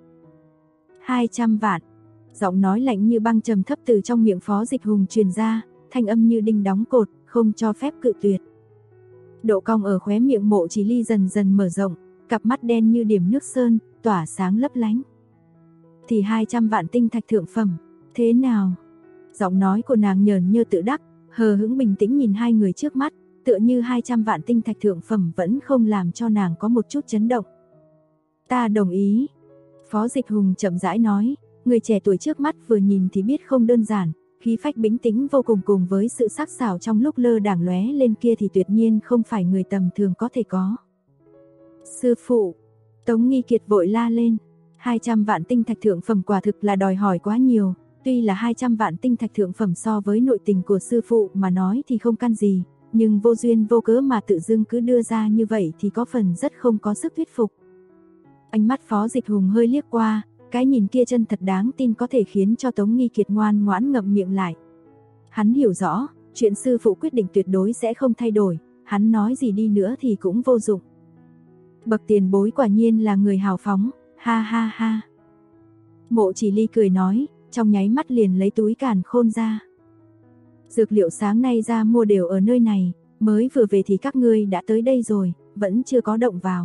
200 vạn. Giọng nói lạnh như băng trầm thấp từ trong miệng Phó Dịch Hùng truyền ra, thanh âm như đinh đóng cột, không cho phép cự tuyệt. Độ cong ở khóe miệng Mộ Chỉ Ly dần dần mở rộng, cặp mắt đen như điểm nước sơn, tỏa sáng lấp lánh. Thì 200 vạn tinh thạch thượng phẩm, thế nào? Giọng nói của nàng nhờn nhơ tự đắc, hờ hững bình tĩnh nhìn hai người trước mắt, tựa như 200 vạn tinh thạch thượng phẩm vẫn không làm cho nàng có một chút chấn động. Ta đồng ý. Phó Dịch Hùng chậm rãi nói, người trẻ tuổi trước mắt vừa nhìn thì biết không đơn giản, khí phách bình tĩnh vô cùng với sự sắc sảo trong lúc lơ đãng lóe lên kia thì tuyệt nhiên không phải người tầm thường có thể có. Sư phụ, Tống Nghi Kiệt vội la lên, 200 vạn tinh thạch thượng phẩm quả thực là đòi hỏi quá nhiều, tuy là 200 vạn tinh thạch thượng phẩm so với nội tình của sư phụ mà nói thì không căn gì, nhưng vô duyên vô cớ mà tự dưng cứ đưa ra như vậy thì có phần rất không có sức thuyết phục. Ánh mắt Phó Dịch Hùng hơi liếc qua, cái nhìn kia chân thật đáng tin có thể khiến cho Tống Nghi Kiệt ngoan ngoãn ngậm miệng lại. Hắn hiểu rõ, chuyện sư phụ quyết định tuyệt đối sẽ không thay đổi, hắn nói gì đi nữa thì cũng vô dụng. Bậc tiền bối quả nhiên là người hào phóng, ha ha ha. Mộ Chỉ Ly cười nói, trong nháy mắt liền lấy túi càn khôn ra. Dược liệu sáng nay ra mua đều ở nơi này, mới vừa về thì các ngươi đã tới đây rồi, vẫn chưa có động vào.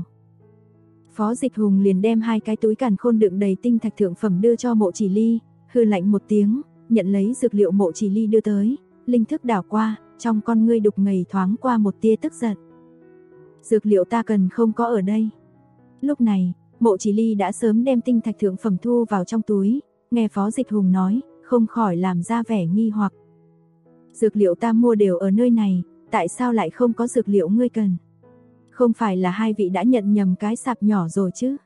Phó Dịch Hùng liền đem 2 cái túi càn khôn đựng đầy tinh thạch thượng phẩm đưa cho Mộ Chỉ Ly, hừ lạnh một tiếng, nhận lấy dược liệu Mộ Chỉ Ly đưa tới, linh thức đảo qua, trong con ngươi đục ngầu thoáng qua một tia tức giận. Dược liệu ta cần không có ở đây. Lúc này, Mộ Chỉ Ly đã sớm đem tinh thạch thượng phẩm thu vào trong túi, nghe Phó Dịch Hùng nói, không khỏi làm ra vẻ nghi hoặc. Dược liệu ta mua đều ở nơi này, tại sao lại không có dược liệu ngươi cần? Không phải là hai vị đã nhận nhầm cái sạp nhỏ rồi chứ?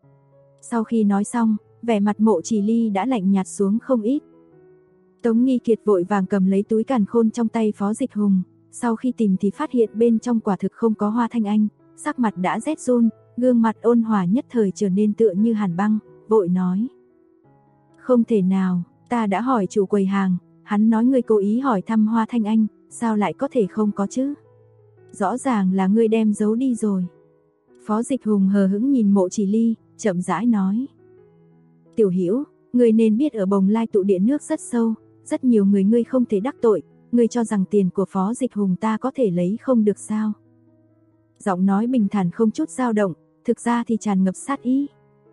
Sau khi nói xong, vẻ mặt Mộ Chỉ Ly đã lạnh nhạt xuống không ít. Tống Nghi Kiệt vội vàng cầm lấy túi càn khôn trong tay Phó Dịch Hùng, sau khi tìm thì phát hiện bên trong quả thực không có Hoa Thanh Anh, sắc mặt đã rét run, gương mặt ôn hòa nhất thời trở nên tựa như hàn băng, vội nói. Không thể nào, ta đã hỏi chủ quầy hàng, hắn nói ngươi cố ý hỏi thăm Hoa Thanh Anh, sao lại có thể không có chứ? Rõ ràng là ngươi đem giấu đi rồi. Phó Dịch Hùng hờ hững nhìn Mộ Chỉ Ly, chậm rãi nói. Tiểu Hữu, ngươi nên biết ở Bồng Lai tụ địa nước rất sâu, rất nhiều người ngươi không thể đắc tội, ngươi cho rằng tiền của Phó Dịch Hùng ta có thể lấy không được sao? Giọng nói bình thản không chút dao động, thực ra thì tràn ngập sát ý.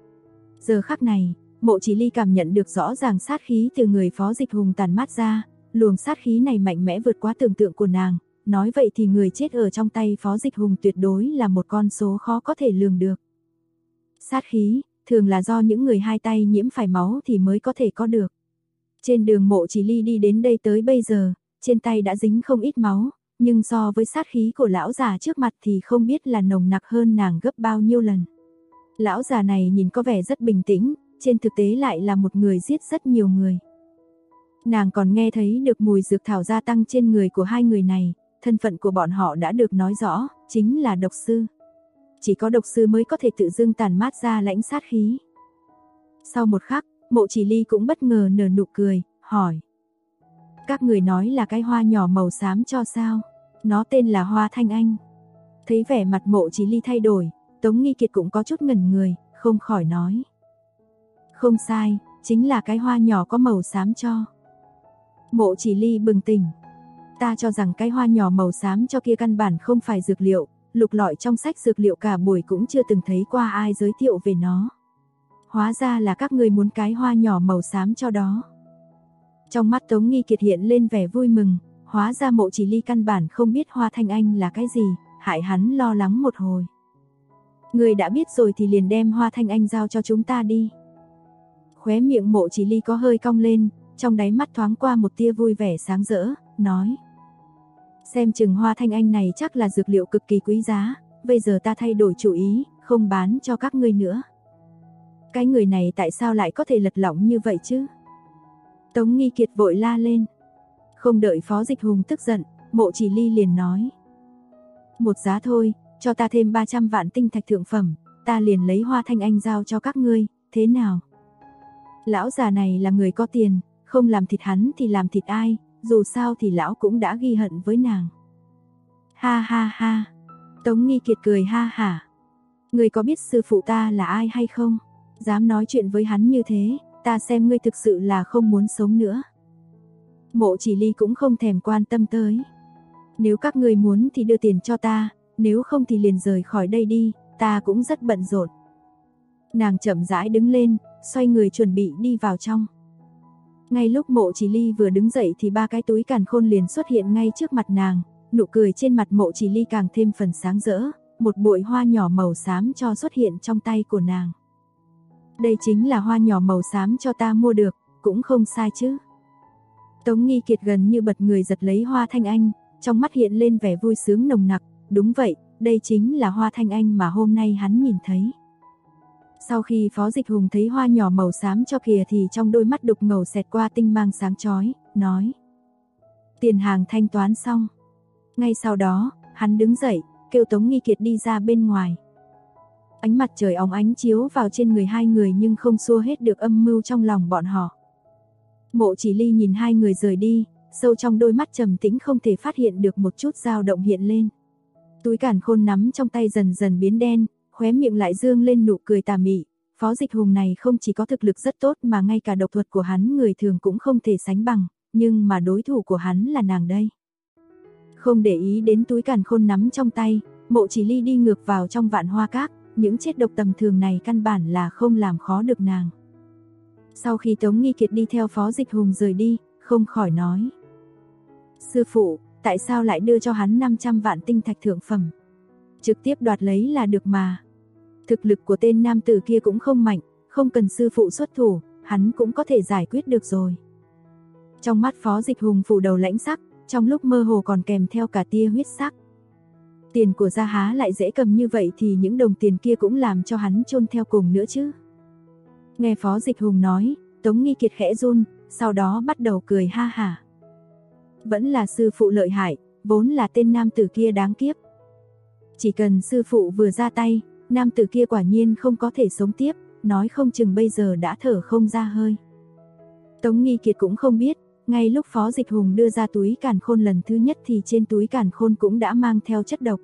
Giờ khắc này, Mộ Chỉ Ly cảm nhận được rõ ràng sát khí từ người Phó Dịch Hùng tản mát ra, luồng sát khí này mạnh mẽ vượt quá tưởng tượng của nàng, nói vậy thì người chết ở trong tay Phó Dịch Hùng tuyệt đối là một con số khó có thể lường được. Sát khí, thường là do những người hai tay nhiễm phải máu thì mới có thể có được. Trên đường Mộ Chỉ Ly đi đến đây tới bây giờ, trên tay đã dính không ít máu, nhưng so với sát khí của lão già trước mặt thì không biết là nồng nặc hơn nàng gấp bao nhiêu lần. Lão già này nhìn có vẻ rất bình tĩnh, trên thực tế lại là một người giết rất nhiều người. Nàng còn nghe thấy được mùi dược thảo gia tăng trên người của hai người này, thân phận của bọn họ đã được nói rõ, chính là độc sư. Chỉ có độc sư mới có thể tự dưng tản mát ra lãnh sát khí. Sau một khắc, Mộ Chỉ Ly cũng bất ngờ nở nụ cười, hỏi. Các người nói là cái hoa nhỏ màu xám cho sao? Nó tên là Hoa Thanh Anh. Thấy vẻ mặt Mộ Chỉ Ly thay đổi, Tống Nghi Kiệt cũng có chút ngẩn người, không khỏi nói. Không sai, chính là cái hoa nhỏ có màu xám cho. Mộ Chỉ Ly bừng tỉnh. Ta cho rằng cái hoa nhỏ màu xám cho kia căn bản không phải dược liệu, lục lọi trong sách dược liệu cả buổi cũng chưa từng thấy qua ai giới thiệu về nó. Hóa ra là các người muốn cái hoa nhỏ màu xám cho đó. Trong mắt Tống Nghi Kiệt hiện lên vẻ vui mừng, hóa ra Mộ Chỉ Ly căn bản không biết Hoa Thanh Anh là cái gì, hại hắn lo lắng một hồi. Người đã biết rồi thì liền đem Hoa Thanh Anh giao cho chúng ta đi. Khóe miệng Mộ Chỉ Ly có hơi cong lên, trong đáy mắt thoáng qua một tia vui vẻ sáng rỡ, nói. Xem chừng Hoa Thanh Anh này chắc là dược liệu cực kỳ quý giá, bây giờ ta thay đổi chủ ý, không bán cho các ngươi nữa. Cái người này tại sao lại có thể lật lọng như vậy chứ? Tống Nghi Kiệt vội la lên. Không đợi Phó Dịch Hùng tức giận, Mộ Chỉ Ly liền nói. Một giá thôi, cho ta thêm 300 vạn tinh thạch thượng phẩm, ta liền lấy Hoa Thanh Anh giao cho các ngươi, thế nào? Lão già này là người có tiền, không làm thịt hắn thì làm thịt ai, dù sao thì lão cũng đã ghi hận với nàng. Ha ha ha. Tống Nghi Kiệt cười ha hả. Ngươi có biết sư phụ ta là ai hay không? Dám nói chuyện với hắn như thế, ta xem ngươi thực sự là không muốn sống nữa. Mộ Chỉ Ly cũng không thèm quan tâm tới. Nếu các ngươi muốn thì đưa tiền cho ta, nếu không thì liền rời khỏi đây đi, ta cũng rất bận rộn. Nàng chậm rãi đứng lên, xoay người chuẩn bị đi vào trong. Ngay lúc Mộ Chỉ Ly vừa đứng dậy thì 3 cái túi càn khôn liền xuất hiện ngay trước mặt nàng, nụ cười trên mặt Mộ Chỉ Ly càng thêm phần sáng rỡ, một bụi hoa nhỏ màu xám cho xuất hiện trong tay của nàng. Đây chính là hoa nhỏ màu xám cho ta mua được, cũng không sai chứ. Tống Nghi Kiệt gần như bật người giật lấy Hoa Thanh Anh, trong mắt hiện lên vẻ vui sướng nồng nặc, đúng vậy, đây chính là Hoa Thanh Anh mà hôm nay hắn nhìn thấy. Sau khi Phó Dịch Hùng thấy hoa nhỏ màu xám cho kìa thì trong đôi mắt đục ngầu xẹt qua tinh mang sáng chói, nói. Tiền hàng thanh toán xong. Ngay sau đó, hắn đứng dậy, kêu Tống Nghi Kiệt đi ra bên ngoài. Ánh mặt trời óng ánh chiếu vào trên người hai người nhưng không xua hết được âm mưu trong lòng bọn họ. Mộ Chỉ Ly nhìn hai người rời đi, sâu trong đôi mắt trầm tĩnh không thể phát hiện được một chút dao động hiện lên. Túi càn khôn nắm trong tay dần dần biến đen, khóe miệng lại dương lên nụ cười tà mị. Phó Dịch Hùng này không chỉ có thực lực rất tốt mà ngay cả độc thuật của hắn người thường cũng không thể sánh bằng, nhưng mà đối thủ của hắn là nàng đây. Không để ý đến túi càn khôn nắm trong tay, Mộ Chỉ Ly đi ngược vào trong Vạn Hoa Các, những chết độc tầm thường này căn bản là không làm khó được nàng. Sau khi Tống Nghi Kiệt đi theo Phó Dịch Hùng rời đi, không khỏi nói: sư phụ, tại sao lại đưa cho hắn 500 vạn tinh thạch thượng phẩm? Trực tiếp đoạt lấy là được mà. Thực lực của tên nam tử kia cũng không mạnh, không cần sư phụ xuất thủ, hắn cũng có thể giải quyết được rồi. Trong mắt Phó Dịch Hùng phủ đầu lãnh sắc, trong lúc mơ hồ còn kèm theo cả tia huyết sắc. Tiền của Gia há lại dễ cầm như vậy thì những đồng tiền kia cũng làm cho hắn chôn theo cùng nữa chứ. Nghe Phó Dịch Hùng nói, Tống Nghi Kiệt khẽ run, sau đó bắt đầu cười ha hả. Vẫn là sư phụ lợi hại, vốn là tên nam tử kia đáng kiếp. Chỉ cần sư phụ vừa ra tay, nam tử kia quả nhiên không có thể sống tiếp, nói không chừng bây giờ đã thở không ra hơi. Tống Nghi Kiệt cũng không biết, ngay lúc Phó Dịch Hùng đưa ra túi càn khôn lần thứ nhất thì trên túi càn khôn cũng đã mang theo chất độc.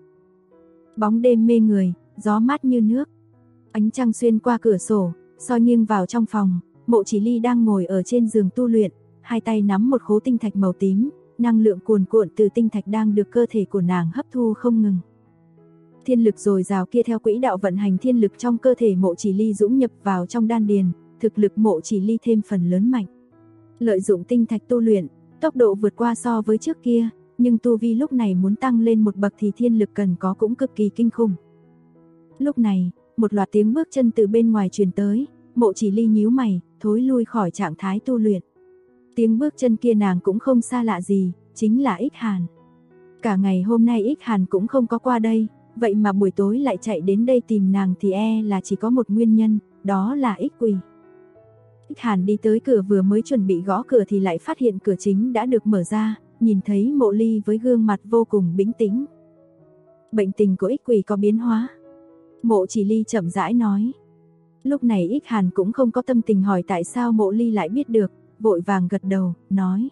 Bóng đêm mê người, gió mát như nước. Ánh trăng xuyên qua cửa sổ, soi nghiêng vào trong phòng, Mộ Chỉ Ly đang ngồi ở trên giường tu luyện, hai tay nắm một khố tinh thạch màu tím, năng lượng cuồn cuộn từ tinh thạch đang được cơ thể của nàng hấp thu không ngừng. Thiên lực dồi dào kia theo quỹ đạo vận hành thiên lực trong cơ thể Mộ Chỉ Ly dũng nhập vào trong đan điền, thực lực Mộ Chỉ Ly thêm phần lớn mạnh. Lợi dụng tinh thạch tu luyện, tốc độ vượt qua so với trước kia, nhưng tu vi lúc này muốn tăng lên một bậc thì thiên lực cần có cũng cực kỳ kinh khủng. Lúc này, một loạt tiếng bước chân từ bên ngoài truyền tới, Mộ Chỉ Ly nhíu mày, thối lui khỏi trạng thái tu luyện. Tiếng bước chân kia nàng cũng không xa lạ gì, chính là Ích Hàn. Cả ngày hôm nay Ích Hàn cũng không có qua đây, vậy mà buổi tối lại chạy đến đây tìm nàng thì là chỉ có một nguyên nhân, đó là Ích Quỳ. Ích Hàn đi tới cửa vừa mới chuẩn bị gõ cửa thì lại phát hiện cửa chính đã được mở ra, nhìn thấy Mộ Ly với gương mặt vô cùng bình tĩnh. Bệnh tình của Ích Quỳ có biến hóa. Mộ Chỉ Ly chậm rãi nói. Lúc này Ích Hàn cũng không có tâm tình hỏi tại sao Mộ Ly lại biết được, vội vàng gật đầu, nói.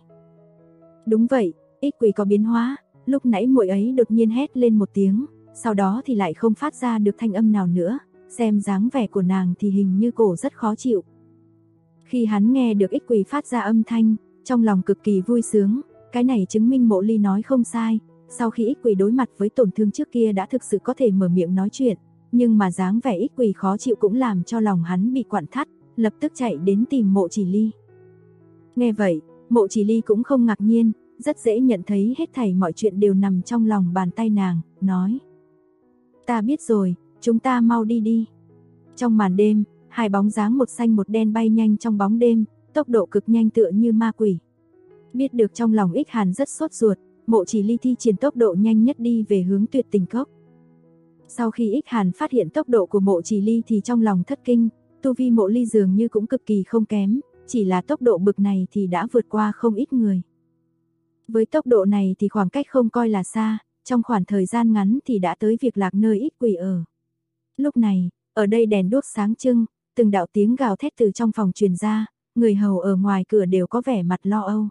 Đúng vậy, Ích Quỳ có biến hóa, lúc nãy muội ấy đột nhiên hét lên một tiếng, sau đó thì lại không phát ra được thanh âm nào nữa, xem dáng vẻ của nàng thì hình như cổ rất khó chịu. Khi hắn nghe được Ích Quỳ phát ra âm thanh, trong lòng cực kỳ vui sướng, cái này chứng minh Mộ Ly nói không sai, sau khi Ích Quỳ đối mặt với tổn thương trước kia đã thực sự có thể mở miệng nói chuyện, nhưng mà dáng vẻ Ích Quỳ khó chịu cũng làm cho lòng hắn bị quặn thắt, lập tức chạy đến tìm Mộ Chỉ Ly. Nghe vậy, Mộ Chỉ Ly cũng không ngạc nhiên, rất dễ nhận thấy hết thảy mọi chuyện đều nằm trong lòng bàn tay nàng, nói. Ta biết rồi, chúng ta mau đi đi. Trong màn đêm, hai bóng dáng một xanh một đen bay nhanh trong bóng đêm, tốc độ cực nhanh tựa như ma quỷ. Biết được trong lòng Ích Hàn rất sốt ruột, Mộ Chỉ Ly thi triển tốc độ nhanh nhất đi về hướng Tuyệt Tình Cốc. Sau khi Ích Hàn phát hiện tốc độ của Mộ Chỉ Ly thì trong lòng thất kinh, tu vi Mộ Ly dường như cũng cực kỳ không kém, chỉ là tốc độ bực này thì đã vượt qua không ít người. Với tốc độ này thì khoảng cách không coi là xa, trong khoảng thời gian ngắn thì đã tới việc lạc nơi Ích Quỳ ở. Lúc này, ở đây đèn đuốc sáng trưng, từng đạo tiếng gào thét từ trong phòng truyền ra, người hầu ở ngoài cửa đều có vẻ mặt lo âu.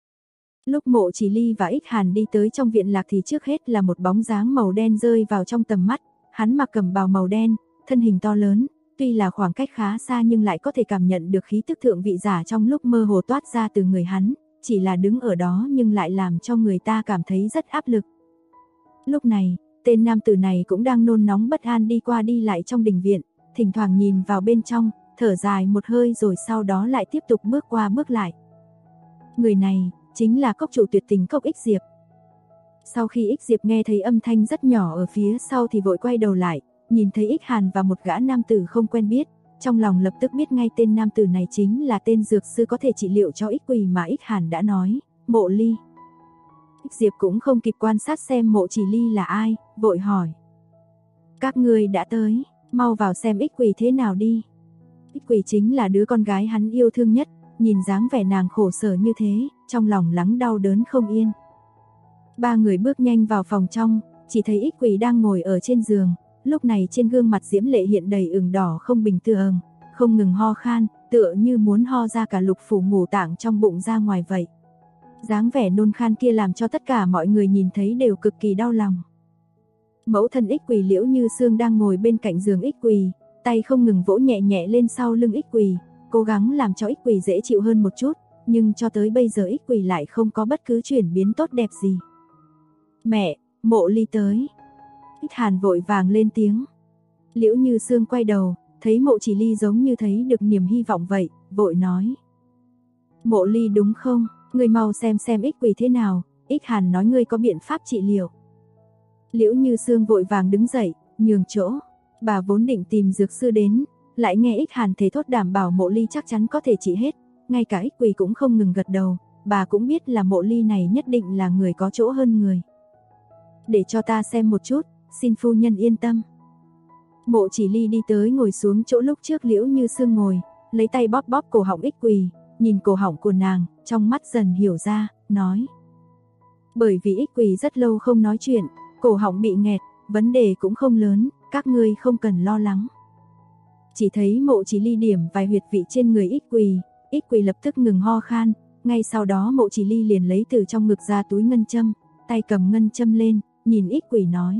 Lúc Mộ Chỉ Ly và Ích Hàn đi tới trong viện lạc thì trước hết là một bóng dáng màu đen rơi vào trong tầm mắt, hắn mặc cẩm bào màu đen, thân hình to lớn, tuy là khoảng cách khá xa nhưng lại có thể cảm nhận được khí tức thượng vị giả trong lúc mơ hồ toát ra từ người hắn, chỉ là đứng ở đó nhưng lại làm cho người ta cảm thấy rất áp lực. Lúc này, tên nam tử này cũng đang nôn nóng bất an đi qua đi lại trong đình viện, thỉnh thoảng nhìn vào bên trong, thở dài một hơi rồi sau đó lại tiếp tục bước qua bước lại. Người này chính là cốc chủ Tuyệt Tình Cốc Ích Diệp. Sau khi Ích Diệp nghe thấy âm thanh rất nhỏ ở phía sau thì vội quay đầu lại, nhìn thấy Ích Hàn và một gã nam tử không quen biết, trong lòng lập tức biết ngay tên nam tử này chính là tên dược sư có thể trị liệu cho Ích Quỳ mà Ích Hàn đã nói, Mộ Ly. Ích Diệp cũng không kịp quan sát xem Mộ Chỉ Ly là ai, vội hỏi. Các ngươi đã tới, mau vào xem Ích Quỳ thế nào đi. Ích Quỳ chính là đứa con gái hắn yêu thương nhất, nhìn dáng vẻ nàng khổ sở như thế, trong lòng lắng đau đớn không yên. Ba người bước nhanh vào phòng trong, chỉ thấy Ích Quỳ đang ngồi ở trên giường, lúc này trên gương mặt diễm lệ hiện đầy ửng đỏ không bình thường, không ngừng ho khan, tựa như muốn ho ra cả lục phủ ngũ tạng trong bụng ra ngoài vậy. Dáng vẻ nôn khan kia làm cho tất cả mọi người nhìn thấy đều cực kỳ đau lòng. Mẫu thân Ích Quỳ Liễu Như Sương đang ngồi bên cạnh giường Ích Quỳ, tay không ngừng vỗ nhẹ nhẹ lên sau lưng Ích Quỳ, cố gắng làm cho Ích Quỳ dễ chịu hơn một chút, nhưng cho tới bây giờ Ích Quỳ lại không có bất cứ chuyển biến tốt đẹp gì. Mẹ, Mộ Ly tới. Ích Hàn vội vàng lên tiếng. Liễu Như Sương quay đầu, thấy Mộ Chỉ Ly giống như thấy được niềm hy vọng vậy, vội nói. Mộ Ly đúng không? Ngươi mau xem ích quỷ thế nào, Ích Hàn nói ngươi có biện pháp trị liệu. Liễu Như Sương vội vàng đứng dậy, nhường chỗ. Bà vốn định tìm dược sư đến, lại nghe Ích Hàn thề thốt đảm bảo Mộ Ly chắc chắn có thể trị hết. Ngay cả ích quỷ cũng không ngừng gật đầu, bà cũng biết là Mộ Ly này nhất định là người có chỗ hơn người. Để cho ta xem một chút, xin phu nhân yên tâm. Mộ Chỉ Ly đi tới ngồi xuống chỗ lúc trước Liễu Như Sương ngồi, lấy tay bóp bóp cổ họng ích quỷ, nhìn cổ họng của nàng, trong mắt dần hiểu ra, nói. Bởi vì ích quỷ rất lâu không nói chuyện, cổ họng bị nghẹt, vấn đề cũng không lớn, các ngươi không cần lo lắng. Chỉ thấy Mộ Chỉ Ly điểm vài huyệt vị trên người ích quỷ lập tức ngừng ho khan, ngay sau đó Mộ Chỉ Ly liền lấy từ trong ngực ra túi ngân châm, tay cầm ngân châm lên, nhìn ích quỷ nói.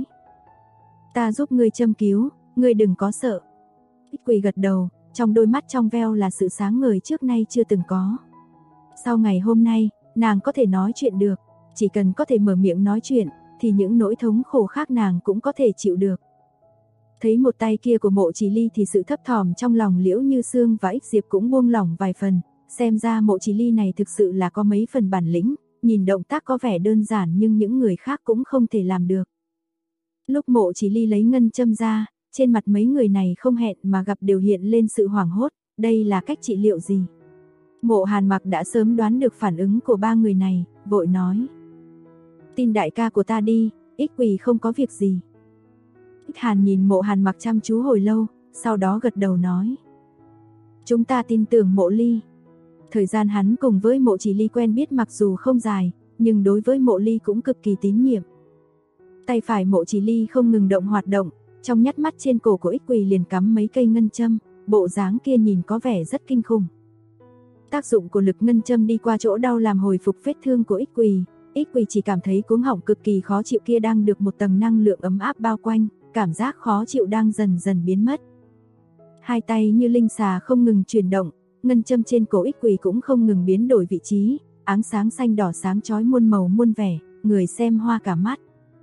Ta giúp ngươi châm cứu, ngươi đừng có sợ. Ích quỷ gật đầu, trong đôi mắt trong veo là sự sáng ngời trước nay chưa từng có. Sau ngày hôm nay, nàng có thể nói chuyện được, chỉ cần có thể mở miệng nói chuyện, thì những nỗi thống khổ khác nàng cũng có thể chịu được. Thấy một tay kia của Mộ Chỉ Ly thì sự thấp thỏm trong lòng Liễu Như Sương và Ích Diệp cũng buông lỏng vài phần, xem ra Mộ Chỉ Ly này thực sự là có mấy phần bản lĩnh, nhìn động tác có vẻ đơn giản nhưng những người khác cũng không thể làm được. Lúc Mộ Chỉ Ly lấy ngân châm ra, trên mặt mấy người này không hẹn mà gặp đều hiện lên sự hoảng hốt, đây là cách trị liệu gì? Mộ Hàn Mặc đã sớm đoán được phản ứng của ba người này, vội nói. Tin đại ca của ta đi, ích quỷ không có việc gì. Ích Hàn nhìn Mộ Hàn Mặc chăm chú hồi lâu, sau đó gật đầu nói. Chúng ta tin tưởng Mộ Ly. Thời gian hắn cùng với Mộ Chỉ Ly quen biết mặc dù không dài, nhưng đối với Mộ Ly cũng cực kỳ tín nhiệm. Tay phải Mộ Chỉ Ly không ngừng hoạt động, trong nhát mắt trên cổ của ích quỷ liền cắm mấy cây ngân châm, bộ dáng kia nhìn có vẻ rất kinh khủng. Tác dụng của lực ngân châm đi qua chỗ đau làm hồi phục vết thương của ích quỷ chỉ cảm thấy cuống họng cực kỳ khó chịu kia đang được một tầng năng lượng ấm áp bao quanh, cảm giác khó chịu đang dần dần biến mất. Hai tay như linh xà không ngừng chuyển động, ngân châm trên cổ ích quỷ cũng không ngừng biến đổi vị trí, áng sáng xanh đỏ sáng chói muôn màu muôn vẻ, người xem hoa cả mắt.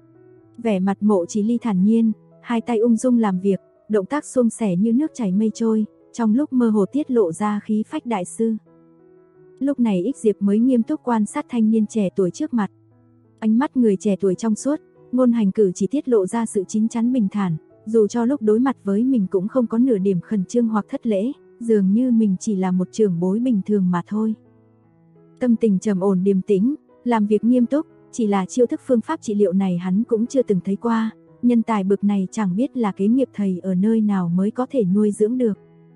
Vẻ mặt Mộ Chỉ Ly thản nhiên, hai tay ung dung làm việc, động tác suôn sẻ như nước chảy mây trôi, trong lúc mơ hồ tiết lộ ra khí phách đại sư. Lúc này Ích Diệp mới nghiêm túc quan sát thanh niên trẻ tuổi trước mặt. Ánh mắt người trẻ tuổi trong suốt, ngôn hành cử chỉ tiết lộ ra sự chín chắn bình thản, dù cho lúc đối mặt với mình cũng không có nửa điểm khẩn trương hoặc thất lễ, dường như mình chỉ là một trưởng bối bình thường mà thôi. Tâm tình trầm ổn điềm tĩnh, làm việc nghiêm túc, chỉ là chiêu thức phương pháp trị liệu này hắn cũng chưa từng thấy qua, nhân tài bực này chẳng biết là kế nghiệp thầy ở nơi nào mới có thể nuôi dưỡng được.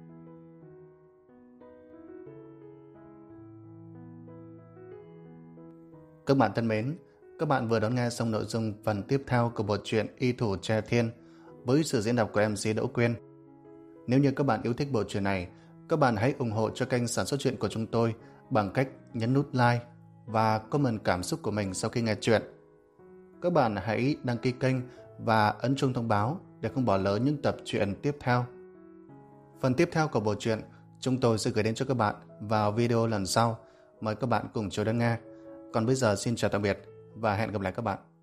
Các bạn thân mến, các bạn vừa đón nghe xong nội dung phần tiếp theo của bộ truyện Y Thủ Tre Thiên với sự diễn đọc của MC Đỗ Quyên. Nếu như các bạn yêu thích bộ truyện này, các bạn hãy ủng hộ cho kênh sản xuất truyện của chúng tôi bằng cách nhấn nút like và comment cảm xúc của mình sau khi nghe truyện. Các bạn hãy đăng ký kênh và ấn chuông thông báo để không bỏ lỡ những tập truyện tiếp theo. Phần tiếp theo của bộ truyện chúng tôi sẽ gửi đến cho các bạn vào video lần sau. Mời các bạn cùng chờ đón nghe. Còn bây giờ xin chào tạm biệt và hẹn gặp lại các bạn.